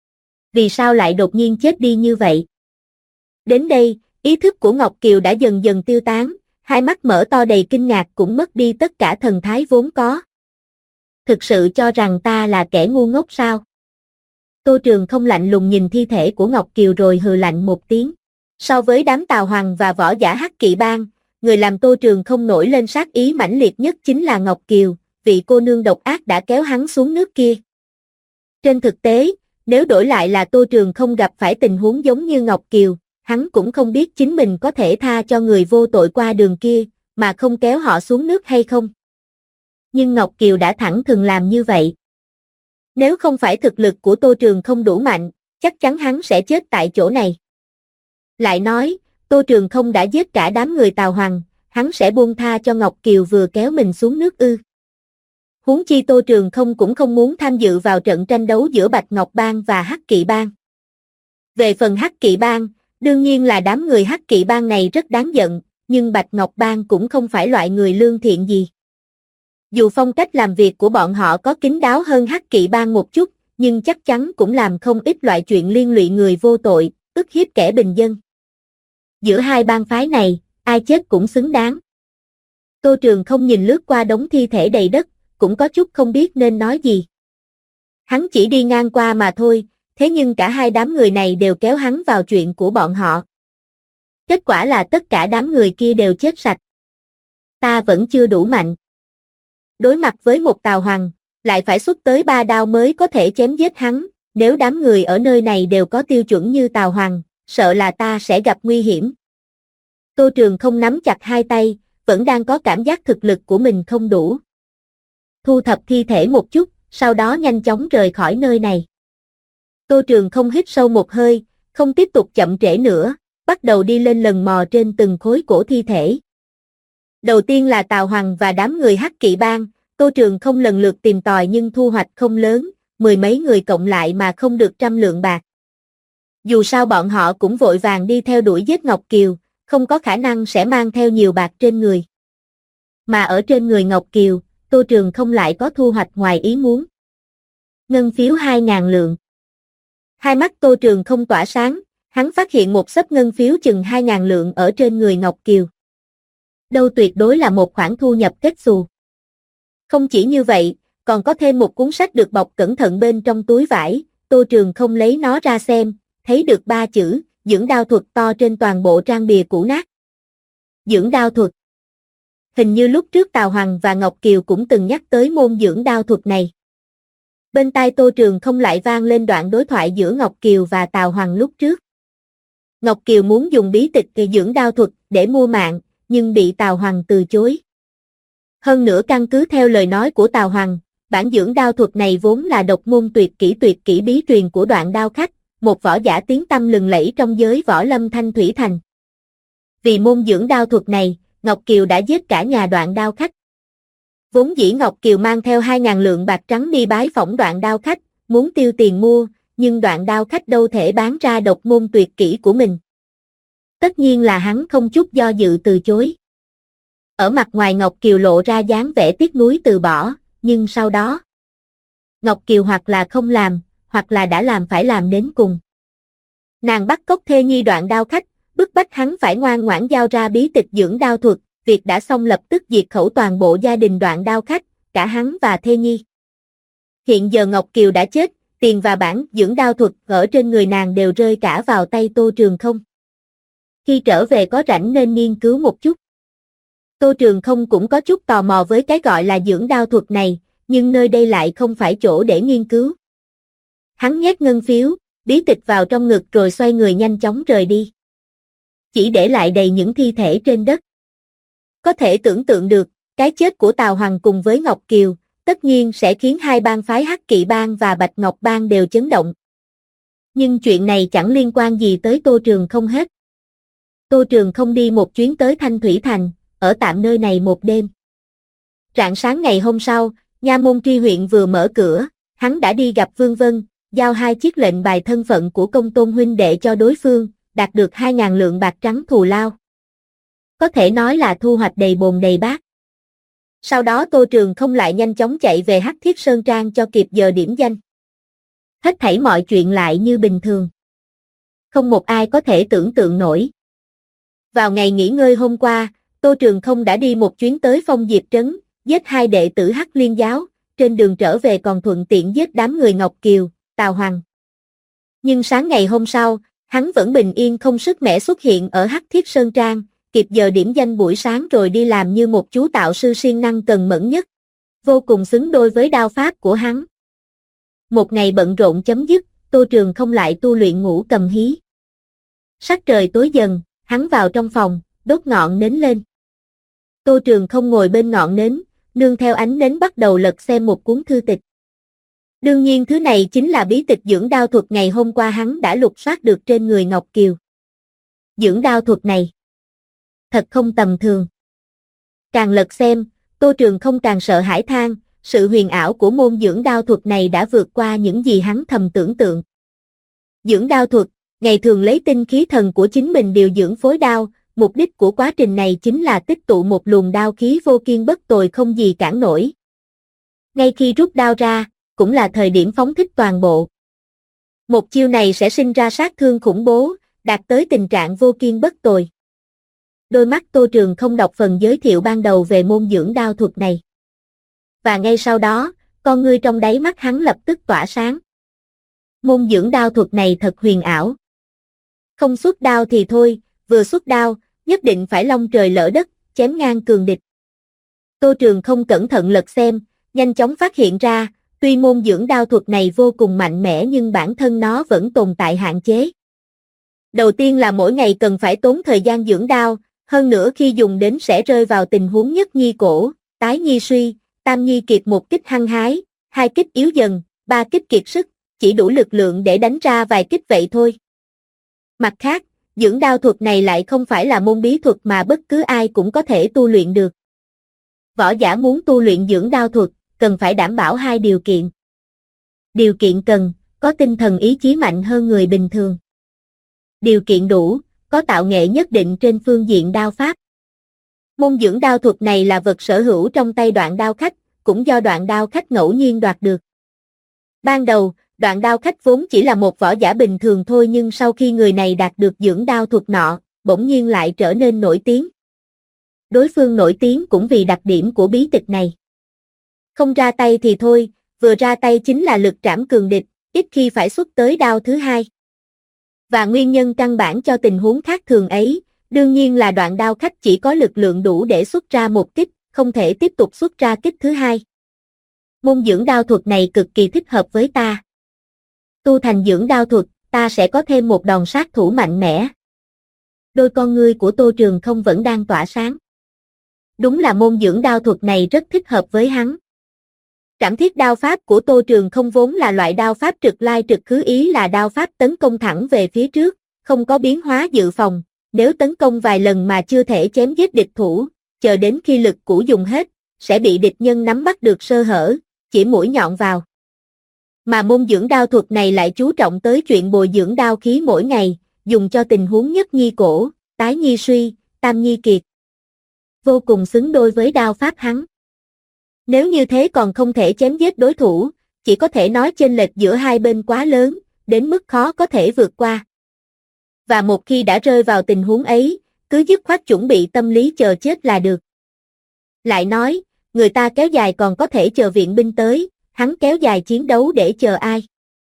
Vì sao lại đột nhiên chết đi như vậy? Đến đây, ý thức của Ngọc Kiều đã dần dần tiêu tán, hai mắt mở to đầy kinh ngạc cũng mất đi tất cả thần thái vốn có. Thực sự cho rằng ta là kẻ ngu ngốc sao? Tô Trường không lạnh lùng nhìn thi thể của Ngọc Kiều rồi hừ lạnh một tiếng. So với đám Tào Hoàng và võ giả Hắc Kỵ Bang, người làm Tô Trường không nổi lên sát ý mãnh liệt nhất chính là Ngọc Kiều, vị cô nương độc ác đã kéo hắn xuống nước kia. Trên thực tế, nếu đổi lại là Tô Trường không gặp phải tình huống giống như Ngọc Kiều, hắn cũng không biết chính mình có thể tha cho người vô tội qua đường kia, mà không kéo họ xuống nước hay không. Nhưng Ngọc Kiều đã thẳng thừng làm như vậy. Nếu không phải thực lực của Tô Trường không đủ mạnh, chắc chắn hắn sẽ chết tại chỗ này. Lại nói, Tô Trường không đã giết cả đám người Tào Hoàng, hắn sẽ buông tha cho Ngọc Kiều vừa kéo mình xuống nước ư? Huống chi Tô Trường không cũng không muốn tham dự vào trận tranh đấu giữa Bạch Ngọc Bang và Hắc Kỵ Bang. Về phần Hắc Kỵ Bang, đương nhiên là đám người Hắc Kỵ Bang này rất đáng giận, nhưng Bạch Ngọc Bang cũng không phải loại người lương thiện gì. Dù phong cách làm việc của bọn họ có kín đáo hơn Hắc Kỵ Bang một chút, nhưng chắc chắn cũng làm không ít loại chuyện liên lụy người vô tội, ức hiếp kẻ bình dân. Giữa hai bang phái này, ai chết cũng xứng đáng. Tô Trường không nhìn lướt qua đống thi thể đầy đất, cũng có chút không biết nên nói gì. Hắn chỉ đi ngang qua mà thôi, thế nhưng cả hai đám người này đều kéo hắn vào chuyện của bọn họ. Kết quả là tất cả đám người kia đều chết sạch. Ta vẫn chưa đủ mạnh. Đối mặt với một Tào Hoàng, lại phải xuất tới 3 đao mới có thể chém giết hắn, nếu đám người ở nơi này đều có tiêu chuẩn như Tào Hoàng, sợ là ta sẽ gặp nguy hiểm. Tô Trường không nắm chặt hai tay, vẫn đang có cảm giác thực lực của mình không đủ. Thu thập thi thể một chút, sau đó nhanh chóng rời khỏi nơi này. Tô Trường không hít sâu một hơi, không tiếp tục chậm trễ nữa, bắt đầu đi lên lần mò trên từng khối cổ thi thể. Đầu tiên là Tào Hoàng và đám người Hắc Kỵ Bang, Tô Trường không lần lượt tìm tòi nhưng thu hoạch không lớn, 10 mấy người cộng lại mà không được 100 lượng bạc. Dù sao bọn họ cũng vội vàng đi theo đuổi giết Ngọc Kiều, không có khả năng sẽ mang theo nhiều bạc trên người. Mà ở trên người Ngọc Kiều, Tô Trường không lại có thu hoạch ngoài ý muốn. Ngân phiếu 2.000 lượng. Hai mắt Tô Trường không tỏa sáng, hắn phát hiện một xấp ngân phiếu chừng 2.000 lượng ở trên người Ngọc Kiều. Đâu tuyệt đối là một khoản thu nhập kết xù. Không chỉ như vậy, còn có thêm một cuốn sách được bọc cẩn thận bên trong túi vải, Tô Trường không lấy nó ra xem, thấy được 3 chữ, dưỡng đao thuật to trên toàn bộ trang bìa cũ nát. Dưỡng đao thuật. Hình như lúc trước Tào Hoàng và Ngọc Kiều cũng từng nhắc tới môn dưỡng đao thuật này. Bên tai Tô Trường không lại vang lên đoạn đối thoại giữa Ngọc Kiều và Tào Hoàng lúc trước. Ngọc Kiều muốn dùng bí tịch về dưỡng đao thuật để mua mạng, nhưng bị Tào Hoàng từ chối. Hơn nữa căn cứ theo lời nói của Tào Hoàng, bản dưỡng đao thuật này vốn là độc môn tuyệt kỹ bí truyền của Đoạn Đao Khách, một võ giả tiếng tăm lừng lẫy trong giới võ lâm Thanh Thủy Thành. Vì môn dưỡng đao thuật này, Ngọc Kiều đã giết cả nhà Đoạn Đao Khách. Vốn dĩ Ngọc Kiều mang theo 2.000 lượng bạc trắng đi bái phỏng Đoạn Đao Khách, muốn tiêu tiền mua, nhưng Đoạn Đao Khách đâu thể bán ra độc môn tuyệt kỹ của mình. Tất nhiên là hắn không chút do dự từ chối. Ở mặt ngoài Ngọc Kiều lộ ra dáng vẻ tiếc nuối từ bỏ, nhưng sau đó, Ngọc Kiều hoặc là không làm, hoặc là đã làm phải làm đến cùng. Nàng bắt cóc thê nhi Đoạn Đao Khách, bức bách hắn phải ngoan ngoãn giao ra bí tịch dưỡng đao thuật, việc đã xong lập tức diệt khẩu toàn bộ gia đình Đoạn Đao Khách, cả hắn và thê nhi. Hiện giờ Ngọc Kiều đã chết, tiền và bản dưỡng đao thuật ở trên người nàng đều rơi cả vào tay Tô Trường không. Khi trở về có rảnh nên nghiên cứu một chút. Tô Trường Không cũng có chút tò mò với cái gọi là dưỡng đao thuật này, nhưng nơi đây lại không phải chỗ để nghiên cứu. Hắn nhét ngân phiếu, bí tịch vào trong ngực rồi xoay người nhanh chóng rời đi. Chỉ để lại đầy những thi thể trên đất. Có thể tưởng tượng được, cái chết của Tào Hoàng cùng với Ngọc Kiều, tất nhiên sẽ khiến hai bang phái Hắc Kỵ Bang và Bạch Ngọc Bang đều chấn động. Nhưng chuyện này chẳng liên quan gì tới Tô Trường Không hết. Tô Trường Không đi một chuyến tới Thanh Thủy Thành, ở tạm nơi này một đêm. Rạng sáng ngày hôm sau, nha môn tri huyện vừa mở cửa, hắn đã đi gặp Vương Vân, giao 2 chiếc lệnh bài thân phận của Công Tôn huynh đệ cho đối phương, đạt được 2.000 lượng bạc trắng thù lao. Có thể nói là thu hoạch đầy bồn đầy bát. Sau đó Tô Trường Không lại nhanh chóng chạy về Hắc Thiết Sơn Trang cho kịp giờ điểm danh. Hết thảy mọi chuyện lại như bình thường. Không một ai có thể tưởng tượng nổi. Vào ngày nghỉ ngơi hôm qua, Tô Trường Không đã đi một chuyến tới Phong Diệp Trấn, giết 2 đệ tử Hắc Liên Giáo, trên đường trở về còn thuận tiện giết đám người Ngọc Kiều, Tào Hoàng. Nhưng sáng ngày hôm sau, hắn vẫn bình yên không sức mẻ xuất hiện ở Hắc Thiết Sơn Trang, kịp giờ điểm danh buổi sáng rồi đi làm như một chú tạo sư siêng năng cần mẫn nhất. Vô cùng xứng đôi với đao pháp của hắn. Một ngày bận rộn chấm dứt, Tô Trường Không lại tu luyện ngũ cầm hí. Sắc trời tối dần, hắn vào trong phòng, đốt ngọn nến lên. Tô Trường Không ngồi bên ngọn nến, nương theo ánh nến bắt đầu lật xem một cuốn thư tịch. Đương nhiên thứ này chính là bí tịch dưỡng đao thuật ngày hôm qua hắn đã lục soát được trên người Ngọc Kiều. Dưỡng đao thuật này thật không tầm thường. Càng lật xem, Tô Trường Không càng sợ hãi than, sự huyền ảo của môn dưỡng đao thuật này đã vượt qua những gì hắn thầm tưởng tượng. Dưỡng đao thuật, ngày thường lấy tinh khí thần của chính mình điều dưỡng phối đao, mục đích của quá trình này chính là tích tụ một luồng đao khí vô kiên bất tồi không gì cản nổi. Ngay khi rút đao ra, cũng là thời điểm phóng thích toàn bộ. Một chiêu này sẽ sinh ra sát thương khủng bố, đạt tới tình trạng vô kiên bất tồi. Đôi mắt Tô Trường Không đọc phần giới thiệu ban đầu về môn dưỡng đao thuật này. Và ngay sau đó, con ngươi trong đáy mắt hắn lập tức tỏa sáng. Môn dưỡng đao thuật này thật huyền ảo. Không xuất đao thì thôi, vừa xuất đao, nhất định phải long trời lỡ đất, chém ngang cường địch. Tô Trường Không cẩn thận lật xem, nhanh chóng phát hiện ra, tuy môn dưỡng đao thuật này vô cùng mạnh mẽ nhưng bản thân nó vẫn tồn tại hạn chế. Đầu tiên là mỗi ngày cần phải tốn thời gian dưỡng đao, hơn nữa khi dùng đến sẽ rơi vào tình huống nhất nhi cổ, tái nhi suy, tam nhi kiệt, một kích hăng hái, 2 kích yếu dần, 3 kích kiệt sức, chỉ đủ lực lượng để đánh ra vài kích vậy thôi. Mặt khác, dưỡng đao thuật này lại không phải là môn bí thuật mà bất cứ ai cũng có thể tu luyện được. Võ giả muốn tu luyện dưỡng đao thuật, cần phải đảm bảo 2 điều kiện. Điều kiện cần, có tinh thần ý chí mạnh hơn người bình thường. Điều kiện đủ, có tạo nghệ nhất định trên phương diện đao pháp. Môn dưỡng đao thuật này là vật sở hữu trong tay Đoạn Đao Khách, cũng do Đoạn Đao Khách ngẫu nhiên đoạt được. Ban đầu, Đoạn Đao Khách vốn chỉ là một võ giả bình thường thôi nhưng sau khi người này đạt được dưỡng đao thuật nọ, bỗng nhiên lại trở nên nổi tiếng. Đối phương nổi tiếng cũng vì đặc điểm của bí tịch này. Không ra tay thì thôi, vừa ra tay chính là lực trảm cường địch, ít khi phải xuất tới đao thứ hai. Và nguyên nhân căn bản cho tình huống khác thường ấy, đương nhiên là Đoạn Đao Khách chỉ có lực lượng đủ để xuất ra một kích, không thể tiếp tục xuất ra kích thứ hai. Môn dưỡng đao thuật này cực kỳ thích hợp với ta. Tu thành dưỡng đao thuật, ta sẽ có thêm một đòn sát thủ mạnh mẽ. Đôi con ngươi của Tô Trường Không vẫn đang tỏa sáng. Đúng là môn dưỡng đao thuật này rất thích hợp với hắn. Trảm thiết đao pháp của Tô Trường Không vốn là loại đao pháp trực lai trực khứ, ý là đao pháp tấn công thẳng về phía trước, không có biến hóa dự phòng, nếu tấn công vài lần mà chưa thể chém giết địch thủ, chờ đến khi lực cũ dùng hết, sẽ bị địch nhân nắm bắt được sơ hở, chỉ mũi nhọn vào. Mà môn dưỡng đao thuật này lại chú trọng tới chuyện bồi dưỡng đao khí mỗi ngày, dùng cho tình huống nhất nhi cổ, tái nhi suy, tam nhi kiệt. Vô cùng xứng đôi với đao pháp hắn. Nếu như thế còn không thể chém giết đối thủ, chỉ có thể nói chênh lệch giữa hai bên quá lớn, đến mức khó có thể vượt qua. Và một khi đã rơi vào tình huống ấy, cứ dứt khoát chuẩn bị tâm lý chờ chết là được. Lại nói, người ta kéo dài còn có thể chờ viện binh tới, hắn kéo dài chiến đấu để chờ ai?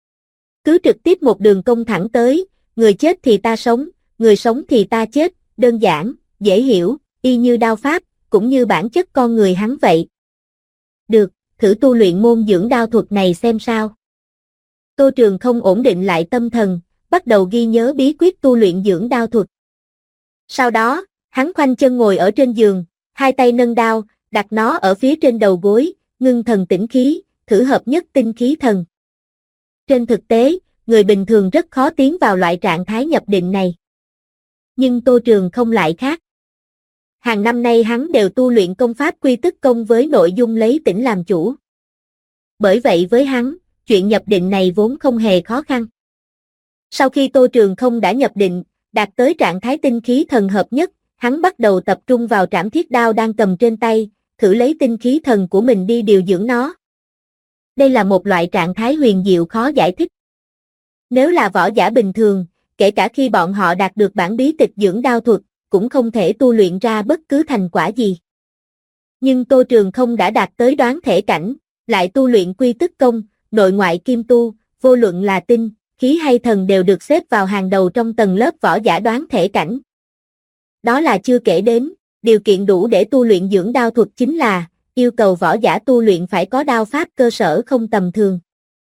Cứ trực tiếp một đường công thẳng tới, người chết thì ta sống, người sống thì ta chết, đơn giản, dễ hiểu, y như đao pháp, cũng như bản chất con người hắn vậy. Được, thử tu luyện môn dưỡng đao thuật này xem sao. Tô Trường Không ổn định lại tâm thần, bắt đầu ghi nhớ bí quyết tu luyện dưỡng đao thuật. Sau đó, hắn khoanh chân ngồi ở trên giường, hai tay nâng đao, đặt nó ở phía trên đầu gối, ngưng thần tĩnh khí, thử hợp nhất tinh khí thần. Trên thực tế, người bình thường rất khó tiến vào loại trạng thái nhập định này. Nhưng Tô Trường Không lại khác. Hàng năm nay hắn đều tu luyện công pháp quy tức công với nội dung lấy tĩnh làm chủ. Bởi vậy với hắn, chuyện nhập định này vốn không hề khó khăn. Sau khi Tô Trường Không đã nhập định, đạt tới trạng thái tinh khí thần hợp nhất, hắn bắt đầu tập trung vào trảm thiết đao đang cầm trên tay, thử lấy tinh khí thần của mình đi điều dưỡng nó. Đây là một loại trạng thái huyền diệu khó giải thích. Nếu là võ giả bình thường, kể cả khi bọn họ đạt được bản bí tịch dưỡng đao thuật, cũng không thể tu luyện ra bất cứ thành quả gì. Nhưng Tô Trường Không đã đạt tới đoán thể cảnh, lại tu luyện quy tức công, nội ngoại kim tu, vô luận là tinh, khí hay thần đều được xếp vào hàng đầu trong tầng lớp võ giả đoán thể cảnh. Đó là chưa kể đến, điều kiện đủ để tu luyện dưỡng đao thuật chính là, yêu cầu võ giả tu luyện phải có đao pháp cơ sở không tầm thường.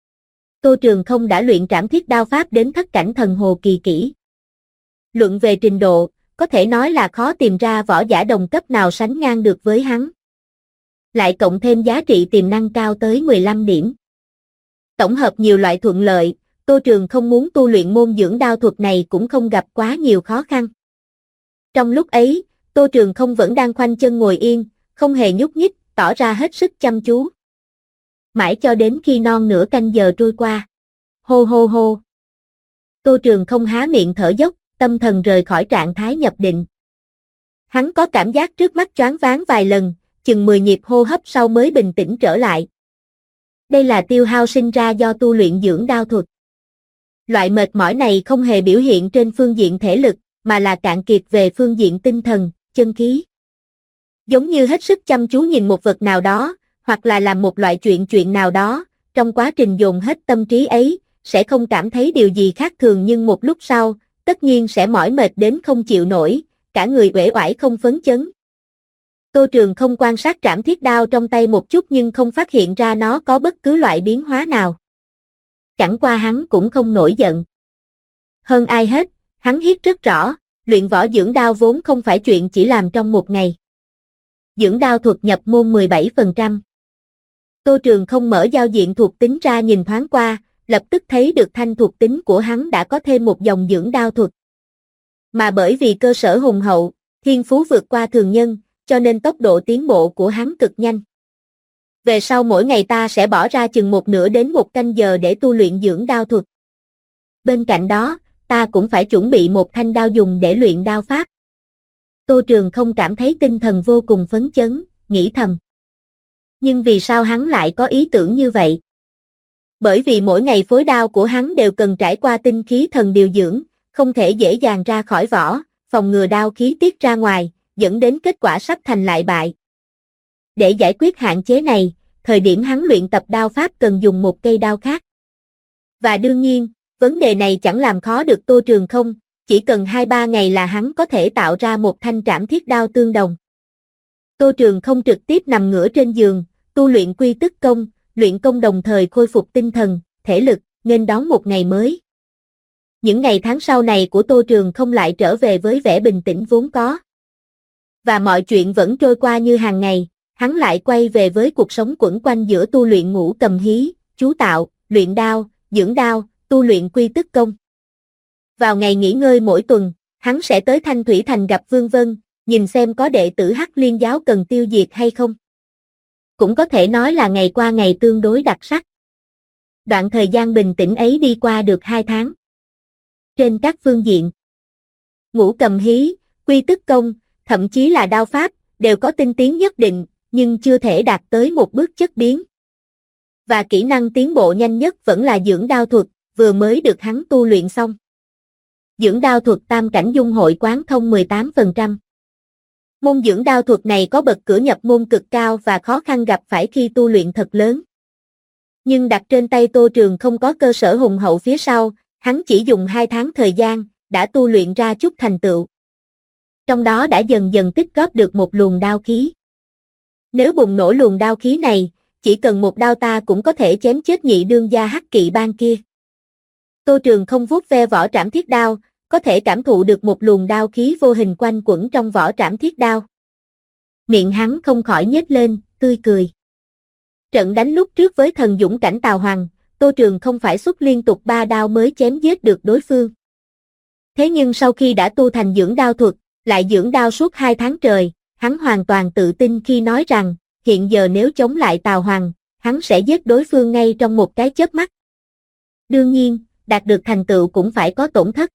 Tô Trường Không đã luyện trảm thiết đao pháp đến thất cảnh thần hồ kỳ kỹ. Luận về trình độ, có thể nói là khó tìm ra võ giả đồng cấp nào sánh ngang được với hắn. Lại cộng thêm giá trị tiềm năng cao tới 15 điểm. Tổng hợp nhiều loại thuận lợi, Tô Trường Không muốn tu luyện môn dưỡng đao thuật này cũng không gặp quá nhiều khó khăn. Trong lúc ấy, Tô Trường Không vẫn đang khoanh chân ngồi yên, không hề nhúc nhích, tỏ ra hết sức chăm chú. Mãi cho đến khi non nửa canh giờ trôi qua. Hô hô hô. Tô Trường Không há miệng thở dốc, tâm thần rời khỏi trạng thái nhập định. Hắn có cảm giác trước mắt choáng váng vài lần, chừng 10 nhịp hô hấp sau mới bình tĩnh trở lại. Đây là tiêu hao sinh ra do tu luyện dưỡng đao thuật. Loại mệt mỏi này không hề biểu hiện trên phương diện thể lực, mà là cạn kiệt về phương diện tinh thần, chân khí. Giống như hết sức chăm chú nhìn một vật nào đó, hoặc là làm một loại chuyện nào đó, trong quá trình dồn hết tâm trí ấy, sẽ không cảm thấy điều gì khác thường nhưng một lúc sau, tất nhiên sẽ mỏi mệt đến không chịu nổi, cả người uể oải không phấn chấn. Tô Trường Không quan sát trảm thiết đao trong tay một chút nhưng không phát hiện ra nó có bất cứ loại biến hóa nào. Chẳng qua hắn cũng không nổi giận. Hơn ai hết, hắn biết rất rõ, luyện võ dưỡng đao vốn không phải chuyện chỉ làm trong một ngày. Dưỡng đao thuật nhập môn 17%. Tô Trường Không mở giao diện thuộc tính ra nhìn thoáng qua, lập tức thấy được thanh thuộc tính của hắn đã có thêm một dòng dưỡng đao thuật. Mà bởi vì cơ sở hùng hậu, thiên phú vượt qua thường nhân, cho nên tốc độ tiến bộ của hắn cực nhanh. Về sau mỗi ngày ta sẽ bỏ ra chừng một nửa đến một canh giờ để tu luyện dưỡng đao thuật. Bên cạnh đó, ta cũng phải chuẩn bị một thanh đao dùng để luyện đao pháp. Tô Trường Không cảm thấy tinh thần vô cùng phấn chấn, nghĩ thầm. Nhưng vì sao hắn lại có ý tưởng như vậy? Bởi vì mỗi ngày phối đao của hắn đều cần trải qua tinh khí thần điều dưỡng, không thể dễ dàng ra khỏi vỏ, phòng ngừa đao khí tiết ra ngoài, dẫn đến kết quả sắp thành lại bại. Để giải quyết hạn chế này, thời điểm hắn luyện tập đao pháp cần dùng một cây đao khác. Và đương nhiên, vấn đề này chẳng làm khó được Tô Trường Không, chỉ cần 2-3 ngày là hắn có thể tạo ra một thanh trảm thiết đao tương đồng. Tô Trường Không trực tiếp nằm ngửa trên giường, tu luyện quy tức công, luyện công đồng thời khôi phục tinh thần, thể lực, nghênh đón một ngày mới. Những ngày tháng sau này của Tô Trường Không lại trở về với vẻ bình tĩnh vốn có. Và mọi chuyện vẫn trôi qua như hàng ngày, hắn lại quay về với cuộc sống quẩn quanh giữa tu luyện ngũ cầm hí, chú tạo, luyện đao, dưỡng đao, tu luyện quy tức công. Vào ngày nghỉ ngơi mỗi tuần, hắn sẽ tới Thanh Thủy Thành gặp Vương Vân, nhìn xem có đệ tử Hắc Liên giáo cần tiêu diệt hay không. Cũng có thể nói là ngày qua ngày tương đối đặc sắc. Đoạn thời gian bình tĩnh ấy đi qua được 2 tháng. Trên các phương diện, ngũ cầm hí, quy tức công, thậm chí là đao pháp, đều có tinh tiến nhất định, nhưng chưa thể đạt tới một bước chất biến. Và kỹ năng tiến bộ nhanh nhất vẫn là dưỡng đao thuật, vừa mới được hắn tu luyện xong. Dưỡng đao thuật tam cảnh dung hội quán thông 18%. Môn dưỡng đao thuật này có bậc cửa nhập môn cực cao và khó khăn gặp phải khi tu luyện thật lớn. Nhưng đặt trên tay Tô Trường Không có cơ sở hùng hậu phía sau, hắn chỉ dùng 2 tháng thời gian, đã tu luyện ra chút thành tựu. Trong đó đã dần dần tích góp được một luồng đao khí. Nếu bùng nổ luồng đao khí này, chỉ cần một đao ta cũng có thể chém chết nhị đương gia Hắc Kỵ bang kia. Tô Trường không vuốt ve vỏ trảm thiết đao, có thể cảm thụ được một luồng đao khí vô hình quanh quẩn trong vỏ trảm thiết đao. Miệng hắn không khỏi nhếch lên, tươi cười. Trận đánh lúc trước với thần dũng cảnh Tào Hoàng, Tô Trường không phải xuất liên tục 3 đao mới chém giết được đối phương. Thế nhưng sau khi đã tu thành dưỡng đao thuật, lại dưỡng đao suốt 2 tháng trời, hắn hoàn toàn tự tin khi nói rằng, hiện giờ nếu chống lại Tào Hoàng, hắn sẽ giết đối phương ngay trong một cái chớp mắt. Đương nhiên, đạt được thành tựu cũng phải có tổn thất.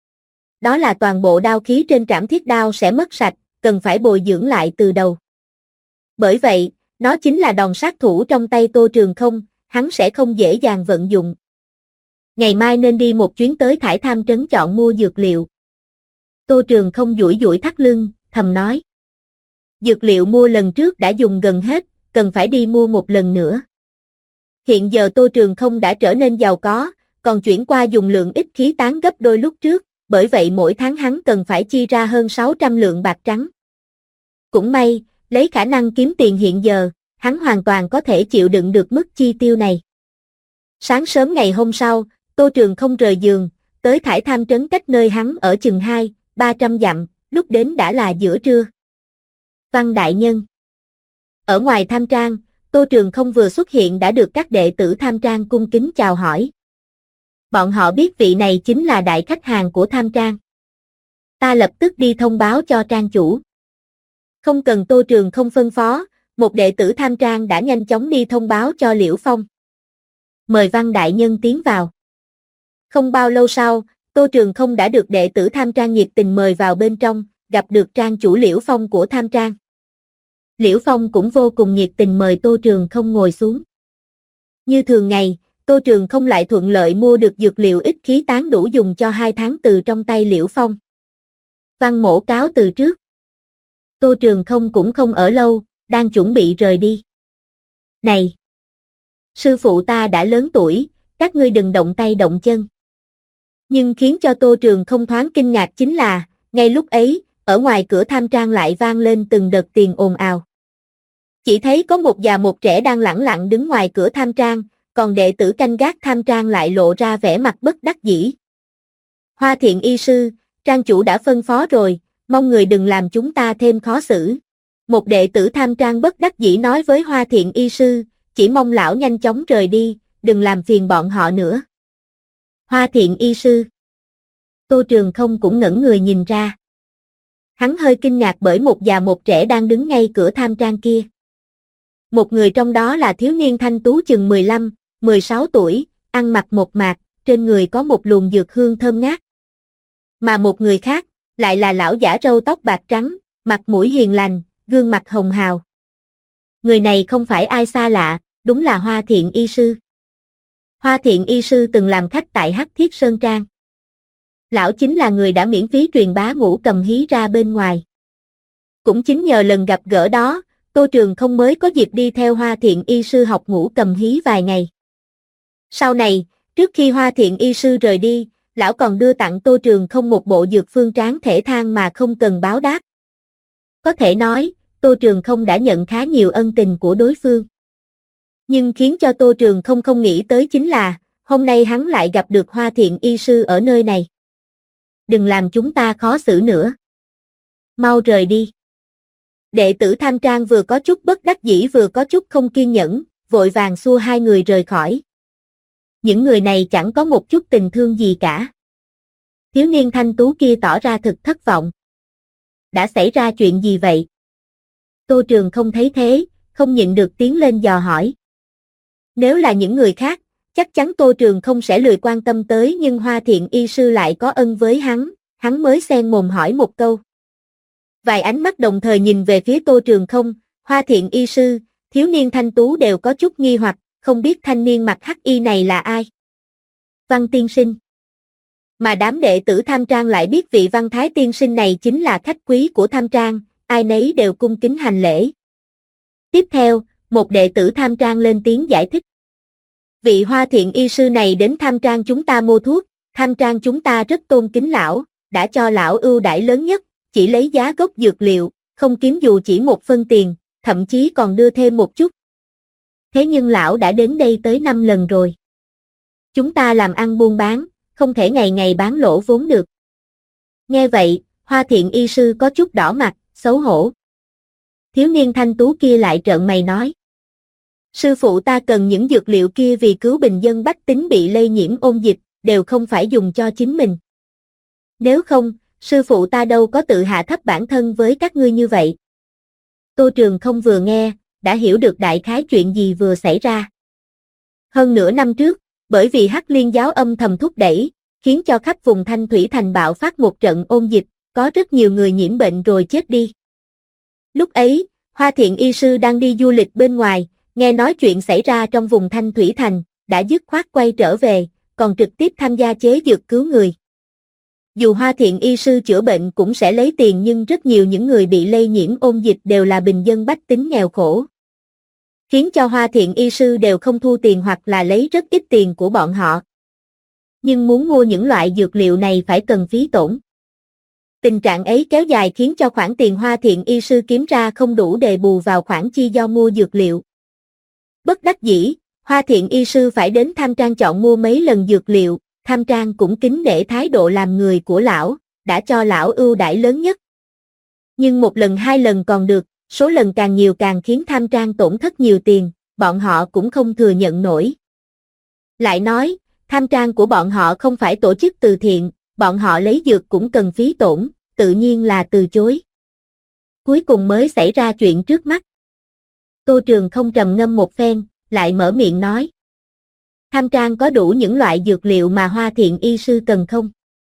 Đó là toàn bộ đao khí trên trảm thiết đao sẽ mất sạch, cần phải bồi dưỡng lại từ đầu. Bởi vậy, nó chính là đòn sát thủ trong tay Tô Trường không, hắn sẽ không dễ dàng vận dụng. Ngày mai nên đi một chuyến tới Thải Tham trấn chọn mua dược liệu. Tô Trường không duỗi duỗi thắt lưng, thầm nói. Dược liệu mua lần trước đã dùng gần hết, cần phải đi mua một lần nữa. Hiện giờ Tô Trường không đã trở nên giàu có, còn chuyển qua dùng lượng ít khí tán gấp đôi lúc trước, bởi vậy mỗi tháng hắn cần phải chi ra hơn 600 lượng bạc trắng. Cũng may, lấy khả năng kiếm tiền hiện giờ, hắn hoàn toàn có thể chịu đựng được mức chi tiêu này. Sáng sớm ngày hôm sau, Tô Trường không rời giường, tới Thải Tham trấn cách nơi hắn ở chừng 200-300 dặm, lúc đến đã là giữa trưa. Văn đại nhân. Ở ngoài Tham Trang, Tô Trường không vừa xuất hiện đã được các đệ tử Tham Trang cung kính chào hỏi. Bọn họ biết vị này chính là đại khách hàng của Tham Trang. Ta lập tức đi thông báo cho trang chủ. Không cần Tô Trường không phân phó, một đệ tử Tham Trang đã nhanh chóng đi thông báo cho Liễu Phong. Mời Văn đại nhân tiến vào. Không bao lâu sau, Tô Trường không đã được đệ tử Tham Trang nhiệt tình mời vào bên trong, gặp được trang chủ Liễu Phong của Tham Trang. Liễu Phong cũng vô cùng nhiệt tình mời Tô Trường không ngồi xuống. Như thường ngày, Tô Trường không lại thuận lợi mua được dược liệu ít khí tán đủ dùng cho 2 tháng từ trong tay Liễu Phong. Văn mỗ cáo từ trước. Tô Trường không cũng không ở lâu, đang chuẩn bị rời đi. Này! Sư phụ ta đã lớn tuổi, các ngươi đừng động tay động chân. Nhưng khiến cho Tô Trường không thoáng kinh ngạc chính là, ngay lúc ấy, ở ngoài cửa Tham Trang lại vang lên từng đợt tiền ồn ào. Chỉ thấy có một già một trẻ đang lẳng lặng đứng ngoài cửa Tham Trang, còn đệ tử canh gác Tham Trang lại lộ ra vẻ mặt bất đắc dĩ. Hoa Thiện y sư, trang chủ đã phân phó rồi, mong người đừng làm chúng ta thêm khó xử. Một đệ tử Tham Trang bất đắc dĩ nói với Hoa Thiện y sư, chỉ mong lão nhanh chóng rời đi, đừng làm phiền bọn họ nữa. Hoa Thiện y sư. Tô Trường không cũng ngẩn người nhìn ra. Hắn hơi kinh ngạc bởi một già một trẻ đang đứng ngay cửa Tham Trang kia. Một người trong đó là thiếu niên thanh tú chừng 15-16 tuổi, ăn mặc mộc mạc, trên người có một luồng dược hương thơm ngát. Mà một người khác, lại là lão giả râu tóc bạc trắng, mặt mũi hiền lành, gương mặt hồng hào. Người này không phải ai xa lạ, đúng là Hoa Thiện y sư. Hoa Thiện y sư từng làm khách tại Hắc Thiết Sơn Trang. Lão chính là người đã miễn phí truyền bá ngũ cầm hí ra bên ngoài. Cũng chính nhờ lần gặp gỡ đó, Tô Trường không mới có dịp đi theo Hoa Thiện y sư học ngũ cầm hí vài ngày. Sau này, trước khi Hoa Thiện y sư rời đi, lão còn đưa tặng Tô Trường không một bộ dược phương tráng thể thang mà không cần báo đáp. Có thể nói, Tô Trường không đã nhận khá nhiều ân tình của đối phương. Nhưng khiến cho Tô Trường không nghĩ tới chính là, hôm nay hắn lại gặp được Hoa Thiện y sư ở nơi này. Đừng làm chúng ta khó xử nữa. Mau rời đi. Đệ tử Tham Trang vừa có chút bất đắc dĩ vừa có chút không kiên nhẫn, vội vàng xua hai người rời khỏi. Những người này chẳng có một chút tình thương gì cả. Thiếu niên thanh tú kia tỏ ra thực thất vọng. Đã xảy ra chuyện gì vậy? Tô Trường không thấy thế, không nhịn được tiến lên dò hỏi. Nếu là những người khác, chắc chắn Tô Trường không sẽ lười quan tâm tới, nhưng Hoa Thiện y sư lại có ân với hắn mới xen mồm hỏi một câu. Vài ánh mắt đồng thời nhìn về phía Tô Trường không, Hoa Thiện y sư, thiếu niên thanh tú đều có chút nghi hoặc, không biết thanh niên mặc hắc y này là ai. Văn tiên sinh. Mà đám đệ tử Tham Trang lại biết vị Văn Thái tiên sinh này chính là khách quý của Tham Trang, ai nấy đều cung kính hành lễ. Tiếp theo, một đệ tử Tham Trang lên tiếng giải thích. Vị Hoa Thiện y sư này đến Tham Trang chúng ta mua thuốc, Tham Trang chúng ta rất tôn kính lão, đã cho lão ưu đãi lớn nhất, chỉ lấy giá gốc dược liệu, không kiếm dù chỉ một phân tiền, thậm chí còn đưa thêm một chút. Thế nhưng lão đã đến đây tới 5 lần rồi. Chúng ta làm ăn buôn bán, không thể ngày ngày bán lỗ vốn được. Nghe vậy, Hoa Thiện y sư có chút đỏ mặt, xấu hổ. Thiếu niên thanh tú kia lại trợn mày nói. Sư phụ ta cần những dược liệu kia vì cứu bình dân bách tính bị lây nhiễm ôn dịch, đều không phải dùng cho chính mình. Nếu không, sư phụ ta đâu có tự hạ thấp bản thân với các ngươi như vậy. Tô Trường Không vừa nghe, đã hiểu được đại khái chuyện gì vừa xảy ra. Hơn nửa năm trước, bởi vì Hắc Liên giáo âm thầm thúc đẩy, khiến cho khắp vùng Thanh Thủy Thành bạo phát một trận ôn dịch, có rất nhiều người nhiễm bệnh rồi chết đi. Lúc ấy, Hoa Thiện y sư đang đi du lịch bên ngoài, nghe nói chuyện xảy ra trong vùng Thanh Thủy Thành, đã dứt khoát quay trở về, còn trực tiếp tham gia chế dược cứu người. Dù Hoa Thiện y sư chữa bệnh cũng sẽ lấy tiền nhưng rất nhiều những người bị lây nhiễm ôn dịch đều là bình dân bách tính nghèo khổ. Khiến cho Hoa Thiện y sư đều không thu tiền hoặc là lấy rất ít tiền của bọn họ. Nhưng muốn mua những loại dược liệu này phải cần phí tổn. Tình trạng ấy kéo dài khiến cho khoản tiền Hoa Thiện y sư kiếm ra không đủ để bù vào khoản chi do mua dược liệu. Bất đắc dĩ, Hoa Thiện y sư phải đến Tham Trang chọn mua mấy lần dược liệu, Tham Trang cũng kính nể thái độ làm người của lão, đã cho lão ưu đãi lớn nhất. Nhưng một lần hai lần còn được, số lần càng nhiều càng khiến Tham Trang tổn thất nhiều tiền, bọn họ cũng không thừa nhận nổi. Lại nói, Tham Trang của bọn họ không phải tổ chức từ thiện, bọn họ lấy dược cũng cần phí tổn, tự nhiên là từ chối. Cuối cùng mới xảy ra chuyện trước mắt. Tô Trường Không trầm ngâm một phen, lại mở miệng nói. Tham Trang có đủ những loại dược liệu mà Hoa Thiện y sư cần không?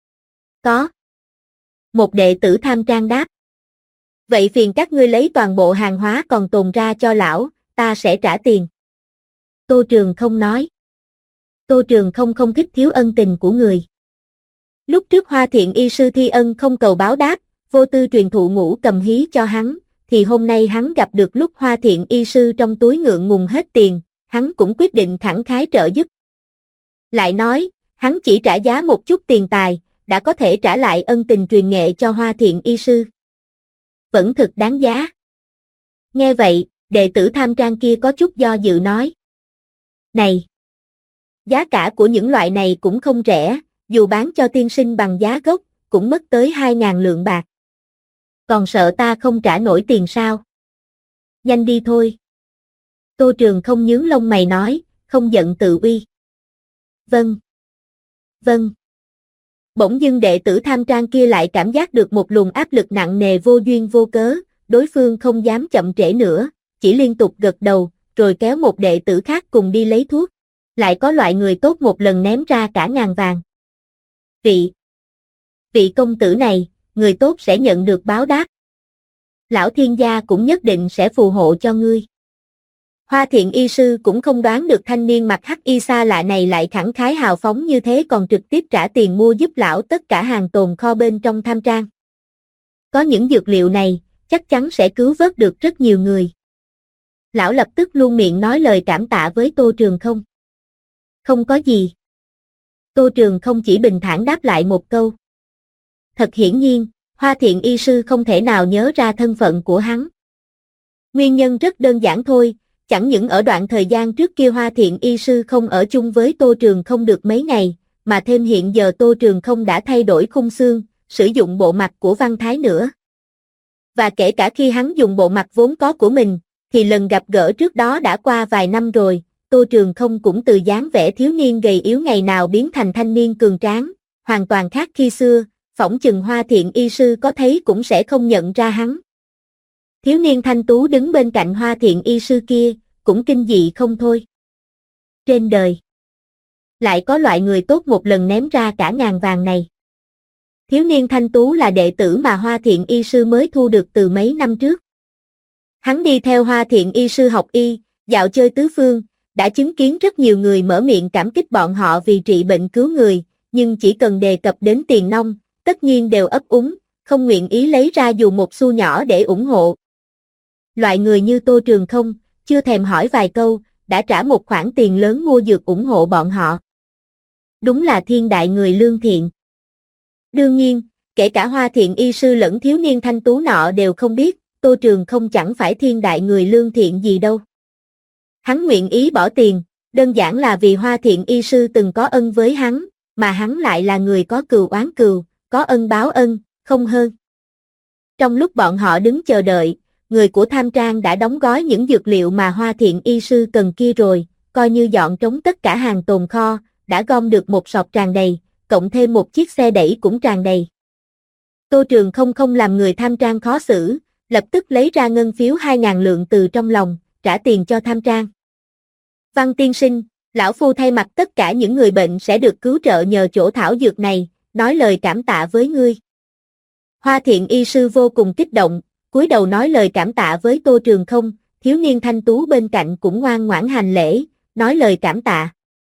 Có. Một đệ tử Tham Trang đáp. Vậy phiền các ngươi lấy toàn bộ hàng hóa còn tồn ra cho lão, ta sẽ trả tiền. Tô Trường Không nói. Tô Trường Không không thích thiếu ân tình của người. Lúc trước Hoa Thiện y sư thi ân không cầu báo đáp, vô tư truyền thụ Ngũ Cầm Hí cho hắn, thì hôm nay hắn gặp được lúc Hoa Thiện y sư trong túi ngượng ngùng hết tiền, hắn cũng quyết định khẳng khái trợ giúp. Lại nói, hắn chỉ trả giá một chút tiền tài, đã có thể trả lại ân tình truyền nghệ cho Hoa Thiện y sư. Vẫn thực đáng giá. Nghe vậy, đệ tử Tham Trang kia có chút do dự nói. Này! Giá cả của những loại này cũng không rẻ, dù bán cho tiên sinh bằng giá gốc, cũng mất tới 2.000 lượng bạc. Còn sợ ta không trả nổi tiền sao? Nhanh đi thôi. Tô Trường Không nhướng lông mày nói, không giận tự uy. Vâng. Vâng. Bỗng dưng đệ tử Tham Trang kia lại cảm giác được một luồng áp lực nặng nề vô duyên vô cớ, đối phương không dám chậm trễ nữa, chỉ liên tục gật đầu, rồi kéo một đệ tử khác cùng đi lấy thuốc. Lại có loại người tốt một lần ném ra cả ngàn vàng. Vị công tử này, người tốt sẽ nhận được báo đáp. Lão thiên gia cũng nhất định sẽ phù hộ cho ngươi. Hoa Thiện y sư cũng không đoán được thanh niên mặc hắc y xa lạ này lại khẳng khái hào phóng như thế còn trực tiếp trả tiền mua giúp lão tất cả hàng tồn kho bên trong Tham Trang. Có những dược liệu này, chắc chắn sẽ cứu vớt được rất nhiều người. Lão lập tức luôn miệng nói lời cảm tạ với Tô Trường Không. Không có gì. Tô Trường Không chỉ bình thản đáp lại một câu. Thật hiển nhiên, Hoa Thiện y sư không thể nào nhớ ra thân phận của hắn. Nguyên nhân rất đơn giản thôi, chẳng những ở đoạn thời gian trước kia Hoa Thiện y sư không ở chung với Tô Trường Không được mấy ngày, mà thêm hiện giờ Tô Trường Không đã thay đổi khung xương, sử dụng bộ mặt của Văn Thái nữa. Và kể cả khi hắn dùng bộ mặt vốn có của mình, thì lần gặp gỡ trước đó đã qua vài năm rồi, Tô Trường Không cũng từ dáng vẻ thiếu niên gầy yếu ngày nào biến thành thanh niên cường tráng, hoàn toàn khác khi xưa, phỏng chừng Hoa Thiện y sư có thấy cũng sẽ không nhận ra hắn. Thiếu niên thanh tú đứng bên cạnh Hoa Thiện y sư kia, cũng kinh dị không thôi. Trên đời, lại có loại người tốt một lần ném ra cả ngàn vàng này. Thiếu niên thanh tú là đệ tử mà Hoa Thiện y sư mới thu được từ mấy năm trước. Hắn đi theo Hoa Thiện y sư học y, dạo chơi tứ phương, đã chứng kiến rất nhiều người mở miệng cảm kích bọn họ vì trị bệnh cứu người, nhưng chỉ cần đề cập đến tiền nong, tất nhiên đều ấp úng, không nguyện ý lấy ra dù một xu nhỏ để ủng hộ. Loại người như Tô Trường Không, chưa thèm hỏi vài câu, đã trả một khoản tiền lớn mua dược ủng hộ bọn họ. Đúng là thiên đại người lương thiện. Đương nhiên, kể cả Hoa Thiện y sư lẫn thiếu niên thanh tú nọ đều không biết, Tô Trường không chẳng phải thiên đại người lương thiện gì đâu. Hắn nguyện ý bỏ tiền, đơn giản là vì Hoa Thiện y sư từng có ân với hắn, mà hắn lại là người có cừu oán cừu, có ân báo ân, không hơn. Trong lúc bọn họ đứng chờ đợi, người của Tham Trang đã đóng gói những dược liệu mà Hoa Thiện y sư cần kia rồi, coi như dọn trống tất cả hàng tồn kho, đã gom được một sọt tràn đầy, cộng thêm một chiếc xe đẩy cũng tràn đầy. Tô Trường không làm người Tham Trang khó xử, lập tức lấy ra ngân phiếu 2.000 lượng từ trong lòng, trả tiền cho Tham Trang. Văn tiên sinh, lão phu thay mặt tất cả những người bệnh sẽ được cứu trợ nhờ chỗ thảo dược này, nói lời cảm tạ với ngươi. Hoa Thiện y sư vô cùng kích động, cúi đầu nói lời cảm tạ với Tô Trường không, thiếu niên thanh tú bên cạnh cũng ngoan ngoãn hành lễ, nói lời cảm tạ.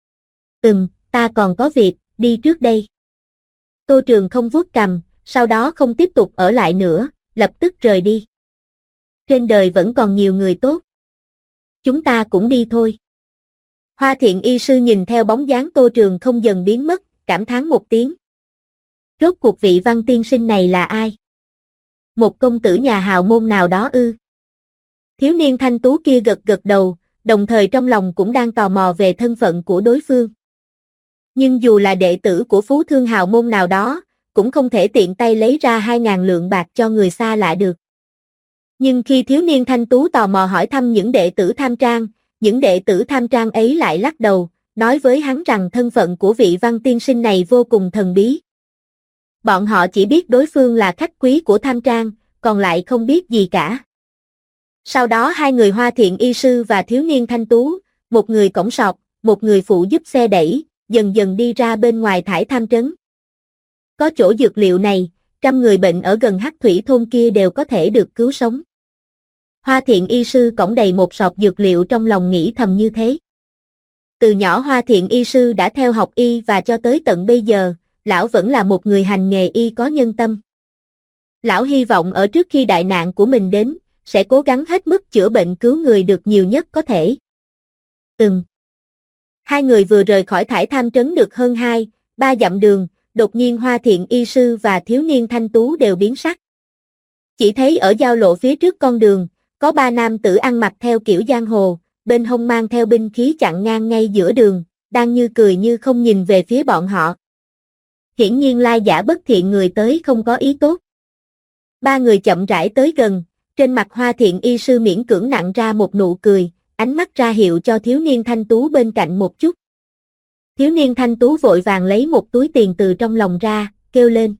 Ta còn có việc, đi trước đây. Tô Trường không vuốt cằm, sau đó không tiếp tục ở lại nữa, lập tức rời đi. Trên đời vẫn còn nhiều người tốt. Chúng ta cũng đi thôi. Hoa Thiện y sư nhìn theo bóng dáng Tô Trường không dần biến mất, cảm thán một tiếng. Rốt cuộc vị Văn tiên sinh này là ai? Một công tử nhà hào môn nào đó ư? Thiếu niên thanh tú kia gật gật đầu, đồng thời trong lòng cũng đang tò mò về thân phận của đối phương. Nhưng dù là đệ tử của phú thương hào môn nào đó, cũng không thể tiện tay lấy ra 2.000 lượng bạc cho người xa lạ được. Nhưng khi thiếu niên thanh tú tò mò hỏi thăm những đệ tử Tham Trang, những đệ tử Tham Trang ấy lại lắc đầu, nói với hắn rằng thân phận của vị Văn tiên sinh này vô cùng thần bí. Bọn họ chỉ biết đối phương là khách quý của Tham Trang, còn lại không biết gì cả. Sau đó hai người Hoa Thiện y sư và thiếu niên thanh tú, một người cõng sọt, một người phụ giúp xe đẩy, dần dần đi ra bên ngoài Thải Tham trấn. Có chỗ dược liệu này, 100 người bệnh ở gần Hắc Thủy thôn kia đều có thể được cứu sống. Hoa Thiện y sư cõng đầy một sọt dược liệu trong lòng nghĩ thầm như thế. Từ nhỏ Hoa Thiện y sư đã theo học y và cho tới tận bây giờ, lão vẫn là một người hành nghề y có nhân tâm. Lão hy vọng ở trước khi đại nạn của mình đến, sẽ cố gắng hết mức chữa bệnh cứu người được nhiều nhất có thể. Hai người vừa rời khỏi Thải Tham trấn được hơn 2-3 dặm đường, đột nhiên Hoa Thiện y sư và thiếu niên thanh tú đều biến sắc. Chỉ thấy ở giao lộ phía trước con đường, có 3 nam tử ăn mặc theo kiểu giang hồ, bên hông mang theo binh khí chặn ngang ngay giữa đường, đang như cười như không nhìn về phía bọn họ. Hiển nhiên lai giả bất thiện người tới không có ý tốt. 3 người chậm rãi tới gần, trên mặt Hoa Thiện y sư miễn cưỡng nặn ra một nụ cười, ánh mắt ra hiệu cho thiếu niên thanh tú bên cạnh một chút. Thiếu niên thanh tú vội vàng lấy một túi tiền từ trong lòng ra, kêu lên.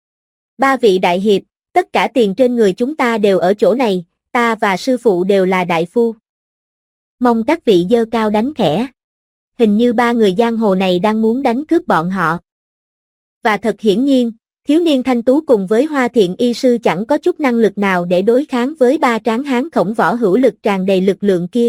3 vị đại hiệp, tất cả tiền trên người chúng ta đều ở chỗ này, ta và sư phụ đều là đại phu. Mong các vị giơ cao đánh khẽ. Hình như 3 người giang hồ này đang muốn đánh cướp bọn họ. Và thật hiển nhiên, thiếu niên thanh tú cùng với Hoa Thiện y sư chẳng có chút năng lực nào để đối kháng với 3 tráng hán khổng võ hữu lực tràn đầy lực lượng kia.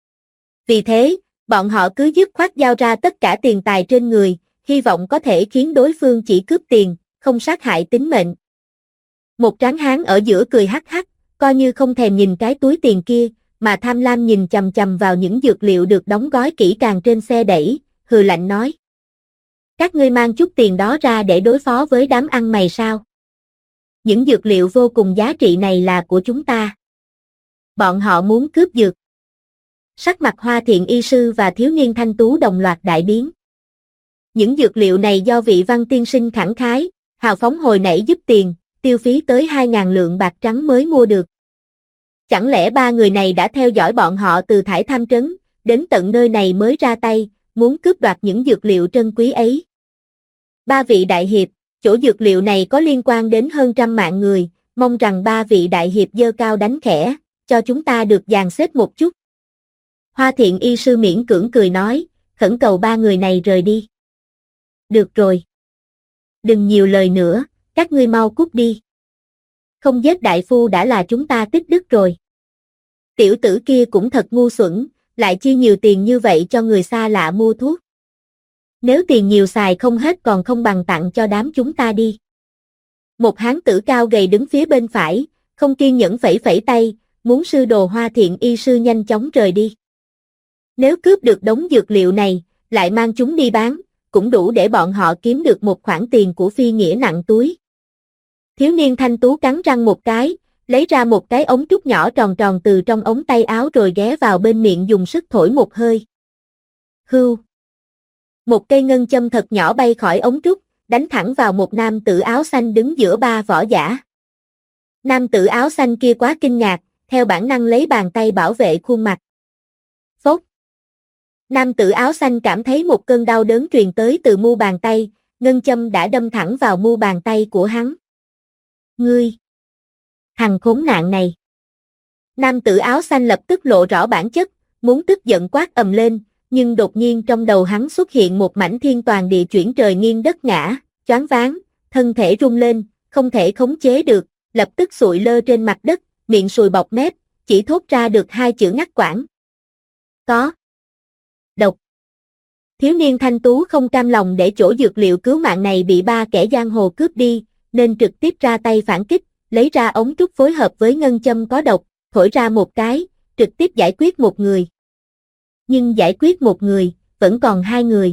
Vì thế, bọn họ cứ dứt khoát giao ra tất cả tiền tài trên người, hy vọng có thể khiến đối phương chỉ cướp tiền, không sát hại tính mệnh. Một tráng hán ở giữa cười hắc hắc, coi như không thèm nhìn cái túi tiền kia, mà tham lam nhìn chằm chằm vào những dược liệu được đóng gói kỹ càng trên xe đẩy, hừ lạnh nói. Các ngươi mang chút tiền đó ra để đối phó với đám ăn mày sao? Những dược liệu vô cùng giá trị này là của chúng ta. Bọn họ muốn cướp dược. Sắc mặt Hoa Thiện y sư và thiếu niên thanh tú đồng loạt đại biến. Những dược liệu này do vị Văn tiên sinh khẳng khái, hào phóng hồi nãy giúp tiền, tiêu phí tới 2.000 lượng bạc trắng mới mua được. Chẳng lẽ 3 người này đã theo dõi bọn họ từ Thải Tham trấn, đến tận nơi này mới ra tay, muốn cướp đoạt những dược liệu trân quý ấy. 3 vị đại hiệp, chỗ dược liệu này có liên quan đến hơn 100 mạng người, mong rằng 3 vị đại hiệp giơ cao đánh khẽ, cho chúng ta được dàn xếp một chút. Hoa Thiện y sư miễn cưỡng cười nói, khẩn cầu 3 người này rời đi. Được rồi. Đừng nhiều lời nữa, các ngươi mau cút đi. Không giết đại phu đã là chúng ta tích đức rồi. Tiểu tử kia cũng thật ngu xuẩn, lại chi nhiều tiền như vậy cho người xa lạ mua thuốc. Nếu tiền nhiều xài không hết còn không bằng tặng cho đám chúng ta đi. Một hán tử cao gầy đứng phía bên phải, không kiên nhẫn phẩy phẩy tay, muốn sư đồ Hoa Thiện y sư nhanh chóng rời đi. Nếu cướp được đống dược liệu này, lại mang chúng đi bán, cũng đủ để bọn họ kiếm được một khoản tiền của phi nghĩa nặng túi. Thiếu niên thanh tú cắn răng một cái, lấy ra một cái ống trúc nhỏ tròn tròn từ trong ống tay áo rồi ghé vào bên miệng dùng sức thổi một hơi. Hưu. Một cây ngân châm thật nhỏ bay khỏi ống trúc, đánh thẳng vào một nam tử áo xanh đứng giữa ba võ giả. Nam tử áo xanh kia quá kinh ngạc, theo bản năng lấy bàn tay bảo vệ khuôn mặt. Phốc. Nam tử áo xanh cảm thấy một cơn đau đớn truyền tới từ mu bàn tay, ngân châm đã đâm thẳng vào mu bàn tay của hắn. Ngươi! Thằng khốn nạn này! Nam tử áo xanh lập tức lộ rõ bản chất, muốn tức giận quát ầm lên, nhưng đột nhiên trong đầu hắn xuất hiện một mảnh thiên toàn địa chuyển trời nghiêng đất ngã, choáng váng, thân thể rung lên, không thể khống chế được, lập tức sụi lơ trên mặt đất, miệng sùi bọt mép, chỉ thốt ra được hai chữ ngắt quãng. Có. Độc. Thiếu niên thanh tú không cam lòng để chỗ dược liệu cứu mạng này bị ba kẻ giang hồ cướp đi, nên trực tiếp ra tay phản kích, lấy ra ống trúc phối hợp với ngân châm có độc, thổi ra một cái, trực tiếp giải quyết một người. Nhưng giải quyết một người, vẫn còn hai người.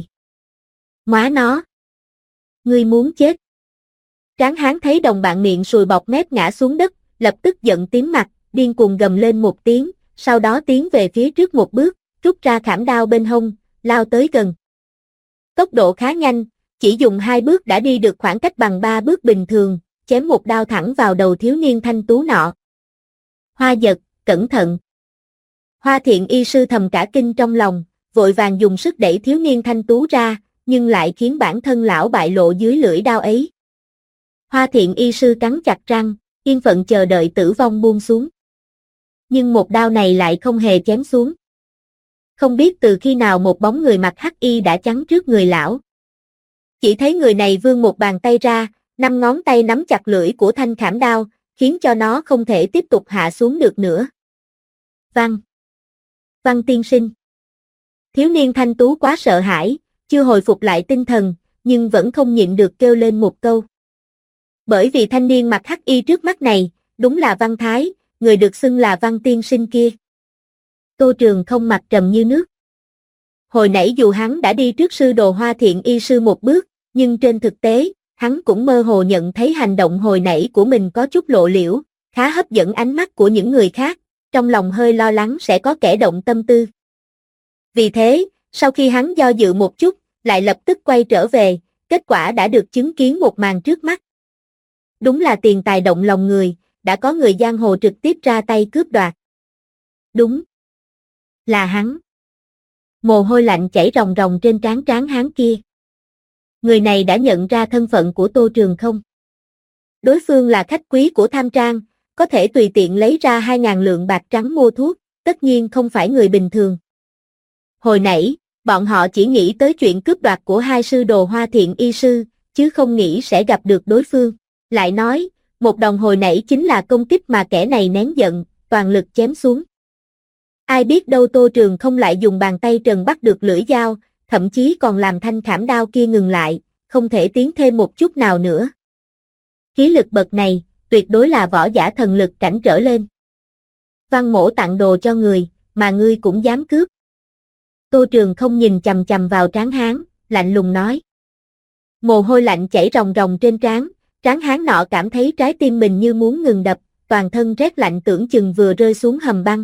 Móa nó! Ngươi muốn chết! Tráng hán thấy đồng bạn miệng sùi bọt mép ngã xuống đất, lập tức giận tím mặt, điên cuồng gầm lên một tiếng, sau đó tiến về phía trước một bước, rút ra khảm đao bên hông, lao tới gần. Tốc độ khá nhanh, chỉ dùng 2 bước đã đi được khoảng cách bằng 3 bước bình thường, chém một đao thẳng vào đầu thiếu niên thanh tú nọ. Hoa giật, cẩn thận! Hoa thiện y sư thầm cả kinh trong lòng, vội vàng dùng sức đẩy thiếu niên thanh tú ra, nhưng lại khiến bản thân lão bại lộ dưới lưỡi đao ấy. Hoa thiện y sư cắn chặt răng, yên phận chờ đợi tử vong buông xuống. Nhưng một đao này lại không hề chém xuống. Không biết từ khi nào một bóng người mặc hắc y đã chắn trước người lão. Chỉ thấy người này vươn một bàn tay ra, 5 ngón tay nắm chặt lưỡi của thanh khảm đao, khiến cho nó không thể tiếp tục hạ xuống được nữa. Văn! Văn tiên sinh! Thiếu niên thanh tú quá sợ hãi, chưa hồi phục lại tinh thần, nhưng vẫn không nhịn được kêu lên một câu. Bởi vì thanh niên mặc hắc y trước mắt này, đúng là Văn Thái, người được xưng là Văn tiên sinh kia. Tô Trường không mặt trầm như nước. Hồi nãy dù hắn đã đi trước sư đồ Hoa thiện y sư một bước, nhưng trên thực tế, hắn cũng mơ hồ nhận thấy hành động hồi nãy của mình có chút lộ liễu, khá hấp dẫn ánh mắt của những người khác, trong lòng hơi lo lắng sẽ có kẻ động tâm tư. Vì thế, sau khi hắn do dự một chút, lại lập tức quay trở về, kết quả đã được chứng kiến một màn trước mắt. Đúng là tiền tài động lòng người, đã có người giang hồ trực tiếp ra tay cướp đoạt. Đúng. Là hắn. Mồ hôi lạnh chảy ròng ròng trên trán tráng hán kia. Người này đã nhận ra thân phận của Tô Trường không? Đối phương là khách quý của Tham Trang, có thể tùy tiện lấy ra 2.000 lượng bạc trắng mua thuốc, tất nhiên không phải người bình thường. Hồi nãy, bọn họ chỉ nghĩ tới chuyện cướp đoạt của hai sư đồ Hoa thiện y sư, chứ không nghĩ sẽ gặp được đối phương. Lại nói, một đòn hồi nãy chính là công kích mà kẻ này nén giận, toàn lực chém xuống. Ai biết đâu Tô Trường không lại dùng bàn tay trần bắt được lưỡi dao, thậm chí còn làm thanh khảm đao kia ngừng lại, không thể tiến thêm một chút nào nữa. Khí lực bậc này, tuyệt đối là võ giả thần lực cảnh trở lên. Văn mỗ tặng đồ cho người, mà ngươi cũng dám cướp. Tô Trường không nhìn chằm chằm vào tráng hán, lạnh lùng nói. Mồ hôi lạnh chảy ròng ròng trên trán, tráng hán nọ cảm thấy trái tim mình như muốn ngừng đập, toàn thân rét lạnh tưởng chừng vừa rơi xuống hầm băng.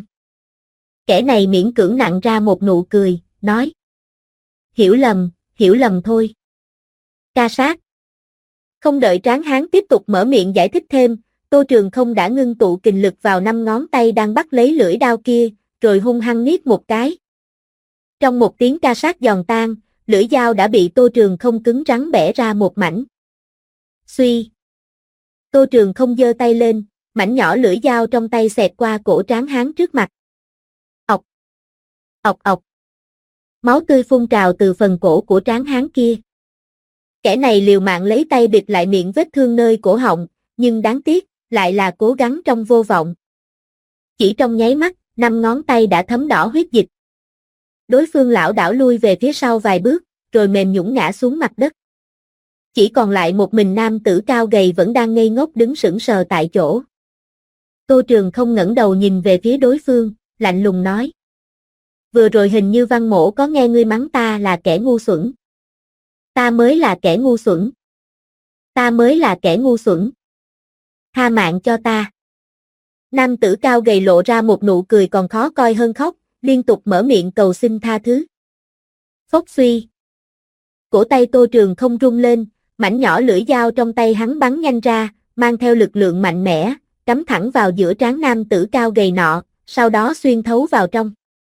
Kẻ này miễn cưỡng nặn ra một nụ cười, nói. Hiểu lầm thôi. Ca sát. Không đợi tráng hán tiếp tục mở miệng giải thích thêm, Tô Trường không đã ngưng tụ kình lực vào 5 ngón tay đang bắt lấy lưỡi đao kia, rồi hung hăng niết một cái. Trong một tiếng ca sát giòn tan, lưỡi dao đã bị Tô Trường không cứng rắn bẻ ra một mảnh. Suy. Tô Trường không giơ tay lên, mảnh nhỏ lưỡi dao trong tay xẹt qua cổ tráng hán trước mặt. Ọc. Ọc ọc. Máu tươi phun trào từ phần cổ của tráng hán kia. Kẻ này liều mạng lấy tay bịt lại miệng vết thương nơi cổ họng, nhưng đáng tiếc, lại là cố gắng trong vô vọng. Chỉ trong nháy mắt, 5 ngón tay đã thấm đỏ huyết dịch. Đối phương lảo đảo lui về phía sau vài bước, rồi mềm nhũn ngã xuống mặt đất. Chỉ còn lại một mình nam tử cao gầy vẫn đang ngây ngốc đứng sững sờ tại chỗ. Tô Trường không ngẩng đầu nhìn về phía đối phương, lạnh lùng nói. Vừa rồi hình như Văn mỗ có nghe ngươi mắng ta là kẻ ngu xuẩn. Ta mới là kẻ ngu xuẩn. Ta mới là kẻ ngu xuẩn. Tha mạng cho ta. Nam tử cao gầy lộ ra một nụ cười còn khó coi hơn khóc, liên tục mở miệng cầu xin tha thứ. Phốc suy. Cổ tay Tô Trường không rung lên, mảnh nhỏ lưỡi dao trong tay hắn bắn nhanh ra, mang theo lực lượng mạnh mẽ, cắm thẳng vào giữa trán nam tử cao gầy nọ, sau đó xuyên thấu vào trong.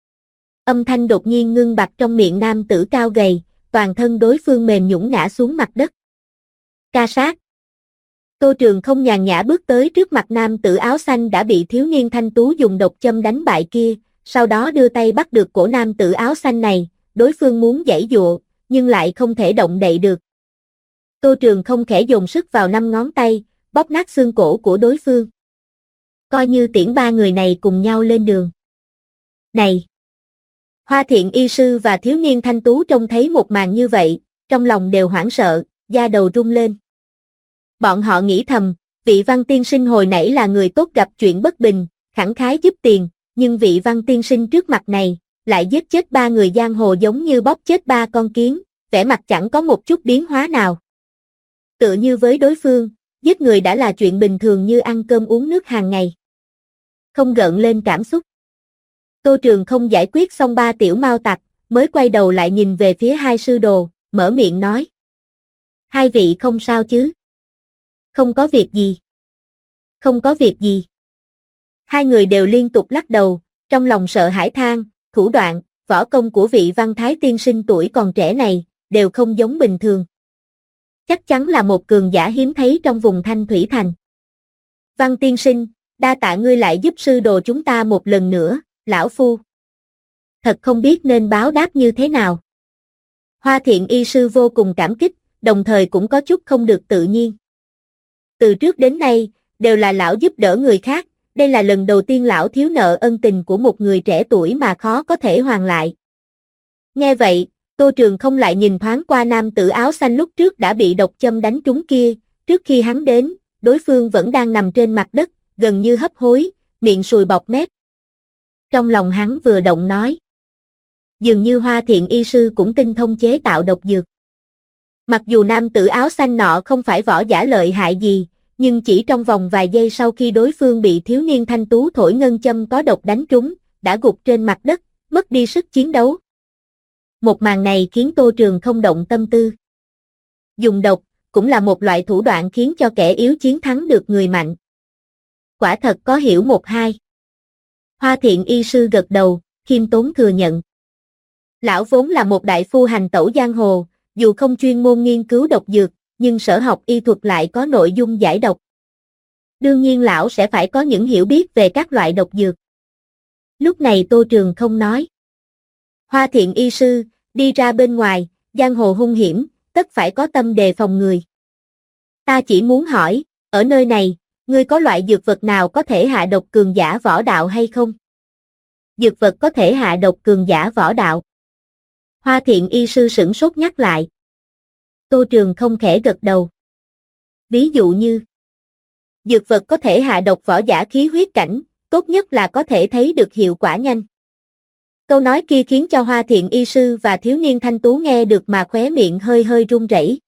Âm thanh đột nhiên ngưng bặt trong miệng nam tử cao gầy, toàn thân đối phương mềm nhũn ngã xuống mặt đất. Ca sát. Tô Trường không nhàn nhã bước tới trước mặt nam tử áo xanh đã bị thiếu niên thanh tú dùng độc châm đánh bại kia, sau đó đưa tay bắt được cổ nam tử áo xanh này, đối phương muốn giãy giụa, nhưng lại không thể động đậy được. Tô Trường không khẽ dồn sức vào 5 ngón tay, bóp nát xương cổ của đối phương. Coi như tiễn 3 người này cùng nhau lên đường. Này! Hoa Thiện y sư và thiếu niên thanh tú trông thấy một màn như vậy, trong lòng đều hoảng sợ, da đầu rung lên. Bọn họ nghĩ thầm, vị Văn tiên sinh hồi nãy là người tốt gặp chuyện bất bình, khẳng khái giúp tiền, nhưng vị Văn tiên sinh trước mặt này, lại giết chết 3 người giang hồ giống như bóp chết 3 con kiến, vẻ mặt chẳng có một chút biến hóa nào. Tựa như với đối phương, giết người đã là chuyện bình thường như ăn cơm uống nước hàng ngày. Không gợn lên cảm xúc. Tô Trường không giải quyết xong 3 tiểu mao tặc, mới quay đầu lại nhìn về phía 2 sư đồ, mở miệng nói. 2 vị không sao chứ? Không có việc gì. Không có việc gì. 2 người đều liên tục lắc đầu, trong lòng sợ hãi than, thủ đoạn, võ công của vị Văn Thái tiên sinh tuổi còn trẻ này, đều không giống bình thường. Chắc chắn là một cường giả hiếm thấy trong vùng Thanh Thủy Thành. Văn tiên sinh, đa tạ ngươi lại giúp sư đồ chúng ta một lần nữa, lão phu. Thật không biết nên báo đáp như thế nào. Hoa Thiện y sư vô cùng cảm kích, đồng thời cũng có chút không được tự nhiên. Từ trước đến nay, đều là lão giúp đỡ người khác, đây là lần đầu tiên lão thiếu nợ ân tình của một người trẻ tuổi mà khó có thể hoàn lại. Nghe vậy, Tô Trường không lại nhìn thoáng qua nam tử áo xanh lúc trước đã bị độc châm đánh trúng kia, trước khi hắn đến, đối phương vẫn đang nằm trên mặt đất, gần như hấp hối, miệng sùi bọt mép. Trong lòng hắn vừa động nói. Dường như Hoa Thiện y sư cũng tinh thông chế tạo độc dược. Mặc dù nam tử áo xanh nọ không phải võ giả lợi hại gì, nhưng chỉ trong vòng vài giây sau khi đối phương bị thiếu niên thanh tú thổi ngân châm có độc đánh trúng, đã gục trên mặt đất, mất đi sức chiến đấu. Một màn này khiến Tô Trường không động tâm tư. Dùng độc, cũng là một loại thủ đoạn khiến cho kẻ yếu chiến thắng được người mạnh. Quả thật có hiểu một hai. Hoa Thiện y sư gật đầu, khiêm tốn thừa nhận. Lão vốn là một đại phu hành tẩu giang hồ, dù không chuyên môn nghiên cứu độc dược, nhưng sở học y thuật lại có nội dung giải độc. Đương nhiên lão sẽ phải có những hiểu biết về các loại độc dược. Lúc này Tô Trường không nói. Hoa Thiện y sư, đi ra bên ngoài, giang hồ hung hiểm, tất phải có tâm đề phòng người. Ta chỉ muốn hỏi, ở nơi này, ngươi có loại dược vật nào có thể hạ độc cường giả võ đạo hay không? Dược vật có thể hạ độc cường giả võ đạo. Hoa Thiện y sư sửng sốt nhắc lại. Tô Trường không khẽ gật đầu. Ví dụ như, dược vật có thể hạ độc võ giả khí huyết cảnh, tốt nhất là có thể thấy được hiệu quả nhanh. Câu nói kia khiến cho Hoa Thiện y sư và thiếu niên thanh tú nghe được mà khóe miệng hơi hơi run rẩy.